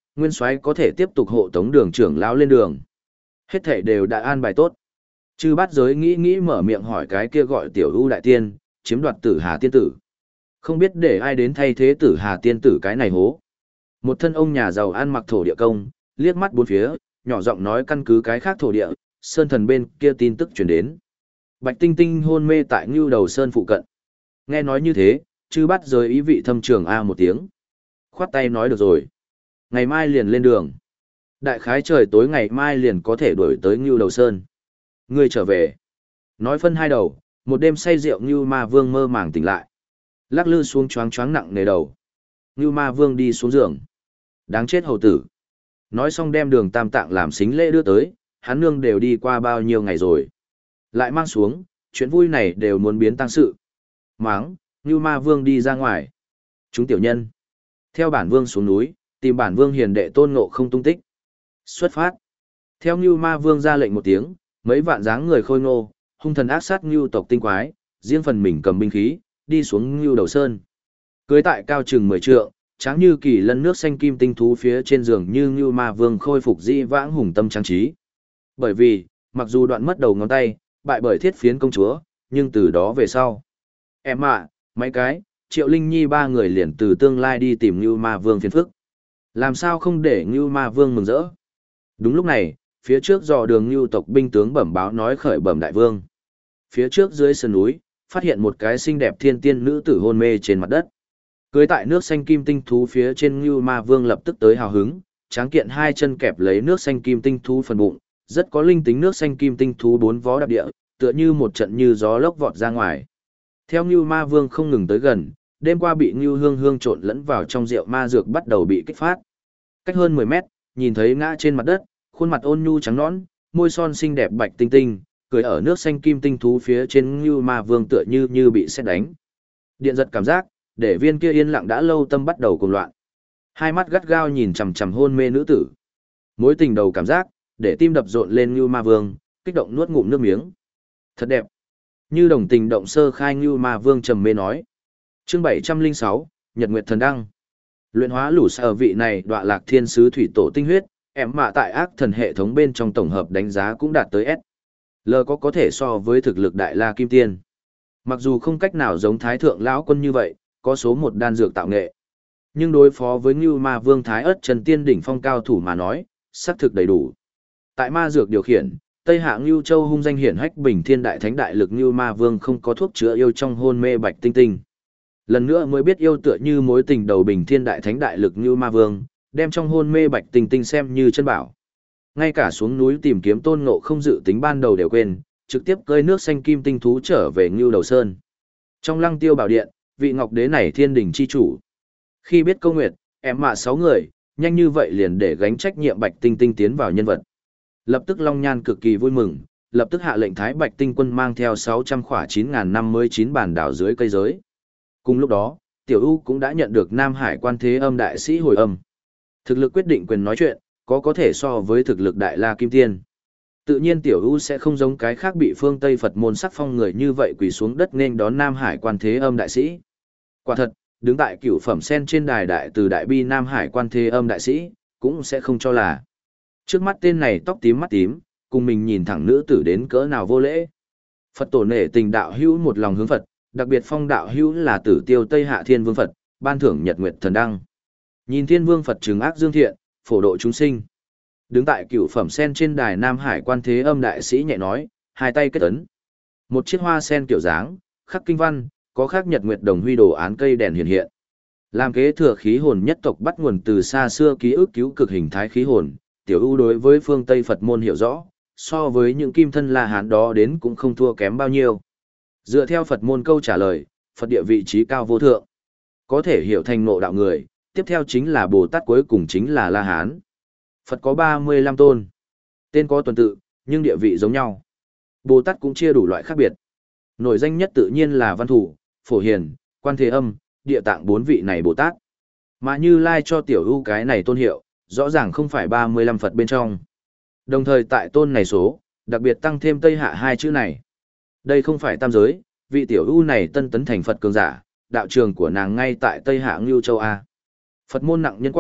nguyên soái có thể tiếp tục hộ tống đường trưởng lão lên đường. Hết thảy đều đã an bài tốt. Chư bát giới nghĩ nghĩ mở miệng hỏi cái kia gọi tiểu ưu đại tiên, chiếm đoạt Tử Hà tiên tử. Không biết để ai đến thay thế Tử Hà tiên tử cái này hố. Một thân ông nhà giàu ăn mặc thổ địa công, liếc mắt bốn phía, nhỏ giọng nói căn cứ cái khác thổ địa, sơn thần bên kia tin tức truyền đến. Bạch Tinh Tinh hôn mê tại Ngưu Đầu Sơn phụ cận. Nghe nói như thế, chư bắt giới ý vị thâm trường a một tiếng. Khoát tay nói được rồi. Ngày mai liền lên đường. Đại khái trời tối ngày mai liền có thể đuổi tới Ngưu Đầu Sơn. Ngươi trở về. Nói phân hai đầu, một đêm say rượu Ngưu Ma Vương mơ màng tỉnh lại. Lắc lư xuống choáng choáng nặng nề đầu. Ngưu Ma Vương đi xuống giường. Đáng chết hầu tử. Nói xong đem đường tam tạng làm xính lễ đưa tới, hắn nương đều đi qua bao nhiêu ngày rồi. Lại mang xuống, chuyện vui này đều muốn biến tăng sự. Máng, Ngưu Ma Vương đi ra ngoài. Chúng tiểu nhân. Theo bản vương xuống núi, tìm bản vương hiền đệ Tôn Ngộ Không tung tích. Xuất phát. Theo Ngưu Ma Vương ra lệnh một tiếng, mấy vạn dáng người khôi ngô, hung thần ác sát Ngưu tộc tinh quái, riêng phần mình cầm binh khí, đi xuống Ngưu Đầu Sơn. Cưới tại cao chừng 10 trượng, tráng như kỳ lân nước xanh kim tinh thú phía trên giường như Ngưu Ma Vương khôi phục dĩ vãng hùng tâm trang trí. Bởi vì, mặc dù đoạn mất đầu ngón tay, bại bởi thiết phiến công chúa, nhưng từ đó về sau. Em ạ, mấy cái, Triệu Linh Nhi ba người liền từ tương lai đi tìm Ngưu Ma Vương phiền phức. Làm sao không để Ngưu Ma Vương mừng rỡ? Đúng lúc này, phía trước dò đường Ngưu tộc binh tướng bẩm báo nói khởi bẩm đại vương. Phía trước dưới sườn núi, phát hiện một cái xinh đẹp thiên tiên nữ tử hôn mê trên mặt đất. Cưới tại nước xanh kim tinh thú phía trên Ngưu Ma Vương lập tức tới hào hứng, tráng kiện hai chân kẹp lấy nước xanh kim tinh thú phần bụng, rất có linh tính nước xanh kim tinh thú bốn vó đạp địa, tựa như một trận như gió lốc vọt ra ngoài. Theo Ngưu Ma Vương không ngừng tới gần, đêm qua bị Ngưu Hương Hương trộn lẫn vào trong rượu ma dược bắt đầu bị kích phát. Cách hơn 10 mét, nhìn thấy ngã trên mặt đất, khuôn mặt ôn nhu trắng nõn, môi son xinh đẹp bạch tinh tinh, cười ở nước xanh kim tinh thú phía trên Ngưu Ma Vương tựa như bị sét đánh. Điện giật cảm giác, để viên kia yên lặng đã lâu tâm bắt đầu cuồng loạn. Hai mắt gắt gao nhìn chằm chằm hôn mê nữ tử. Mối tình đầu cảm giác, để tim đập rộn lên Ngưu Ma Vương, kích động nuốt ngụm nước miếng. Thật đẹp. Như đồng tình động sơ khai Ngưu Ma Vương trầm mê nói. Chương 706, Nhật Nguyệt Thần Đăng. Luyện hóa lũ sở vị này đọa lạc thiên sứ thủy tổ tinh huyết, em mạ tại ác thần hệ thống bên trong tổng hợp đánh giá cũng đạt tới S. L có thể so với thực lực đại la kim tiên. Mặc dù không cách nào giống thái thượng lão quân như vậy, có số một đan dược tạo nghệ. Nhưng đối phó với Ngưu Ma Vương Thái Ất Trần Tiên đỉnh phong cao thủ mà nói, xác thực đầy đủ. Tại ma dược điều khiển, Tây Hạ Ngưu Châu hung danh hiển hách bình thiên đại thánh đại lực Ngưu Ma Vương không có thuốc chữa yêu trong hôn mê bạch tinh tinh. Lần nữa mới biết yêu tựa như mối tình đầu bình thiên đại thánh đại lực Ngưu Ma Vương, đem trong hôn mê bạch tinh tinh xem như chân bảo. Ngay cả xuống núi tìm kiếm Tôn Ngộ Không dự tính ban đầu đều quên, trực tiếp cơi nước xanh kim tinh thú trở về Ngưu Đầu Sơn. Trong Lăng Tiêu Bảo Điện, vị ngọc đế này thiên đình chi chủ. Khi biết câu nguyệt, em mạ 6 người, nhanh như vậy liền để gánh trách nhiệm bạch tinh tinh tiến vào nhân vật. Lập tức Long Nhan cực kỳ vui mừng, lập tức hạ lệnh Thái Bạch Tinh Quân mang theo 600 khỏa 9.059 bản đảo dưới cây giới. Cùng lúc đó, Tiểu U cũng đã nhận được Nam Hải Quan Thế Âm Đại Sĩ hồi âm. Thực lực quyết định quyền nói chuyện, có thể so với thực lực Đại La Kim Tiên. Tự nhiên Tiểu U sẽ không giống cái khác bị phương Tây Phật môn sắc phong người như vậy quỳ xuống đất nên đón Nam Hải Quan Thế Âm Đại Sĩ. Quả thật, đứng tại cửu phẩm sen trên đài đại từ Đại Bi Nam Hải Quan Thế Âm Đại Sĩ, cũng sẽ không cho là. Trước mắt tên này tóc tím mắt tím, cùng mình nhìn thẳng nữ tử đến cỡ nào vô lễ. Phật tổ nể tình đạo hữu một lòng hướng Phật, đặc biệt phong đạo hữu là Tử Tiêu Tây Hạ Thiên Vương Phật, ban thưởng Nhật Nguyệt Thần Đăng. Nhìn Thiên Vương Phật trừng ác dương thiện, phổ độ chúng sinh. Đứng tại cửu phẩm sen trên đài Nam Hải Quan Thế Âm Đại Sĩ nhẹ nói, hai tay kết ấn. Một chiếc hoa sen kiểu dáng, khắc kinh văn, có khắc Nhật Nguyệt đồng huy đồ án cây đèn hiện hiện. Làm kế thừa khí hồn nhất tộc bắt nguồn từ xa xưa ký ức cứu cực hình thái khí hồn, Tiểu U đối với phương Tây Phật môn hiểu rõ, so với những kim thân La Hán đó đến cũng không thua kém bao nhiêu. Dựa theo Phật môn câu trả lời, Phật địa vị trí cao vô thượng. Có thể hiểu thành ngộ đạo người, tiếp theo chính là Bồ Tát cuối cùng chính là La Hán. Phật có 35 tôn. Tên có tuần tự, nhưng địa vị giống nhau. Bồ Tát cũng chia đủ loại khác biệt. Nổi danh nhất tự nhiên là Văn Thủ, Phổ Hiền, Quan Thế Âm, Địa Tạng 4 vị này Bồ Tát. Mà Như Lai cho Tiểu U cái này tôn hiệu, rõ ràng không phải 35 Phật bên trong. Đồng thời tại tôn này số, đặc biệt tăng thêm Tây Hạ hai chữ này. Đây không phải tam giới, vị Tiểu U này tân tấn thành Phật cường giả, đạo trường của nàng ngay tại Tây Hạ Ngưu Châu A. Phật môn nặng nhân quả,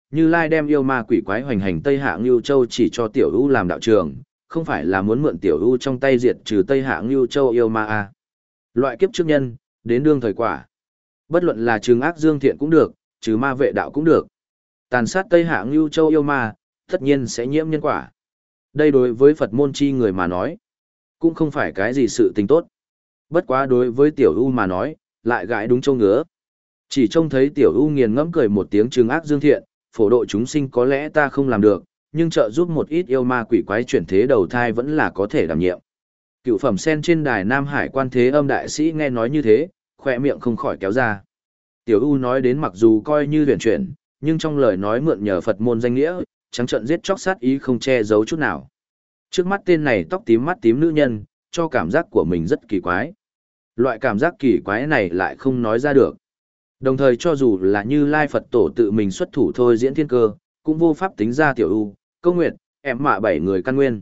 Như Lai đem yêu ma quỷ quái hoành hành Tây Hạ Ngưu Châu chỉ cho Tiểu U làm đạo trường, không phải là muốn mượn Tiểu U trong tay diệt trừ Tây Hạ Ngưu Châu yêu ma à. Loại kiếp trước nhân, đến đương thời quả. Bất luận là trừng ác dương thiện cũng được, trừ ma vệ đạo cũng được. Tàn sát Tây Hạ Ngưu Châu yêu ma, tất nhiên sẽ nhiễm nhân quả. Đây đối với Phật môn chi người mà nói, cũng không phải cái gì sự tình tốt. Bất quá đối với Tiểu U mà nói, lại gãi đúng châu ngứa. Chỉ trông thấy Tiểu U nghiền ngẫm cười một tiếng trừng ác dương thiện, phổ độ chúng sinh có lẽ ta không làm được, nhưng trợ giúp một ít yêu ma quỷ quái chuyển thế đầu thai vẫn là có thể đảm nhiệm. Cựu phẩm sen trên đài Nam Hải Quan Thế Âm đại sĩ nghe nói như thế, khỏe miệng không khỏi kéo ra. Tiểu U nói đến mặc dù coi như huyền chuyển, nhưng trong lời nói mượn nhờ Phật môn danh nghĩa, trắng trợn giết chóc sát ý không che giấu chút nào. Trước mắt tên này tóc tím mắt tím nữ nhân, cho cảm giác của mình rất kỳ quái. Loại cảm giác kỳ quái này lại không nói ra được. Đồng thời cho dù là Như Lai Phật Tổ tự mình xuất thủ thôi diễn thiên cơ, cũng vô pháp tính ra Tiểu U, Câu Nguyệt, em mạ 7 người căn nguyên.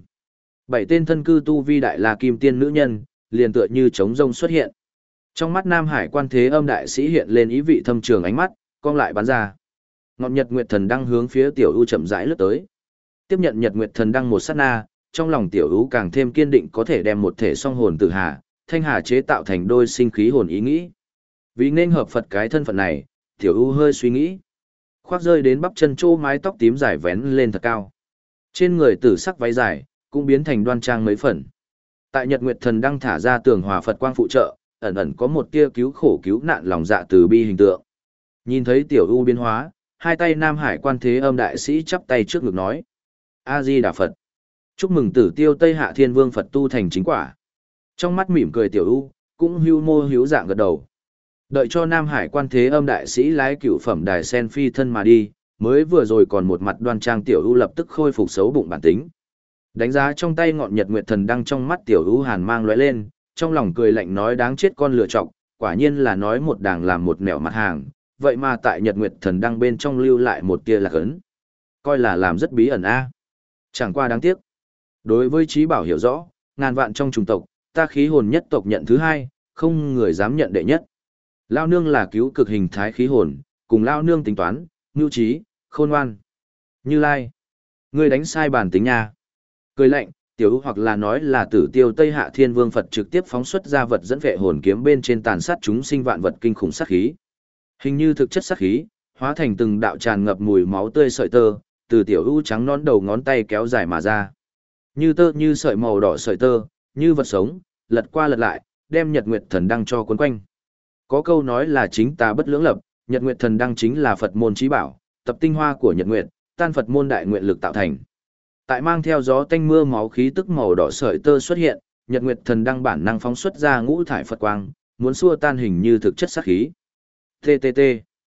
7 tên thân cư tu vi đại la kim tiên nữ nhân, liền tựa như trống rông xuất hiện. Trong mắt Nam Hải Quan Thế Âm đại sĩ hiện lên ý vị thâm trường ánh mắt, cong lại bắn ra. Ngọn Nhật Nguyệt Thần Đăng hướng phía Tiểu U chậm rãi lướt tới. Tiếp nhận Nhật Nguyệt Thần Đăng một sát na, trong lòng Tiểu U càng thêm kiên định có thể đem một thể song hồn tử hà, thanh hà chế tạo thành đôi sinh khí hồn ý nghĩ. Vì nên hợp Phật cái thân phận này, Tiểu U hơi suy nghĩ. Khoác rơi đến bắp chân trô mái tóc tím dài vén lên thật cao. Trên người tử sắc váy dài, cũng biến thành đoan trang mấy phần. Tại Nhật Nguyệt Thần Đăng thả ra tường hòa Phật quang phụ trợ, ẩn ẩn có một tia cứu khổ cứu nạn lòng dạ từ bi hình tượng. Nhìn thấy Tiểu U biến hóa, hai tay Nam Hải Quan Thế Âm đại sĩ chắp tay trước ngực nói: A Di Đà Phật. Chúc mừng Tử Tiêu Tây Hạ Thiên Vương Phật tu thành chính quả. Trong mắt mỉm cười Tiểu U, cũng hưu mô hữu dạng gật đầu. Đợi cho Nam Hải Quan Thế Âm đại sĩ lái cửu phẩm đài sen phi thân mà đi, mới vừa rồi còn một mặt đoan trang Tiểu U lập tức khôi phục xấu bụng bản tính. Đánh giá trong tay ngọn Nhật Nguyệt Thần Đăng trong mắt Tiểu U hàn mang lóe lên, trong lòng cười lạnh nói đáng chết con lựa chọc, quả nhiên là nói một đàng làm một nẻo mặt hàng, vậy mà tại Nhật Nguyệt Thần Đăng bên trong lưu lại một tia lạc ấn. Coi là làm rất bí ẩn a. Chẳng qua đáng tiếc. Đối với trí bảo hiểu rõ, ngàn vạn trong chủng tộc, ta khí hồn nhất tộc nhận thứ hai, không người dám nhận đệ nhất. Lao nương là cứu cực hình thái khí hồn, cùng Lao nương tính toán, mưu trí, khôn ngoan. Như Lai, ngươi đánh sai bản tính nha. Cười lạnh, Tiểu U hoặc là nói là Tử Tiêu Tây Hạ Thiên Vương Phật trực tiếp phóng xuất ra vật dẫn vệ hồn kiếm bên trên tàn sát chúng sinh vạn vật kinh khủng sát khí. Hình như thực chất sát khí, hóa thành từng đạo tràn ngập mùi máu tươi sợi tơ, từ Tiểu U trắng nón đầu ngón tay kéo dài mà ra. Như tơ như sợi màu đỏ sợi tơ, như vật sống, lật qua lật lại, đem Nhật Nguyệt Thần Đăng cho cuốn quanh. Có câu nói là chính tà bất lưỡng lập, Nhật Nguyệt Thần Đăng chính là Phật môn chí bảo, tập tinh hoa của Nhật Nguyệt, tan Phật môn đại nguyện lực tạo thành. Tại mang theo gió tanh mưa máu khí tức màu đỏ sợi tơ xuất hiện, Nhật Nguyệt Thần Đăng bản năng phóng xuất ra ngũ thải Phật quang, muốn xua tan hình như thực chất sát khí. TTT,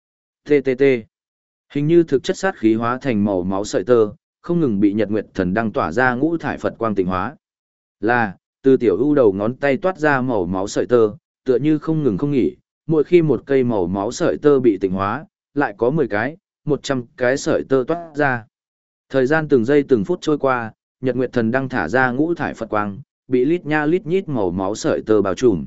TTT. Hình như thực chất sát khí hóa thành màu máu sợi tơ, không ngừng bị Nhật Nguyệt Thần Đăng tỏa ra ngũ thải Phật quang tịnh hóa. Là, từ Tiểu U đầu ngón tay toát ra màu máu sợi tơ, tựa như không ngừng không nghỉ, mỗi khi một cây màu máu sợi tơ bị tịnh hóa, lại có 10 cái, 100 cái sợi tơ toát ra. Thời gian từng giây từng phút trôi qua, Nhật Nguyệt Thần Đăng thả ra ngũ thải Phật quang, bị lít nha lít nhít màu máu sợi tơ bao trùm.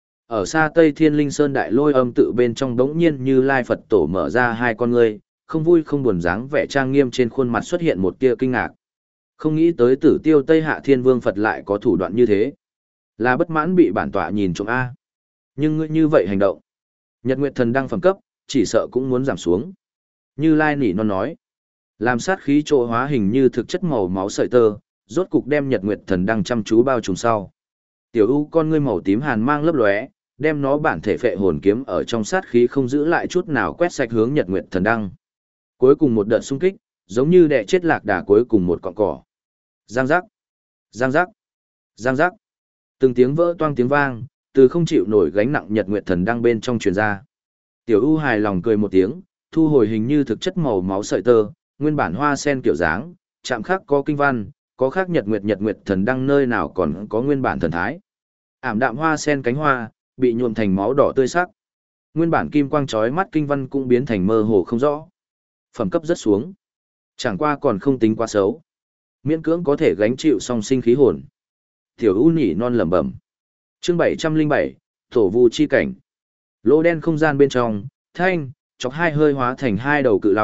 Ở xa Tây Thiên Linh Sơn Đại Lôi Âm tự bên trong đống nhiên Như Lai Phật Tổ mở ra hai con ngươi, không vui không buồn dáng vẻ trang nghiêm trên khuôn mặt xuất hiện một tia kinh ngạc. Không nghĩ tới Tử Tiêu Tây Hạ Thiên Vương Phật lại có thủ đoạn như thế. Là bất mãn bị bản tọa nhìn trộm a. Nhưng ngươi như vậy hành động, Nhật Nguyệt Thần Đăng phẩm cấp, chỉ sợ cũng muốn giảm xuống. Như Lai nỉ non nói, làm sát khí trộ hóa hình như thực chất màu máu sợi tơ, rốt cục đem Nhật Nguyệt Thần Đăng chăm chú bao trùm sau. Tiểu U con ngươi màu tím hàn mang lấp lóe, đem nó bản thể phệ hồn kiếm ở trong sát khí không giữ lại chút nào quét sạch hướng Nhật Nguyệt Thần Đăng. Cuối cùng một đợt xung kích, giống như đè chết lạc đà cuối cùng một cọng cỏ. Giang giác, giang giác, giang giác. Từng tiếng vỡ toang tiếng vang, từ không chịu nổi gánh nặng Nhật Nguyệt Thần Đăng bên trong truyền ra. Tiểu U hài lòng cười một tiếng, thu hồi hình như thực chất màu máu sợi tơ, nguyên bản hoa sen kiểu dáng, chạm khắc có kinh văn, có khắc Nhật Nguyệt Thần Đăng nơi nào còn có nguyên bản thần thái. Ảm đạm hoa sen cánh hoa, bị nhuộm thành máu đỏ tươi sắc. Nguyên bản kim quang chói mắt kinh văn cũng biến thành mơ hồ không rõ. Phẩm cấp rất xuống. Chẳng qua còn không tính quá xấu. Miễn cưỡng có thể gánh chịu song sinh khí hồn. Tiểu U nhỉ non lẩm bẩm. Chương 707, Tổ Vu chi cảnh. Lỗ đen không gian bên trong, thanh, chọc hai hơi hóa thành hai đầu cự long,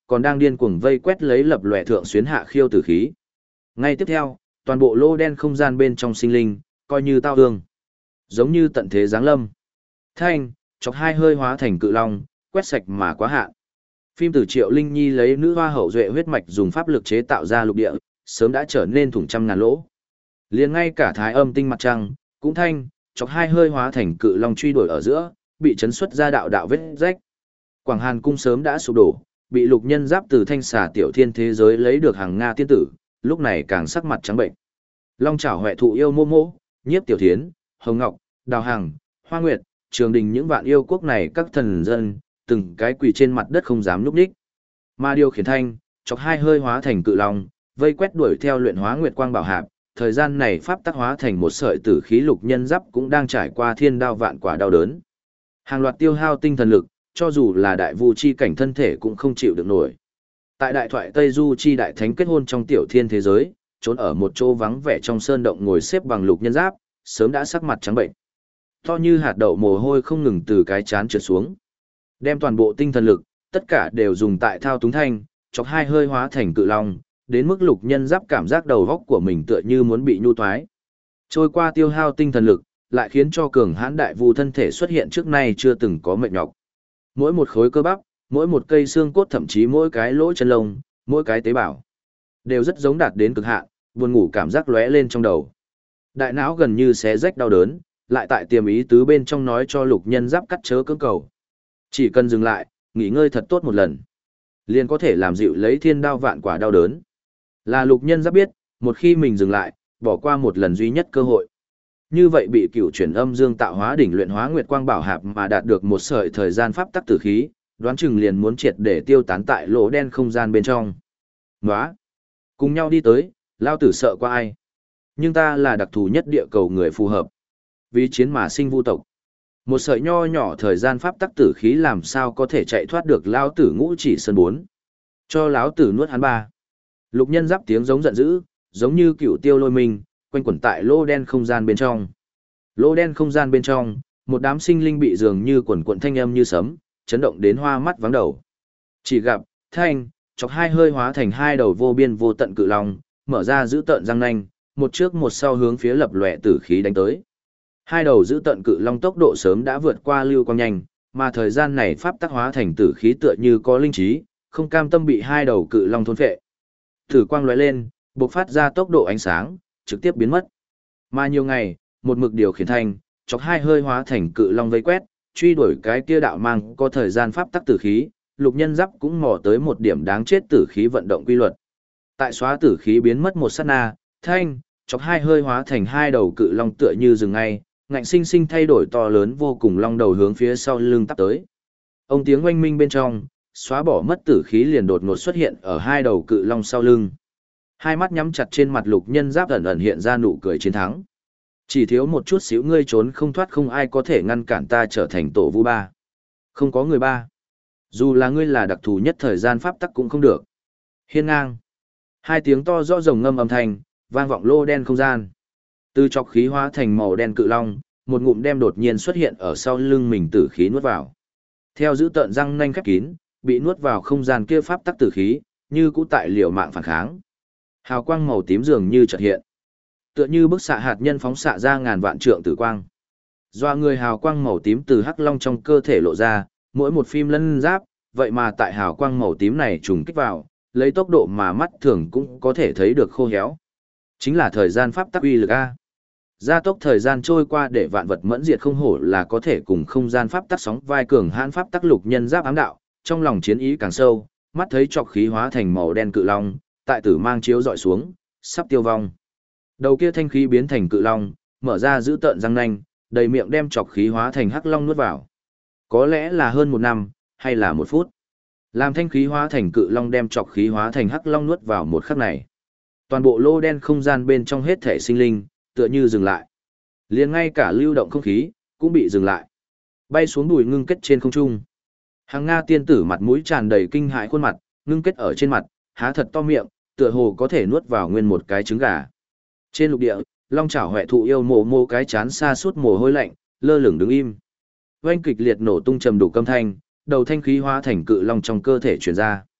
còn đang điên cuồng vây quét lấy lập lòe thượng xuyến hạ khiêu tử khí. Ngay tiếp theo, toàn bộ lô đen không gian bên trong sinh linh, coi như tao hương. Giống như tận thế giáng lâm. Thanh, chọc hai hơi hóa thành cự long, quét sạch mà quá hạn. Phim từ Triệu Linh Nhi lấy nữ hoa hậu duệ huyết mạch dùng pháp lực chế tạo ra lục địa, sớm đã trở nên thủng trăm ngàn lỗ. Liền ngay cả thái âm tinh mặt trăng, cũng thanh, chọc hai hơi hóa thành cự long truy đuổi ở giữa, bị chấn xuất ra đạo đạo vết rách. Quảng Hàn cung sớm đã sụp đổ, bị lục nhân giáp từ thanh xà tiểu thiên thế giới lấy được hàng Nga tiên tử, lúc này càng sắc mặt trắng bệnh. Long chảo huệ thụ yêu mô mô, nhiếp tiểu thiến, hồng ngọc, đào hằng, hoa nguyệt, trường đình những vạn yêu quốc này các thần dân, từng cái quỳ trên mặt đất không dám núp đích. Mà điều khiển thanh, chọc hai hơi hóa thành cự long, vây quét đuổi theo luyện hóa nguyệt quang bảo hạp, thời gian này pháp tác hóa thành một sợi tử khí lục nhân giáp cũng đang trải qua thiên đao vạn quả đau đớn. Hàng loạt tiêu hao tinh thần lực, cho dù là đại vu chi cảnh thân thể cũng không chịu được nổi. Tại đại thoại Tây Du chi đại thánh kết hôn trong tiểu thiên thế giới, trốn ở một chỗ vắng vẻ trong sơn động ngồi xếp bằng lục nhân giáp, sớm đã sắc mặt trắng bệnh. To như hạt đậu mồ hôi không ngừng từ cái chán trượt xuống. Đem toàn bộ tinh thần lực, tất cả đều dùng tại thao túng thanh, chọc hai hơi hóa thành cự long, đến mức lục nhân giáp cảm giác đầu góc của mình tựa như muốn bị nhu thoái. Trôi qua tiêu hao tinh thần lực, lại khiến cho cường hãn đại vu thân thể xuất hiện trước nay chưa từng có mệt nhọc. Mỗi một khối cơ bắp, mỗi một cây xương cốt thậm chí mỗi cái lỗ chân lông, mỗi cái tế bào, đều rất giống đạt đến cực hạn, buồn ngủ cảm giác lóe lên trong đầu. Đại não gần như xé rách đau đớn, lại tại tiềm ý tứ bên trong nói cho lục nhân giáp cắt chớ cưỡng cầu. Chỉ cần dừng lại, nghỉ ngơi thật tốt một lần, liền có thể làm dịu lấy thiên đao vạn quả đau đớn. Là lục nhân giáp biết, một khi mình dừng lại, bỏ qua một lần duy nhất cơ hội. Như vậy bị cửu chuyển âm dương tạo hóa đỉnh luyện hóa nguyệt quang bảo hạp mà đạt được một sợi thời gian pháp tắc tử khí, đoán chừng liền muốn triệt để tiêu tán tại lỗ đen không gian bên trong. Nóa! Cùng nhau đi tới, lao tử sợ qua ai? Nhưng ta là đặc thù nhất địa cầu người phù hợp. Vì chiến mà sinh vu tộc. Một sợi nho nhỏ thời gian pháp tắc tử khí làm sao có thể chạy thoát được lao tử ngũ chỉ sơn 4. Cho lão tử nuốt hắn 3. Lục nhân giáp tiếng giống giận dữ, giống như cựu tiêu lôi mình, quanh quẩn tại lô đen không gian bên trong. Lô đen không gian bên trong, một đám sinh linh bị dường như quần quận thanh âm như sấm, chấn động đến hoa mắt vắng đầu. Chỉ gặp, thanh, chọc hai hơi hóa thành hai đầu vô biên vô tận cự long, mở ra giữ tợn răng nanh, một trước một sau hướng phía lập lòe tử khí đánh tới. Hai đầu giữ tận cự long tốc độ sớm đã vượt qua lưu quang nhanh, mà thời gian này pháp tắc hóa thành tử khí tựa như có linh trí, không cam tâm bị hai đầu cự long thôn phệ. Tử quang lóe lên, bộc phát ra tốc độ ánh sáng, trực tiếp biến mất. Mà nhiều ngày, một mực điều khiển thành, chọc hai hơi hóa thành cự long vây quét, truy đuổi cái kia đạo mang có thời gian pháp tắc tử khí, lục nhân giáp cũng mò tới một điểm đáng chết tử khí vận động quy luật. Tại xóa tử khí biến mất một sát na, thanh, chọc hai hơi hóa thành hai đầu cự long tựa như dừng ngay, ngạnh sinh sinh thay đổi to lớn vô cùng long đầu hướng phía sau lưng tắp tới. Ông tiếng oanh minh bên trong, xóa bỏ mất tử khí liền đột ngột xuất hiện ở hai đầu cự long sau lưng. Hai mắt nhắm chặt trên mặt lục nhân giáp ẩn ẩn hiện ra nụ cười chiến thắng. Chỉ thiếu một chút xíu ngươi trốn không thoát, không ai có thể ngăn cản ta trở thành tổ vu 3. Không có người 3. Dù là ngươi là đặc thù nhất thời gian pháp tắc cũng không được. Hiên ngang. Hai tiếng to rõ rồng ngâm âm thanh, vang vọng lô đen không gian. Từ chọc khí hóa thành màu đen cự long, một ngụm đem đột nhiên xuất hiện ở sau lưng mình tử khí nuốt vào. Theo giữ tợn răng nanh khép kín, bị nuốt vào không gian kia pháp tắc tử khí, như cũ tại liều mạng phản kháng. Hào quang màu tím dường như chợt hiện, tựa như bức xạ hạt nhân phóng xạ ra ngàn vạn trượng tử quang. Doa người hào quang màu tím từ hắc long trong cơ thể lộ ra, mỗi một phim lân giáp, vậy mà tại hào quang màu tím này trùng kích vào, lấy tốc độ mà mắt thường cũng có thể thấy được khô héo. Chính là thời gian pháp tắc uy lực a. Gia tốc thời gian trôi qua để vạn vật mẫn diệt, không hổ là có thể cùng không gian pháp tắc sóng vai cường hãn pháp tắc lục nhân giáp ám đạo, trong lòng chiến ý càng sâu, mắt thấy chọc khí hóa thành màu đen cự long, tại tử mang chiếu dọi xuống, sắp tiêu vong. Đầu kia thanh khí biến thành cự long, mở ra giữ tợn răng nanh, đầy miệng đem chọc khí hóa thành hắc long nuốt vào. Có lẽ là hơn 1 năm, hay là 1 phút. Làm thanh khí hóa thành cự long đem chọc khí hóa thành hắc long nuốt vào một khắc này. Toàn bộ lô đen không gian bên trong hết thể sinh linh, tựa như dừng lại. Liền ngay cả lưu động không khí, cũng bị dừng lại. Bay xuống đùi ngưng kết trên không trung. Hàng Nga tiên tử mặt mũi tràn đầy kinh hãi, khuôn mặt, ngưng kết ở trên mặt, há thật to miệng, tựa hồ có thể nuốt vào nguyên một cái trứng gà. Trên lục địa, long chảo huệ thụ yêu mồ mồ cái chán xa suốt mồ hôi lạnh, lơ lửng đứng im. Oanh kịch liệt nổ tung trầm đủ âm thanh, đầu thanh khí hóa thành cự long trong cơ thể truyền ra.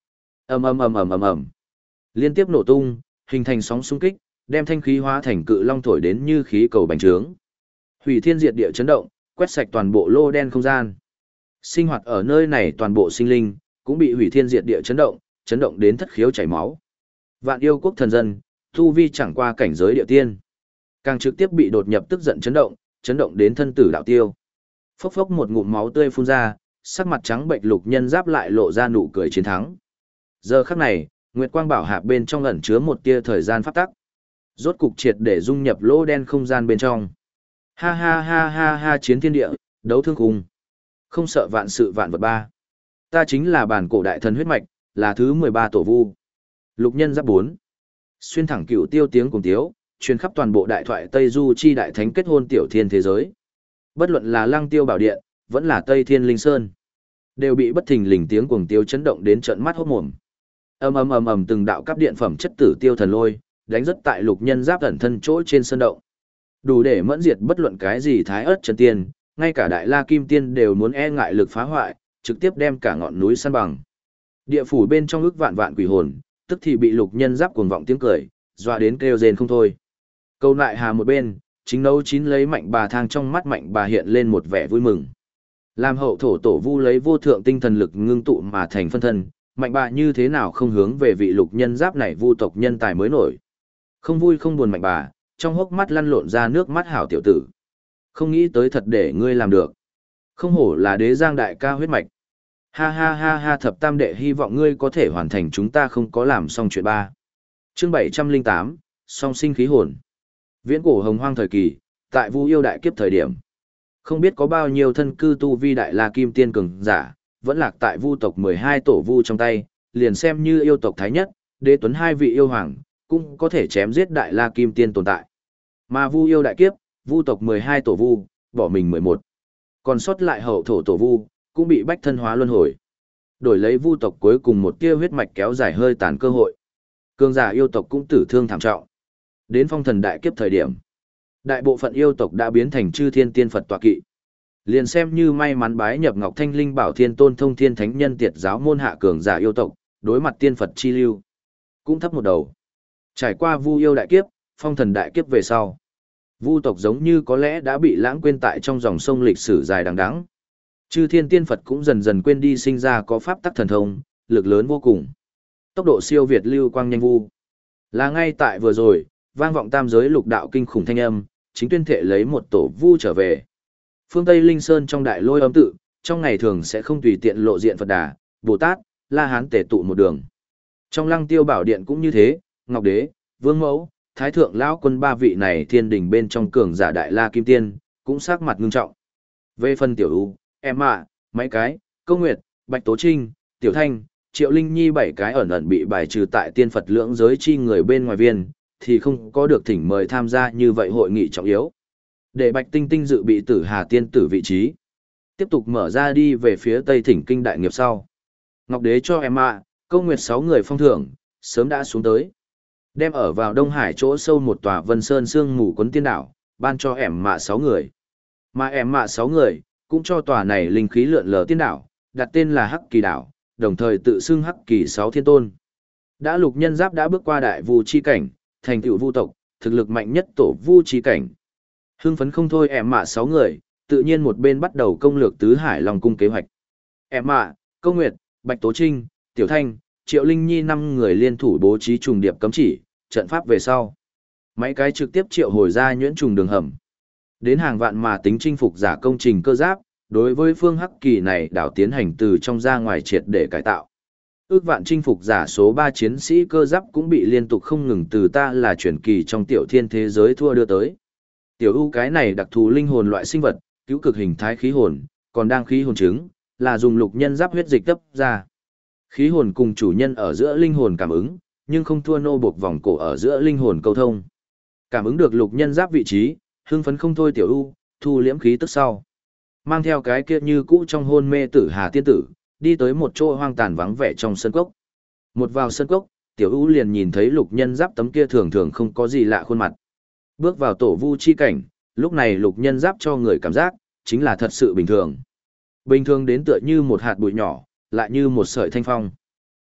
Ầm ầm ầm ầm ầm ầm. Liên tiếp nổ tung, hình thành sóng xung kích, đem thanh khí hóa thành cự long thổi đến như khí cầu bành trướng. Hủy thiên diệt địa chấn động, quét sạch toàn bộ lô đen không gian. Sinh hoạt ở nơi này toàn bộ sinh linh cũng bị hủy thiên diệt địa chấn động đến thất khiếu chảy máu. Vạn yêu quốc thần dân, tu vi chẳng qua cảnh giới địa tiên, càng trực tiếp bị đột nhập tức giận chấn động đến thân tử đạo tiêu. Phốc phốc một ngụm máu tươi phun ra, sắc mặt trắng bệch Lục Nhân Giáp lại lộ ra nụ cười chiến thắng. Giờ khắc này, Nguyệt Quang Bảo Hạp bên trong ẩn chứa một tia thời gian pháp tắc, rốt cục triệt để dung nhập lỗ đen không gian bên trong. Ha ha ha ha ha, chiến thiên địa, đấu thương khung. Không sợ vạn sự vạn vật ba. Ta chính là bản cổ đại thần huyết mạch, là thứ 13 tổ vu. Lục Nhân Giáp 4. Xuyên thẳng cựu tiêu tiếng cùng tiếu, truyền khắp toàn bộ đại thoại Tây Du chi đại thánh kết hôn tiểu thiên thế giới. Bất luận là Lăng Tiêu Bảo Điện, vẫn là Tây Thiên Linh Sơn, đều bị bất thình lình tiếng cuồng tiếu chấn động đến trợn mắt hốt mồm. Ầm ầm ầm ầm, từng đạo cấp điện phẩm chất tử tiêu thần lôi, đánh rất tại Lục Nhân Giáp ẩn thân chỗ trên sơn động. Đủ để mẫn diệt bất luận cái gì thái ớt chân tiên, ngay cả đại la kim tiên đều muốn e ngại lực phá hoại, trực tiếp đem cả ngọn núi san bằng. Địa phủ bên trong ức vạn vạn quỷ hồn, tức thì bị Lục Nhân Giáp cuồng vọng tiếng cười, dọa đến kêu rên không thôi. Câu lại hà một bên, chính nấu chín lấy Mạnh Bà Thang, trong mắt Mạnh Bà hiện lên một vẻ vui mừng. Làm hậu thổ tổ vu lấy vô thượng tinh thần lực ngưng tụ mà thành phân thân, Mạnh Bà như thế nào không hướng về vị Lục Nhân Giáp này vu tộc nhân tài mới nổi. Không vui không buồn Mạnh Bà, trong hốc mắt lăn lộn ra nước mắt hảo tiểu tử. Không nghĩ tới thật để ngươi làm được. Không hổ là Đế Giang đại ca huyết mạch. Ha ha ha ha, thập tam đệ hy vọng ngươi có thể hoàn thành chúng ta không có làm xong chuyện ba. Chương 708, song sinh khí hồn. Viễn cổ hồng hoang thời kỳ, tại Vu yêu đại kiếp thời điểm, không biết có bao nhiêu thân cư tu vi đại la kim tiên cường giả, vẫn lạc tại Vu tộc 12 tổ vu trong tay, liền xem như yêu tộc thái nhất, Đế Tuấn hai vị yêu hoàng, cũng có thể chém giết đại la kim tiên tồn tại. Mà Vu yêu đại kiếp, Vu tộc 12 tổ vu, bỏ mình 11. Còn sót lại hậu thổ tổ vu, cũng bị bách thân hóa luân hồi. Đổi lấy Vu tộc cuối cùng một tia huyết mạch kéo dài hơi tàn cơ hội. Cường giả yêu tộc cũng tử thương thảm trọng. Đến phong thần đại kiếp thời điểm, đại bộ phận yêu tộc đã biến thành chư thiên tiên Phật tọa kỵ. Liền xem như may mắn bái nhập Ngọc Thanh Linh Bảo Thiên Tôn Thông Thiên Thánh Nhân Tiệt giáo môn hạ cường giả yêu tộc, đối mặt tiên Phật chi lưu, cũng thấp một đầu. Trải qua Vu yêu đại kiếp, phong thần đại kiếp về sau, Vu tộc giống như có lẽ đã bị lãng quên tại trong dòng sông lịch sử dài đằng đẵng. Chư thiên tiên Phật cũng dần dần quên đi sinh ra có pháp tắc thần thông, lực lớn vô cùng. Tốc độ siêu việt lưu quang nhanh vu. Là ngay tại vừa rồi, vang vọng tam giới lục đạo kinh khủng thanh âm, chính tuyên thệ lấy một tổ vu trở về. Phương Tây Linh Sơn trong đại lôi âm tự, trong ngày thường sẽ không tùy tiện lộ diện Phật Đà, Bồ Tát, La Hán tề tụ một đường. Trong Lăng Tiêu Bảo Điện cũng như thế, Ngọc Đế, Vương Mẫu, Thái Thượng Lão Quân ba vị này thiên đình bên trong cường giả đại la kim tiên, cũng sắc mặt ngưng trọng. Về phần tiểu U, em ạ, mấy cái, Câu Nguyệt, Bạch Tố Trinh, Tiểu Thanh, Triệu Linh Nhi bảy cái ẩn ẩn bị bài trừ tại tiên Phật lưỡng giới chi người bên ngoài viên, thì không có được thỉnh mời tham gia như vậy hội nghị trọng yếu. Để Bạch Tinh Tinh dự bị Tử Hà tiên tử vị trí, tiếp tục mở ra đi về phía Tây Thỉnh Kinh đại nghiệp sau. Ngọc Đế cho em ạ, Câu Nguyệt 6 người phong thưởng, sớm đã xuống tới. Đem ở vào Đông Hải chỗ sâu một tòa Vân Sơn sương mù quấn tiên đảo, ban cho em mạ 6 người. Mà em mạ 6 người, cũng cho tòa này linh khí lượn lờ tiên đảo, đặt tên là Hắc Kỳ đảo, đồng thời tự xưng Hắc Kỳ 6 thiên tôn. Đã Lục Nhân Giáp đã bước qua đại vu chi cảnh, thành tựu vu tộc, thực lực mạnh nhất tổ vu chi cảnh. Hưng phấn không thôi em mạ 6 người, tự nhiên một bên bắt đầu công lược tứ hải long cung kế hoạch. Em mạ, Câu Nguyệt, Bạch Tố Trinh, Tiểu Thanh, Triệu Linh Nhi 5 người liên thủ bố trí trùng điệp cấm chỉ, trận pháp về sau. Mấy cái trực tiếp triệu hồi ra nhuyễn trùng đường hầm. Đến hàng vạn mà tính chinh phục giả công trình cơ giáp, đối với phương Hắc Kỳ này đảo tiến hành từ trong ra ngoài triệt để cải tạo. Ước vạn chinh phục giả số 3 chiến sĩ cơ giáp cũng bị liên tục không ngừng từ ta là chuyển kỳ trong tiểu thiên thế giới thua đưa tới. Tiểu ưu cái này đặc thù linh hồn loại sinh vật, cứu cực hình thái khí hồn, còn đang khí hồn trứng, là dùng Lục Nhân Giáp huyết dịch cấp ra. Khí hồn cùng chủ nhân ở giữa linh hồn cảm ứng, nhưng không thua nô buộc vòng cổ ở giữa linh hồn câu thông. Cảm ứng được Lục Nhân Giáp vị trí, hưng phấn không thôi tiểu ưu, thu liễm khí tức sau. Mang theo cái kia như cũ trong hôn mê Tử Hà tiên tử, đi tới một chỗ hoang tàn vắng vẻ trong sân cốc. Một vào sân cốc, tiểu ưu liền nhìn thấy Lục Nhân Giáp tấm kia thường thường không có gì lạ khuôn mặt. Bước vào tổ vu chi cảnh, lúc này Lục Nhân Giáp cho người cảm giác, chính là thật sự bình thường. Bình thường đến tựa như một hạt bụi nhỏ, lại như một sợi thanh phong.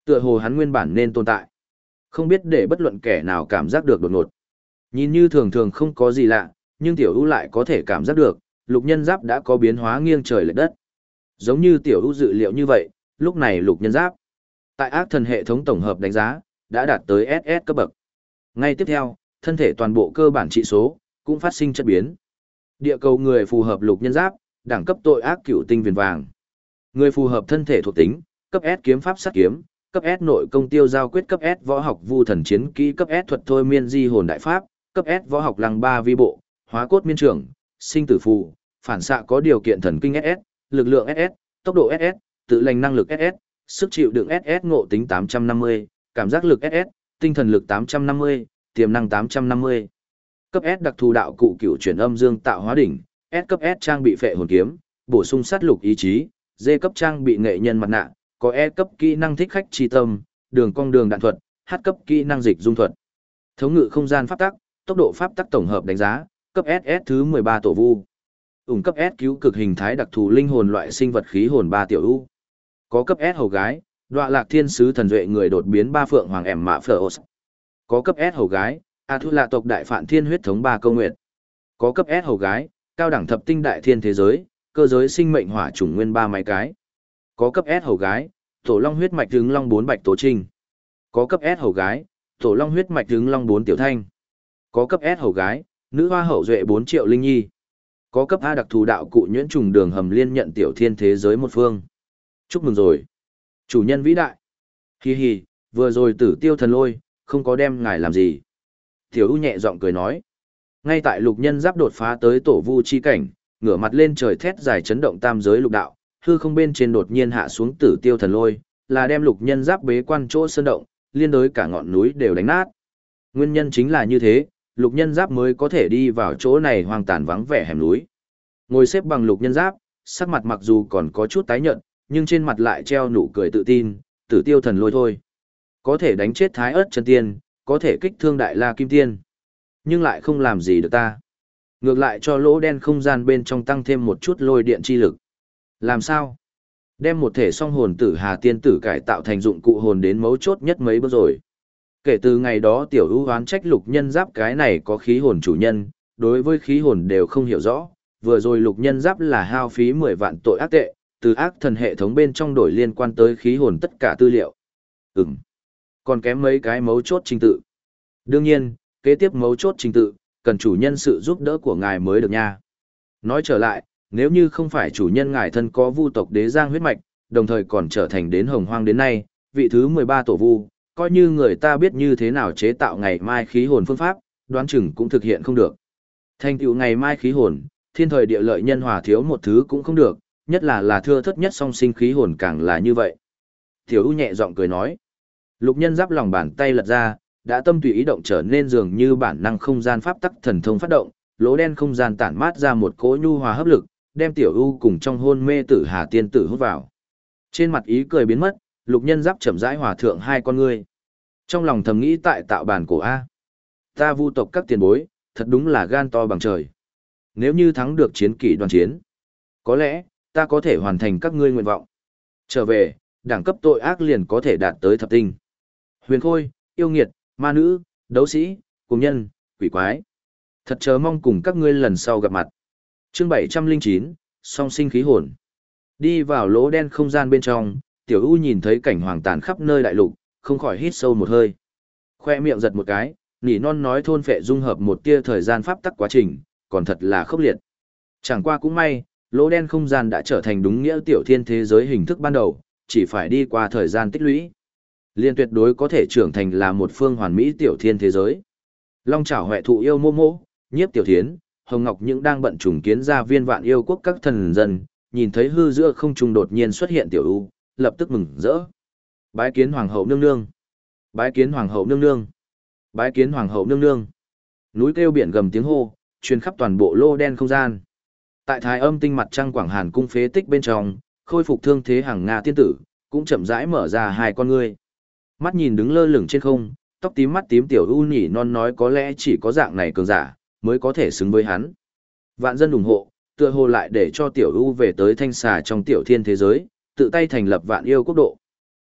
Tựa hồ hắn nguyên bản nên tồn tại. Không biết để bất luận kẻ nào cảm giác được đột ngột. Nhìn như thường thường không có gì lạ, nhưng Tiểu U lại có thể cảm giác được, lục nhân giáp đã có biến hóa nghiêng trời lệch đất. Giống như Tiểu U dự liệu như vậy, lúc này lục nhân giáp, tại ác thần hệ thống tổng hợp đánh giá, đã đạt tới SS cấp bậc. Ngay tiếp theo, thân thể toàn bộ cơ bản trị số, cũng phát sinh chất biến. Địa cầu người phù hợp lục nhân giáp, đẳng cấp tội ác cựu tinh viền vàng. Người phù hợp thân thể thuộc tính, cấp S kiếm pháp sát kiếm, cấp S nội công tiêu giao quyết, cấp S võ học vu thần chiến kỹ, cấp S thuật thôi miên di hồn đại pháp, cấp S võ học lăng ba vi bộ, hóa cốt miên trưởng, sinh tử phù, phản xạ có điều kiện thần kinh SS, lực lượng SS, tốc độ SS, tự lành năng lực SS, sức chịu đựng SS, ngộ tính 850, cảm giác lực SS, tinh thần lực 850, tiềm năng 850. Cấp S đặc thù đạo cụ cựu chuyển âm dương tạo hóa đỉnh, S cấp S trang bị phệ hồn kiếm, bổ sung sát lục ý chí, D cấp trang bị nghệ nhân mặt nạ, có E cấp kỹ năng thích khách chi tâm, đường cong đường đạn thuật, H cấp kỹ năng dịch dung thuật. Thống ngự không gian pháp tắc, tốc độ pháp tắc tổng hợp đánh giá, cấp SS thứ 13 tổ vu. Ủng cấp S cứu cực hình thái đặc thù linh hồn loại sinh vật khí hồn 3 tiểu u. Có cấp S hầu gái, đọa lạc thiên sứ thần duệ người đột biến 3 phượng hoàng ẻm mạ phở. Có cấp S hầu gái, A Thu Lạ tộc đại phạn thiên huyết thống 3 câu nguyện. Có cấp S hầu gái, cao đẳng thập tinh đại thiên thế giới, cơ giới sinh mệnh hỏa chủng nguyên 3 máy cái. Có cấp S hầu gái, tổ long huyết mạch trứng long 4 bạch tố trinh. Có cấp S hầu gái, tổ long huyết mạch trứng long 4 tiểu thanh. Có cấp S hầu gái, nữ hoa hậu duệ 4 triệu linh nhi. Có cấp A đặc thù đạo cụ nhuyễn trùng đường hầm liên nhận tiểu thiên thế giới một phương. Chúc mừng rồi. Chủ nhân vĩ đại. Hi hi, vừa rồi tử tiêu thần lôi, không có đem ngài làm gì. Tiểu U nhẹ giọng cười nói. Ngay tại lục nhân giáp đột phá tới tổ vu chi cảnh, ngửa mặt lên trời thét dài chấn động tam giới lục đạo, hư không bên trên đột nhiên hạ xuống tử tiêu thần lôi, là đem lục nhân giáp bế quan chỗ sơn động, liên đối cả ngọn núi đều đánh nát. Nguyên nhân chính là như thế, lục nhân giáp mới có thể đi vào chỗ này hoang tàn vắng vẻ hẻm núi. Ngồi xếp bằng lục nhân giáp, sắc mặt mặc dù còn có chút tái nhợt, nhưng trên mặt lại treo nụ cười tự tin, tử tiêu thần lôi thôi. Có thể đánh chết thái ớt chân tiên, có thể kích thương đại la kim tiên, nhưng lại không làm gì được ta. Ngược lại cho lỗ đen không gian bên trong tăng thêm một chút lôi điện chi lực. Làm sao? Đem một thể song hồn tử hà tiên tử cải tạo thành dụng cụ hồn đến mấu chốt nhất mấy bước rồi. Kể từ ngày đó tiểu ưu hoán trách lục nhân giáp cái này có khí hồn chủ nhân, đối với khí hồn đều không hiểu rõ, vừa rồi lục nhân giáp là hao phí 10 vạn tội ác tệ, từ ác thần hệ thống bên trong đổi liên quan tới khí hồn tất cả tư liệu. Còn kém mấy cái mấu chốt trình tự. Đương nhiên, kế tiếp mấu chốt trình tự, cần chủ nhân sự giúp đỡ của ngài mới được nha. Nói trở lại, nếu như không phải chủ nhân ngài thân có vu tộc đế giang huyết mạch, đồng thời còn trở thành đến hồng hoang đến nay, vị thứ 13 tổ vu, coi như người ta biết như thế nào chế tạo ngày mai khí hồn phương pháp, đoán chừng cũng thực hiện không được. Thành tựu ngày mai khí hồn, thiên thời địa lợi nhân hòa thiếu một thứ cũng không được, nhất là thưa thất nhất song sinh khí hồn càng là như vậy. Tiểu U nhẹ giọng cười nói. Lục nhân giáp lòng bàn tay lật ra, đã tâm tùy ý động trở nên dường như bản năng không gian pháp tắc thần thông phát động, lỗ đen không gian tản mát ra một cỗ nhu hòa hấp lực, đem Tiểu U cùng trong hôn mê tử hà tiên tử hút vào. Trên mặt ý cười biến mất, lục nhân giáp chậm rãi hòa thượng hai con ngươi. Trong lòng thầm nghĩ tại tạo bản cổ A. Ta vu tộc các tiền bối, thật đúng là gan to bằng trời. Nếu như thắng được chiến kỷ đoàn chiến, có lẽ, ta có thể hoàn thành các ngươi nguyện vọng. Trở về, đẳng cấp tội ác liền có thể đạt tới thập tinh. Huyền khôi, yêu nghiệt, ma nữ, đấu sĩ, cùng nhân, quỷ quái. Thật chờ mong cùng các ngươi lần sau gặp mặt. Chương 709, song sinh khí hồn. Đi vào lỗ đen không gian bên trong, Tiểu U nhìn thấy cảnh hoàng tàn khắp nơi đại lục, không khỏi hít sâu một hơi. Khoe miệng giật một cái, nỉ non nói thôn phệ dung hợp một tia thời gian pháp tắc quá trình, còn thật là khốc liệt. Chẳng qua cũng may, lỗ đen không gian đã trở thành đúng nghĩa tiểu thiên thế giới hình thức ban đầu, chỉ phải đi qua thời gian tích lũy. Liên tuyệt đối có thể trưởng thành là một phương hoàn mỹ tiểu thiên thế giới. Long chảo huệ thụ yêu mô mô, nhiếp tiểu thiến, Hồng Ngọc những đang bận trùng kiến ra viên vạn yêu quốc các thần dân, nhìn thấy hư giữa không trung đột nhiên xuất hiện Tiểu U, lập tức mừng rỡ. Bái kiến hoàng hậu nương nương. Bái kiến hoàng hậu nương nương. Bái kiến hoàng hậu nương nương. Núi kêu biển gầm tiếng hô, truyền khắp toàn bộ lô đen không gian. Tại Thái Âm tinh mặt trăng Quảng Hàn cung phế tích bên trong, khôi phục thương thế hàng Nga tiên tử, cũng chậm rãi mở ra hai con ngươi. Mắt nhìn đứng lơ lửng trên không, tóc tím mắt tím Tiểu U nhỉ non nói có lẽ chỉ có dạng này cường giả mới có thể xứng với hắn. Vạn dân ủng hộ, tựa hồ lại để cho Tiểu U về tới thanh xà trong tiểu thiên thế giới, tự tay thành lập vạn yêu quốc độ.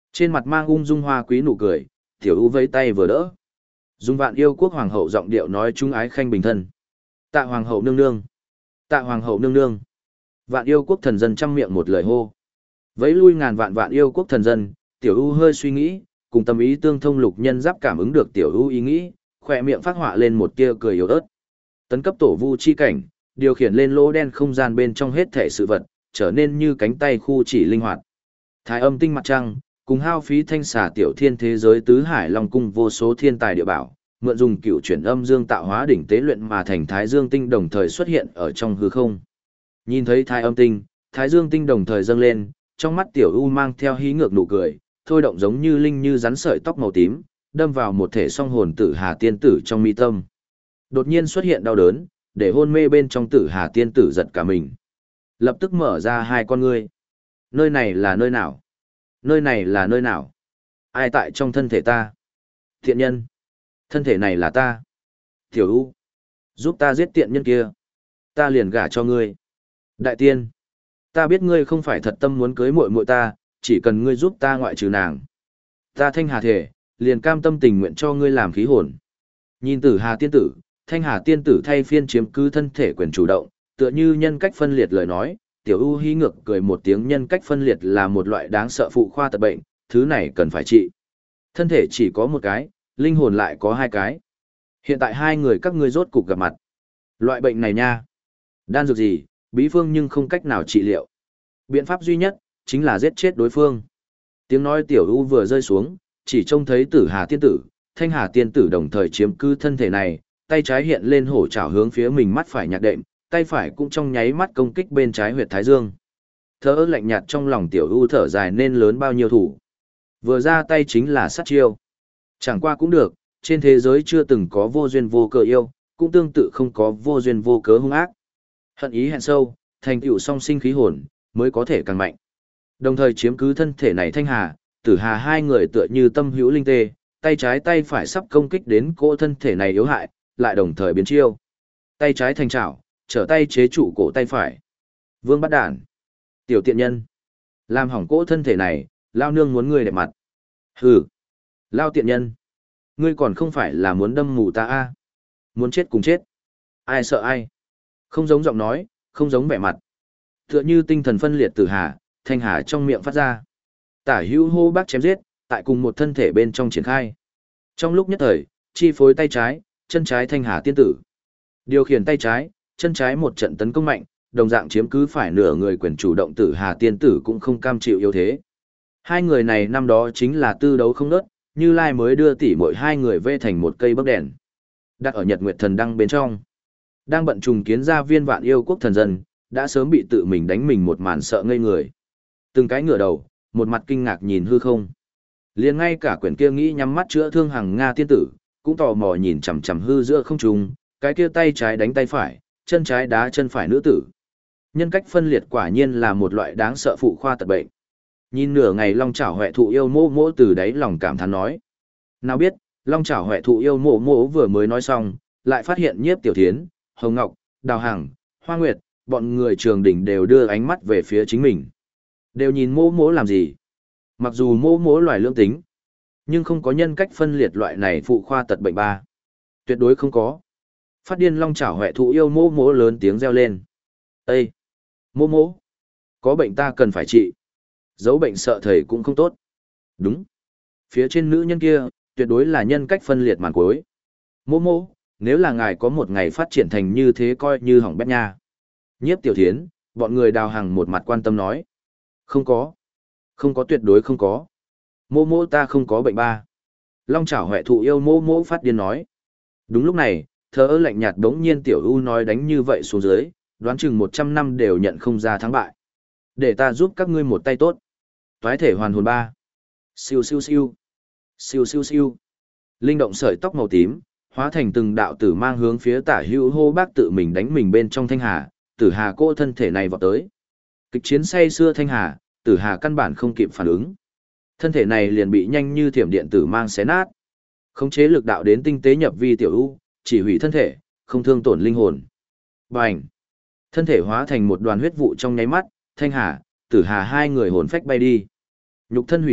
Trên mặt mang ung dung hoa quý nụ cười, Tiểu U vẫy tay vừa đỡ. Dung Vạn Yêu Quốc hoàng hậu giọng điệu nói chung ái khanh bình thân. Tạ hoàng hậu nương nương. Tạ hoàng hậu nương nương. Vạn Yêu Quốc thần dân trăm miệng một lời hô. Vẫy lui ngàn vạn Vạn Yêu Quốc thần dân, Tiểu U hơi suy nghĩ, cùng tâm ý tương thông lục nhân giáp cảm ứng được Tiểu U ý nghĩ, khỏe miệng phát họa lên một tia cười yếu ớt. Tấn cấp tổ vu chi cảnh, điều khiển lên lỗ đen không gian bên trong hết thể sự vật, trở nên như cánh tay khu chỉ linh hoạt. Thái âm tinh mặt trăng, cùng hao phí thanh xà tiểu thiên thế giới tứ hải long cung vô số thiên tài địa bảo, mượn dùng cựu chuyển âm dương tạo hóa đỉnh tế luyện mà thành thái dương tinh đồng thời xuất hiện ở trong hư không. Nhìn thấy thái âm tinh, thái dương tinh đồng thời dâng lên, trong mắt Tiểu U mang theo hí ngược nụ cười, thôi động giống như linh như rắn sợi tóc màu tím, đâm vào một thể song hồn tử Hà tiên tử trong mi tâm. Đột nhiên xuất hiện đau đớn, để hôn mê bên trong tử Hà tiên tử giật cả mình. Lập tức mở ra hai con ngươi. Nơi này là nơi nào? Nơi này là nơi nào? Ai tại trong thân thể ta? Thiện nhân. Thân thể này là ta. Tiểu U. Giúp ta giết tiện nhân kia. Ta liền gả cho ngươi. Đại tiên. Ta biết ngươi không phải thật tâm muốn cưới muội muội ta, chỉ cần ngươi giúp ta ngoại trừ nàng. Ta Thanh Hà thể, liền cam tâm tình nguyện cho ngươi làm khí hồn. Nhìn tử Hà tiên tử, Thanh Hà tiên tử thay phiên chiếm cứ thân thể quyền chủ động, tựa như nhân cách phân liệt lời nói, Tiểu U hí ngược cười một tiếng, nhân cách phân liệt là một loại đáng sợ phụ khoa tật bệnh, thứ này cần phải trị. Thân thể chỉ có một cái, linh hồn lại có hai cái. Hiện tại hai người các ngươi rốt cục gặp mặt. Loại bệnh này nha. Đan dược gì, bí phương nhưng không cách nào trị liệu. Biện pháp duy nhất, chính là giết chết đối phương. Tiếng nói Tiểu U vừa rơi xuống, chỉ trông thấy tử Hà tiên tử, Thanh Hà tiên tử đồng thời chiếm cứ thân thể này, tay trái hiện lên hổ chảo hướng phía mình, mắt phải nhạc đệm, tay phải cũng trong nháy mắt công kích bên trái huyệt thái dương. Thở lạnh nhạt trong lòng Tiểu U thở dài nên lớn bao nhiêu thủ. Vừa ra tay chính là sát chiêu. Chẳng qua cũng được, trên thế giới chưa từng có vô duyên vô cớ yêu, cũng tương tự không có vô duyên vô cớ hung ác. Hận ý hẹn sâu, thành tựu song sinh khí hồn, mới có thể càng mạnh. Đồng thời chiếm cứ thân thể này Thanh Hà, Tử Hà hai người tựa như tâm hữu linh tê, tay trái tay phải sắp công kích đến cỗ thân thể này yếu hại, lại đồng thời biến chiêu. Tay trái thành chảo, trở tay chế trụ cổ tay phải. Vương bắt đản. Tiểu tiện nhân. Làm hỏng cỗ thân thể này, lao nương muốn ngươi đẹp mặt. Hừ. Lao tiện nhân. Ngươi còn không phải là muốn đâm mù ta a? Muốn chết cùng chết. Ai sợ ai? Không giống giọng nói, không giống vẻ mặt. Tựa như tinh thần phân liệt Tử Hà, Thanh Hà trong miệng phát ra. Tả hữu hô bác chém giết, tại cùng một thân thể bên trong triển khai. Trong lúc nhất thời, chi phối tay trái, chân trái Thanh Hà tiên tử. Điều khiển tay trái, chân trái một trận tấn công mạnh, đồng dạng chiếm cứ phải nửa người quyền chủ động Tử Hà tiên tử cũng không cam chịu yếu thế. Hai người này năm đó chính là tư đấu không nớt, Như Lai mới đưa tỉ mỗi hai người vê thành một cây bấc đèn. Đặt ở Nhật Nguyệt Thần Đăng bên trong. Đang bận trùng kiến ra viên Vạn Yêu Quốc thần dân, đã sớm bị tự mình đánh mình một màn sợ ngây người. Từng cái ngửa đầu, một mặt kinh ngạc nhìn hư không. Liền ngay cả quyển kia nghĩ nhắm mắt chữa thương Hằng Nga tiên tử, cũng tò mò nhìn chằm chằm hư giữa không trung, cái kia tay trái đánh tay phải, chân trái đá chân phải nữ tử. Nhân cách phân liệt quả nhiên là một loại đáng sợ phụ khoa tật bệnh. Nhìn nửa ngày Long Chảo Hoè Thụ yêu mô mô từ đáy lòng cảm thán nói. Nào biết, Long Chảo Hoè Thụ yêu mô mô vừa mới nói xong, lại phát hiện Nhiếp Tiểu Thiến, Hồng Ngọc, Đào Hằng, Hoa Nguyệt, bọn người Trường Đỉnh đều đưa ánh mắt về phía chính mình. Đều nhìn mô mô làm gì? Mặc dù mô mô loài lương tính, nhưng không có nhân cách phân liệt loại này phụ khoa tật bệnh ba. Tuyệt đối không có. Phát điên Long Chảo Hoè Thụ yêu mô mô lớn tiếng reo lên. Ê! Mô mô! Có bệnh ta cần phải trị. Giấu bệnh sợ thầy cũng không tốt. Đúng. Phía trên nữ nhân kia, tuyệt đối là nhân cách phân liệt màn cuối. Mô mô, nếu là ngài có một ngày phát triển thành như thế coi như hỏng bét nha. Nhiếp Tiểu Thiến, bọn người Đào Hằng một mặt quan tâm nói. Không có. Không có, tuyệt đối không có. Mô mô ta không có bệnh ba. Long Chảo Hoè Thụ yêu mô mô phát điên nói. Đúng lúc này, thở lạnh nhạt đống nhiên Tiểu U nói đánh như vậy xuống dưới, đoán chừng 100 năm đều nhận không ra thắng bại. Để ta giúp các ngươi một tay tốt. Toái thể hoàn hồn ba. Siêu siêu siêu. Siêu siêu siêu. Linh động sợi tóc màu tím, hóa thành từng đạo tử mang hướng phía tả hữu hô bác tự mình đánh mình bên trong Thanh Hà, Tử Hà cô thân thể này vọt tới. Kịch chiến say xưa Thanh Hà, Tử Hà căn bản không kịp phản ứng. Thân thể này liền bị nhanh như thiểm điện tử mang xé nát. Khống chế lực đạo đến tinh tế nhập vi tiểu u, chỉ hủy thân thể, không thương tổn linh hồn. Bành! Thân thể hóa thành một đoàn huyết vụ trong nháy mắt, Thanh Hà, Tử Hà hai người hồn phách bay đi. Nhục thân hủy hết,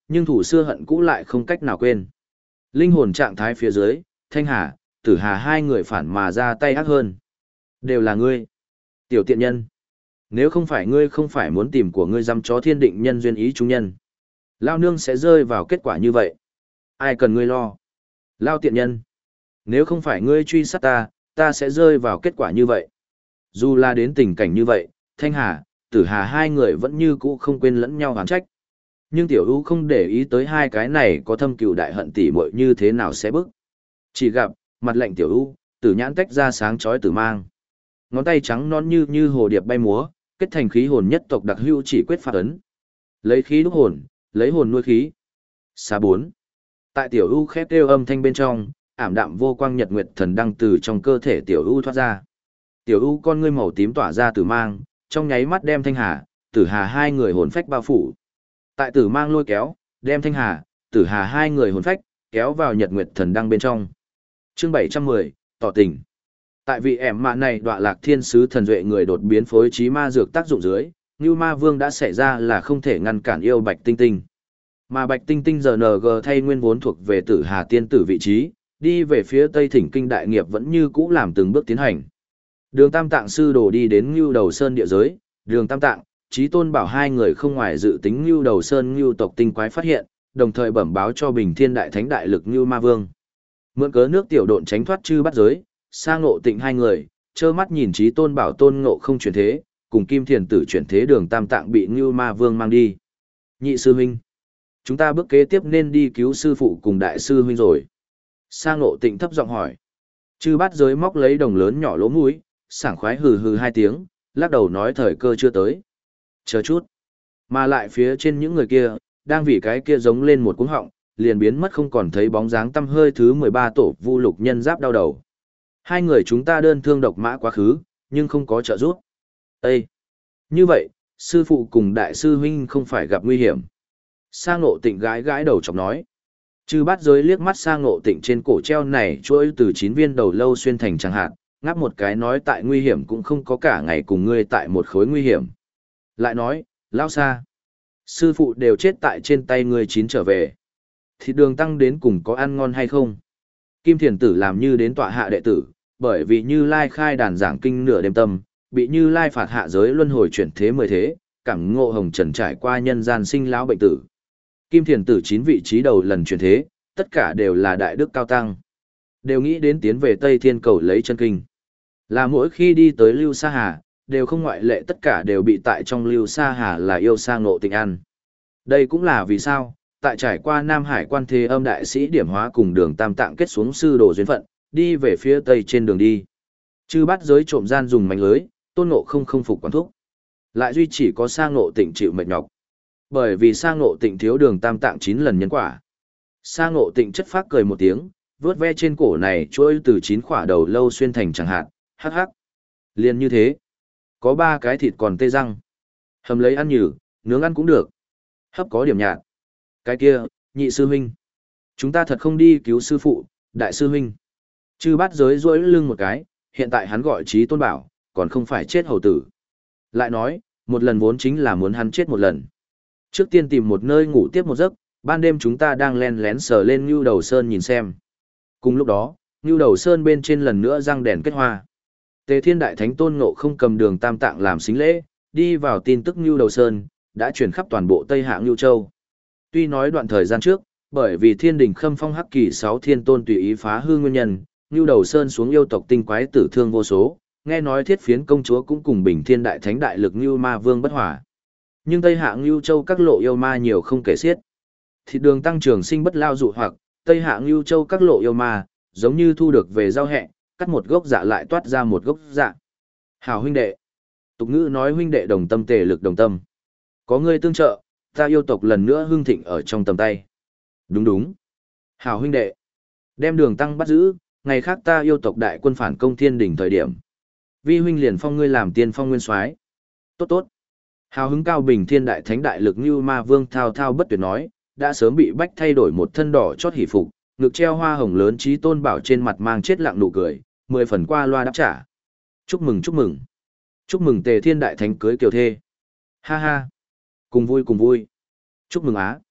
nhưng thủ xưa hận cũ lại không cách nào quên. Linh hồn trạng thái phía dưới, Thanh Hà, Tử Hà hai người phản mà ra tay ác hơn. Đều là ngươi. Tiểu tiện nhân. Nếu không phải ngươi không phải muốn tìm của ngươi dăm chó thiên định nhân duyên ý chúng nhân. Lao nương sẽ rơi vào kết quả như vậy. Ai cần ngươi lo. Lao tiện nhân. Nếu không phải ngươi truy sát ta, ta sẽ rơi vào kết quả như vậy. Dù là đến tình cảnh như vậy, Thanh Hà, Tử Hà hai người vẫn như cũ không quên lẫn nhau oán trách. Nhưng Tiểu U không để ý tới hai cái này có thâm cừu đại hận tỉ muội như thế nào sẽ bức. Chỉ gặp, mặt lạnh Tiểu U, tử nhãn tách ra sáng chói tử mang. Ngón tay trắng non như hồ điệp bay múa, kết thành khí hồn nhất tộc đặc hữu chỉ quyết pháp ấn. Lấy khí đúc hồn, lấy hồn nuôi khí. Xa 4. Tại Tiểu U khép kêu âm thanh bên trong, ảm đạm vô quang nhật nguyệt thần đăng từ trong cơ thể Tiểu U thoát ra. Tiểu U con ngươi màu tím tỏa ra tử mang, trong nháy mắt đem Thanh Hà, Tử Hà hai người hồn phách bao phủ. Tại tử mang lôi kéo, đem Thanh Hà, Tử Hà hai người hồn phách kéo vào nhật nguyệt thần đăng bên trong. Chương 710, tỏ tình. Tại vị ẻm mạ này đọa lạc thiên sứ thần duệ người đột biến phối trí ma dược tác dụng dưới, Ngưu Ma Vương đã xảy ra là không thể ngăn cản yêu Bạch Tinh Tinh. Mà Bạch Tinh Tinh giờ NG thay nguyên vốn thuộc về Tử Hà tiên tử vị trí, đi về phía Tây Thỉnh Kinh đại nghiệp vẫn như cũ làm từng bước tiến hành. Đường Tam Tạng sư đồ đi đến Ngưu Đầu Sơn địa giới, Đường Tam Tạng, Chí Tôn bảo hai người không ngoài dự tính Ngưu Đầu Sơn Ngưu tộc tinh quái phát hiện, đồng thời bẩm báo cho Bình Thiên Đại Thánh đại lực Ngưu Ma Vương. Mượn cớ nước tiểu độn tránh thoát chư bắt giới, sang ngộ tịnh hai người, trơ mắt nhìn Chí Tôn bảo Tôn Ngộ không chuyển thế, cùng Kim Thiền tử chuyển thế Đường Tam Tạng bị Ngưu Ma Vương mang đi. Nhị sư huynh, chúng ta bước kế tiếp nên đi cứu sư phụ cùng đại sư huynh rồi. Sang ngộ tịnh thấp giọng hỏi. Chư bắt giới móc lấy đồng lớn nhỏ lỗ mũi, sảng khoái hừ hừ hai tiếng, lắc đầu nói thời cơ chưa tới. Chờ chút. Mà lại phía trên những người kia, đang vì cái kia giống lên một cuống họng, liền biến mất không còn thấy bóng dáng tăm hơi thứ 13 tổ vu lục nhân giáp đau đầu. Hai người chúng ta đơn thương độc mã quá khứ, nhưng không có trợ giúp. Ê! Như vậy, sư phụ cùng đại sư huynh không phải gặp nguy hiểm. Sang ngộ tịnh gãi gãi đầu chọc nói. Chư bát giới liếc mắt sang ngộ tịnh trên cổ treo này chuỗi từ 9 viên đầu lâu xuyên thành chẳng hạn, ngáp một cái nói tại nguy hiểm cũng không có cả ngày cùng ngươi tại một khối nguy hiểm. Lại nói, lão xa. Sư phụ đều chết tại trên tay ngươi chín trở về. Thịt đường tăng đến cùng có ăn ngon hay không? Kim Thiền tử làm như đến tọa hạ đệ tử, bởi vì Như Lai khai đàn giảng kinh nửa đêm tâm, bị Như Lai phạt hạ giới luân hồi chuyển thế 10 thế, cảm ngộ hồng trần trải qua nhân gian sinh lão bệnh tử. Kim Thiền tử 9 vị trí đầu lần chuyển thế, tất cả đều là đại đức cao tăng. Đều nghĩ đến tiến về Tây Thiên cầu lấy chân kinh. Là mỗi khi đi tới Lưu Sa Hà, đều không ngoại lệ tất cả đều bị tại trong Lưu Sa Hà là yêu sa ngộ tịnh ăn. Đây cũng là vì sao, tại trải qua Nam Hải quan thế âm đại sĩ điểm hóa cùng Đường Tam Tạng kết xuống sư đồ duyên phận, đi về phía Tây trên đường đi. Chư bắt giới trộm gian dùng mánh lưới, Tôn Ngộ không phục quán thúc. Lại duy chỉ có sa ngộ tịnh chịu mệt nhọc. Bởi vì sa ngộ tịnh thiếu Đường Tam Tạng 9 lần nhân quả. Sa ngộ tịnh chất phác cười một tiếng, vướt ve trên cổ này trôi từ 9 khỏa đầu lâu xuyên thành chẳng hạn, hắc hắc. Liền như thế. Có 3 cái thịt còn tê răng. Hầm lấy ăn nhừ, nướng ăn cũng được. Hấp có điểm nhạt. Cái kia, nhị sư huynh. Chúng ta thật không đi cứu sư phụ, đại sư huynh. Chư bát giới rỗi lưng một cái, hiện tại hắn gọi Chí Tôn bảo, còn không phải chết hầu tử. Lại nói, một lần vốn chính là muốn hắn chết một lần. Trước tiên tìm một nơi ngủ tiếp một giấc, ban đêm chúng ta đang len lén sờ lên Ngưu Đầu Sơn nhìn xem. Cùng lúc đó, Ngưu Đầu Sơn bên trên lần nữa răng đèn kết hoa. Tề Thiên Đại Thánh Tôn Ngộ không cầm Đường Tam Tạng làm xính lễ, đi vào tin tức Ngưu Đầu Sơn, đã truyền khắp toàn bộ Tây Hạ Ngưu Châu. Tuy nói đoạn thời gian trước, bởi vì Thiên Đình Khâm Phong Hắc Kỳ 6 Thiên Tôn tùy ý phá hư nguyên nhân, Ngưu Đầu Sơn xuống yêu tộc tinh quái tử thương vô số, nghe nói Thiết Phiến công chúa cũng cùng Bình Thiên Đại Thánh đại lực Ngưu Ma Vương bất hòa. Nhưng Tây Hạ Ngưu Châu các lộ yêu ma nhiều không kể xiết. Thịt đường tăng trưởng sinh bất lao dụ hoặc, Tây Hạ Ngưu Châu các lộ yêu ma, giống như thu được về giao hẹ, cắt một gốc dạ lại toát ra một gốc dạ. Hảo huynh đệ. Tục ngữ nói huynh đệ đồng tâm tề lực đồng tâm. Có ngươi tương trợ, ta yêu tộc lần nữa hưng thịnh ở trong tầm tay. Đúng đúng. Hảo huynh đệ. Đem đường tăng bắt giữ, ngày khác ta yêu tộc đại quân phản công thiên đỉnh thời điểm. Vi huynh liền phong ngươi làm tiên phong nguyên soái. Tốt tốt. Hào hứng cao bình thiên đại thánh đại lực như ma vương thao thao bất tuyệt nói, đã sớm bị bách thay đổi một thân đỏ chót hỷ phục, ngực treo hoa hồng lớn Chí Tôn bảo trên mặt mang chết lặng nụ cười, 10 phần qua loa đáp trả. Chúc mừng chúc mừng. Chúc mừng Tề Thiên đại thánh cưới kiều thê. Ha ha. Cùng vui cùng vui. Chúc mừng á.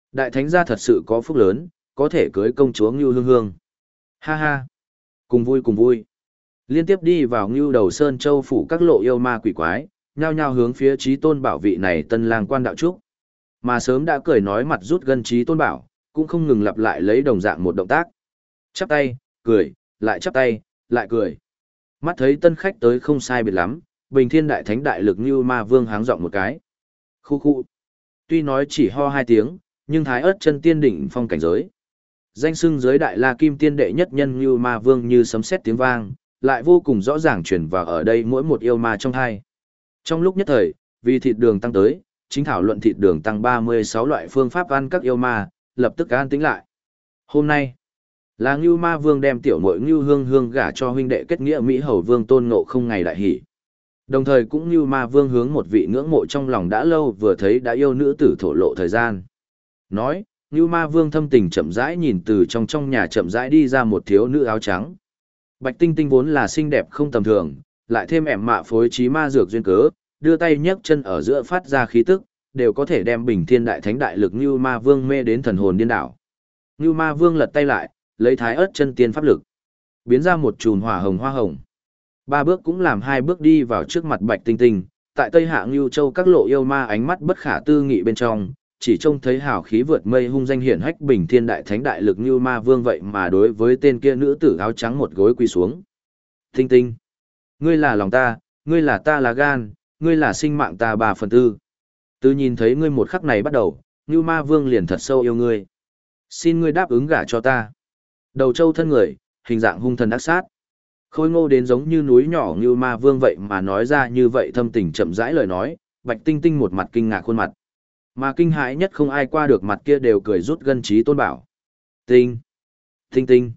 Đại thánh gia thật sự có phúc lớn, có thể cưới công chúa Ngưu Hương Hương. Ha ha, cùng vui cùng vui. Liên tiếp đi vào Ngưu Đầu Sơn Châu phủ các lộ yêu ma quỷ quái, nhao nhao hướng phía Chí Tôn Bảo vị này tân lang quan đạo trúc. Mà sớm đã cười nói mặt rút gân Chí Tôn Bảo, cũng không ngừng lặp lại lấy đồng dạng một động tác. Chắp tay, cười, lại chắp tay, lại cười. Mắt thấy tân khách tới không sai biệt lắm, Bình Thiên Đại Thánh Đại Lực Ngưu Ma Vương háng giọng một cái. Khu khu. Tuy nói chỉ ho hai tiếng, nhưng Thái Ức chân tiên đỉnh phong cảnh giới. Danh xưng giới Đại La Kim Tiên đệ nhất nhân Ngưu Ma Vương như sấm sét tiếng vang, lại vô cùng rõ ràng truyền vào ở đây mỗi một yêu ma trong hai. Trong lúc nhất thời, vì thịt đường tăng tới, chính thảo luận thịt đường tăng 36 loại phương pháp ăn các yêu ma, lập tức an tĩnh lại. Hôm nay, là Ngưu Ma Vương đem tiểu muội Ngưu Hương Hương gả cho huynh đệ kết nghĩa Mỹ Hầu Vương Tôn Ngộ Không ngày đại hỷ. Đồng thời cũng Ngưu Ma Vương hướng một vị ngưỡng mộ trong lòng đã lâu vừa thấy đã yêu nữ tử thổ lộ thời gian. Nói, Ngưu Ma Vương thâm tình chậm rãi nhìn từ trong nhà chậm rãi đi ra một thiếu nữ áo trắng. Bạch Tinh Tinh vốn là xinh đẹp không tầm thường, lại thêm ẻm mạ phối trí ma dược duyên cớ, đưa tay nhấc chân ở giữa phát ra khí tức, đều có thể đem Bình Thiên Đại Thánh Đại Lực Ngưu Ma Vương mê đến thần hồn điên đảo. Ngưu Ma Vương lật tay lại, lấy Thái Ức chân tiên pháp lực, biến ra một chùm hỏa hồng hoa hồng. Ba bước cũng làm hai bước đi vào trước mặt Bạch Tinh Tinh, tại Tây Hạ Ngưu Châu các lộ yêu ma ánh mắt bất khả tư nghị bên trong, chỉ trông thấy hào khí vượt mây hung danh hiển hách Bình Thiên Đại Thánh Đại Lực Ngưu Ma Vương vậy mà đối với tên kia nữ tử áo trắng một gối quỳ xuống. Tinh Tinh, ngươi là lòng ta, ngươi là ta là gan, ngươi là sinh mạng ta 3/4. Từ nhìn thấy ngươi một khắc này bắt đầu, Ngưu Ma Vương liền thật sâu yêu ngươi. Xin ngươi đáp ứng gả cho ta. Đầu trâu thân người, hình dạng hung thần ác sát. Khôi ngô đến giống như núi nhỏ Ngưu Ma Vương vậy mà nói ra như vậy thâm tình chậm rãi lời nói, Bạch Tinh Tinh một mặt kinh ngạc khuôn mặt. Mà kinh hãi nhất không ai qua được mặt kia đều cười rút gân Chí Tôn Bảo. Tinh, Tinh Tinh,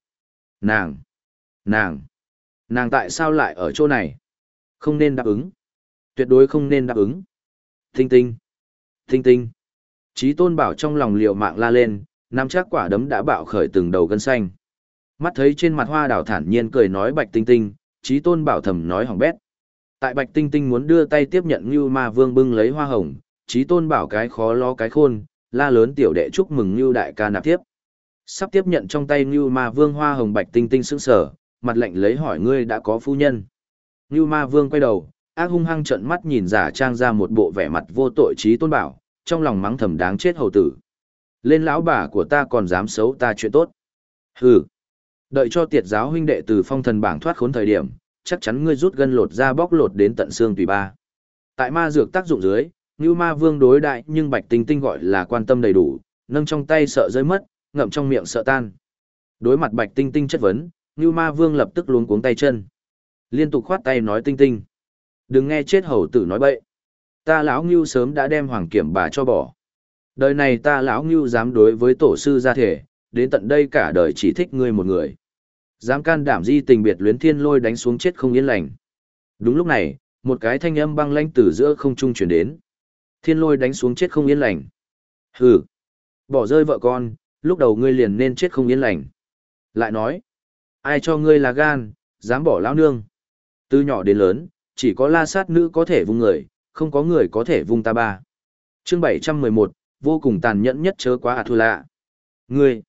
nàng tại sao lại ở chỗ này? Không nên đáp ứng. Tuyệt đối không nên đáp ứng. Tinh Tinh, Tinh Tinh. Chí Tôn Bảo trong lòng liều mạng la lên, nắm chắc quả đấm đã bạo khởi từng đầu gân xanh. Mắt thấy trên mặt Hoa Đào thản nhiên cười nói Bạch Tinh Tinh, Chí Tôn Bảo thầm nói hỏng bét. Tại Bạch Tinh Tinh muốn đưa tay tiếp nhận Ngưu Ma Vương bưng lấy hoa hồng, Chí Tôn Bảo cái khó lo cái khôn, la lớn tiểu đệ chúc mừng Ngưu đại ca nạp tiếp. Sắp tiếp nhận trong tay Ngưu Ma Vương hoa hồng, Bạch Tinh Tinh sững sờ, mặt lạnh lấy hỏi ngươi đã có phu nhân. Ngưu Ma Vương quay đầu, ác hung hăng trợn mắt nhìn giả trang ra một bộ vẻ mặt vô tội Chí Tôn Bảo, trong lòng mắng thầm đáng chết hầu tử. Lên lão bà của ta còn dám xấu ta chuyện tốt. Hừ. Đợi cho tiệt giáo huynh đệ từ phong thần bảng thoát khốn thời điểm, chắc chắn ngươi rút gân lột ra bóc lột đến tận xương tùy ba. Tại ma dược tác dụng dưới, Ngưu Ma Vương đối đại nhưng Bạch Tinh Tinh gọi là quan tâm đầy đủ, nâng trong tay sợ rơi mất, ngậm trong miệng sợ tan. Đối mặt Bạch Tinh Tinh chất vấn, Ngưu Ma Vương lập tức luống cuống tay chân. Liên tục khoát tay nói Tinh Tinh. Đừng nghe chết hầu tử nói bậy. Ta lão Ngưu sớm đã đem hoàng kiểm bà cho bỏ. Đời này ta lão Ngưu dám đối với tổ sư gia thể, đến tận đây cả đời chỉ thích ngươi một người. Dám can đảm di tình biệt luyến thiên lôi đánh xuống chết không yên lành. Đúng lúc này, một cái thanh âm băng lãnh từ giữa không trung truyền đến. Thiên lôi đánh xuống chết không yên lành. Hừ, bỏ rơi vợ con, lúc đầu ngươi liền nên chết không yên lành. Lại nói, ai cho ngươi là gan, dám bỏ lão nương. Từ nhỏ đến lớn, chỉ có La Sát nữ có thể vung người, không có người có thể vung ta ba. Chương 711, vô cùng tàn nhẫn nhất chớ quá à thua lạ. Ngươi.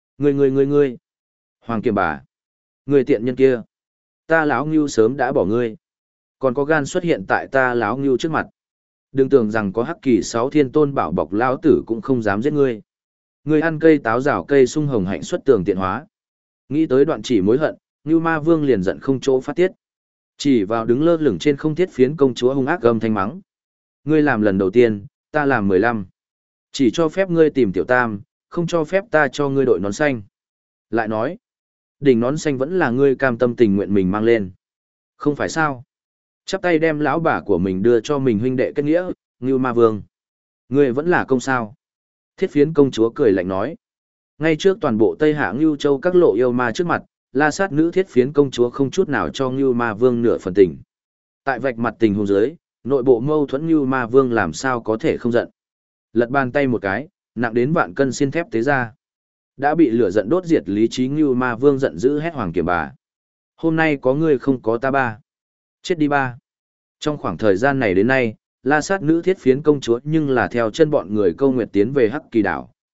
Hoàng Kiểm bà. Ngươi tiện nhân kia. Ta lão Ngưu sớm đã bỏ ngươi. Còn có gan xuất hiện tại ta lão Ngưu trước mặt. Đừng tưởng rằng có hắc kỳ 6 thiên tôn bảo bọc lão tử cũng không dám giết ngươi. Ngươi ăn cây táo rào cây sung hồng hạnh xuất tường tiện hóa. Nghĩ tới đoạn chỉ mối hận, Ngưu Ma Vương liền giận không chỗ phát tiết. Chỉ vào đứng lơ lửng trên không thiết phiến công chúa hung ác gầm thanh mắng. Ngươi làm lần đầu tiên, ta làm 15. Chỉ cho phép ngươi tìm tiểu tam, không cho phép ta cho ngươi đội nón xanh. Lại nói, đỉnh nón xanh vẫn là ngươi cam tâm tình nguyện mình mang lên. Không phải sao? Chắp tay đem lão bà của mình đưa cho mình huynh đệ kết nghĩa, Ngưu Ma Vương. Ngươi vẫn là công sao? Thiết phiến công chúa cười lạnh nói. Ngay trước toàn bộ Tây Hạ Ngưu Châu các lộ yêu ma trước mặt, La Sát nữ thiết phiến công chúa không chút nào cho Ngưu Ma Vương nửa phần tình. Tại vạch mặt tình huống dưới, nội bộ mâu thuẫn Ngưu Ma Vương làm sao có thể không giận. Lật bàn tay một cái, nặng đến vạn cân xiên thép tế ra. Đã bị lửa giận đốt diệt lý trí Ngưu Ma Vương giận dữ hét Hoàng Kiểm bà. Hôm nay có ngươi không có ta ba. Chết đi ba. Trong khoảng thời gian này đến nay, La Sát nữ thiết phiến công chúa nhưng là theo chân bọn người câu nguyệt tiến về Hắc Kỳ đảo,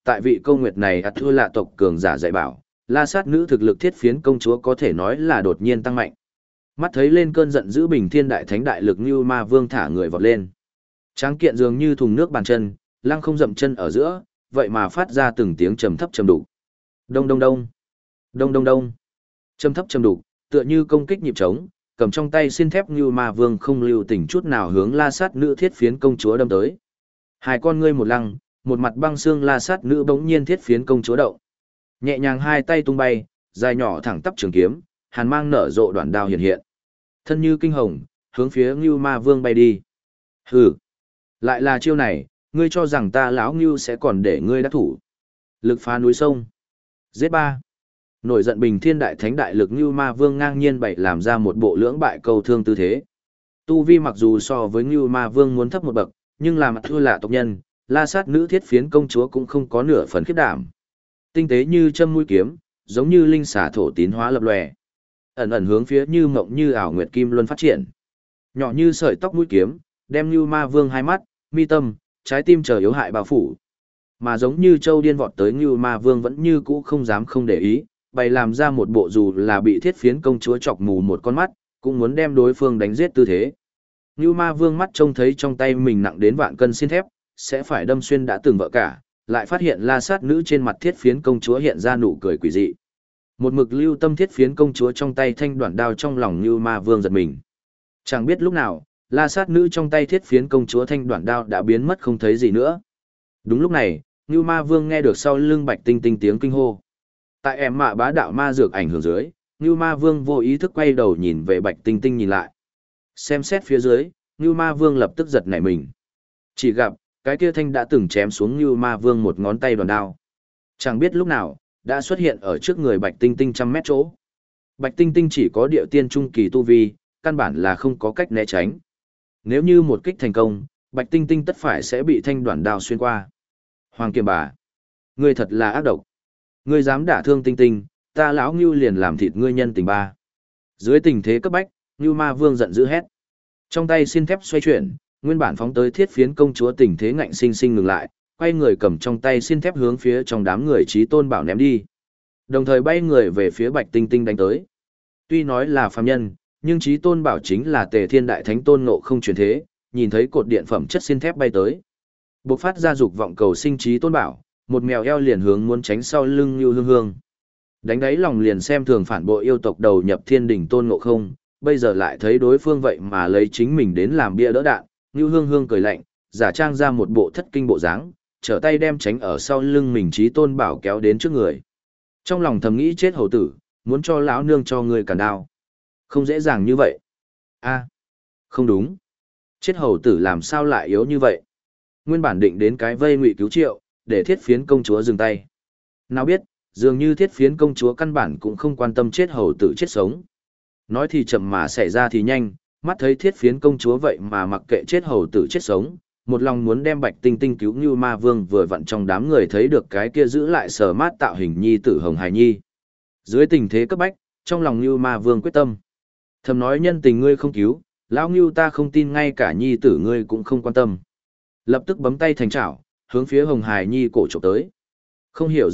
tại vị câu nguyệt này thua lạ tộc cường giả dạy bảo, La Sát nữ thực lực thiết phiến công chúa có thể nói là đột nhiên tăng mạnh. Mắt thấy lên cơn giận dữ bình thiên đại thánh đại lực như ma vương thả người vọt lên. Tráng kiện dường như thùng nước bàn chân, lăng không dậm chân ở giữa, vậy mà phát ra từng tiếng trầm thấp trầm đục. Đông đông đông, đông đông đông. Trầm thấp trầm đục, tựa như công kích nhịp trống, cầm trong tay xin thép như ma vương không lưu tình chút nào hướng La Sát nữ thiết phiến công chúa đâm tới. Hai con ngươi một lăng, một mặt băng xương La Sát nữ bỗng nhiên thiết phiến công chúa động. Nhẹ nhàng hai tay tung bay, dài nhỏ thẳng tắp trường kiếm, hàn mang nở rộ đoạn đao hiện hiện. Thân như kinh hồng, hướng phía Ngưu Ma Vương bay đi. Hừ, lại là chiêu này, ngươi cho rằng ta lão Ngưu sẽ còn để ngươi đắc thủ. Lực phá núi sông. Giết ba. Nổi giận bình thiên đại thánh đại lực Ngưu Ma Vương ngang nhiên bày làm ra một bộ lưỡng bại câu thương tư thế. Tu vi mặc dù so với Ngưu Ma Vương muốn thấp một bậc, nhưng làm thua lạ tộc nhân, La Sát nữ thiết phiến công chúa cũng không có nửa phần khiếp đảm. Tinh tế như châm mũi kiếm, giống như linh xà thổ tín hóa lập lòe. Ẩn ẩn hướng phía như mộng như ảo nguyệt kim luân phát triển. Nhỏ như sợi tóc mũi kiếm, đem Ngưu Ma Vương hai mắt, mi tâm, trái tim chờ yếu hại bao phủ. Mà giống như châu điên vọt tới Ngưu Ma Vương vẫn như cũ không dám không để ý, bày làm ra một bộ dù là bị thiết phiến công chúa chọc mù một con mắt, cũng muốn đem đối phương đánh giết tư thế. Ngưu Ma Vương mắt trông thấy trong tay mình nặng đến vạn cân xiên thép, sẽ phải đâm xuyên đã từng vợ cả, lại phát hiện La Sát nữ trên mặt thiết phiến công chúa hiện ra nụ cười quỷ dị. Một mực lưu tâm thiết phiến công chúa trong tay thanh đoạn đao trong lòng Ngưu Ma Vương giật mình. Chẳng biết lúc nào, La Sát nữ trong tay thiết phiến công chúa thanh đoạn đao đã biến mất không thấy gì nữa. Đúng lúc này, Ngưu Ma Vương nghe được sau lưng Bạch Tinh Tinh tiếng kinh hô. Tại em mạ bá đạo ma dược ảnh hưởng dưới, Ngưu Ma Vương vô ý thức quay đầu nhìn về Bạch Tinh Tinh nhìn lại. Xem xét phía dưới, Ngưu Ma Vương lập tức giật nảy mình. Chỉ gặp, cái kia thanh đã từng chém xuống Ngưu Ma Vương một ngón tay đòn đao. Chẳng biết lúc nào, đã xuất hiện ở trước người Bạch Tinh Tinh trăm mét chỗ. Bạch Tinh Tinh chỉ có địa tiên trung kỳ tu vi, căn bản là không có cách né tránh. Nếu như một kích thành công, Bạch Tinh Tinh tất phải sẽ bị thanh đoạn đao xuyên qua. Hoàng Kiềm bà, ngươi thật là ác độc. Ngươi dám đả thương Tinh Tinh, ta lão Ngưu liền làm thịt ngươi nhân tình ba. Dưới tình thế cấp bách, Ngưu Ma Vương giận dữ hét. Trong tay xiên thép xoay chuyển, nguyên bản phóng tới thiết phiến công chúa tình thế ngạnh sinh sinh ngừng lại, quay người cầm trong tay xiên thép hướng phía trong đám người Chí Tôn Bảo ném đi. Đồng thời bay người về phía Bạch Tinh Tinh đánh tới. Tuy nói là phàm nhân, nhưng Chí Tôn Bảo chính là Tề Thiên Đại Thánh Tôn Ngộ không truyền thế, nhìn thấy cột điện phẩm chất xiên thép bay tới, bộc phát ra dục vọng cầu sinh Chí Tôn Bảo, một mèo eo liền hướng muốn tránh sau lưng Nưu Hương Hương. Đánh đáy lòng liền xem thường phản bội yêu tộc đầu nhập Thiên Đình Tôn Ngộ không, bây giờ lại thấy đối phương vậy mà lấy chính mình đến làm bia đỡ đạn, Nưu Hương Hương cười lạnh, giả trang ra một bộ thất kinh bộ dáng, trở tay đem tránh ở sau lưng mình Chí Tôn Bảo kéo đến trước người. Trong lòng thầm nghĩ chết hầu tử, muốn cho lão nương cho người cản đao. Không dễ dàng như vậy. A, không đúng. Chết hầu tử làm sao lại yếu như vậy? Nguyên bản định đến cái vây ngụy cứu triệu, để thiết phiến công chúa dừng tay. Nào biết, dường như thiết phiến công chúa căn bản cũng không quan tâm chết hầu tử chết sống. Nói thì chậm mà xảy ra thì nhanh, mắt thấy thiết phiến công chúa vậy mà mặc kệ chết hầu tử chết sống, một lòng muốn đem Bạch Tinh Tinh cứu Ngưu Ma Vương vừa vặn trong đám người thấy được cái kia giữ lại sờ mát tạo hình nhi tử Hồng Hải Nhi. Dưới tình thế cấp bách, trong lòng Ngưu Ma Vương quyết tâm. Thầm nói nhân tình ngươi không cứu, lão Ngưu ta không tin ngay cả nhi tử ngươi cũng không quan tâm. Lập tức bấm tay thành chảo, hướng phía Hồng Hải Nhi cổ chụp tới. Không hiểu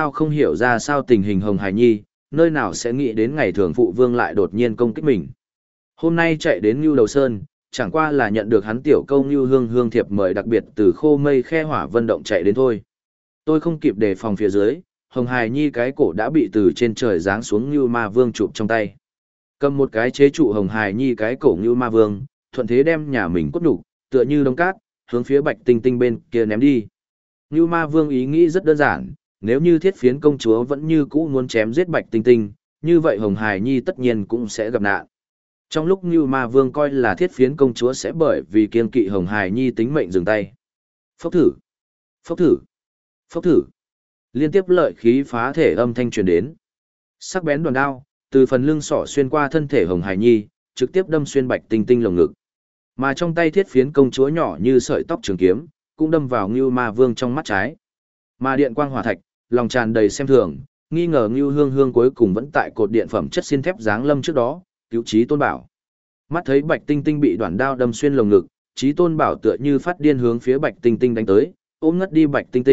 ra sao tình hình Hồng Hải Nhi, nơi nào sẽ nghĩ đến ngày thường phụ vương lại đột nhiên công kích mình. Hôm nay chạy đến Ngưu Đầu Sơn, chẳng qua là nhận được hắn tiểu câu Ngưu Hương Hương thiệp mời đặc biệt từ Khô Mây Khe Hỏa Vân động chạy đến thôi. Tôi không kịp đề phòng phía dưới, Hồng Hải Nhi cái cổ đã bị từ trên trời giáng xuống Ngưu Ma Vương chụp trong tay. Cầm một cái chế trụ Hồng Hải Nhi cái cổ Ngưu Ma Vương, thuận thế đem nhà mình cốt nhục, tựa như đống cát, hướng phía Bạch Tinh Tinh bên kia ném đi. Ngưu Ma Vương ý nghĩ rất đơn giản, nếu như thiết phiến công chúa vẫn như cũ muốn chém giết Bạch Tinh Tinh, như vậy Hồng Hải Nhi tất nhiên cũng sẽ gặp nạn. Trong lúc Ngưu Ma Vương coi là thiết phiến công chúa sẽ bởi vì kiêng kỵ Hồng Hải Nhi tính mệnh dừng tay. Phốc thử, phốc thử, phốc thử. Liên tiếp lợi khí phá thể âm thanh truyền đến. Sắc bén đoàn đao, từ phần lưng sỏ xuyên qua thân thể Hồng Hải Nhi, trực tiếp đâm xuyên Bạch Tinh Tinh lồng ngực. Mà trong tay thiết phiến công chúa nhỏ như sợi tóc trường kiếm, cũng đâm vào Ngưu Ma Vương trong mắt trái. Mà điện quang hỏa thạch, lòng tràn đầy xem thường, nghi ngờ Ngưu Hương Hương cuối cùng vẫn tại cột điện phẩm chất xiên thép giáng lâm trước đó, cứu Chí Tôn Bảo. Mắt thấy Bạch Tinh Tinh bị đoạn đao đâm xuyên lồng ngực, Chí Tôn Bảo tựa như phát điên hướng phía Bạch Tinh Tinh đánh tới, ôm ngất đi Bạch Tinh Tinh,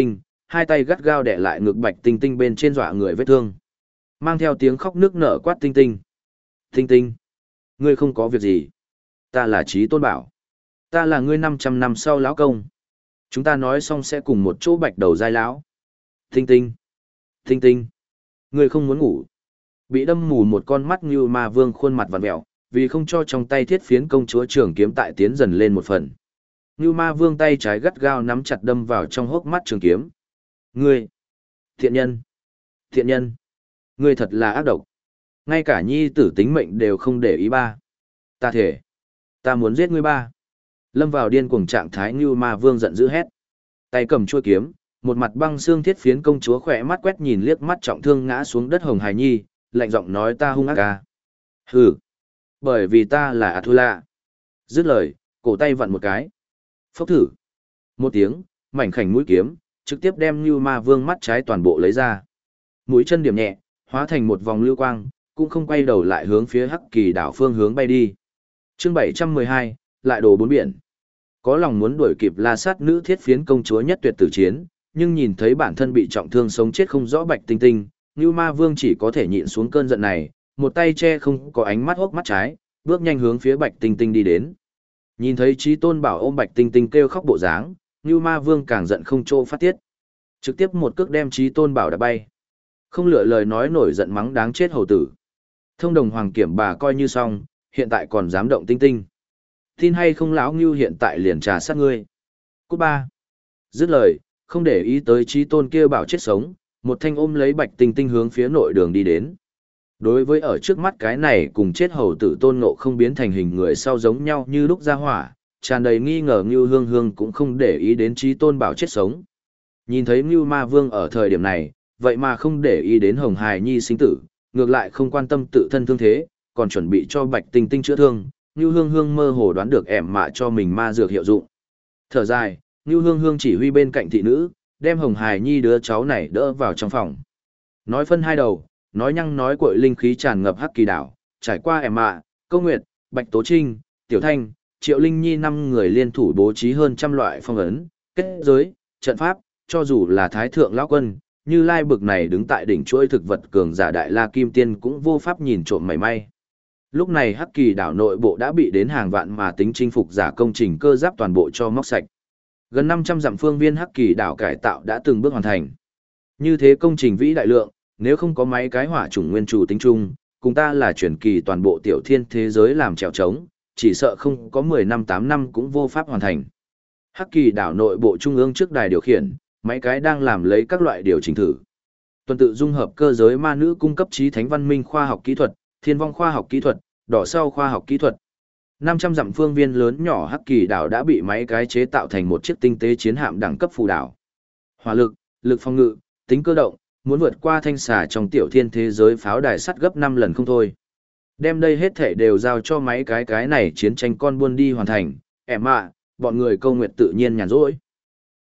hai tay gắt gao đè lại ngực Bạch Tinh Tinh bên trên dọa người vết thương. Mang theo tiếng khóc nước nở quát Tinh Tinh. Tinh Tinh, ngươi không có việc gì. Ta là Chí Tôn Bảo. Ta là ngươi 500 năm sau lão công. Chúng ta nói xong sẽ cùng một chỗ bạch đầu dai lão. Tinh Tinh, Tinh Tinh, ngươi không muốn ngủ. Bị đâm mù một con mắt Ngưu Ma Vương khuôn mặt vặn vẹo, vì không cho trong tay thiết phiến công chúa trường kiếm tại tiến dần lên một phần. Ngưu Ma Vương tay trái gắt gao nắm chặt đâm vào trong hốc mắt trường kiếm. Ngươi, thiện nhân, thiện nhân, ngươi thật là ác độc. Ngay cả nhi tử tính mệnh đều không để ý ba. Ta thể, ta muốn giết ngươi ba. Lâm vào điên cuồng trạng thái Ngưu Ma Vương giận dữ hét. Tay cầm chuôi kiếm, một mặt băng xương thiết phiến công chúa khỏe mắt quét nhìn liếc mắt trọng thương ngã xuống đất Hồng Hải Nhi, lạnh giọng nói ta hung ác ca. Hừ, bởi vì ta là Athula. Dứt lời, cổ tay vặn một cái. Phốc thử. Một tiếng, mảnh khảnh mũi kiếm, trực tiếp đem Ngưu Ma Vương mắt trái toàn bộ lấy ra. Mũi chân điểm nhẹ, hóa thành một vòng lưu quang, cũng không quay đầu lại hướng phía Hắc Kỳ đảo phương hướng bay đi. Chương 712, lại đồ bốn biển. Có lòng muốn đuổi kịp La Sát nữ thiết phiến công chúa nhất tuyệt tử chiến, nhưng nhìn thấy bản thân bị trọng thương sống chết không rõ Bạch Tinh Tinh, Ngưu Ma Vương chỉ có thể nhịn xuống cơn giận này, một tay che không có ánh mắt hốc mắt trái, bước nhanh hướng phía Bạch Tinh Tinh đi đến. Nhìn thấy Chí Tôn Bảo ôm Bạch Tinh Tinh kêu khóc bộ dáng, Ngưu Ma Vương càng giận không chỗ phát tiết. Trực tiếp một cước đem Chí Tôn Bảo đá bay. Không lựa lời nói nổi giận mắng đáng chết hầu tử. Thông đồng hoàng kiểm bà coi như xong, hiện tại còn dám động Tinh Tinh. Tin hay không lão Ngưu hiện tại liền trà sát ngươi. Cút ba. Dứt lời, không để ý tới Chí Tôn kia bảo chết sống, một thanh ôm lấy Bạch Tinh Tinh hướng phía nội đường đi đến. Đối với ở trước mắt cái này cùng chết hầu tử Tôn Ngộ không biến thành hình người sau giống nhau như lúc ra hỏa, tràn đầy nghi ngờ Ngưu Hương Hương cũng không để ý đến Chí Tôn Bảo chết sống. Nhìn thấy Ngưu Ma Vương ở thời điểm này, vậy mà không để ý đến Hồng Hải Nhi sinh tử, ngược lại không quan tâm tự thân thương thế, còn chuẩn bị cho Bạch Tinh Tinh chữa thương. Ngưu Hương Hương mơ hồ đoán được ẻm mạ cho mình ma dược hiệu dụng. Thở dài, Ngưu Hương Hương chỉ huy bên cạnh thị nữ, đem Hồng Hải Nhi đứa cháu này đỡ vào trong phòng. Nói phân hai đầu, nói nhăng nói cuội linh khí tràn ngập Hắc Kỳ đảo, trải qua ẻm mạ, Câu Nguyệt, Bạch Tố Trinh, Tiểu Thanh, Triệu Linh Nhi 5 người liên thủ bố trí hơn trăm loại phong ấn, kết giới, trận pháp, cho dù là Thái Thượng Lão Quân, Như Lai bực này đứng tại đỉnh chuỗi thực vật cường giả Đại La Kim Tiên cũng vô pháp nhìn trộm mảy may. Lúc này Hắc Kỳ đảo nội bộ đã bị đến hàng vạn mà tính chinh phục giả công trình cơ giáp toàn bộ cho móc sạch. Gần 500 dặm phương viên Hắc Kỳ đảo cải tạo đã từng bước hoàn thành. Như thế công trình vĩ đại lượng, nếu không có mấy cái hỏa chủng nguyên chủ tính chung, cùng ta là chuyển kỳ toàn bộ tiểu thiên thế giới làm trèo trống, chỉ sợ không có 10 năm 8 năm cũng vô pháp hoàn thành. Hắc Kỳ đảo nội bộ trung ương trước đài điều khiển, mấy cái đang làm lấy các loại điều chỉnh thử. Tuần tự dung hợp cơ giới ma nữ cung cấp trí thánh văn minh khoa học kỹ thuật, thiên vong khoa học kỹ thuật, đỏ sau khoa học kỹ thuật. 500 dặm phương viên lớn nhỏ Hắc Kỳ đảo đã bị mấy cái chế tạo thành một chiếc tinh tế chiến hạm đẳng cấp phù đảo. Hỏa lực, lực phòng ngự, tính cơ động, muốn vượt qua thanh xà trong tiểu thiên thế giới pháo đài sắt gấp 5 lần không thôi. Đem đây hết thể đều giao cho mấy cái này chiến tranh con buôn đi hoàn thành, bọn người Câu Nguyệt tự nhiên nhàn rỗi.